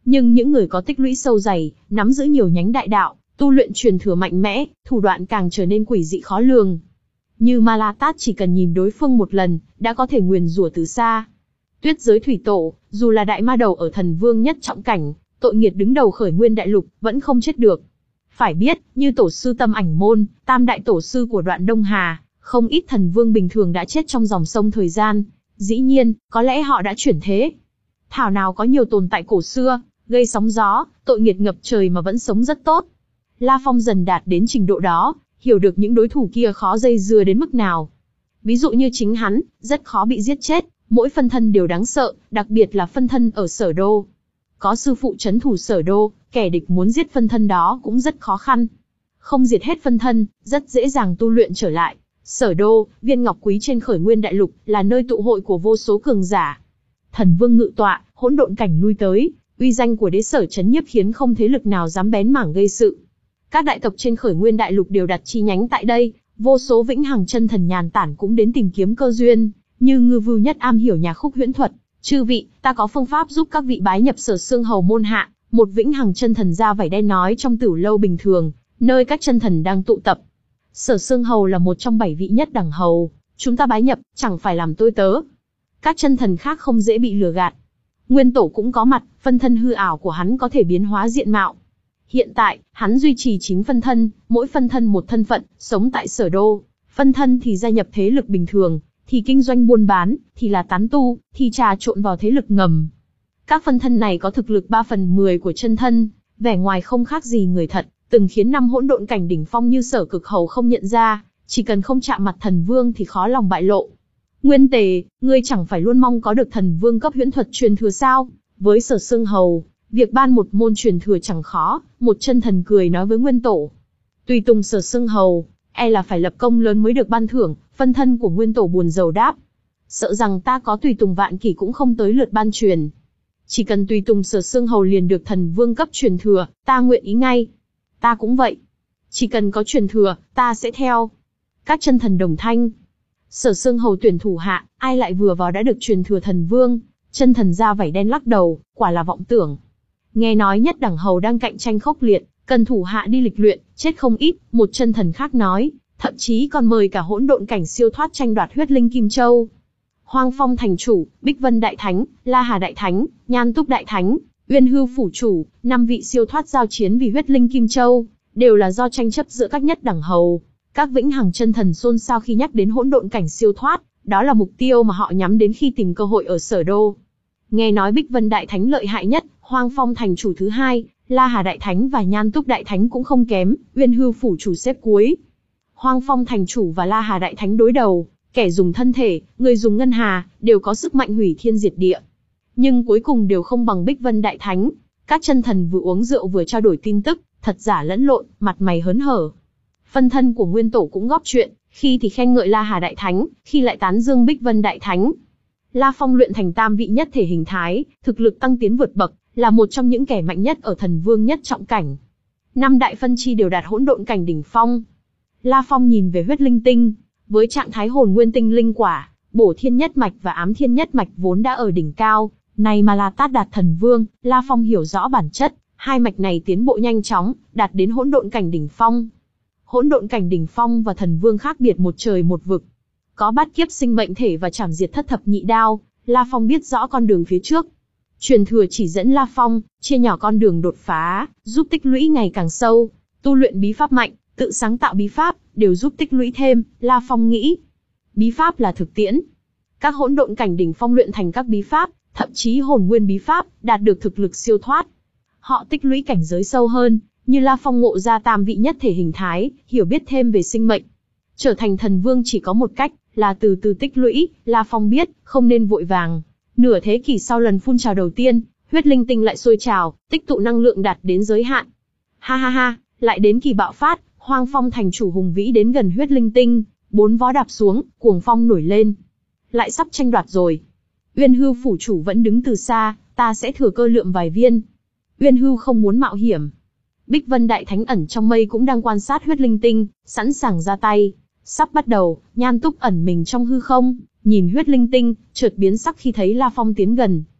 [SPEAKER 1] Nhưng những người có tích lũy sâu dày, nắm giữ nhiều nhánh đại đạo, tu luyện truyền thừa mạnh mẽ, thủ đoạn càng trở nên quỷ dị khó lường. Như Ma La Tát chỉ cần nhìn đối phương một lần, đã có thể nguyền rủa từ xa. Tuyết giới thủy tổ, dù là đại ma đầu ở thần vương nhất trọng cảnh, tội nghiệt đứng đầu khởi nguyên đại lục, vẫn không chết được. Phải biết, như tổ sư Tâm Ảnh Môn, tam đại tổ sư của đoạn Đông Hà, không ít thần vương bình thường đã chết trong dòng sông thời gian. Dĩ nhiên, có lẽ họ đã chuyển thế. Thảo nào có nhiều tồn tại cổ xưa, gây sóng gió, tội nghiệt ngập trời mà vẫn sống rất tốt. La Phong dần đạt đến trình độ đó, hiểu được những đối thủ kia khó dây dưa đến mức nào. Ví dụ như chính hắn, rất khó bị giết chết, mỗi phân thân đều đáng sợ, đặc biệt là phân thân ở Sở Đô. Có sư phụ trấn thủ Sở Đô, kẻ địch muốn giết phân thân đó cũng rất khó khăn. Không diệt hết phân thân, rất dễ dàng tu luyện trở lại. Sở Đô, viên ngọc quý trên khởi nguyên đại lục, là nơi tụ hội của vô số cường giả. Thần vương ngự tọa, hỗn độn cảnh lui tới, uy danh của đế sở chấn nhiếp khiến không thế lực nào dám bén mảng gây sự. Các đại tộc trên khởi nguyên đại lục đều đặt chi nhánh tại đây, vô số vĩnh hằng chân thần nhàn tản cũng đến tìm kiếm cơ duyên, như Ngư Vưu nhất am hiểu nhà khúc huyễn thuật. Chư vị, ta có phương pháp giúp các vị bái nhập Sở Xương Hầu môn hạ. Một vĩnh hằng chân thần da vảy đen nói trong tửu lâu bình thường, nơi các chân thần đang tụ tập. Sở Xương Hầu là một trong bảy vị nhất đẳng hầu, chúng ta bái nhập, chẳng phải làm tôi tớ. Các chân thần khác không dễ bị lừa gạt. Nguyên Tổ cũng có mặt, phân thân hư ảo của hắn có thể biến hóa diện mạo. Hiện tại, hắn duy trì chính phân thân, mỗi phân thân một thân phận, sống tại Sở Đô. Phân thân thì gia nhập thế lực bình thường, thì kinh doanh buôn bán, thì là tán tu, thì trà trộn vào thế lực ngầm. Các phân thân này có thực lực ba phần mười của chân thân, vẻ ngoài không khác gì người thật, từng khiến năm hỗn độn cảnh đỉnh phong như Sở Cực Hầu không nhận ra, chỉ cần không chạm mặt thần vương thì khó lòng bại lộ. Nguyên Tề, ngươi chẳng phải luôn mong có được thần vương cấp huyễn thuật truyền thừa sao? Với Sở Xương Hầu, việc ban một môn truyền thừa chẳng khó, một chân thần cười nói với Nguyên Tổ. Tùy tùng Sở Xương Hầu, e là phải lập công lớn mới được ban thưởng, phân thân của Nguyên Tổ buồn rầu đáp. Sợ rằng ta có tùy tùng vạn kỷ cũng không tới lượt ban truyền. Chỉ cần tùy tùng Sở Xương Hầu liền được thần vương cấp truyền thừa, ta nguyện ý ngay. Ta cũng vậy. Chỉ cần có truyền thừa, ta sẽ theo. Các chân thần đồng thanh. Sở Xương Hầu tuyển thủ hạ, ai lại vừa vào đã được truyền thừa thần vương. Chân thần da vảy đen lắc đầu, quả là vọng tưởng. Nghe nói nhất đẳng hầu đang cạnh tranh khốc liệt, cần thủ hạ đi lịch luyện, chết không ít. Một chân thần khác nói, thậm chí còn mời cả hỗn độn cảnh siêu thoát tranh đoạt huyết linh kim châu. Hoang Phong thành chủ, Bích Vân đại thánh, La Hà đại thánh, Nhan Túc đại thánh, Uyên Hư phủ chủ, năm vị siêu thoát giao chiến vì huyết linh kim châu, đều là do tranh chấp giữa các nhất đẳng hầu. Các vĩnh hằng chân thần xôn xao khi nhắc đến hỗn độn cảnh siêu thoát, đó là mục tiêu mà họ nhắm đến khi tìm cơ hội ở Sở Đô. Nghe nói Bích Vân đại thánh lợi hại nhất, Hoang Phong thành chủ thứ hai, La Hà đại thánh và Nhan Túc đại thánh cũng không kém, Uyên Hư phủ chủ xếp cuối. Hoang Phong thành chủ và La Hà đại thánh đối đầu, kẻ dùng thân thể, người dùng ngân hà, đều có sức mạnh hủy thiên diệt địa. Nhưng cuối cùng đều không bằng Bích Vân đại thánh. Các chân thần vừa uống rượu vừa trao đổi tin tức, thật giả lẫn lộn, mặt mày hớn hở. Phân thân của Nguyên Tổ cũng góp chuyện, khi thì khen ngợi La Hà đại thánh, khi lại tán dương Bích Vân đại thánh. La Phong luyện thành tam vị nhất thể hình thái, thực lực tăng tiến vượt bậc, là một trong những kẻ mạnh nhất ở thần vương nhất trọng cảnh. Năm đại phân chi đều đạt hỗn độn cảnh đỉnh phong. La Phong nhìn về huyết linh tinh, với trạng thái hồn nguyên tinh linh quả, bổ thiên nhất mạch và ám thiên nhất mạch vốn đã ở đỉnh cao, nay mà La Tát đạt thần vương, La Phong hiểu rõ bản chất, hai mạch này tiến bộ nhanh chóng, đạt đến hỗn độn cảnh đỉnh phong. Hỗn độn cảnh đỉnh phong và thần vương khác biệt một trời một vực. Có bát kiếp sinh mệnh thể và chảm diệt thất thập nhị đao, La Phong biết rõ con đường phía trước. Truyền thừa chỉ dẫn La Phong, chia nhỏ con đường đột phá, giúp tích lũy ngày càng sâu, tu luyện bí pháp mạnh, tự sáng tạo bí pháp, đều giúp tích lũy thêm, La Phong nghĩ. Bí pháp là thực tiễn. Các hỗn độn cảnh đỉnh phong luyện thành các bí pháp, thậm chí hồn nguyên bí pháp, đạt được thực lực siêu thoát. Họ tích lũy cảnh giới sâu hơn, như La Phong ngộ ra tam vị nhất thể hình thái, hiểu biết thêm về sinh mệnh. Trở thành thần vương chỉ có một cách, là từ từ tích lũy, La Phong biết, không nên vội vàng. Nửa thế kỷ sau lần phun trào đầu tiên, huyết linh tinh lại sôi trào, tích tụ năng lượng đạt đến giới hạn. Ha ha ha, lại đến kỳ bạo phát, Hoang Phong thành chủ hùng vĩ đến gần huyết linh tinh, bốn vó đạp xuống, cuồng phong nổi lên. Lại sắp tranh đoạt rồi. Uyên Hư phủ chủ vẫn đứng từ xa, ta sẽ thừa cơ lượm vài viên. Uyên Hư không muốn mạo hiểm. Bích Vân đại thánh ẩn trong mây cũng đang quan sát huyết linh tinh, sẵn sàng ra tay. Sắp bắt đầu, Nhan Túc ẩn mình trong hư không, nhìn huyết linh tinh, chợt biến sắc khi thấy La Phong tiến gần.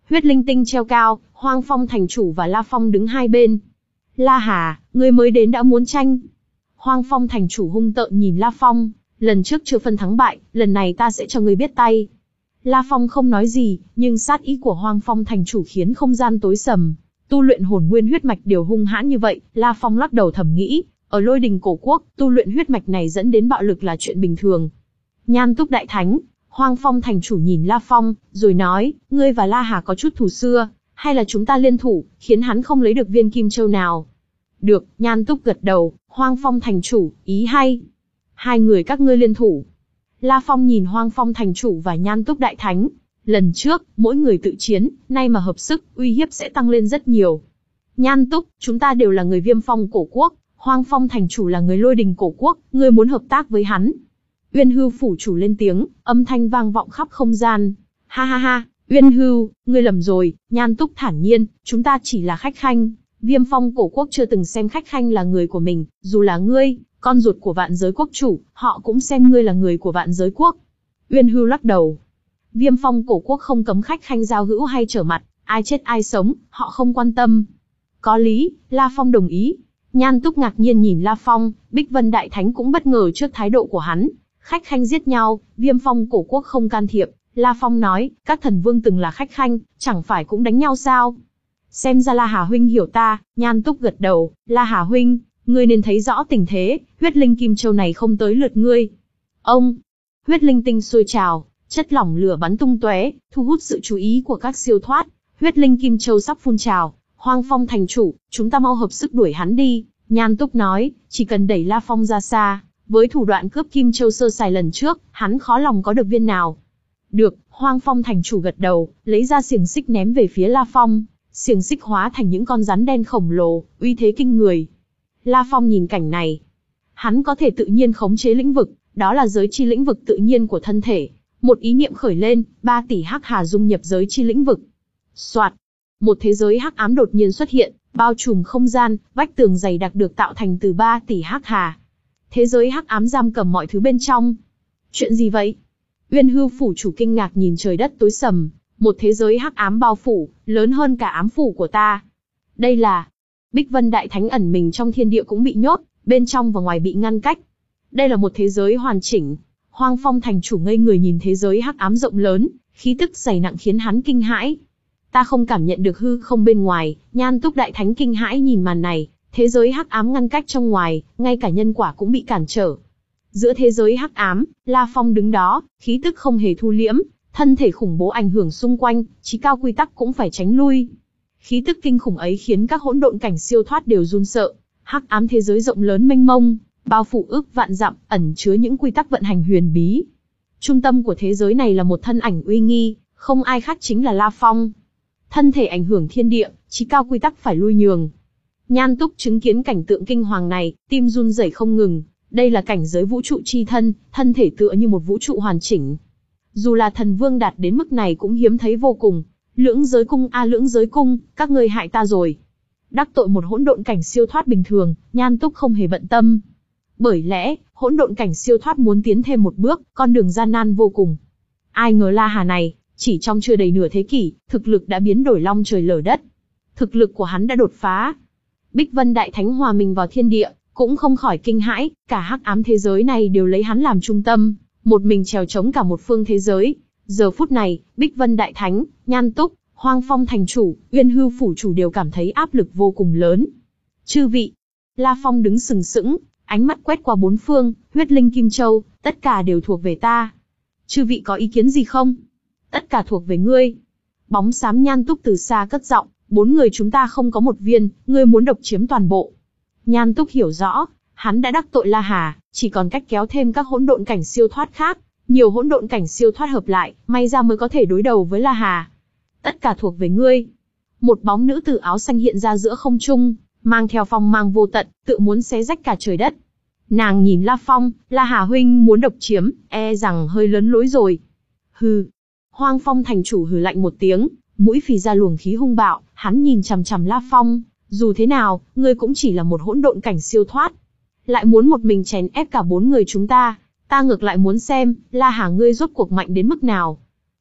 [SPEAKER 1] Huyết linh tinh treo cao, Hoang Phong thành chủ và La Phong đứng hai bên. La Hà, ngươi mới đến đã muốn tranh. Hoang Phong thành chủ hung tợn nhìn La Phong, lần trước chưa phân thắng bại, lần này ta sẽ cho ngươi biết tay. La Phong không nói gì, nhưng sát ý của Hoang Phong thành chủ khiến không gian tối sầm. Tu luyện hồn nguyên huyết mạch đều hung hãn như vậy, La Phong lắc đầu thầm nghĩ, ở Lôi Đình cổ quốc, tu luyện huyết mạch này dẫn đến bạo lực là chuyện bình thường. Nhan Túc đại thánh, Hoang Phong thành chủ nhìn La Phong, rồi nói, ngươi và La Hà có chút thù xưa, hay là chúng ta liên thủ, khiến hắn không lấy được viên kim châu nào? Được, Nhan Túc gật đầu, Hoang Phong thành chủ, ý hay. Hai người các ngươi liên thủ. La Phong nhìn Hoang Phong thành chủ và Nhan Túc đại thánh. Lần trước, mỗi người tự chiến, nay mà hợp sức, uy hiếp sẽ tăng lên rất nhiều. Nhan Túc, chúng ta đều là người Viêm Phong cổ quốc, Hoang Phong thành chủ là người Lôi Đình cổ quốc, ngươi muốn hợp tác với hắn. Uyên Hưu phủ chủ lên tiếng, âm thanh vang vọng khắp không gian. Ha ha ha, Uyên Hưu, ngươi lầm rồi. Nhan Túc thản nhiên, chúng ta chỉ là khách khanh. Viêm Phong cổ quốc chưa từng xem khách khanh là người của mình, dù là ngươi, con ruột của vạn giới quốc chủ, họ cũng xem ngươi là người của vạn giới quốc. Uyên Hưu lắc đầu. Viêm Phong cổ quốc không cấm khách khanh giao hữu hay trở mặt, ai chết ai sống, họ không quan tâm. Có lý, La Phong đồng ý. Nhan Túc ngạc nhiên nhìn La Phong, Bích Vân đại thánh cũng bất ngờ trước thái độ của hắn. Khách khanh giết nhau, Viêm Phong cổ quốc không can thiệp. La Phong nói, các thần vương từng là khách khanh, chẳng phải cũng đánh nhau sao? Xem ra La Hà huynh hiểu ta. Nhan Túc gật đầu, La Hà huynh, ngươi nên thấy rõ tình thế, huyết linh kim châu này không tới lượt ngươi. Ông, huyết linh tinh sôi trào, chất lỏng lửa bắn tung tóe, thu hút sự chú ý của các siêu thoát. Huyết linh kim châu sắp phun trào. Hoang Phong thành chủ, chúng ta mau hợp sức đuổi hắn đi. Nhan Túc nói, chỉ cần đẩy La Phong ra xa, với thủ đoạn cướp kim châu sơ sài lần trước, hắn khó lòng có được viên nào. Được, Hoang Phong thành chủ gật đầu, lấy ra xiềng xích ném về phía La Phong. Xiềng xích hóa thành những con rắn đen khổng lồ, uy thế kinh người. La Phong nhìn cảnh này. Hắn có thể tự nhiên khống chế lĩnh vực, đó là giới chi lĩnh vực tự nhiên của thân thể. Một ý niệm khởi lên, ba tỷ hắc hà dung nhập giới chi lĩnh vực. Soạt, một thế giới hắc ám đột nhiên xuất hiện, bao trùm không gian, vách tường dày đặc được tạo thành từ ba tỷ hắc hà. Thế giới hắc ám giam cầm mọi thứ bên trong. Chuyện gì vậy? Uyên Hưu phủ chủ kinh ngạc nhìn trời đất tối sầm, một thế giới hắc ám bao phủ, lớn hơn cả ám phủ của ta. Đây là... Bích Vân đại thánh ẩn mình trong thiên địa cũng bị nhốt, bên trong và ngoài bị ngăn cách. Đây là một thế giới hoàn chỉnh. Hoang Phong thành chủ ngây người nhìn thế giới hắc ám rộng lớn, khí tức dày nặng khiến hắn kinh hãi. Ta không cảm nhận được hư không bên ngoài. Nhan Túc đại thánh kinh hãi nhìn màn này, thế giới hắc ám ngăn cách trong ngoài, ngay cả nhân quả cũng bị cản trở. Giữa thế giới hắc ám, La Phong đứng đó, khí tức không hề thu liễm, thân thể khủng bố ảnh hưởng xung quanh, chí cao quy tắc cũng phải tránh lui. Khí tức kinh khủng ấy khiến các hỗn độn cảnh siêu thoát đều run sợ. Hắc ám thế giới rộng lớn mênh mông, bao phủ ước vạn dặm, ẩn chứa những quy tắc vận hành huyền bí. Trung tâm của thế giới này là một thân ảnh uy nghi, không ai khác chính là La Phong. Thân thể ảnh hưởng thiên địa, chí cao quy tắc phải lui nhường. Nhan Túc chứng kiến cảnh tượng kinh hoàng này, tim run rẩy không ngừng. Đây là cảnh giới vũ trụ chi thân, thân thể tựa như một vũ trụ hoàn chỉnh. Dù là thần vương đạt đến mức này cũng hiếm thấy vô cùng. Lưỡng giới cung a à, lưỡng giới cung, các ngươi hại ta rồi. Đắc tội một hỗn độn cảnh siêu thoát bình thường, Nhan Túc không hề bận tâm. Bởi lẽ, hỗn độn cảnh siêu thoát muốn tiến thêm một bước, con đường gian nan vô cùng. Ai ngờ La Hà này, chỉ trong chưa đầy nửa thế kỷ, thực lực đã biến đổi long trời lở đất. Thực lực của hắn đã đột phá. Bích Vân đại thánh hòa mình vào thiên địa, cũng không khỏi kinh hãi, cả hắc ám thế giới này đều lấy hắn làm trung tâm, một mình trèo chống cả một phương thế giới. Giờ phút này, Bích Vân đại thánh, Nhan Túc, Hoang Phong thành chủ, Uyên Hưu phủ chủ đều cảm thấy áp lực vô cùng lớn. Chư vị, La Phong đứng sừng sững, ánh mắt quét qua bốn phương, huyết linh kim châu, tất cả đều thuộc về ta. Chư vị có ý kiến gì không? Tất cả thuộc về ngươi. Bóng xám Nhan Túc từ xa cất giọng, bốn người chúng ta không có một viên, ngươi muốn độc chiếm toàn bộ. Nhan Túc hiểu rõ, hắn đã đắc tội La Hà, chỉ còn cách kéo thêm các hỗn độn cảnh siêu thoát khác. Nhiều hỗn độn cảnh siêu thoát hợp lại, may ra mới có thể đối đầu với La Hà. Tất cả thuộc về ngươi. Một bóng nữ tử áo xanh hiện ra giữa không trung, mang theo phong mang vô tận, tự muốn xé rách cả trời đất. Nàng nhìn La Phong, La Hà huynh muốn độc chiếm, e rằng hơi lớn lối rồi. Hừ. Hoang Phong thành chủ hừ lạnh một tiếng, mũi phì ra luồng khí hung bạo, hắn nhìn chằm chằm La Phong, dù thế nào, ngươi cũng chỉ là một hỗn độn cảnh siêu thoát. Lại muốn một mình chèn ép cả bốn người chúng ta, ta ngược lại muốn xem, La Hà ngươi rốt cuộc mạnh đến mức nào.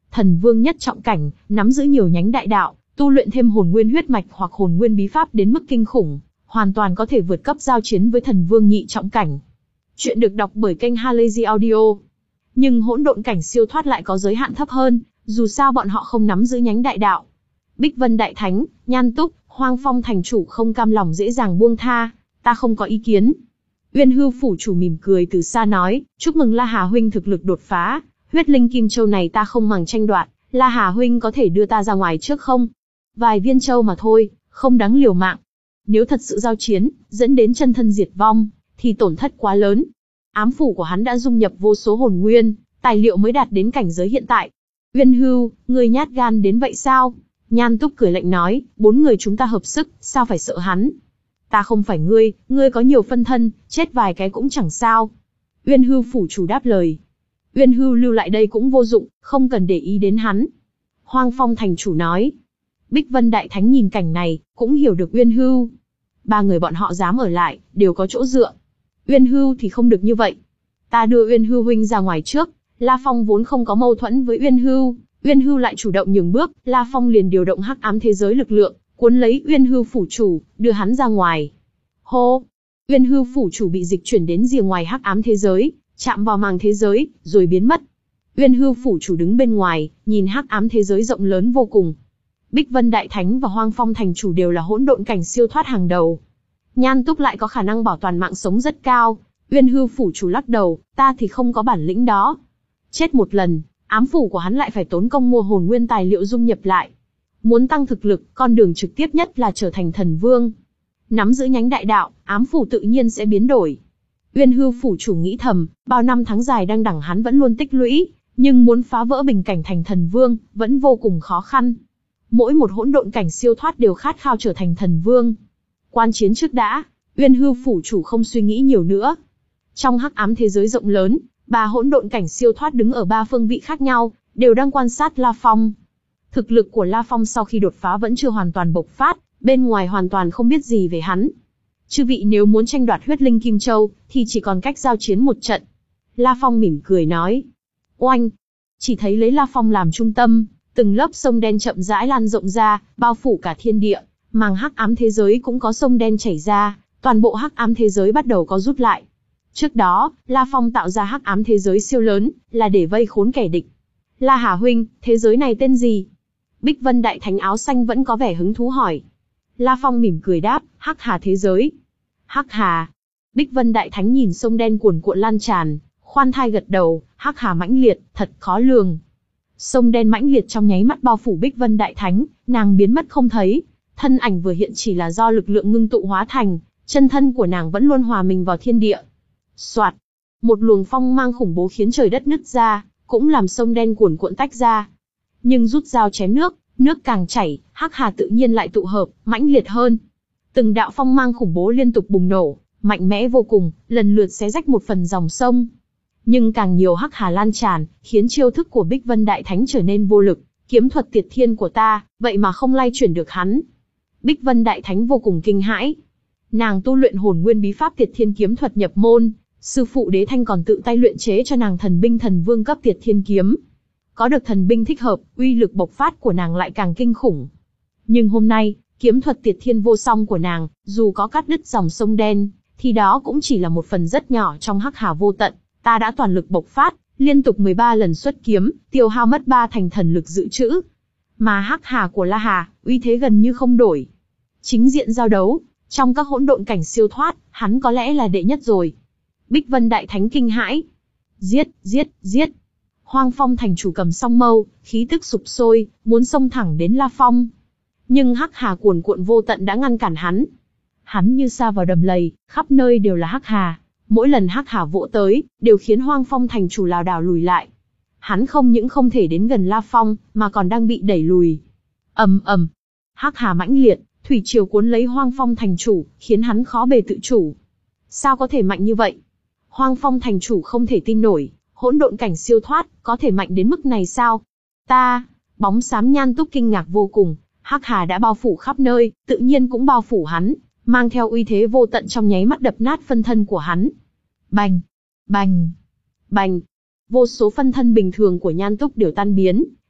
[SPEAKER 1] Thần vương nhất trọng cảnh, nắm giữ nhiều nhánh đại đạo, tu luyện thêm hồn nguyên huyết mạch hoặc hồn nguyên bí pháp đến mức kinh khủng, hoàn toàn có thể vượt cấp giao chiến với thần vương nhị trọng cảnh. Chuyện được đọc bởi kênh Halazy Audio. Nhưng hỗn độn cảnh siêu thoát lại có giới hạn thấp hơn, dù sao bọn họ không nắm giữ nhánh đại đạo. Bích Vân Đại Thánh, Nhan Túc, Hoang Phong thành chủ không cam lòng dễ dàng buông tha, ta không có ý kiến. Uyên Hư phủ chủ mỉm cười từ xa nói, chúc mừng La Hà huynh thực lực đột phá, huyết linh kim châu này ta không màng tranh đoạt, La Hà huynh có thể đưa ta ra ngoài trước không? Vài viên châu mà thôi, không đáng liều mạng. Nếu thật sự giao chiến, dẫn đến chân thân diệt vong, thì tổn thất quá lớn. Ám phủ của hắn đã dung nhập vô số hồn nguyên, tài liệu mới đạt đến cảnh giới hiện tại. Uyên Hư, ngươi nhát gan đến vậy sao? Nhan Túc cười lạnh nói, bốn người chúng ta hợp sức, sao phải sợ hắn? Ta không phải ngươi, ngươi có nhiều phân thân, chết vài cái cũng chẳng sao. Uyên Hư phủ chủ đáp lời. Uyên Hư lưu lại đây cũng vô dụng, không cần để ý đến hắn. Hoang Phong thành chủ nói. Bích Vân Đại Thánh nhìn cảnh này, cũng hiểu được Uyên Hư. Ba người bọn họ dám ở lại, đều có chỗ dựa. Uyên Hư thì không được như vậy. Ta đưa Uyên Hư huynh ra ngoài trước. La Phong vốn không có mâu thuẫn với Uyên Hư, Uyên Hư lại chủ động nhường bước, La Phong liền điều động hắc ám thế giới lực lượng, cuốn lấy Uyên Hư phủ chủ, đưa hắn ra ngoài. Hô! Uyên Hư phủ chủ bị dịch chuyển đến rìa ngoài hắc ám thế giới, chạm vào màng thế giới, rồi biến mất. Uyên Hư phủ chủ đứng bên ngoài, nhìn hắc ám thế giới rộng lớn vô cùng. Bích Vân Đại Thánh và Hoang Phong thành chủ đều là hỗn độn cảnh siêu thoát hàng đầu. Nhan Túc lại có khả năng bảo toàn mạng sống rất cao. Uyên Hư phủ chủ lắc đầu, ta thì không có bản lĩnh đó. Chết một lần, ám phủ của hắn lại phải tốn công mua hồn nguyên tài liệu dung nhập lại. Muốn tăng thực lực, con đường trực tiếp nhất là trở thành thần vương. Nắm giữ nhánh đại đạo, ám phủ tự nhiên sẽ biến đổi. Uyên Hư phủ chủ nghĩ thầm, bao năm tháng dài đang đẳng hắn vẫn luôn tích lũy, nhưng muốn phá vỡ bình cảnh thành thần vương, vẫn vô cùng khó khăn. Mỗi một hỗn độn cảnh siêu thoát đều khát khao trở thành thần vương. Quan chiến trước đã, Uyên Hư phủ chủ không suy nghĩ nhiều nữa. Trong hắc ám thế giới rộng lớn, ba hỗn độn cảnh siêu thoát đứng ở ba phương vị khác nhau, đều đang quan sát La Phong. Thực lực của La Phong sau khi đột phá vẫn chưa hoàn toàn bộc phát, bên ngoài hoàn toàn không biết gì về hắn. Chư vị nếu muốn tranh đoạt huyết linh kim châu, thì chỉ còn cách giao chiến một trận. La Phong mỉm cười nói. Oanh! Chỉ thấy lấy La Phong làm trung tâm, từng lớp sông đen chậm rãi lan rộng ra, bao phủ cả thiên địa, màng hắc ám thế giới cũng có sông đen chảy ra, toàn bộ hắc ám thế giới bắt đầu có rút lại. Trước đó, La Phong tạo ra hắc ám thế giới siêu lớn, là để vây khốn kẻ địch. La Hà huynh, thế giới này tên gì? Bích Vân Đại Thánh áo xanh vẫn có vẻ hứng thú hỏi. La Phong mỉm cười đáp, Hắc Hà thế giới. Hắc Hà. Bích Vân Đại Thánh nhìn sông đen cuồn cuộn lan tràn, khoan thai gật đầu, Hắc Hà mãnh liệt, thật khó lường. Sông đen mãnh liệt trong nháy mắt bao phủ Bích Vân Đại Thánh, nàng biến mất không thấy. Thân ảnh vừa hiện chỉ là do lực lượng ngưng tụ hóa thành, chân thân của nàng vẫn luôn hòa mình vào thiên địa. Soạt, một luồng phong mang khủng bố khiến trời đất nứt ra, cũng làm sông đen cuồn cuộn tách ra. Nhưng rút dao chém nước, nước càng chảy, Hắc Hà tự nhiên lại tụ hợp, mãnh liệt hơn. Từng đạo phong mang khủng bố liên tục bùng nổ, mạnh mẽ vô cùng, lần lượt xé rách một phần dòng sông. Nhưng càng nhiều Hắc Hà lan tràn, khiến chiêu thức của Bích Vân Đại Thánh trở nên vô lực. Kiếm thuật Tiệt Thiên của ta, vậy mà không lay chuyển được hắn. Bích Vân Đại Thánh vô cùng kinh hãi. Nàng tu luyện hồn nguyên bí pháp Tiệt Thiên kiếm thuật nhập môn, sư phụ Đế Thanh còn tự tay luyện chế cho nàng thần binh thần vương cấp Tiệt Thiên kiếm. Có được thần binh thích hợp, uy lực bộc phát của nàng lại càng kinh khủng. Nhưng hôm nay, kiếm thuật Tiệt Thiên vô song của nàng, dù có cắt đứt dòng sông đen, thì đó cũng chỉ là một phần rất nhỏ trong Hắc Hà vô tận. Ta đã toàn lực bộc phát, liên tục mười ba lần xuất kiếm, tiêu hao mất ba thành thần lực dự trữ. Mà Hắc Hà của La Hà, uy thế gần như không đổi. Chính diện giao đấu, trong các hỗn độn cảnh siêu thoát, hắn có lẽ là đệ nhất rồi. Bích Vân Đại Thánh kinh hãi. Giết, giết, giết. Hoang Phong thành chủ cầm song mâu, khí tức sục sôi, muốn xông thẳng đến La Phong. Nhưng Hắc Hà cuồn cuộn vô tận đã ngăn cản hắn. Hắn như sa vào đầm lầy, khắp nơi đều là Hắc Hà. Mỗi lần Hắc Hà vỗ tới, đều khiến Hoang Phong thành chủ lảo đảo lùi lại. Hắn không những không thể đến gần La Phong, mà còn đang bị đẩy lùi. Ầm ầm, Hắc Hà mãnh liệt, thủy triều cuốn lấy Hoang Phong thành chủ, khiến hắn khó bề tự chủ. Sao có thể mạnh như vậy? Hoang Phong thành chủ không thể tin nổi, hỗn độn cảnh siêu thoát, có thể mạnh đến mức này sao? Ta, bóng xám Nhan Túc kinh ngạc vô cùng, Hắc Hà đã bao phủ khắp nơi, tự nhiên cũng bao phủ hắn, mang theo uy thế vô tận trong nháy mắt đập nát phân thân của hắn. Bành, bành, bành. Vô số phân thân bình thường của Nhan Túc đều tan biến,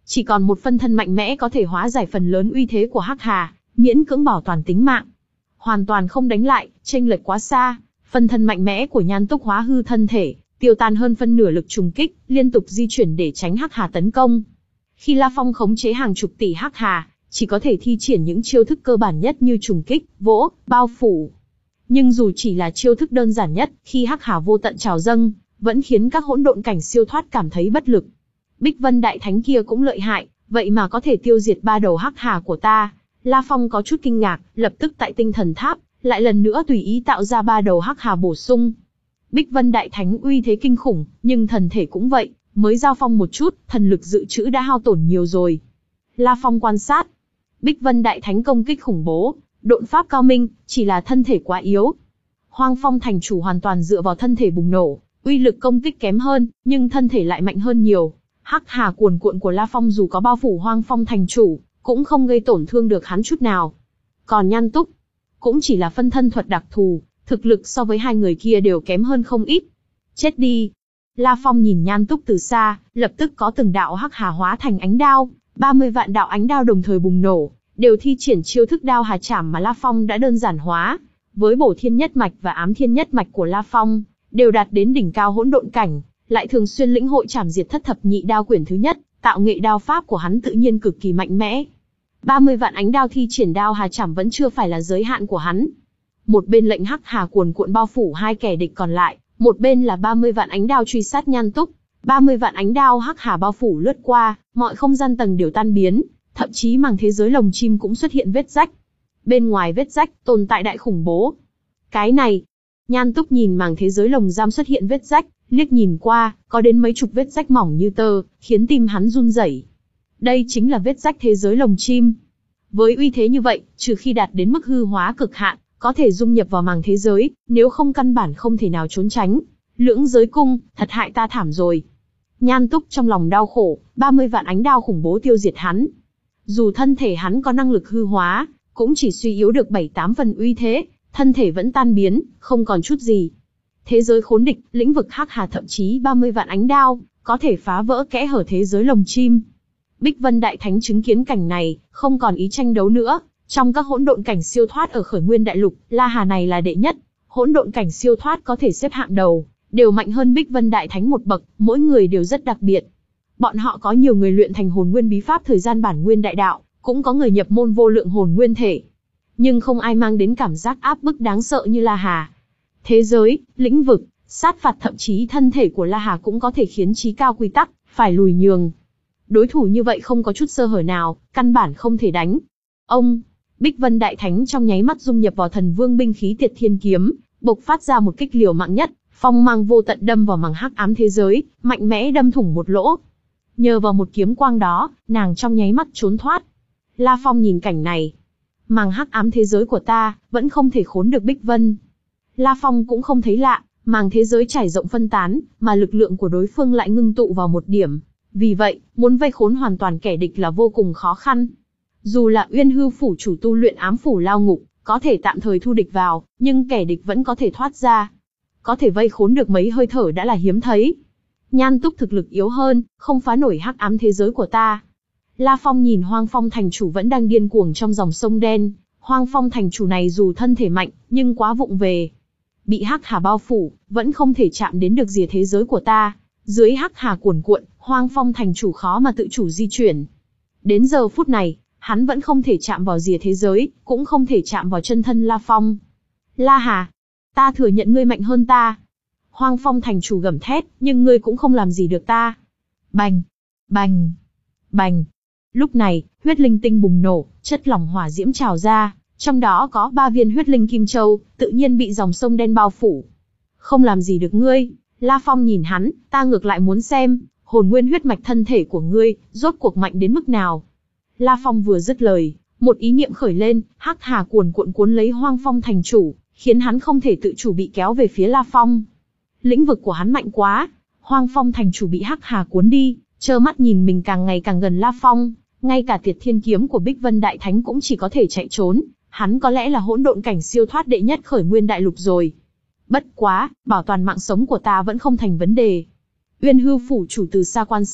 [SPEAKER 1] chỉ còn một phân thân mạnh mẽ có thể hóa giải phần lớn uy thế của Hắc Hà, miễn cưỡng bảo toàn tính mạng. Hoàn toàn không đánh lại, chênh lệch quá xa, phân thân mạnh mẽ của Nhan Túc hóa hư thân thể, tiêu tan hơn phân nửa lực trùng kích, liên tục di chuyển để tránh Hắc Hà tấn công. Khi La Phong khống chế hàng chục tỷ Hắc Hà, chỉ có thể thi triển những chiêu thức cơ bản nhất như trùng kích, vỗ, bao phủ. Nhưng dù chỉ là chiêu thức đơn giản nhất, khi Hắc Hà vô tận trào dâng, vẫn khiến các hỗn độn cảnh siêu thoát cảm thấy bất lực. Bích Vân Đại Thánh kia cũng lợi hại, vậy mà có thể tiêu diệt ba đầu Hắc Hà của ta. La Phong có chút kinh ngạc, lập tức tại tinh thần tháp, lại lần nữa tùy ý tạo ra ba đầu Hắc Hà bổ sung. Bích Vân Đại Thánh uy thế kinh khủng, nhưng thần thể cũng vậy, mới giao phong một chút, thần lực dự trữ đã hao tổn nhiều rồi. La Phong quan sát, Bích Vân Đại Thánh công kích khủng bố, độn pháp cao minh, chỉ là thân thể quá yếu. Hoang Phong Thành Chủ hoàn toàn dựa vào thân thể bùng nổ, uy lực công kích kém hơn, nhưng thân thể lại mạnh hơn nhiều. Hắc Hà cuồn cuộn của La Phong dù có bao phủ Hoang Phong Thành Chủ, cũng không gây tổn thương được hắn chút nào. Còn Nhan Túc, cũng chỉ là phân thân thuật đặc thù, thực lực so với hai người kia đều kém hơn không ít. Chết đi! La Phong nhìn Nhan Túc từ xa, lập tức có từng đạo Hắc Hà hóa thành ánh đao, ba mươi vạn đạo ánh đao đồng thời bùng nổ, đều thi triển chiêu thức đao hà chảm mà La Phong đã đơn giản hóa. Với bổ thiên nhất mạch và ám thiên nhất mạch của La Phong, đều đạt đến đỉnh cao hỗn độn cảnh, lại thường xuyên lĩnh hội trảm diệt thất thập nhị đao quyển thứ nhất, tạo nghệ đao pháp của hắn tự nhiên cực kỳ mạnh mẽ. ba mươi vạn ánh đao thi triển đao hà chảm vẫn chưa phải là giới hạn của hắn. Một bên lệnh Hắc Hà cuồn cuộn bao phủ hai kẻ địch còn lại, một bên là ba mươi vạn ánh đao truy sát Nhan Túc. ba mươi vạn ánh đao Hắc Hà bao phủ lướt qua, mọi không gian tầng đều tan biến, thậm chí màng thế giới lồng chim cũng xuất hiện vết rách. Bên ngoài vết rách, tồn tại đại khủng bố. Cái này, Nhan Túc nhìn màng thế giới lồng giam xuất hiện vết rách, liếc nhìn qua, có đến mấy chục vết rách mỏng như tơ, khiến tim hắn run rẩy. Đây chính là vết rách thế giới lồng chim. Với uy thế như vậy, trừ khi đạt đến mức hư hóa cực hạn, có thể dung nhập vào màng thế giới, nếu không căn bản không thể nào trốn tránh. Lưỡng giới cung, thật hại ta thảm rồi. Nhan Túc trong lòng đau khổ, ba mươi vạn ánh đao khủng bố tiêu diệt hắn. Dù thân thể hắn có năng lực hư hóa, cũng chỉ suy yếu được bảy tám phần uy thế, thân thể vẫn tan biến, không còn chút gì. Thế giới khốn địch, lĩnh vực Hắc Hà thậm chí ba mươi vạn ánh đao, có thể phá vỡ kẽ hở thế giới lồng chim. Bích Vân Đại Thánh chứng kiến cảnh này, không còn ý tranh đấu nữa. Trong các hỗn độn cảnh siêu thoát ở Khởi Nguyên Đại Lục, La Hà này là đệ nhất. Hỗn độn cảnh siêu thoát có thể xếp hạng đầu, đều mạnh hơn Bích Vân Đại Thánh một bậc, mỗi người đều rất đặc biệt. Bọn họ có nhiều người luyện thành hồn nguyên bí pháp thời gian bản nguyên đại đạo, cũng có người nhập môn vô lượng hồn nguyên thể. Nhưng không ai mang đến cảm giác áp bức đáng sợ như La Hà. Thế giới, lĩnh vực, sát phạt thậm chí thân thể của La Hà cũng có thể khiến chí cao quy tắc phải lùi nhường. Đối thủ như vậy không có chút sơ hở nào, căn bản không thể đánh. Ông, Bích Vân Đại Thánh trong nháy mắt dung nhập vào thần vương binh khí Tiệt Thiên Kiếm, bộc phát ra một kích liều mạng nhất, phong mang vô tận đâm vào màng hắc ám thế giới, mạnh mẽ đâm thủng một lỗ. Nhờ vào một kiếm quang đó, nàng trong nháy mắt trốn thoát. La Phong nhìn cảnh này, màng hắc ám thế giới của ta vẫn không thể khốn được Bích Vân. La Phong cũng không thấy lạ, màng thế giới trải rộng phân tán, mà lực lượng của đối phương lại ngưng tụ vào một điểm. Vì vậy, muốn vây khốn hoàn toàn kẻ địch là vô cùng khó khăn. Dù là Uyên Hư Phủ chủ tu luyện ám phủ lao ngục, có thể tạm thời thu địch vào, nhưng kẻ địch vẫn có thể thoát ra. Có thể vây khốn được mấy hơi thở đã là hiếm thấy. Nhan Túc thực lực yếu hơn, không phá nổi hắc ám thế giới của ta. La Phong nhìn Hoang Phong Thành Chủ vẫn đang điên cuồng trong dòng sông đen. Hoang Phong Thành Chủ này dù thân thể mạnh, nhưng quá vụng về. Bị hắc hà bao phủ, vẫn không thể chạm đến được rìa thế giới của ta. Dưới hắc hà cuồn cuộn, Hoang Phong Thành Chủ khó mà tự chủ di chuyển. Đến giờ phút này, hắn vẫn không thể chạm vào rìa thế giới, cũng không thể chạm vào chân thân La Phong. La Hà, ta thừa nhận ngươi mạnh hơn ta. Hoang Phong Thành Chủ gầm thét, nhưng ngươi cũng không làm gì được ta. Bành, bành, bành. Lúc này, huyết linh tinh bùng nổ, chất lỏng hỏa diễm trào ra, trong đó có ba viên huyết linh kim châu, tự nhiên bị dòng sông đen bao phủ. Không làm gì được ngươi. La Phong nhìn hắn, ta ngược lại muốn xem, hồn nguyên huyết mạch thân thể của ngươi, rốt cuộc mạnh đến mức nào. La Phong vừa dứt lời, một ý niệm khởi lên, hắc hà cuồn cuộn cuốn lấy Hoang Phong Thành Chủ, khiến hắn không thể tự chủ bị kéo về phía La Phong. Lĩnh vực của hắn mạnh quá, Hoang Phong Thành Chủ bị hắc hà cuốn đi, trơ mắt nhìn mình càng ngày càng gần La Phong, ngay cả Tiệt Thiên Kiếm của Bích Vân Đại Thánh cũng chỉ có thể chạy trốn, hắn có lẽ là hỗn độn cảnh siêu thoát đệ nhất Khởi Nguyên Đại Lục rồi. Bất quá, bảo toàn mạng sống của ta vẫn không thành vấn đề. Uyên Hư Phủ chủ từ xa quan sát,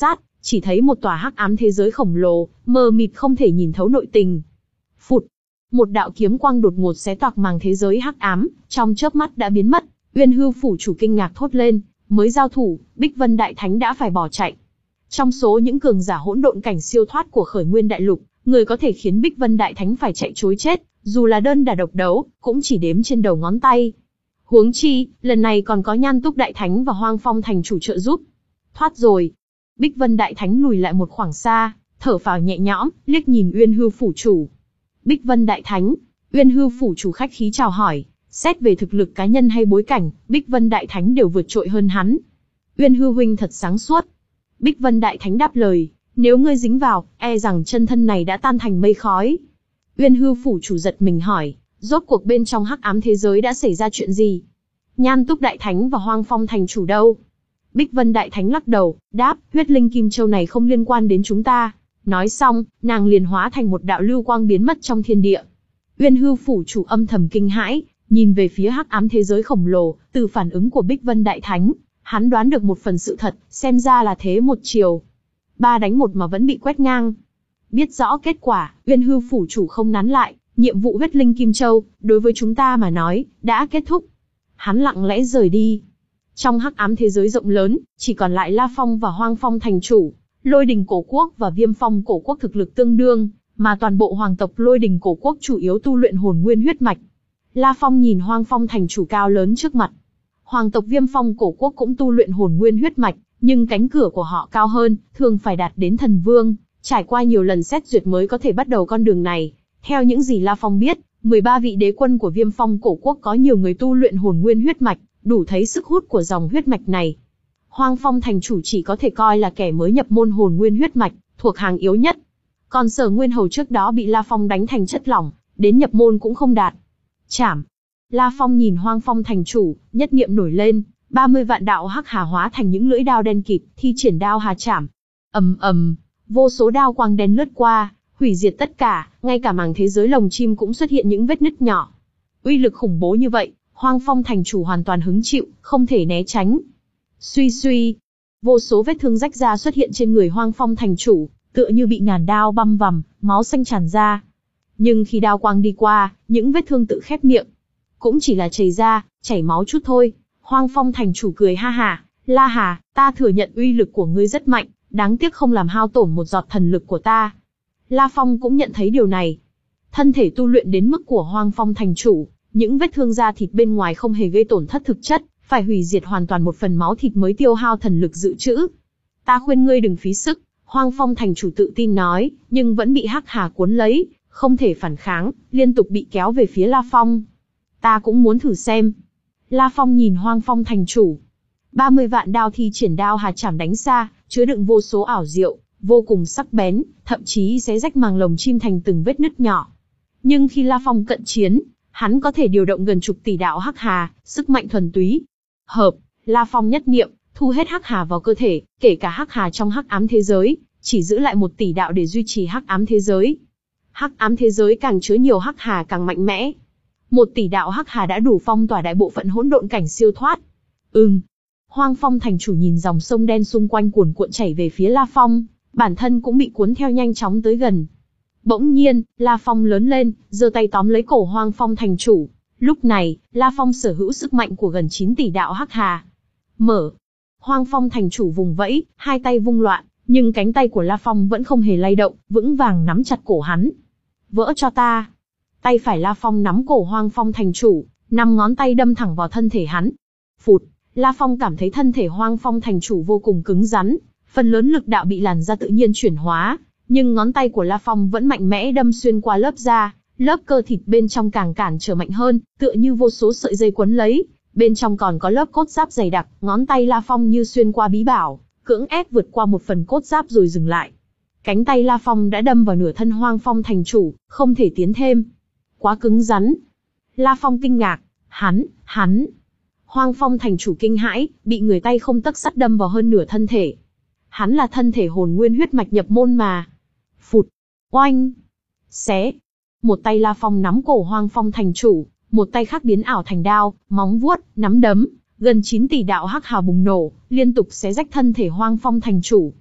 [SPEAKER 1] chỉ thấy một tòa hắc ám thế giới khổng lồ, mờ mịt không thể nhìn thấu nội tình. Phụt, một đạo kiếm quang đột ngột xé toạc màng thế giới hắc ám, trong chớp mắt đã biến mất. Uyên Hư phủ chủ kinh ngạc thốt lên, mới giao thủ, Bích Vân Đại Thánh đã phải bỏ chạy. Trong số những cường giả hỗn độn cảnh siêu thoát của Khởi Nguyên Đại Lục, người có thể khiến Bích Vân Đại Thánh phải chạy trối chết, dù là đơn đả độc đấu, cũng chỉ đếm trên đầu ngón tay. Huống chi, lần này còn có Nhan Túc Đại Thánh và Hoang Phong thành chủ trợ giúp. Thoát rồi. Bích Vân Đại Thánh lùi lại một khoảng xa, thở phào nhẹ nhõm, liếc nhìn Uyên Hư phủ chủ. Bích Vân Đại Thánh, Uyên Hư phủ chủ khách khí chào hỏi, xét về thực lực cá nhân hay bối cảnh, Bích Vân Đại Thánh đều vượt trội hơn hắn. Uyên Hư huynh thật sáng suốt. Bích Vân Đại Thánh đáp lời, nếu ngươi dính vào, e rằng chân thân này đã tan thành mây khói. Uyên Hư phủ chủ giật mình hỏi, rốt cuộc bên trong hắc ám thế giới đã xảy ra chuyện gì? Nhan Túc Đại Thánh và Hoang Phong thành chủ đâu? Bích Vân Đại Thánh lắc đầu, đáp, huyết linh kim châu này không liên quan đến chúng ta. Nói xong, nàng liền hóa thành một đạo lưu quang biến mất trong thiên địa. Uyên Hư phủ chủ âm thầm kinh hãi, nhìn về phía hắc ám thế giới khổng lồ, từ phản ứng của Bích Vân Đại Thánh, hắn đoán được một phần sự thật, xem ra là thế một chiều. Ba đánh một mà vẫn bị quét ngang. Biết rõ kết quả, Uyên Hư phủ chủ không nán lại, nhiệm vụ huyết linh kim châu, đối với chúng ta mà nói, đã kết thúc. Hắn lặng lẽ rời đi. Trong hắc ám thế giới rộng lớn, chỉ còn lại La Phong và Hoang Phong thành chủ, Lôi Đình cổ quốc và Viêm Phong cổ quốc thực lực tương đương, mà toàn bộ hoàng tộc Lôi Đình cổ quốc chủ yếu tu luyện hồn nguyên huyết mạch. La Phong nhìn Hoang Phong thành chủ cao lớn trước mặt. Hoàng tộc Viêm Phong cổ quốc cũng tu luyện hồn nguyên huyết mạch, nhưng cánh cửa của họ cao hơn, thường phải đạt đến thần vương, trải qua nhiều lần xét duyệt mới có thể bắt đầu con đường này. Theo những gì La Phong biết, mười ba vị đế quân của Viêm Phong cổ quốc có nhiều người tu luyện hồn nguyên huyết mạch, đủ thấy sức hút của dòng huyết mạch này. Hoang Phong thành chủ chỉ có thể coi là kẻ mới nhập môn hồn nguyên huyết mạch, thuộc hàng yếu nhất. Còn Sở Nguyên Hầu trước đó bị La Phong đánh thành chất lỏng, đến nhập môn cũng không đạt. Chảm. La Phong nhìn Hoang Phong thành chủ, nhất niệm nổi lên, ba mươi vạn đạo hắc hà hóa thành những lưỡi đao đen kịt, thi triển đao hà chảm. Ầm ầm, vô số đao quang đen lướt qua, hủy diệt tất cả, ngay cả màng thế giới lồng chim cũng xuất hiện những vết nứt nhỏ. Uy lực khủng bố như vậy, Hoang Phong thành chủ hoàn toàn hứng chịu, không thể né tránh. Suy suy, vô số vết thương rách ra xuất hiện trên người Hoang Phong thành chủ, tựa như bị ngàn đao băm vằm, máu xanh tràn ra. Nhưng khi đao quang đi qua, những vết thương tự khép miệng. Cũng chỉ là chảy ra, chảy máu chút thôi. Hoang Phong thành chủ cười ha hả, La Hà, ta thừa nhận uy lực của ngươi rất mạnh, đáng tiếc không làm hao tổn một giọt thần lực của ta. La Phong cũng nhận thấy điều này. Thân thể tu luyện đến mức của Hoang Phong thành chủ, những vết thương da thịt bên ngoài không hề gây tổn thất thực chất, phải hủy diệt hoàn toàn một phần máu thịt mới tiêu hao thần lực dự trữ. Ta khuyên ngươi đừng phí sức, Hoang Phong thành chủ tự tin nói, nhưng vẫn bị hắc hà cuốn lấy, không thể phản kháng, liên tục bị kéo về phía La Phong. Ta cũng muốn thử xem. La Phong nhìn Hoang Phong thành chủ. ba mươi vạn đao thi triển đao hà chảm đánh xa, chứa đựng vô số ảo diệu, vô cùng sắc bén, thậm chí xé rách màng lồng chim thành từng vết nứt nhỏ. Nhưng khi La Phong cận chiến, hắn có thể điều động gần chục tỷ đạo hắc hà, sức mạnh thuần túy. Hợp, La Phong nhất niệm, thu hết hắc hà vào cơ thể, kể cả hắc hà trong hắc ám thế giới, chỉ giữ lại một tỷ đạo để duy trì hắc ám thế giới. Hắc ám thế giới càng chứa nhiều hắc hà càng mạnh mẽ. Một tỷ đạo hắc hà đã đủ phong tỏa đại bộ phận hỗn độn cảnh siêu thoát. Ừm. Hoang Phong thành chủ nhìn dòng sông đen xung quanh cuồn cuộn chảy về phía La Phong, bản thân cũng bị cuốn theo nhanh chóng tới gần. Bỗng nhiên, La Phong lớn lên, giơ tay tóm lấy cổ Hoang Phong thành chủ. Lúc này, La Phong sở hữu sức mạnh của gần chín tỷ đạo hắc hà. Mở. Hoang Phong thành chủ vùng vẫy, hai tay vung loạn, nhưng cánh tay của La Phong vẫn không hề lay động, vững vàng nắm chặt cổ hắn. Vỡ cho ta. Tay phải La Phong nắm cổ Hoang Phong thành chủ, năm ngón tay đâm thẳng vào thân thể hắn. Phụt, La Phong cảm thấy thân thể Hoang Phong thành chủ vô cùng cứng rắn, phần lớn lực đạo bị làn da tự nhiên chuyển hóa, nhưng ngón tay của La Phong vẫn mạnh mẽ đâm xuyên qua lớp da, lớp cơ thịt bên trong càng cản trở mạnh hơn, tựa như vô số sợi dây quấn lấy, bên trong còn có lớp cốt giáp dày đặc, ngón tay La Phong như xuyên qua bí bảo, cưỡng ép vượt qua một phần cốt giáp rồi dừng lại. Cánh tay La Phong đã đâm vào nửa thân Hoang Phong thành chủ, không thể tiến thêm. Quá cứng rắn. La Phong kinh ngạc, hắn, hắn. Hoang Phong thành chủ kinh hãi, bị người tay không tấc sắt đâm vào hơn nửa thân thể. Hắn là thân thể hồn nguyên huyết mạch nhập môn mà. Phụt, oanh, xé. Một tay La Phong nắm cổ Hoang Phong thành chủ, một tay khác biến ảo thành đao, móng vuốt, nắm đấm, gần chín tỷ đạo hắc hà bùng nổ, liên tục xé rách thân thể Hoang Phong thành chủ.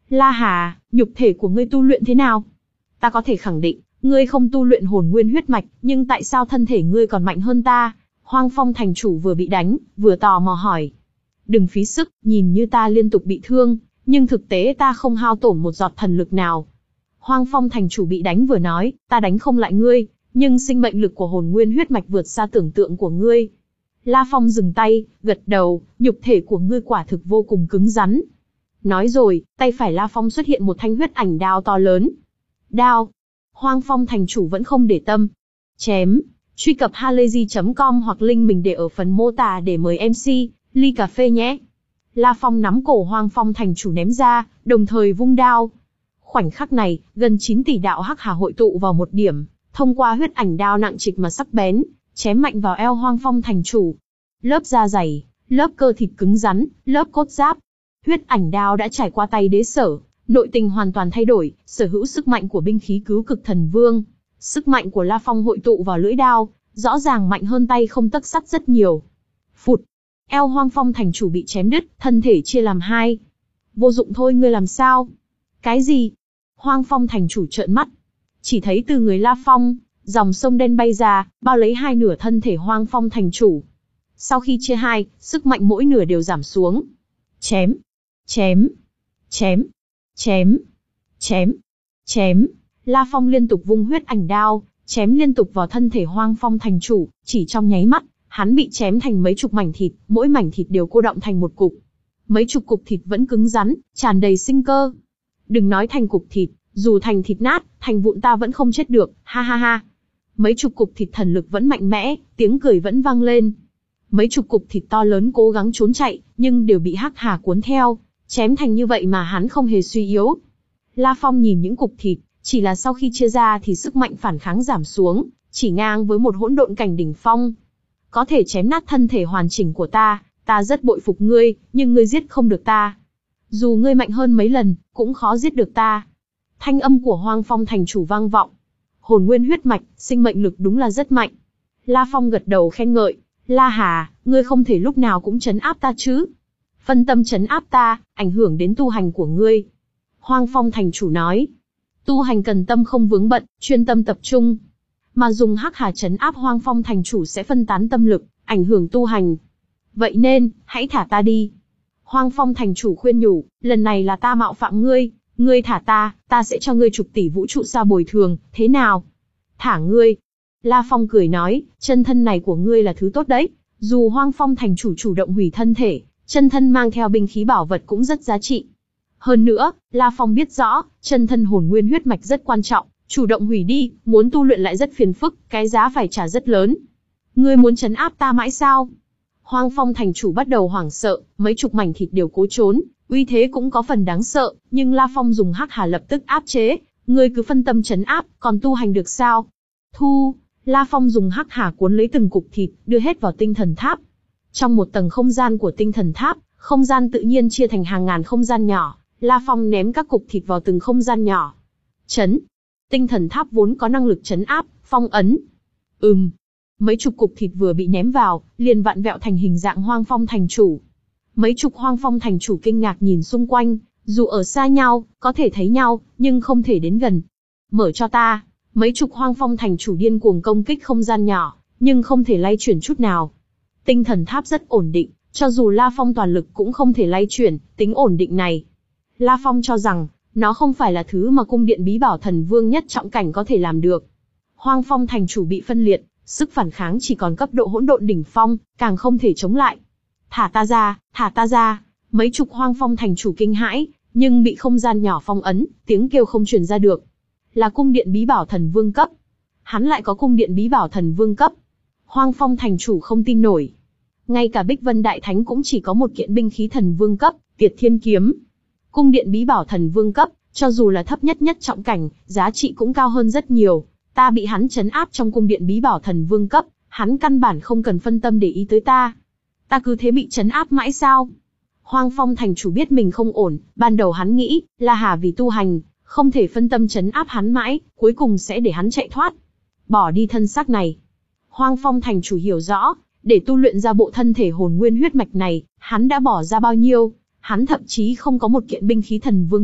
[SPEAKER 1] La Hà, nhục thể của ngươi tu luyện thế nào? Ta có thể khẳng định, ngươi không tu luyện hồn nguyên huyết mạch, nhưng tại sao thân thể ngươi còn mạnh hơn ta? Hoang Phong thành chủ vừa bị đánh, vừa tò mò hỏi. Đừng phí sức, nhìn như ta liên tục bị thương, nhưng thực tế ta không hao tổn một giọt thần lực nào. Hoang Phong thành chủ bị đánh vừa nói, ta đánh không lại ngươi, nhưng sinh mệnh lực của hồn nguyên huyết mạch vượt xa tưởng tượng của ngươi. La Phong dừng tay, gật đầu, nhục thể của ngươi quả thực vô cùng cứng rắn. Nói rồi, tay phải La Phong xuất hiện một thanh huyết ảnh đao to lớn. Đao. Hoang Phong thành chủ vẫn không để tâm. Chém. Truy cập halayzi chấm com hoặc link mình để ở phần mô tả để mời em xê, ly cà phê nhé. La Phong nắm cổ Hoang Phong thành chủ ném ra, đồng thời vung đao. Khoảnh khắc này, gần chín tỷ đạo hắc hà hội tụ vào một điểm, thông qua huyết ảnh đao nặng trịch mà sắc bén, chém mạnh vào eo Hoang Phong thành chủ. Lớp da dày, lớp cơ thịt cứng rắn, lớp cốt giáp. Huyết ảnh đao đã trải qua tay đế sở, nội tình hoàn toàn thay đổi, sở hữu sức mạnh của binh khí cứu cực thần vương. Sức mạnh của La Phong hội tụ vào lưỡi đao, rõ ràng mạnh hơn tay không tấc sắt rất nhiều. Phụt! Eo Hoang Phong thành chủ bị chém đứt, thân thể chia làm hai. Vô dụng thôi, ngươi làm sao? Cái gì? Hoang Phong thành chủ trợn mắt. Chỉ thấy từ người La Phong, dòng sông đen bay ra, bao lấy hai nửa thân thể Hoang Phong thành chủ. Sau khi chia hai, sức mạnh mỗi nửa đều giảm xuống. Chém! Chém! Chém! Chém! Chém! Chém! La Phong liên tục vung huyết ảnh đao, chém liên tục vào thân thể Hoang Phong thành chủ, chỉ trong nháy mắt, hắn bị chém thành mấy chục mảnh thịt, mỗi mảnh thịt đều cô đọng thành một cục. Mấy chục cục thịt vẫn cứng rắn, tràn đầy sinh cơ. Đừng nói thành cục thịt, dù thành thịt nát, thành vụn ta vẫn không chết được, ha ha ha. Mấy chục cục thịt thần lực vẫn mạnh mẽ, tiếng cười vẫn vang lên. Mấy chục cục thịt to lớn cố gắng trốn chạy, nhưng đều bị hắc hà cuốn theo, chém thành như vậy mà hắn không hề suy yếu. La Phong nhìn những cục thịt, chỉ là sau khi chia ra thì sức mạnh phản kháng giảm xuống, chỉ ngang với một hỗn độn cảnh đỉnh phong. Có thể chém nát thân thể hoàn chỉnh của ta, ta rất bội phục ngươi, nhưng ngươi giết không được ta. Dù ngươi mạnh hơn mấy lần, cũng khó giết được ta. Thanh âm của Hoang Phong thành chủ vang vọng. Hồn nguyên huyết mạch, sinh mệnh lực đúng là rất mạnh. La Phong gật đầu khen ngợi. La Hà, ngươi không thể lúc nào cũng trấn áp ta chứ? Phân tâm trấn áp ta, ảnh hưởng đến tu hành của ngươi. Hoang Phong thành chủ nói. Tu hành cần tâm không vướng bận, chuyên tâm tập trung. Mà dùng hắc hà trấn áp Hoang Phong thành chủ sẽ phân tán tâm lực, ảnh hưởng tu hành. Vậy nên, hãy thả ta đi. Hoang Phong thành chủ khuyên nhủ, lần này là ta mạo phạm ngươi, ngươi thả ta, ta sẽ cho ngươi chục tỷ vũ trụ sao bồi thường, thế nào? Thả ngươi. La Phong cười nói, chân thân này của ngươi là thứ tốt đấy. Dù Hoang Phong thành chủ chủ động hủy thân thể, chân thân mang theo binh khí bảo vật cũng rất giá trị. Hơn nữa, La Phong biết rõ, chân thân hồn nguyên huyết mạch rất quan trọng, chủ động hủy đi, muốn tu luyện lại rất phiền phức, cái giá phải trả rất lớn. Ngươi muốn trấn áp ta mãi sao? Hoang Phong thành chủ bắt đầu hoảng sợ, mấy chục mảnh thịt đều cố trốn, uy thế cũng có phần đáng sợ, nhưng La Phong dùng hắc hà lập tức áp chế, ngươi cứ phân tâm trấn áp, còn tu hành được sao? Thu, La Phong dùng hắc hà cuốn lấy từng cục thịt, đưa hết vào tinh thần tháp. Trong một tầng không gian của tinh thần tháp, không gian tự nhiên chia thành hàng ngàn không gian nhỏ, La Phong ném các cục thịt vào từng không gian nhỏ. Chấn. Tinh thần tháp vốn có năng lực chấn áp, phong ấn. Ừm. Mấy chục cục thịt vừa bị ném vào, liền vặn vẹo thành hình dạng Hoang Phong thành chủ. Mấy chục Hoang Phong thành chủ kinh ngạc nhìn xung quanh, dù ở xa nhau, có thể thấy nhau, nhưng không thể đến gần. Mở cho ta. Mấy chục Hoang Phong thành chủ điên cuồng công kích không gian nhỏ, nhưng không thể lay chuyển chút nào. Tinh thần tháp rất ổn định, cho dù La Phong toàn lực cũng không thể lay chuyển, tính ổn định này. La Phong cho rằng, nó không phải là thứ mà cung điện bí bảo thần vương nhất trọng cảnh có thể làm được. Hoang Phong thành chủ bị phân liệt, sức phản kháng chỉ còn cấp độ hỗn độn đỉnh phong, càng không thể chống lại. Thả ta ra, thả ta ra. Mấy chục Hoang Phong thành chủ kinh hãi, nhưng bị không gian nhỏ phong ấn, tiếng kêu không truyền ra được. Là cung điện bí bảo thần vương cấp. Hắn lại có cung điện bí bảo thần vương cấp. Hoang Phong thành chủ không tin nổi. Ngay cả Bích Vân Đại Thánh cũng chỉ có một kiện binh khí thần vương cấp, Tiệt Thiên Kiếm. Cung điện bí bảo thần vương cấp, cho dù là thấp nhất nhất trọng cảnh, giá trị cũng cao hơn rất nhiều. Ta bị hắn trấn áp trong cung điện bí bảo thần vương cấp, hắn căn bản không cần phân tâm để ý tới ta. Ta cứ thế bị trấn áp mãi sao? Hoang Phong thành chủ biết mình không ổn, ban đầu hắn nghĩ, La Hà vì tu hành, không thể phân tâm trấn áp hắn mãi, cuối cùng sẽ để hắn chạy thoát. Bỏ đi thân xác này. Hoang Phong thành chủ hiểu rõ, để tu luyện ra bộ thân thể hồn nguyên huyết mạch này, hắn đã bỏ ra bao nhiêu. Hắn thậm chí không có một kiện binh khí thần vương cấp,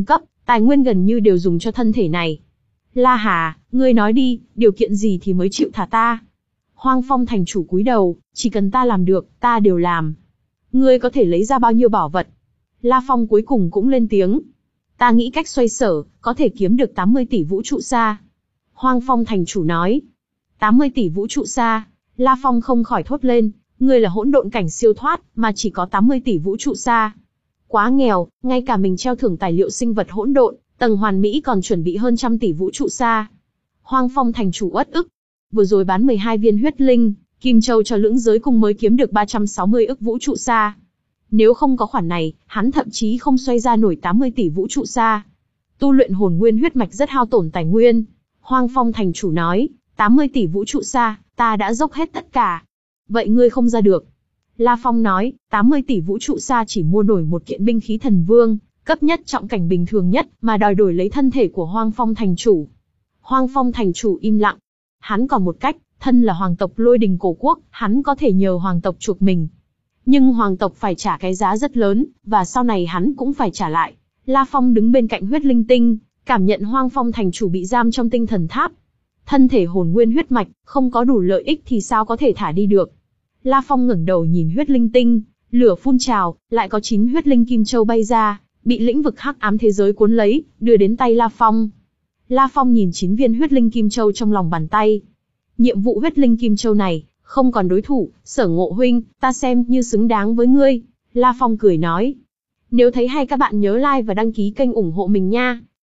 [SPEAKER 1] Tài nguyên gần như đều dùng cho thân thể này. La Hà, ngươi nói đi, điều kiện gì thì mới chịu thả ta? Hoang Phong thành chủ cúi đầu, chỉ cần ta làm được, ta đều làm. Ngươi có thể lấy ra bao nhiêu bảo vật? La Phong cuối cùng cũng lên tiếng. Ta nghĩ cách xoay sở, có thể kiếm được tám mươi tỷ vũ trụ sa. Hoang Phong thành chủ nói. tám mươi tỷ vũ trụ sa. La Phong không khỏi thốt lên, ngươi là hỗn độn cảnh siêu thoát, mà chỉ có tám mươi tỷ vũ trụ sa. Quá nghèo, ngay cả mình treo thưởng tài liệu sinh vật hỗn độn, tầng hoàn mỹ còn chuẩn bị hơn trăm tỷ vũ trụ sa. Hoang Phong thành chủ uất ức. Vừa rồi bán mười hai viên huyết linh, kim châu cho lưỡng giới cung mới kiếm được ba trăm sáu mươi ức vũ trụ sa. Nếu không có khoản này, hắn thậm chí không xoay ra nổi tám mươi tỷ vũ trụ sa. Tu luyện hồn nguyên huyết mạch rất hao tổn tài nguyên. Hoang Phong thành chủ nói, tám mươi tỷ vũ trụ sa, ta đã dốc hết tất cả. Vậy ngươi không ra được. La Phong nói, tám mươi tỷ vũ trụ sa chỉ mua nổi một kiện binh khí thần vương, cấp nhất trọng cảnh bình thường nhất, mà đòi đổi lấy thân thể của Hoang Phong thành chủ. Hoang Phong thành chủ im lặng. Hắn còn một cách, thân là hoàng tộc Lôi Đình cổ quốc, hắn có thể nhờ hoàng tộc chuộc mình. Nhưng hoàng tộc phải trả cái giá rất lớn, và sau này hắn cũng phải trả lại. La Phong đứng bên cạnh huyết linh tinh, cảm nhận Hoang Phong thành chủ bị giam trong tinh thần tháp. Thân thể hồn nguyên huyết mạch, không có đủ lợi ích thì sao có thể thả đi được. La Phong ngẩng đầu nhìn huyết linh tinh, lửa phun trào, lại có chín huyết linh kim châu bay ra, bị lĩnh vực hắc ám thế giới cuốn lấy, đưa đến tay La Phong. La Phong nhìn chín viên huyết linh kim châu trong lòng bàn tay. Nhiệm vụ huyết linh kim châu này, không còn đối thủ, Sở Ngộ huynh, ta xem như xứng đáng với ngươi. La Phong cười nói. Nếu thấy hay các bạn nhớ like và đăng ký kênh ủng hộ mình nha.